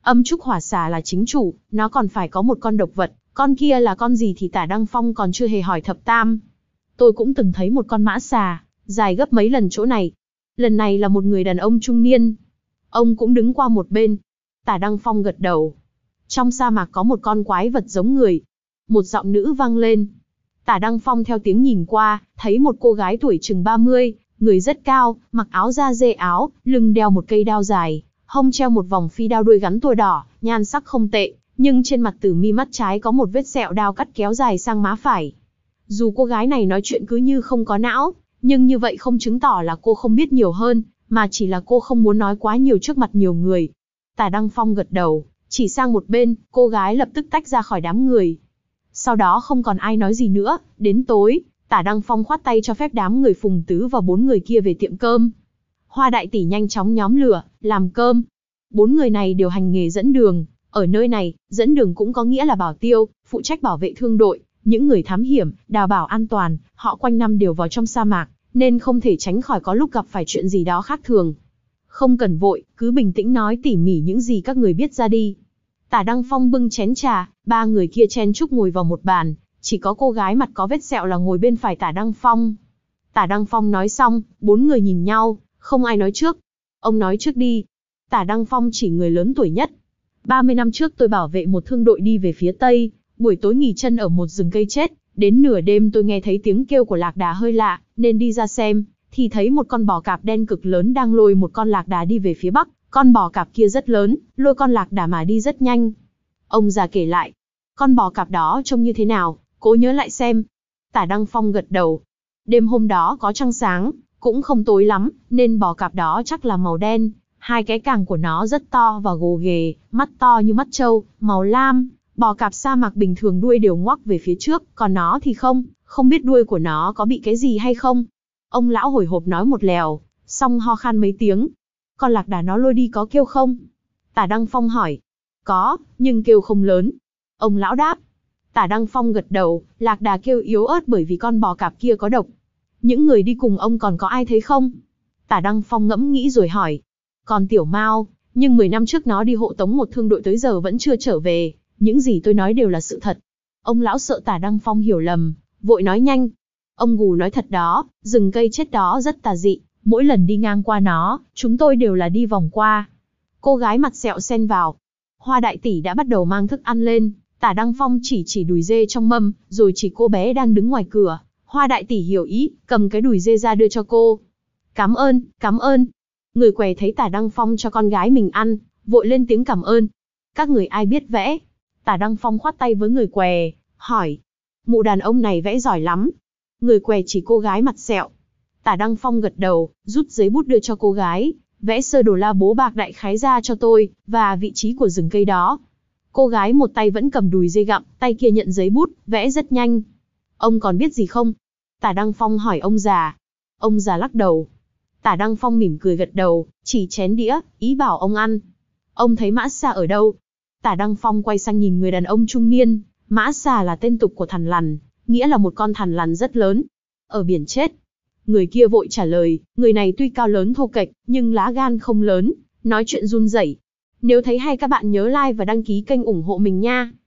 Âm trúc hỏa xà là chính chủ, nó còn phải có một con độc vật, con kia là con gì thì Tả Đăng Phong còn chưa hề hỏi thập tam. Tôi cũng từng thấy một con mã xà, dài gấp mấy lần chỗ này. Lần này là một người đàn ông trung niên. Ông cũng đứng qua một bên. Tả Đăng Phong gật đầu. Trong sa mạc có một con quái vật giống người. Một giọng nữ vang lên. Tả Đăng Phong theo tiếng nhìn qua, thấy một cô gái tuổi chừng ba mươi, người rất cao, mặc áo da dê áo, lưng đeo một cây đao dài, hông treo một vòng phi đao đuôi gắn tua đỏ, nhan sắc không tệ, nhưng trên mặt từ mi mắt trái có một vết sẹo đao cắt kéo dài sang má phải. Dù cô gái này nói chuyện cứ như không có não, nhưng như vậy không chứng tỏ là cô không biết nhiều hơn, mà chỉ là cô không muốn nói quá nhiều trước mặt nhiều người. Tả Đăng Phong gật đầu, chỉ sang một bên, cô gái lập tức tách ra khỏi đám người. Sau đó không còn ai nói gì nữa, đến tối, Tả Đăng Phong khoát tay cho phép đám người Phùng Tứ và bốn người kia về tiệm cơm. Hoa đại tỷ nhanh chóng nhóm lửa, làm cơm. Bốn người này đều hành nghề dẫn đường, ở nơi này, dẫn đường cũng có nghĩa là bảo tiêu, phụ trách bảo vệ thương đội, những người thám hiểm, đảm bảo an toàn, họ quanh năm đều vào trong sa mạc, nên không thể tránh khỏi có lúc gặp phải chuyện gì đó khác thường. Không cần vội, cứ bình tĩnh nói tỉ mỉ những gì các người biết ra đi. Tả Đăng Phong bưng chén trà, ba người kia chen chúc ngồi vào một bàn, chỉ có cô gái mặt có vết sẹo là ngồi bên phải Tả Đăng Phong. Tả Đăng Phong nói xong, bốn người nhìn nhau, không ai nói trước. Ông nói trước đi. Tả Đăng Phong chỉ người lớn tuổi nhất. ba mươi năm trước tôi bảo vệ một thương đội đi về phía Tây, buổi tối nghỉ chân ở một rừng cây chết, đến nửa đêm tôi nghe thấy tiếng kêu của lạc đà hơi lạ, nên đi ra xem, thì thấy một con bò cạp đen cực lớn đang lôi một con lạc đà đi về phía Bắc, con bò cạp kia rất lớn, lôi con lạc đà mà đi rất nhanh. Ông già kể lại, con bò cạp đó trông như thế nào, cố nhớ lại xem. Tả Đăng Phong gật đầu. Đêm hôm đó có trăng sáng, cũng không tối lắm, nên bò cạp đó chắc là màu đen, hai cái càng của nó rất to và gồ ghề, mắt to như mắt trâu, màu lam. Bò cạp sa mạc bình thường đuôi đều ngoắc về phía trước, còn nó thì không, không biết đuôi của nó có bị cái gì hay không. Ông lão hồi hộp nói một lèo, xong ho khan mấy tiếng. Con lạc đà nó lôi đi có kêu không? Tả Đăng Phong hỏi. Có, nhưng kêu không lớn. Ông lão đáp. Tả Đăng Phong gật đầu, lạc đà kêu yếu ớt bởi vì con bò cạp kia có độc. Những người đi cùng ông còn có ai thấy không? Tả Đăng Phong ngẫm nghĩ rồi hỏi. Còn Tiểu Mao, nhưng mười năm trước nó đi hộ tống một thương đội tới giờ vẫn chưa trở về. Những gì tôi nói đều là sự thật. Ông lão sợ Tả Đăng Phong hiểu lầm, vội nói nhanh. Ông Gù nói thật đó, rừng cây chết đó rất tà dị, mỗi lần đi ngang qua nó, chúng tôi đều là đi vòng qua. Cô gái mặt sẹo xen vào. Hoa đại tỷ đã bắt đầu mang thức ăn lên, Tả Đăng Phong chỉ chỉ đùi dê trong mâm, rồi chỉ cô bé đang đứng ngoài cửa. Hoa đại tỷ hiểu ý, cầm cái đùi dê ra đưa cho cô. Cảm ơn, cảm ơn. Người què thấy Tả Đăng Phong cho con gái mình ăn, vội lên tiếng cảm ơn. Các người ai biết vẽ? Tả Đăng Phong khoát tay với người què, hỏi. Mụ đàn ông này vẽ giỏi lắm. Người què chỉ cô gái mặt sẹo. Tả Đăng Phong gật đầu, rút giấy bút đưa cho cô gái, vẽ sơ đồ la bố bạc đại khái ra cho tôi, và vị trí của rừng cây đó. Cô gái một tay vẫn cầm đùi dê gặm, tay kia nhận giấy bút, vẽ rất nhanh. Ông còn biết gì không? Tả Đăng Phong hỏi ông già. Ông già lắc đầu. Tả Đăng Phong mỉm cười gật đầu, chỉ chén đĩa, ý bảo ông ăn. Ông thấy mã xà ở đâu? Tả Đăng Phong quay sang nhìn người đàn ông trung niên. Mã xà là tên tục của thằn lằn, nghĩa là một con thằn lằn rất lớn. Ở biển chết. Người kia vội trả lời, người này tuy cao lớn thô kệch, nhưng lá gan không lớn, nói chuyện run rẩy. Nếu thấy hay các bạn nhớ like và đăng ký kênh ủng hộ mình nha.